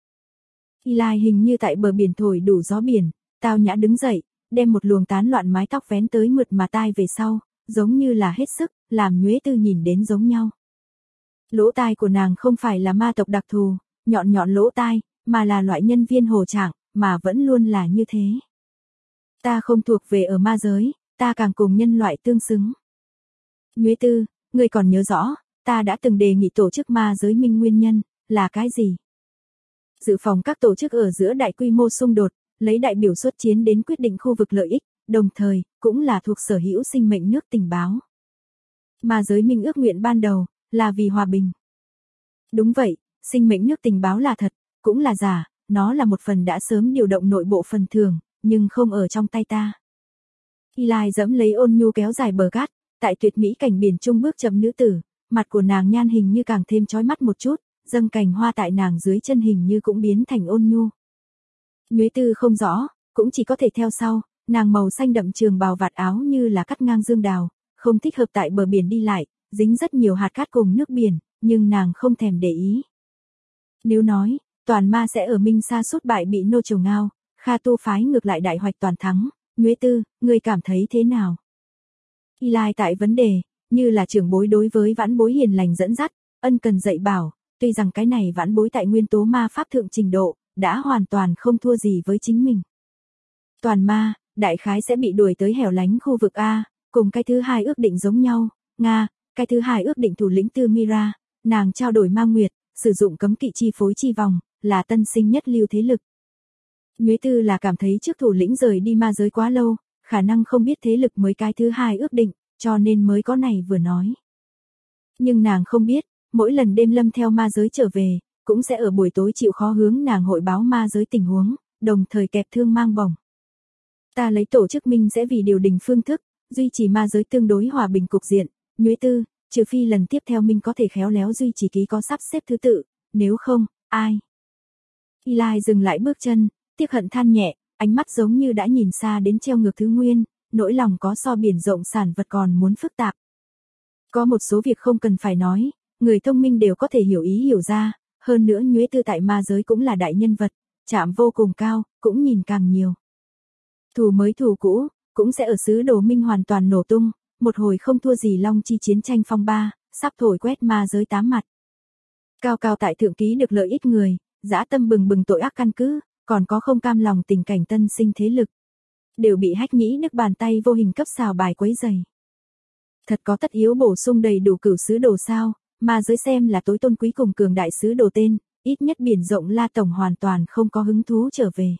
Eli hình như tại bờ biển thổi đủ gió biển, tao nhã đứng dậy, đem một luồng tán loạn mái tóc vén tới mượt mà tai về sau, giống như là hết sức, làm Nhuế Tư nhìn đến giống nhau. Lỗ tai của nàng không phải là ma tộc đặc thù, nhọn nhọn lỗ tai, mà là loại nhân viên hồ trạng, mà vẫn luôn là như thế. Ta không thuộc về ở ma giới, ta càng cùng nhân loại tương xứng. Nhuế Tư, ngươi còn nhớ rõ, ta đã từng đề nghị tổ chức ma giới minh nguyên nhân, là cái gì? Dự phòng các tổ chức ở giữa đại quy mô xung đột, lấy đại biểu xuất chiến đến quyết định khu vực lợi ích, đồng thời, cũng là thuộc sở hữu sinh mệnh nước tình báo. Ma giới minh ước nguyện ban đầu, là vì hòa bình. Đúng vậy, sinh mệnh nước tình báo là thật, cũng là giả, nó là một phần đã sớm điều động nội bộ phần thưởng, nhưng không ở trong tay ta. Eli dẫm lấy Ôn Nhu kéo dài bờ cát, tại tuyệt mỹ cảnh biển trung bước chậm nữ tử, mặt của nàng nhan hình như càng thêm chói mắt một chút, dâng cành hoa tại nàng dưới chân hình như cũng biến thành ôn nhu. Nhuế Tư không rõ, cũng chỉ có thể theo sau, nàng màu xanh đậm trường bào vạt áo như là cắt ngang dương đào, không thích hợp tại bờ biển đi lại, dính rất nhiều hạt cát cùng nước biển, nhưng nàng không thèm để ý. Nếu nói, toàn ma sẽ ở Minh Sa sút bại bị nô trầu ngao, Kha Tu phái ngược lại đại hoạch toàn thắng, Nhuế Tư, ngươi cảm thấy thế nào? Eli tại vấn đề, như là trưởng bối đối với vãn bối hiền lành dẫn dắt, ân cần dạy bảo, tuy rằng cái này vãn bối tại nguyên tố ma pháp thượng trình độ, đã hoàn toàn không thua gì với chính mình. Toàn ma, đại khái sẽ bị đuổi tới hẻo lánh khu vực A, cùng cái thứ hai ước định giống nhau, Nga, cái thứ hai ước định thủ lĩnh Tư Mira, nàng trao đổi ma nguyệt, sử dụng cấm kỵ chi phối chi vòng, là tân sinh nhất lưu thế lực. Nhuế Tư là cảm thấy trước thủ lĩnh rời đi ma giới quá lâu, khả năng không biết thế lực mới cái thứ hai ước định, cho nên mới có này vừa nói. Nhưng nàng không biết, mỗi lần đêm lâm theo ma giới trở về, cũng sẽ ở buổi tối chịu khó hướng nàng hội báo ma giới tình huống, đồng thời kẹp thương mang bổng. Ta lấy tổ chức minh sẽ vì điều đình phương thức, duy trì ma giới tương đối hòa bình cục diện, Nhuế Tư, trừ phi lần tiếp theo minh có thể khéo léo duy trì ký có sắp xếp thứ tự, nếu không, ai? Eli dừng lại bước chân, tiếc hận than nhẹ, ánh mắt giống như đã nhìn xa đến treo ngược thứ nguyên, nỗi lòng có so biển rộng sản vật còn muốn phức tạp. Có một số việc không cần phải nói, người thông minh đều có thể hiểu ý hiểu ra, hơn nữa Nhuế Tư tại ma giới cũng là đại nhân vật, chạm vô cùng cao, cũng nhìn càng nhiều. Thù mới thù cũ, cũng sẽ ở xứ Đồ Minh hoàn toàn nổ tung, một hồi không thua gì Long Chi chiến tranh phong ba, sắp thổi quét ma giới tám mặt. Cao cao tại thượng ký được lợi ích người, dã tâm bừng bừng tội ác căn cứ, còn có không cam lòng tình cảnh tân sinh thế lực. Đều bị hách nhĩ nước bàn tay vô hình cấp xào bài quấy dày. Thật có tất yếu bổ sung đầy đủ cửu sứ đồ sao, mà giới xem là tối tôn quý cùng cường đại sứ đồ tên, ít nhất biển rộng La Tổng hoàn toàn không có hứng thú trở về.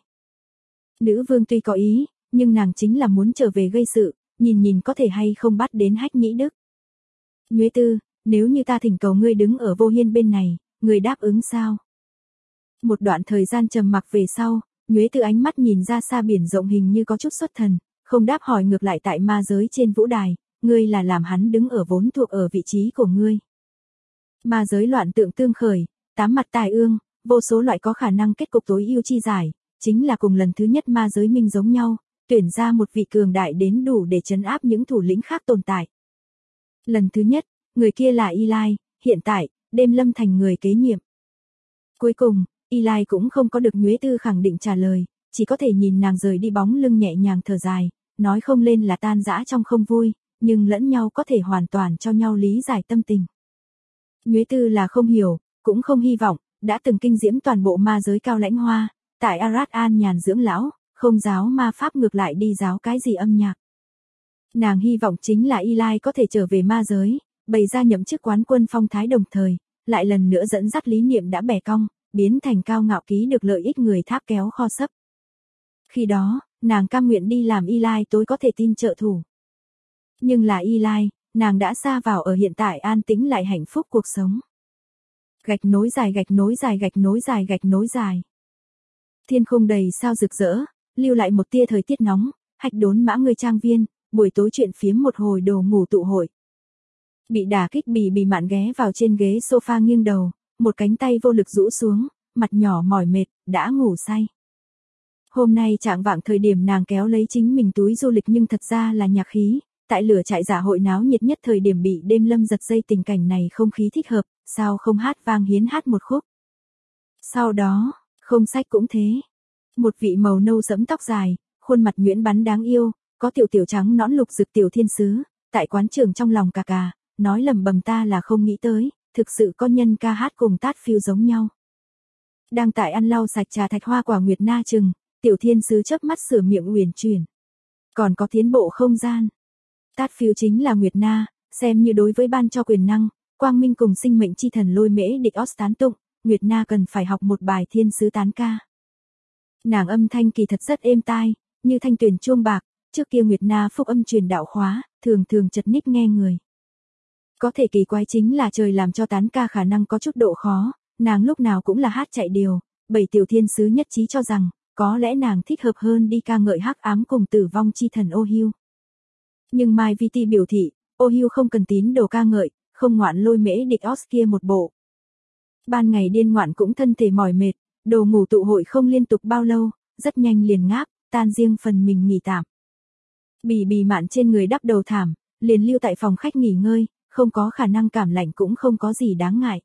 Nữ vương tuy có ý, nhưng nàng chính là muốn trở về gây sự, nhìn nhìn có thể hay không bắt đến hách nhĩ đức. Nhuế Tư, nếu như ta thỉnh cầu ngươi đứng ở Vô Hiên bên này, ngươi đáp ứng sao? Một đoạn thời gian trầm mặc về sau, Nhuế Tư ánh mắt nhìn ra xa biển rộng hình như có chút xuất thần, không đáp hỏi ngược lại tại ma giới trên vũ đài, ngươi là làm hắn đứng ở vốn thuộc ở vị trí của ngươi. Ma giới loạn tượng tương khởi, tám mặt tài ương, vô số loại có khả năng kết cục tối ưu chi giải, chính là cùng lần thứ nhất ma giới minh giống nhau, tuyển ra một vị cường đại đến đủ để trấn áp những thủ lĩnh khác tồn tại. Lần thứ nhất, người kia là Eli, hiện tại, đêm lâm thành người kế nhiệm. Cuối cùng, Eli cũng không có được Nhuế Tư khẳng định trả lời, chỉ có thể nhìn nàng rời đi bóng lưng nhẹ nhàng thở dài, nói không lên là tan rã trong không vui, nhưng lẫn nhau có thể hoàn toàn cho nhau lý giải tâm tình. Nhuế Tư là không hiểu, cũng không hy vọng, đã từng kinh diễm toàn bộ ma giới cao lãnh hoa, tại Arad An nhàn dưỡng lão, không giáo ma pháp ngược lại đi giáo cái gì âm nhạc. Nàng hy vọng chính là Eli có thể trở về ma giới, bày ra nhậm chức quán quân phong thái đồng thời, lại lần nữa dẫn dắt lý niệm đã bẻ cong, biến thành cao ngạo ký được lợi ích người tháp kéo kho sấp. Khi đó, nàng cam nguyện đi làm Eli tối có thể tin trợ thủ. Nhưng là Eli, nàng đã xa vào ở hiện tại an tĩnh lại hạnh phúc cuộc sống. Gạch nối dài gạch nối dài gạch nối dài gạch nối dài. Thiên không đầy sao rực rỡ, lưu lại một tia thời tiết nóng, hạch đốn mã người trang viên, buổi tối chuyện phiếm một hồi đồ ngủ tụ hội. Bị đả kích bì mạn ghé vào trên ghế sofa nghiêng đầu, một cánh tay vô lực rũ xuống, mặt nhỏ mỏi mệt, đã ngủ say. Hôm nay trạng vạng thời điểm nàng kéo lấy chính mình túi du lịch nhưng thật ra là nhạc khí, tại lửa trại giả hội náo nhiệt nhất thời điểm bị đêm lâm giật dây tình cảnh này không khí thích hợp, sao không hát vang hiến hát một khúc. Sau đó, Không sách cũng thế. Một vị màu nâu sẫm tóc dài, khuôn mặt nhuyễn bắn đáng yêu, có tiểu tiểu trắng nõn lục rực tiểu thiên sứ, tại quán trường trong lòng cà cà, nói lầm bầm ta là không nghĩ tới, thực sự có nhân ca hát cùng tát phiêu giống nhau. Đang tại ăn lau sạch trà thạch hoa quả Nguyệt Na chừng, tiểu thiên sứ chớp mắt sửa miệng uyển chuyển. Còn có tiến bộ không gian. Tát phiêu chính là Nguyệt Na, xem như đối với ban cho quyền năng, quang minh cùng sinh mệnh chi thần Lôi Mễ Địch Os tán tụng, Nguyệt Na cần phải học một bài thiên sứ tán ca. Nàng âm thanh kỳ thật rất êm tai, như thanh tuyền chuông bạc, trước kia Nguyệt Na phúc âm truyền đạo khóa, thường thường chật ních nghe người. Có thể kỳ quái chính là trời làm cho tán ca khả năng có chút độ khó, nàng lúc nào cũng là hát chạy điều, bảy tiểu thiên sứ nhất trí cho rằng, có lẽ nàng thích hợp hơn đi ca ngợi hắc ám cùng tử vong chi thần Ô Hiu. Nhưng Mai VT biểu thị, Ô Hiu không cần tín đồ ca ngợi, không ngoạn Lôi Mễ Địch Os kia một bộ. Ban ngày điên ngoạn cũng thân thể mỏi mệt, đồ ngủ tụ hội không liên tục bao lâu, rất nhanh liền ngáp, tan riêng phần mình nghỉ tạm. Bì bì mạn trên người đắp đầu thảm, liền lưu tại phòng khách nghỉ ngơi, không có khả năng cảm lạnh cũng không có gì đáng ngại.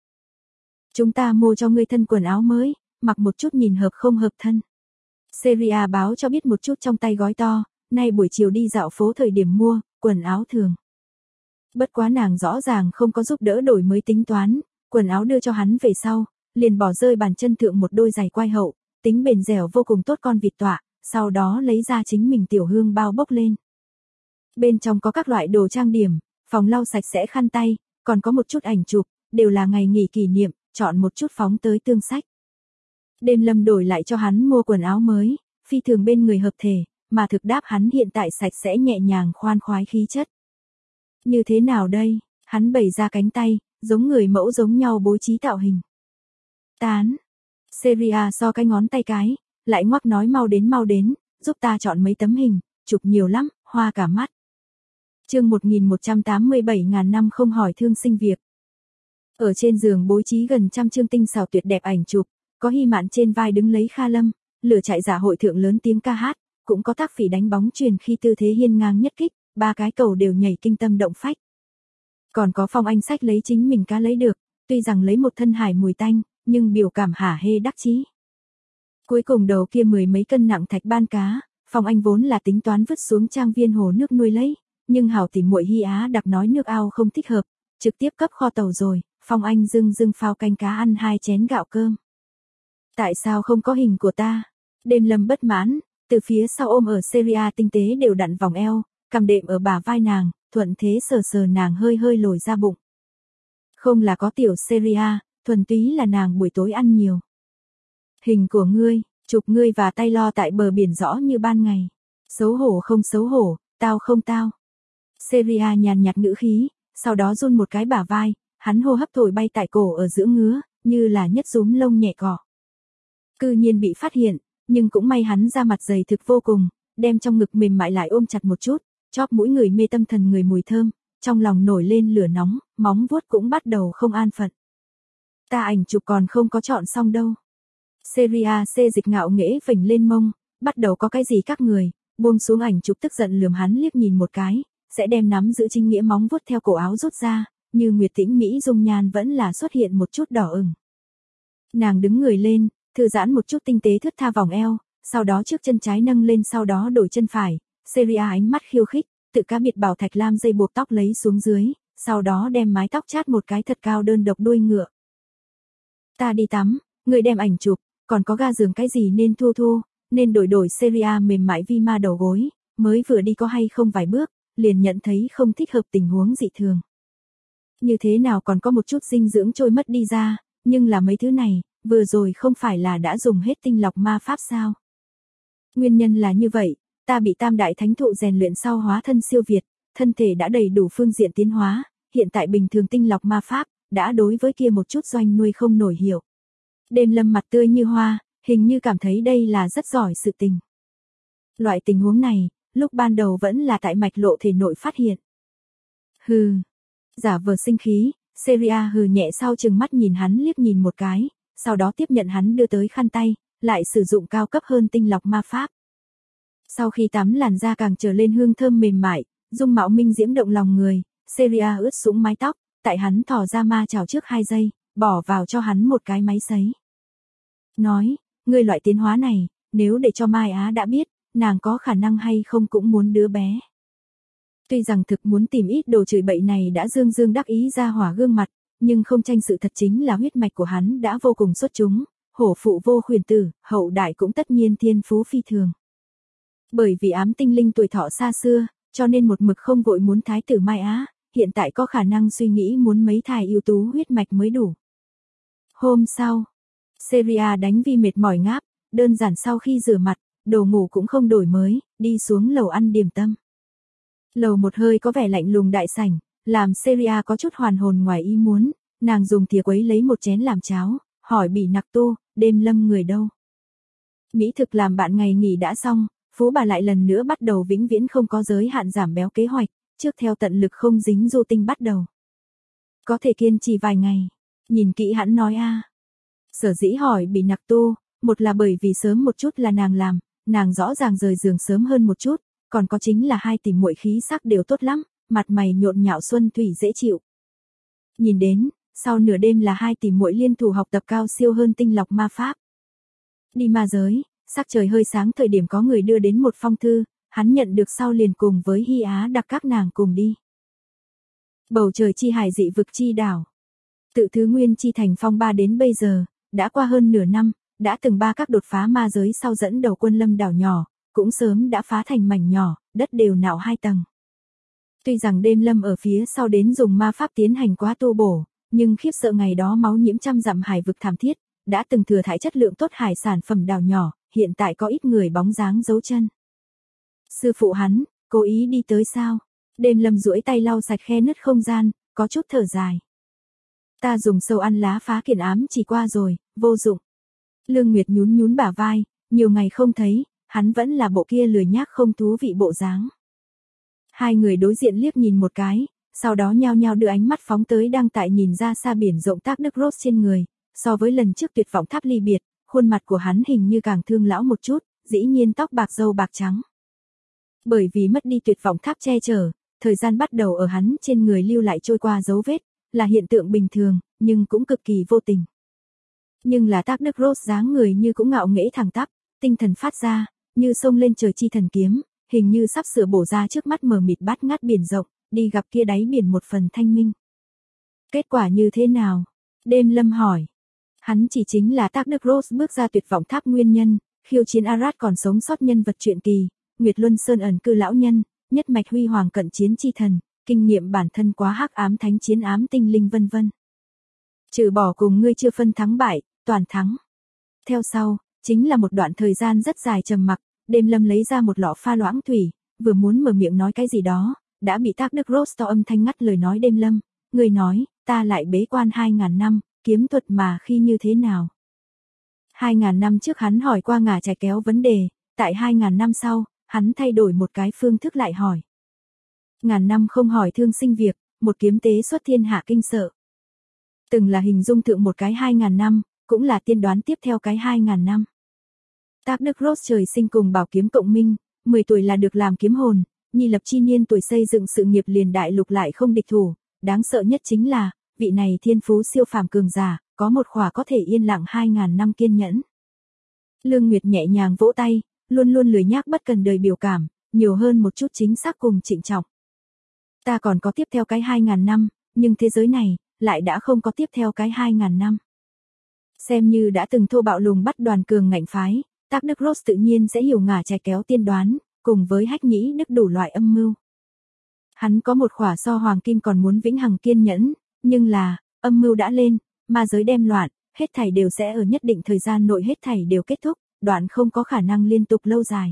Chúng ta mua cho ngươi thân quần áo mới, mặc một chút nhìn hợp không hợp thân. Seria báo cho biết một chút trong tay gói to, nay buổi chiều đi dạo phố thời điểm mua, quần áo thường. Bất quá nàng rõ ràng không có giúp đỡ đổi mới tính toán, quần áo đưa cho hắn về sau, liền bỏ rơi bàn chân thượng một đôi giày quai hậu, tính bền dẻo vô cùng tốt con vịt tọa, sau đó lấy ra chính mình tiểu hương bao bốc lên. Bên trong có các loại đồ trang điểm, phòng lau sạch sẽ khăn tay, còn có một chút ảnh chụp, đều là ngày nghỉ kỷ niệm, chọn một chút phóng tới tương sách. Đêm Lâm đổi lại cho hắn mua quần áo mới, phi thường bên người hợp thể, mà thực đáp hắn hiện tại sạch sẽ nhẹ nhàng khoan khoái khí chất. Như thế nào đây? Hắn bày ra cánh tay, giống người mẫu giống nhau bố trí tạo hình. Tán. Seria so cái ngón tay cái, lại ngoắc nói mau đến, giúp ta chọn mấy tấm hình, chụp nhiều lắm, hoa cả mắt. Chương 1187.000 năm không hỏi thương sinh việc. Ở trên giường bố trí gần trăm chương tinh xảo tuyệt đẹp ảnh chụp, có Hy Mạn trên vai đứng lấy Kha Lâm, lửa chạy giả hội thượng lớn tiếng ca hát, cũng có Tác Phỉ đánh bóng chuyền khi tư thế hiên ngang nhất kích, ba cái cầu đều nhảy kinh tâm động phách. Còn có Phong Anh sách lấy chính mình cá lấy được, tuy rằng lấy một thân hải mùi tanh, nhưng biểu cảm hả hê đắc chí. Cuối cùng đầu kia 10 mấy cân nặng thạch ban cá, Phong Anh vốn là tính toán vứt xuống trang viên hồ nước nuôi lấy, nhưng hảo tỉ muội Hy Á đặc nói nước ao không thích hợp, trực tiếp cấp kho tàu rồi, Phong Anh dưng phao canh cá ăn 2 chén gạo cơm. Tại sao không có hình của ta? Đêm Lâm bất mãn, từ phía sau ôm ở Seria tinh tế đều đặn vòng eo, cầm đệm ở bả vai nàng, thuận thế sờ nàng hơi lồi ra bụng. Không là có tiểu Seria, thuần túy là nàng buổi tối ăn nhiều. Hình của ngươi, chụp ngươi và tay lo tại bờ biển rõ như ban ngày. Xấu hổ không xấu hổ, tao không tao. Seria nhàn nhạt ngữ khí, sau đó run một cái bả vai, hắn hô hấp thổi bay tại cổ ở giữa ngứa, như là nhất rúm lông nhẹ cỏ. Cư nhiên bị phát hiện, nhưng cũng may hắn ra mặt dày thực vô cùng, đem trong ngực mềm mại lại ôm chặt một chút, chóp mũi người mê tâm thần người mùi thơm, trong lòng nổi lên lửa nóng, móng vuốt cũng bắt đầu không an phận. Ta ảnh chụp còn không có chọn xong đâu. Seria xê dịch ngạo nghễ phình lên mông, bắt đầu có cái gì các người, buông xuống ảnh chụp tức giận lườm hắn liếc nhìn một cái, sẽ đem nắm giữ chính nghĩa móng vuốt theo cổ áo rút ra, như Nguyệt Tĩnh Mỹ dung nhan vẫn là xuất hiện một chút đỏ ửng. Nàng đứng người lên, thư giãn một chút tinh tế thướt tha vòng eo, sau đó trước chân trái nâng lên sau đó đổi chân phải, Seria ánh mắt khiêu khích, tự cá biệt bảo thạch lam dây buộc tóc lấy xuống dưới, sau đó đem mái tóc chát một cái thật cao đơn độc đuôi ngựa. Ta đi tắm, người đem ảnh chụp, còn có ga giường cái gì nên thu, nên đổi Seria mềm mại vi ma đầu gối, mới vừa đi có hay không vài bước, liền nhận thấy không thích hợp tình huống dị thường. Như thế nào còn có một chút dinh dưỡng trôi mất đi ra, nhưng là mấy thứ này, vừa rồi không phải là đã dùng hết tinh lọc ma pháp sao? Nguyên nhân là như vậy, ta bị tam đại thánh thụ rèn luyện sau hóa thân siêu việt, thân thể đã đầy đủ phương diện tiến hóa, hiện tại bình thường tinh lọc ma pháp, đã đối với kia một chút doanh nuôi không nổi hiểu. Đêm Lâm mặt tươi như hoa, hình như cảm thấy đây là rất giỏi sự tình. Loại tình huống này, lúc ban đầu vẫn là tại mạch lộ thể nội phát hiện. Hừ. Giả vờ sinh khí, Seria hừ nhẹ sau chừng mắt nhìn hắn liếc nhìn một cái, sau đó tiếp nhận hắn đưa tới khăn tay, lại sử dụng cao cấp hơn tinh lọc ma pháp. Sau khi tắm làn da càng trở lên hương thơm mềm mại, dung mạo minh diễm động lòng người, Seria ướt sũng mái tóc, tại hắn thò ra ma chảo trước 2 giây, bỏ vào cho hắn một cái máy sấy. nói, ngươi loại tiến hóa này, nếu để cho Mai Á đã biết, nàng có khả năng hay không cũng muốn đứa bé. Tuy rằng thực muốn tìm ít đồ chửi bậy này đã dương dương đắc ý ra hỏa gương mặt, nhưng không tranh sự thật chính là huyết mạch của hắn đã vô cùng xuất chúng, hổ phụ vô khuyển tử, hậu đại cũng tất nhiên thiên phú phi thường. Bởi vì ám tinh linh tuổi thọ xa xưa, cho nên một mực không vội muốn thái tử Mai Á, hiện tại có khả năng suy nghĩ muốn mấy thai ưu tú huyết mạch mới đủ. Hôm sau, Seria đánh Vi mệt mỏi ngáp, đơn giản sau khi rửa mặt, đồ ngủ cũng không đổi mới, đi xuống lầu ăn điểm tâm. Lầu một hơi có vẻ lạnh lùng đại sảnh, làm Seria có chút hoàn hồn ngoài ý muốn, nàng dùng thìa quấy lấy một chén làm cháo, hỏi Bỉ Nặc Tô, đêm lâm người đâu. Mỹ thực làm bạn ngày nghỉ đã xong, Phú bà lại lần nữa bắt đầu vĩnh viễn không có giới hạn giảm béo kế hoạch, trước theo tận lực không dính du tinh bắt đầu. Có thể kiên trì vài ngày, nhìn kỹ hắn nói a. Sở dĩ hỏi Bỉ Nặc Tô, một là bởi vì sớm một chút là nàng làm, nàng rõ ràng rời giường sớm hơn một chút, còn có chính là hai tỷ muội khí sắc đều tốt lắm, mặt mày nhộn nhạo xuân thủy dễ chịu. Nhìn đến, sau nửa đêm là hai tỷ muội liên thủ học tập cao siêu hơn tinh lọc ma pháp. Đi ma giới, sắc trời hơi sáng thời điểm có người đưa đến một phong thư, hắn nhận được sau liền cùng với Hy Á đặc các nàng cùng đi. Bầu trời chi hải dị vực chi đảo. Tự thứ nguyên chi thành phong ba đến bây giờ, đã qua hơn nửa năm, đã từng ba các đột phá ma giới sau dẫn đầu quân lâm đảo nhỏ, cũng sớm đã phá thành mảnh nhỏ, đất đều nạo 2 tầng. Tuy rằng đêm lâm ở phía sau đến dùng ma pháp tiến hành quá tu bổ, nhưng khiếp sợ ngày đó máu nhiễm trăm dặm hải vực thảm thiết, đã từng thừa thải chất lượng tốt hải sản phẩm đảo nhỏ, hiện tại có ít người bóng dáng giấu chân. Sư phụ hắn, cố ý đi tới sao? Đêm lâm duỗi tay lau sạch khe nứt không gian, có chút thở dài. Ta dùng sâu ăn lá phá kiền ám chỉ qua rồi, vô dụng. Lương Nguyệt nhún nhún bả vai, nhiều ngày không thấy, hắn vẫn là bộ kia lười nhác không thú vị bộ dáng. Hai người đối diện liếc nhìn một cái, sau đó nhao nhao đưa ánh mắt phóng tới đang tại nhìn ra xa biển rộng Thác Đức Rốt trên người, so với lần trước tuyệt vọng tháp ly biệt, khuôn mặt của hắn hình như càng thương lão một chút, dĩ nhiên tóc bạc râu bạc trắng. Bởi vì mất đi tuyệt vọng tháp che chở, thời gian bắt đầu ở hắn trên người lưu lại trôi qua dấu vết, là hiện tượng bình thường, nhưng cũng cực kỳ vô tình. Nhưng là Thác Đức Rốt dáng người như cũng ngạo nghễ thẳng tắp, tinh thần phát ra, như sông lên trời chi thần kiếm, hình như sắp sửa bổ ra trước mắt mờ mịt bát ngát biển rộng, đi gặp kia đáy biển một phần thanh minh. Kết quả như thế nào? Đêm lâm hỏi. Hắn chỉ chính là Thác Đức Rốt bước ra tuyệt vọng tháp nguyên nhân, khiêu chiến Arad còn sống sót nhân vật truyện kỳ, Nguyệt Luân Sơn ẩn cư lão nhân, nhất mạch huy hoàng cận chiến chi thần, kinh nghiệm bản thân quá hắc ám thánh chiến ám tinh linh vân vân. Trừ bỏ cùng ngươi chưa phân thắng bại, toàn thắng. Theo sau, chính là một đoạn thời gian rất dài trầm mặc, đêm lâm lấy ra một lọ pha loãng thủy, vừa muốn mở miệng nói cái gì đó, đã bị Thác Đức Rốt to âm thanh ngắt lời nói đêm lâm, người nói, ta lại bế quan 2.000 năm, kiếm thuật mà khi như thế nào. 2.000 năm trước hắn hỏi qua ngả chải kéo vấn đề, tại 2.000 năm sau, hắn thay đổi một cái phương thức lại hỏi. Ngàn năm không hỏi thương sinh việc, một kiếm tế xuất thiên hạ kinh sợ. Từng là hình dung thượng một cái 2.000 năm, cũng là tiên đoán tiếp theo cái 2.000 năm. Thác Đức Rốt trời sinh cùng bảo kiếm cộng minh, 10 tuổi là được làm kiếm hồn, nhi lập chi niên tuổi xây dựng sự nghiệp liền đại lục lại không địch thủ, đáng sợ nhất chính là, vị này thiên phú siêu phàm cường giả, có một khỏa có thể yên lặng 2.000 năm kiên nhẫn. Lương Nguyệt nhẹ nhàng vỗ tay, luôn luôn lười nhác bất cần đời biểu cảm, nhiều hơn một chút chính xác cùng trịnh trọng. Ta còn có tiếp theo cái 2.000 năm, nhưng thế giới này, lại đã không có tiếp theo cái 2.000 năm. Xem như đã từng thô bạo lùng bắt đoàn cường ngạnh phái, Thác Đức Rốt tự nhiên sẽ hiểu ngả chải kéo tiên đoán, cùng với hách nhĩ đức đủ loại âm mưu. Hắn có một khỏa so hoàng kim còn muốn vĩnh hằng kiên nhẫn, nhưng là, âm mưu đã lên, ma giới đem loạn, hết thảy đều sẽ ở nhất định thời gian nội hết thảy đều kết thúc, đoạn không có khả năng liên tục lâu dài.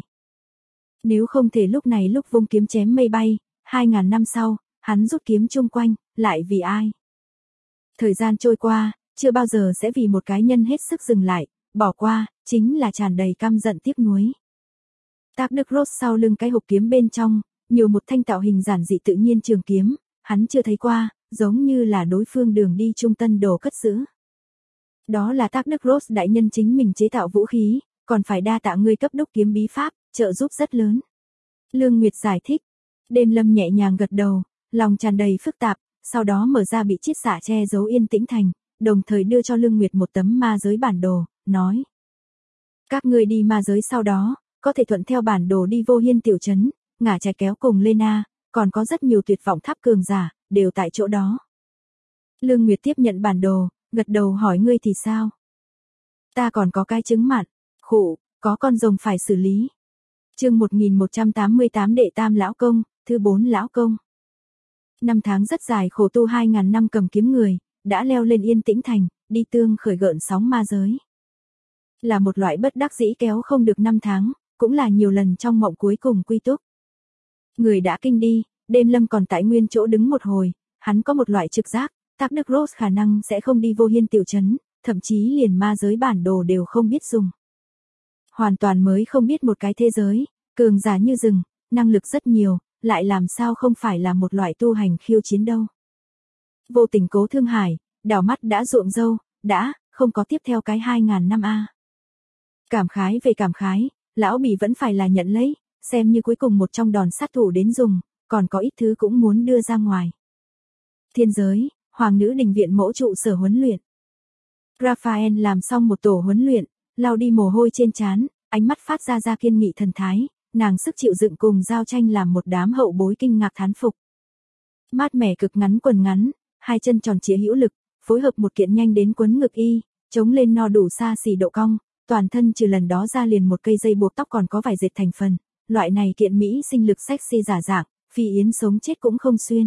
Nếu không thể lúc này lúc vung kiếm chém mây bay, 2.000 năm sau, hắn rút kiếm chung quanh, lại vì ai? Thời gian trôi qua, chưa bao giờ sẽ vì một cái nhân hết sức dừng lại, bỏ qua, chính là tràn đầy căm giận tiếc nuối. Thác Đức Rốt sau lưng cái hộp kiếm bên trong, nhiều một thanh tạo hình giản dị tự nhiên trường kiếm, hắn chưa thấy qua, giống như là đối phương đường đi trung tân đồ cất giữ. Đó là Thác Đức Rốt đại nhân chính mình chế tạo vũ khí, còn phải đa tạ ngươi cấp đúc kiếm bí pháp, trợ giúp rất lớn. Lương Nguyệt giải thích, đêm lâm nhẹ nhàng gật đầu, lòng tràn đầy phức tạp, sau đó mở ra bị chiết xạ che giấu yên tĩnh thành, đồng thời đưa cho Lương Nguyệt một tấm ma giới bản đồ, nói, Các ngươi đi ma giới sau đó, có thể thuận theo bản đồ đi Vô Hiên tiểu trấn, ngả trái kéo cùng Lena, còn có rất nhiều tuyệt vọng tháp cường giả, đều tại chỗ đó. Lương Nguyệt tiếp nhận bản đồ, gật đầu hỏi ngươi thì sao? Ta còn có cái trứng mặn, khụ, có con rồng phải xử lý. Chương 1188 đệ tam lão công, thứ 4 lão công. Năm tháng rất dài khổ tu 2000 năm cầm kiếm người, đã leo lên Yên Tĩnh Thành, đi tương khởi gợn sóng ma giới. Là một loại bất đắc dĩ kéo không được 5 tháng, cũng là nhiều lần trong mộng cuối cùng quy túc. Người đã kinh đi, Đêm Lâm còn tại nguyên chỗ đứng một hồi, hắn có một loại trực giác, Thác Đức Rose khả năng sẽ không đi Vô Hiên tiểu trấn, thậm chí liền ma giới bản đồ đều không biết dùng. Hoàn toàn mới không biết một cái thế giới, cường giả như rừng, năng lực rất nhiều, lại làm sao không phải là một loại tu hành khiêu chiến đâu. Vô tình Cố Thương Hải, đảo mắt đã ruộng dâu, đã, không có tiếp theo cái 2000 năm a. Cảm khái về cảm khái, lão Bỉ vẫn phải là nhận lấy, xem như cuối cùng một trong đòn sát thủ đến dùng, còn có ít thứ cũng muốn đưa ra ngoài. Thiên giới, Hoàng nữ đình viện mẫu trụ sở huấn luyện. Raphael làm xong một tổ huấn luyện, lau đi mồ hôi trên trán, ánh mắt phát ra kiên nghị thần thái, nàng sức chịu đựng cùng giao tranh làm một đám hậu bối kinh ngạc thán phục. Mát mẻ cực ngắn quần ngắn, hai chân tròn trịa hữu lực, phối hợp một kiện nhanh đến quấn ngực y, chống lên no đủ xa xỉ độ cong, toàn thân trừ lần đó ra liền một cây dây buộc tóc còn có vải dệt thành phần, loại này kiện mỹ sinh lực sexy giả dạng, Phi Yến sống chết cũng không xuyên.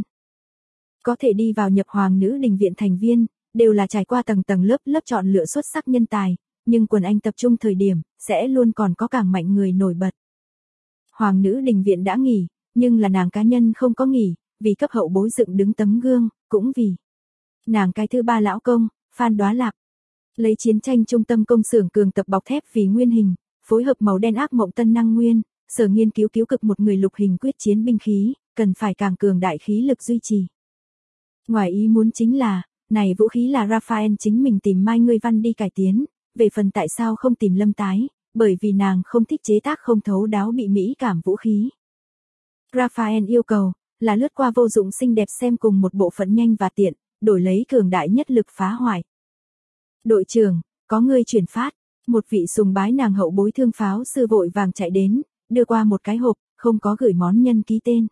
Có thể đi vào nhập Hoàng nữ đình viện thành viên, đều là trải qua tầng tầng lớp lớp chọn lựa xuất sắc nhân tài, nhưng quần anh tập trung thời điểm, sẽ luôn còn có càng mạnh người nổi bật. Hoàng nữ đình viện đã nghỉ, nhưng là nàng cá nhân không có nghỉ, vì cấp hậu bối dựng đứng tấm gương, cũng vì nàng cái thứ ba lão công, Phan Đoá Lạc. Lấy chiến tranh trung tâm công xưởng cường tập bọc thép vì nguyên hình, phối hợp màu đen ác mộng tân năng nguyên, sở nghiên cứu cứu cực một người lục hình quyết chiến binh khí, cần phải càng cường đại khí lực duy trì. Ngoài ý muốn chính là, này vũ khí là Raphael chính mình tìm Mai Ngươi Văn đi cải tiến, về phần tại sao không tìm Lâm Tái, bởi vì nàng không thích chế tác không thấu đáo bị mỹ cảm vũ khí. Raphael yêu cầu, là lướt qua vô dụng xinh đẹp xem cùng một bộ phận nhanh và tiện, đổi lấy cường đại nhất lực phá hoại. Đội trưởng, có người chuyển phát, một vị sùng bái nàng hậu bối thương pháo sư vội vàng chạy đến, đưa qua một cái hộp, không có gửi món nhân ký tên.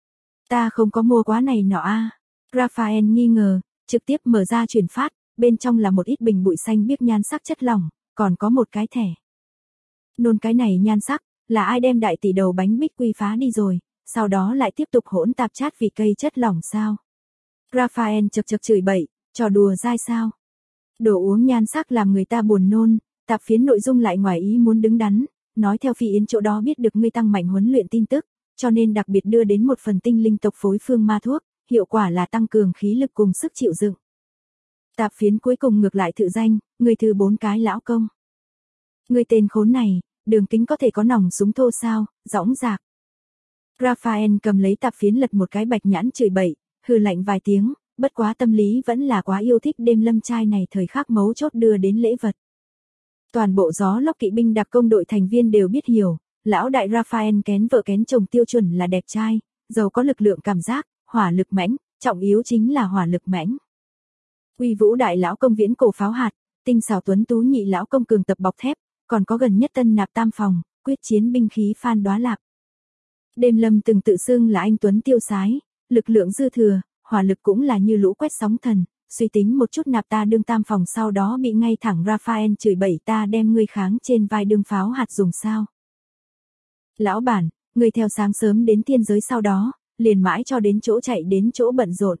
Ta không có mua quá này nọ a. Raphael nghi ngờ, trực tiếp mở ra chuyển phát, bên trong là một ít bình bụi xanh biếc nhan sắc chất lỏng, còn có một cái thẻ. Nôn cái này nhan sắc, là ai đem đại tỷ đầu bánh bích quy phá đi rồi, sau đó lại tiếp tục hỗn tạp chát vị cây chất lỏng sao? Raphael chật chửi bậy, trò đùa dai sao? Đồ uống nhan sắc làm người ta buồn nôn, tạp phiến nội dung lại ngoài ý muốn đứng đắn, nói theo Phi Yến chỗ đó biết được ngươi tăng mạnh huấn luyện tin tức, cho nên đặc biệt đưa đến một phần tinh linh tộc phối phương ma thuốc, hiệu quả là tăng cường khí lực cùng sức chịu đựng. Tạp phiến cuối cùng ngược lại thự danh, người thứ 4 cái lão công. Người tên khốn này, đường kính có thể có nòng súng thô sao, dõng dạc. Raphael cầm lấy tạp phiến lật một cái bạch nhãn chửi bậy, hừ lạnh vài tiếng, bất quá tâm lý vẫn là quá yêu thích Đêm Lâm trai này thời khắc mấu chốt đưa đến lễ vật. Toàn bộ gió lốc kỵ binh đặc công đội thành viên đều biết hiểu, lão đại Raphael kén vợ kén chồng tiêu chuẩn là đẹp trai, giàu có lực lượng cảm giác, hỏa lực mãnh, trọng yếu chính là hỏa lực mãnh. Uy vũ đại lão công viễn cổ pháo hạt, tinh xảo tuấn tú nhị lão công cường tập bọc thép, còn có gần nhất tân nạp tam phòng, quyết chiến binh khí Phan Đoá Lạc. Đêm Lâm từng tự xưng là anh tuấn tiêu sái, lực lượng dư thừa, hỏa lực cũng là như lũ quét sóng thần, suy tính một chút nạp ta đương tam phòng sau đó bị ngay thẳng Raphael chửi bậy ta đem ngươi kháng trên vai đương pháo hạt dùng sao. Lão bản, ngươi theo sáng sớm đến thiên giới sau đó, liền mãi cho đến chỗ chạy đến chỗ bận rộn.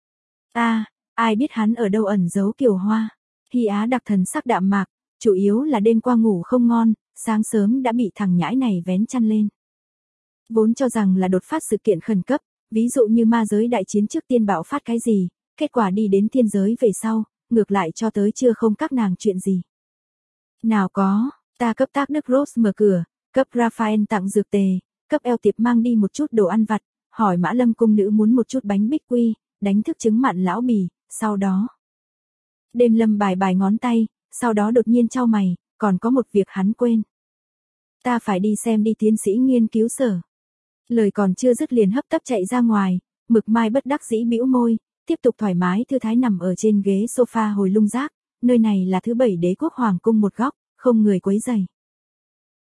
Ai biết hắn ở đâu ẩn giấu Kiều Hoa. Hy Á đặc thần sắc đạm mạc, chủ yếu là đêm qua ngủ không ngon, sáng sớm đã bị thằng nhãi này vén chăn lên. Vốn cho rằng là đột phát sự kiện khẩn cấp, ví dụ như ma giới đại chiến trước tiên bạo phát cái gì, kết quả đi đến thiên giới về sau, ngược lại cho tới chưa không các nàng chuyện gì. Nào có, ta cấp Thác Đức Rose mở cửa, cấp Raphael tặng dược tề, cấp eo tiệp mang đi một chút đồ ăn vặt, hỏi Mã Lâm cung nữ muốn một chút bánh bích quy, đánh thức trứng mặn lão Bì, sau đó. Đêm Lâm bài ngón tay, sau đó đột nhiên chau mày, còn có một việc hắn quên. Ta phải đi xem đi tiến sĩ nghiên cứu sở. Lời còn chưa dứt liền hấp tấp chạy ra ngoài, Mực Mai bất đắc dĩ bĩu môi, tiếp tục thoải mái thư thái nằm ở trên ghế sofa hồi lung rác, nơi này là thứ 7 đế quốc hoàng cung một góc, không người quấy rầy.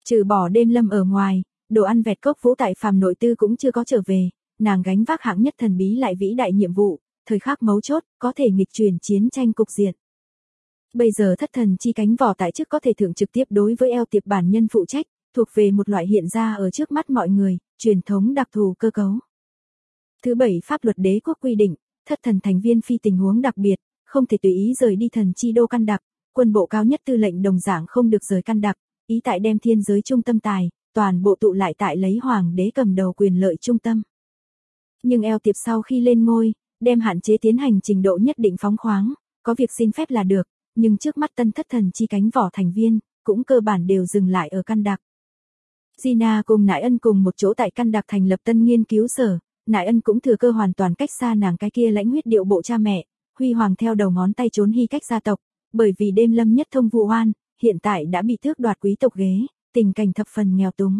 Trừ bỏ đêm lâm ở ngoài, đồ ăn vẹt cốc vũ tại phàm nội tư cũng chưa có trở về, nàng gánh vác hạng nhất thần bí lại vĩ đại nhiệm vụ, thời khắc mấu chốt, có thể nghịch chuyển chiến tranh cục diện. Bây giờ thất thần chi cánh vỏ tại chức có thể thượng trực tiếp đối với eo tiệp bản nhân phụ trách, thuộc về một loại hiện ra ở trước mắt mọi người, truyền thống đặc thù cơ cấu. Thứ 7 pháp luật đế quốc quy định, thất thần thành viên phi tình huống đặc biệt, không thể tùy ý rời đi thần chi đô căn đặc, quân bộ cao nhất tư lệnh đồng dạng không được rời căn đặc, ý tại đem thiên giới trung tâm tài, toàn bộ tụ lại tại lấy hoàng đế cầm đầu quyền lợi trung tâm. Nhưng eo tiệp sau khi lên ngôi, đem hạn chế tiến hành trình độ nhất định phóng khoáng, có việc xin phép là được, nhưng trước mắt tân thất thần chi cánh vỏ thành viên, cũng cơ bản đều dừng lại ở căn đặc. Gina cùng Nại Ân cùng một chỗ tại căn đặc thành lập tân nghiên cứu sở, Nại Ân cũng thừa cơ hoàn toàn cách xa nàng cái kia lãnh huyết điệu bộ cha mẹ, huy hoàng theo đầu ngón tay trốn hy cách gia tộc, bởi vì đêm lâm nhất thông vụ oan, hiện tại đã bị tước đoạt quý tộc ghế, tình cảnh thập phần nghèo túng.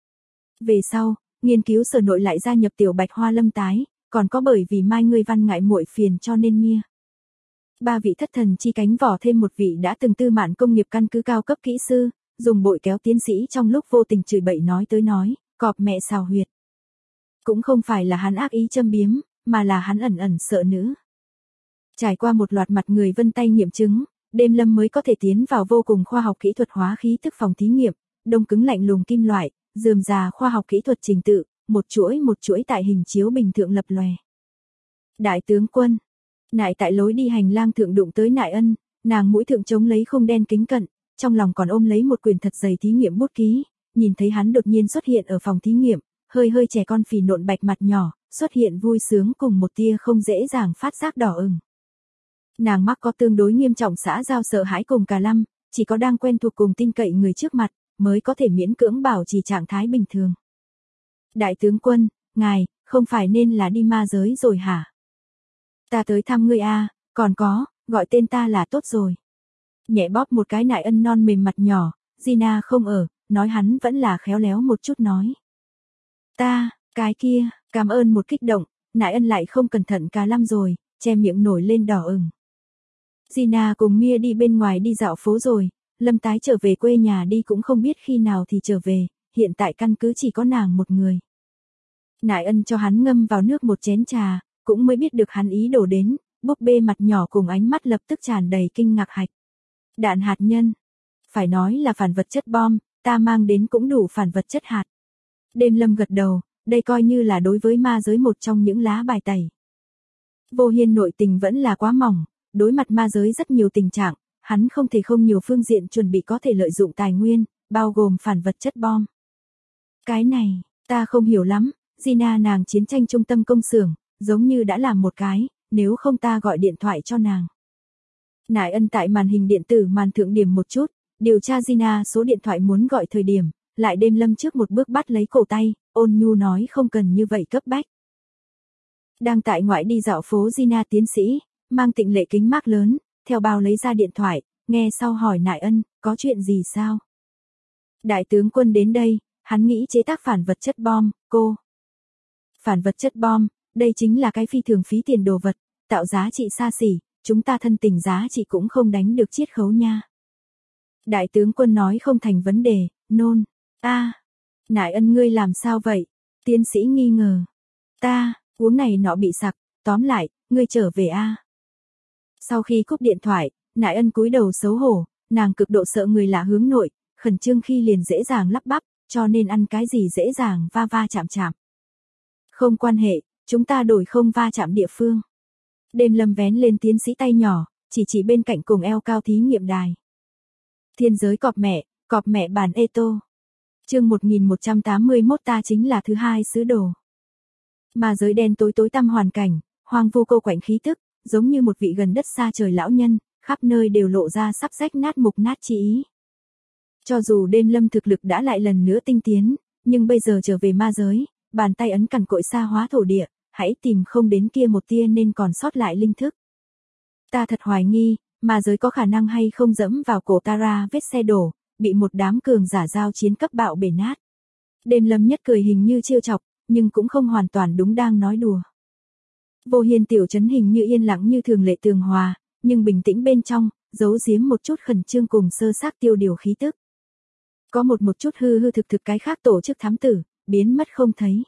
Về sau, nghiên cứu sở nội lại gia nhập tiểu bạch hoa lâm tái, còn có bởi vì mai ngươi văn ngại muội phiền cho nên mia. 3 vị thất thần chi cánh vỏ thêm một vị đã từng tư mạn công nghiệp căn cứ cao cấp kỹ sư, dùng bội kéo tiến sĩ trong lúc vô tình chửi bậy nói tới nói, cọp mẹ xào huyệt. Cũng không phải là hắn ác ý châm biếm, mà là hắn ẩn ẩn sợ nữ. Trải qua một loạt mặt người vân tay nghiệm chứng, đêm lâm mới có thể tiến vào vô cùng khoa học kỹ thuật hóa khí tức phòng thí nghiệm, đông cứng lạnh lùng kim loại, rườm rà khoa học kỹ thuật trình tự, một chuỗi tại hình chiếu bình thượng lập lòe. Đại tướng quân, Nại tại lối đi hành lang thượng đụng tới Nại Ân, nàng mũi thượng chống lấy khung đen kính cận, trong lòng còn ôm lấy một quyển thật dày thí nghiệm bút ký, nhìn thấy hắn đột nhiên xuất hiện ở phòng thí nghiệm, hơi trẻ con phì nộn bạch mặt nhỏ, xuất hiện vui sướng cùng một tia không dễ dàng phát giác đỏ ửng. Nàng mắc có tương đối nghiêm trọng xã giao sợ hãi cùng cả lăm, chỉ có đang quen thuộc cùng tin cậy người trước mặt, mới có thể miễn cưỡng bảo trì trạng thái bình thường. Đại tướng quân, ngài, không phải nên là đi ma giới rồi hả? Ta tới thăm ngươi a, còn có, gọi tên ta là tốt rồi. Nhẹ bóp một cái Nại Ân non mềm mặt nhỏ, Gina không ở, nói hắn vẫn là khéo léo một chút nói. Ta, cái kia, cảm ơn một kích động, Nại Ân lại không cẩn thận cả lăm rồi, che miệng nổi lên đỏ ửng. Gina cùng Mia đi bên ngoài đi dạo phố rồi, Lâm tái trở về quê nhà đi cũng không biết khi nào thì trở về, hiện tại căn cứ chỉ có nàng một người. Nại Ân cho hắn ngâm vào nước một chén trà, cũng mới biết được hắn ý đổ đến, búp bê mặt nhỏ cùng ánh mắt lập tức tràn đầy kinh ngạc hạch. Đạn hạt nhân. Phải nói là phản vật chất bom, ta mang đến cũng đủ phản vật chất hạt. Đêm lâm gật đầu, đây coi như là đối với ma giới một trong những lá bài tẩy. Vô Hiên nội tình vẫn là quá mỏng, đối mặt ma giới rất nhiều tình trạng, hắn không thể không nhiều phương diện chuẩn bị có thể lợi dụng tài nguyên, bao gồm phản vật chất bom. Cái này, ta không hiểu lắm, Gina nàng chiến tranh trung tâm công xưởng, giống như đã làm một cái, nếu không ta gọi điện thoại cho nàng. Nại Ân tại màn hình điện tử màn thượng điểm một chút, điều tra Gina số điện thoại muốn gọi thời điểm, lại đêm lâm trước một bước bắt lấy cổ tay, ôn nhu nói không cần như vậy cấp bách. Đang tại ngoại đi dạo phố Gina tiến sĩ, mang tịnh lệ kính mác lớn, theo bao lấy ra điện thoại, nghe sau hỏi Nại Ân, có chuyện gì sao? Đại tướng quân đến đây, hắn nghĩ chế tác phản vật chất bom, cô. Phản vật chất bom, đây chính là cái phi thường phí tiền đồ vật, tạo giá trị xa xỉ, chúng ta thân tình giá trị cũng không đánh được chiết khấu nha. Đại tướng quân nói không thành vấn đề, nôn. Nại Ân ngươi làm sao vậy? Tiến sĩ nghi ngờ. Ta, uống này nọ bị sặc, tóm lại, ngươi trở về a. Sau khi cúp điện thoại, Nại Ân cúi đầu xấu hổ, nàng cực độ sợ người lạ hướng nội, khẩn trương khi liền dễ dàng lắp bắp, cho nên ăn cái gì dễ dàng va va chạm chạm. Không quan hệ, chúng ta đổi không va chạm địa phương. Đêm lâm vén lên tiến sĩ tay nhỏ, chỉ bên cạnh cùng eo cao thí nghiệm đài. Thiên giới cọp mẹ bản Eto. Chương 1181 ta chính là thứ hai sứ đồ. Mà giới đen tối tăm hoàn cảnh, hoang vu cô quạnh khí tức, giống như một vị gần đất xa trời lão nhân, khắp nơi đều lộ ra sắp rách nát mục nát chi ý. Cho dù đêm lâm thực lực đã lại lần nữa tinh tiến, nhưng bây giờ trở về ma giới, bàn tay ấn cằn cội xa hóa thổ địa, hãy tìm không đến kia một tia nên còn sót lại linh thức. Ta thật hoài nghi, ma giới có khả năng hay không dẫm vào cổ Tara vết xe đổ, bị một đám cường giả giao chiến cấp bạo bể nát. Đêm lâm nhất cười hình như trêu chọc, nhưng cũng không hoàn toàn đúng đang nói đùa. Vô Hiên tiểu trấn hình như yên lặng như thường lệ tường hòa, nhưng bình tĩnh bên trong, giấu giếm một chút khẩn trương cùng sơ xác tiêu điều khí tức. Có một chút hư hư thực thực cái khác tổ chức thám tử, biến mất không thấy.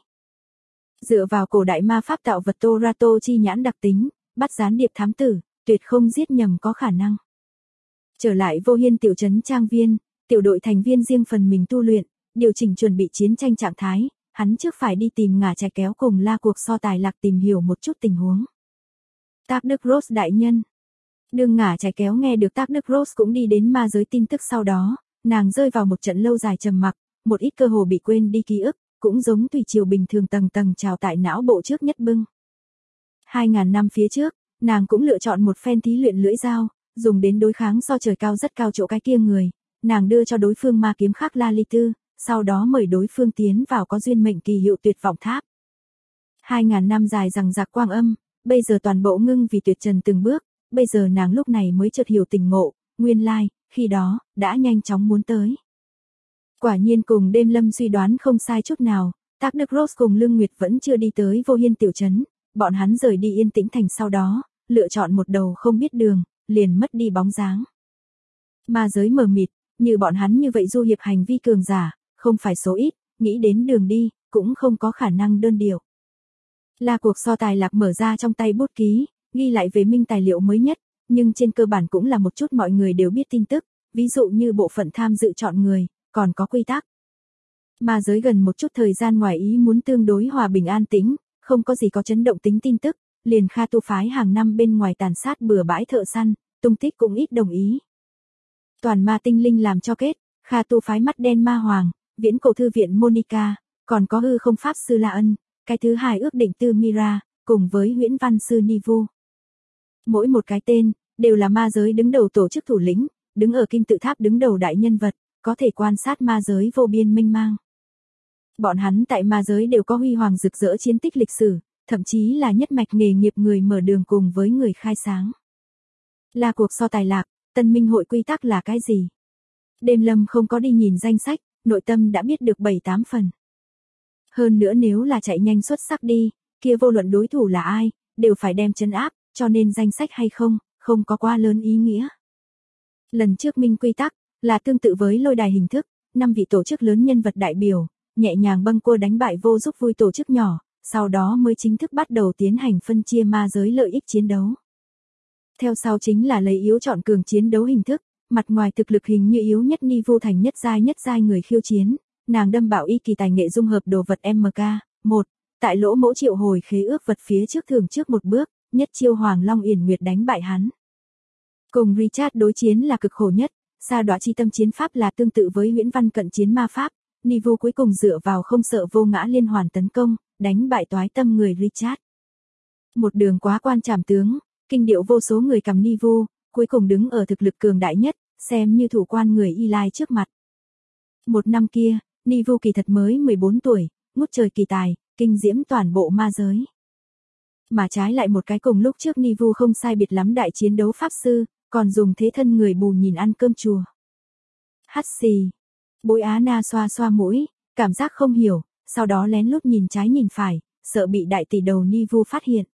Dựa vào cổ đại ma pháp tạo vật Torato chi nhãn đặc tính, bắt gián điệp thám tử, tuyệt không giết nhầm có khả năng. Trở lại Vô Hiên tiểu trấn trang viên, tiểu đội thành viên riêng phần mình tu luyện, điều chỉnh chuẩn bị chiến tranh trạng thái, hắn trước phải đi tìm ngả trái kéo cùng la cuộc so tài lạc tìm hiểu một chút tình huống. Tác Đức Rose đại nhân. Đương ngả trái kéo nghe được Tác Đức Rose cũng đi đến ma giới tin tức sau đó, nàng rơi vào một trận lâu dài trầm mặc, một ít cơ hồ bị quên đi ký ức, cũng giống tùy chiều bình thường tầng tầng trào tại não bộ trước nhất bưng. 2000 năm phía trước, nàng cũng lựa chọn một phen thí luyện lưỡi dao, dùng đến đối kháng so trời cao rất cao chỗ cái kia người, nàng đưa cho đối phương ma kiếm khắc La Ly Tư, sau đó mời đối phương tiến vào có duyên mệnh kỳ hiệu tuyệt vọng tháp. 2000 năm dài rằng giặc quang âm, bây giờ toàn bộ ngưng vì tuyệt trần từng bước, bây giờ nàng lúc này mới chợt hiểu tình ngộ, nguyên lai, khi đó, đã nhanh chóng muốn tới. Quả nhiên cùng đêm lâm suy đoán không sai chút nào, Tác Đức Rose cùng Lương Nguyệt vẫn chưa đi tới Vô Hiên tiểu trấn, bọn hắn rời đi Yên Tĩnh thành sau đó, lựa chọn một đầu không biết đường, liền mất đi bóng dáng. Ma giới mờ mịt, như bọn hắn như vậy du hiệp hành vi cường giả, không phải số ít, nghĩ đến đường đi, cũng không có khả năng đơn điệu. Là cuộc so tài lạc mở ra trong tay bút ký, ghi lại về minh tài liệu mới nhất, nhưng trên cơ bản cũng là một chút mọi người đều biết tin tức, ví dụ như bộ phận tham dự chọn người, còn có quy tắc. Ma giới gần một chút thời gian ngoài ý muốn tương đối hòa bình an tĩnh, không có gì có chấn động tính tin tức, liền Kha Tu phái hàng năm bên ngoài tàn sát bừa bãi thợ săn, tung tích cũng ít đồng ý. Toàn ma tinh linh làm cho kết, Kha Tu phái mắt đen ma hoàng, viễn cổ thư viện Monica, còn có hư không pháp sư La Ân, cái thứ hai ước định tư Mira, cùng với huyễn văn sư Nivu. Mỗi một cái tên, đều là ma giới đứng đầu tổ chức thủ lĩnh, đứng ở kim tự tháp đứng đầu đại nhân vật, có thể quan sát ma giới vô biên mênh mang. Bọn hắn tại ma giới đều có huy hoàng rực rỡ chiến tích lịch sử, thậm chí là nhất mạch nghề nghiệp người mở đường cùng với người khai sáng. Là cuộc so tài lạc, Tân Minh hội quy tắc là cái gì? Đêm lâm không có đi nhìn danh sách, nội tâm đã biết được 7-8 phần. Hơn nữa nếu là chạy nhanh xuất sắc đi, kia vô luận đối thủ là ai, đều phải đem trấn áp, cho nên danh sách hay không, không có quá lớn ý nghĩa. Lần trước minh quy tắc, là tương tự với lôi đài hình thức, 5 vị tổ chức lớn nhân vật đại biểu, nhẹ nhàng bâng cua đánh bại vô giúp vui tổ chức nhỏ, sau đó mới chính thức bắt đầu tiến hành phân chia ma giới lợi ích chiến đấu. Theo sau chính là lấy yếu chọn cường chiến đấu hình thức, mặt ngoài thực lực hình như yếu nhất Nivu thành nhất giai người khiêu chiến, nàng đâm bảo y kỳ tài nghệ dung hợp đồ vật MK1, tại lỗ mẫu triệu hồi khế ước vật phía trước thường trước một bước, nhất chiêu Hoàng Long Yển Nguyệt đánh bại hắn. Cùng Richard đối chiến là cực khổ nhất, Sa Đọa chi tâm chiến pháp là tương tự với huyễn văn cận chiến ma pháp, Nivu cuối cùng dựa vào không sợ vô ngã liên hoàn tấn công, đánh bại toái tâm người Richard. Một đường quá quan trảm tướng, kinh điệu vô số người cầm Nivu, cuối cùng đứng ở thực lực cường đại nhất, xem như thủ quan người Eli trước mặt. Một năm kia, Nivu kỳ thật mới 14 tuổi, ngút trời kỳ tài, kinh diễm toàn bộ ma giới. Mà trái lại một cái cùng lúc trước Nivu không sai biệt lắm đại chiến đấu pháp sư, còn dùng thế thân người bù nhìn ăn cơm chùa. Hắt xì. Bối Á Na xoa xoa mũi, cảm giác không hiểu, sau đó lén lút nhìn trái nhìn phải, sợ bị đại tỷ đầu Nivu phát hiện.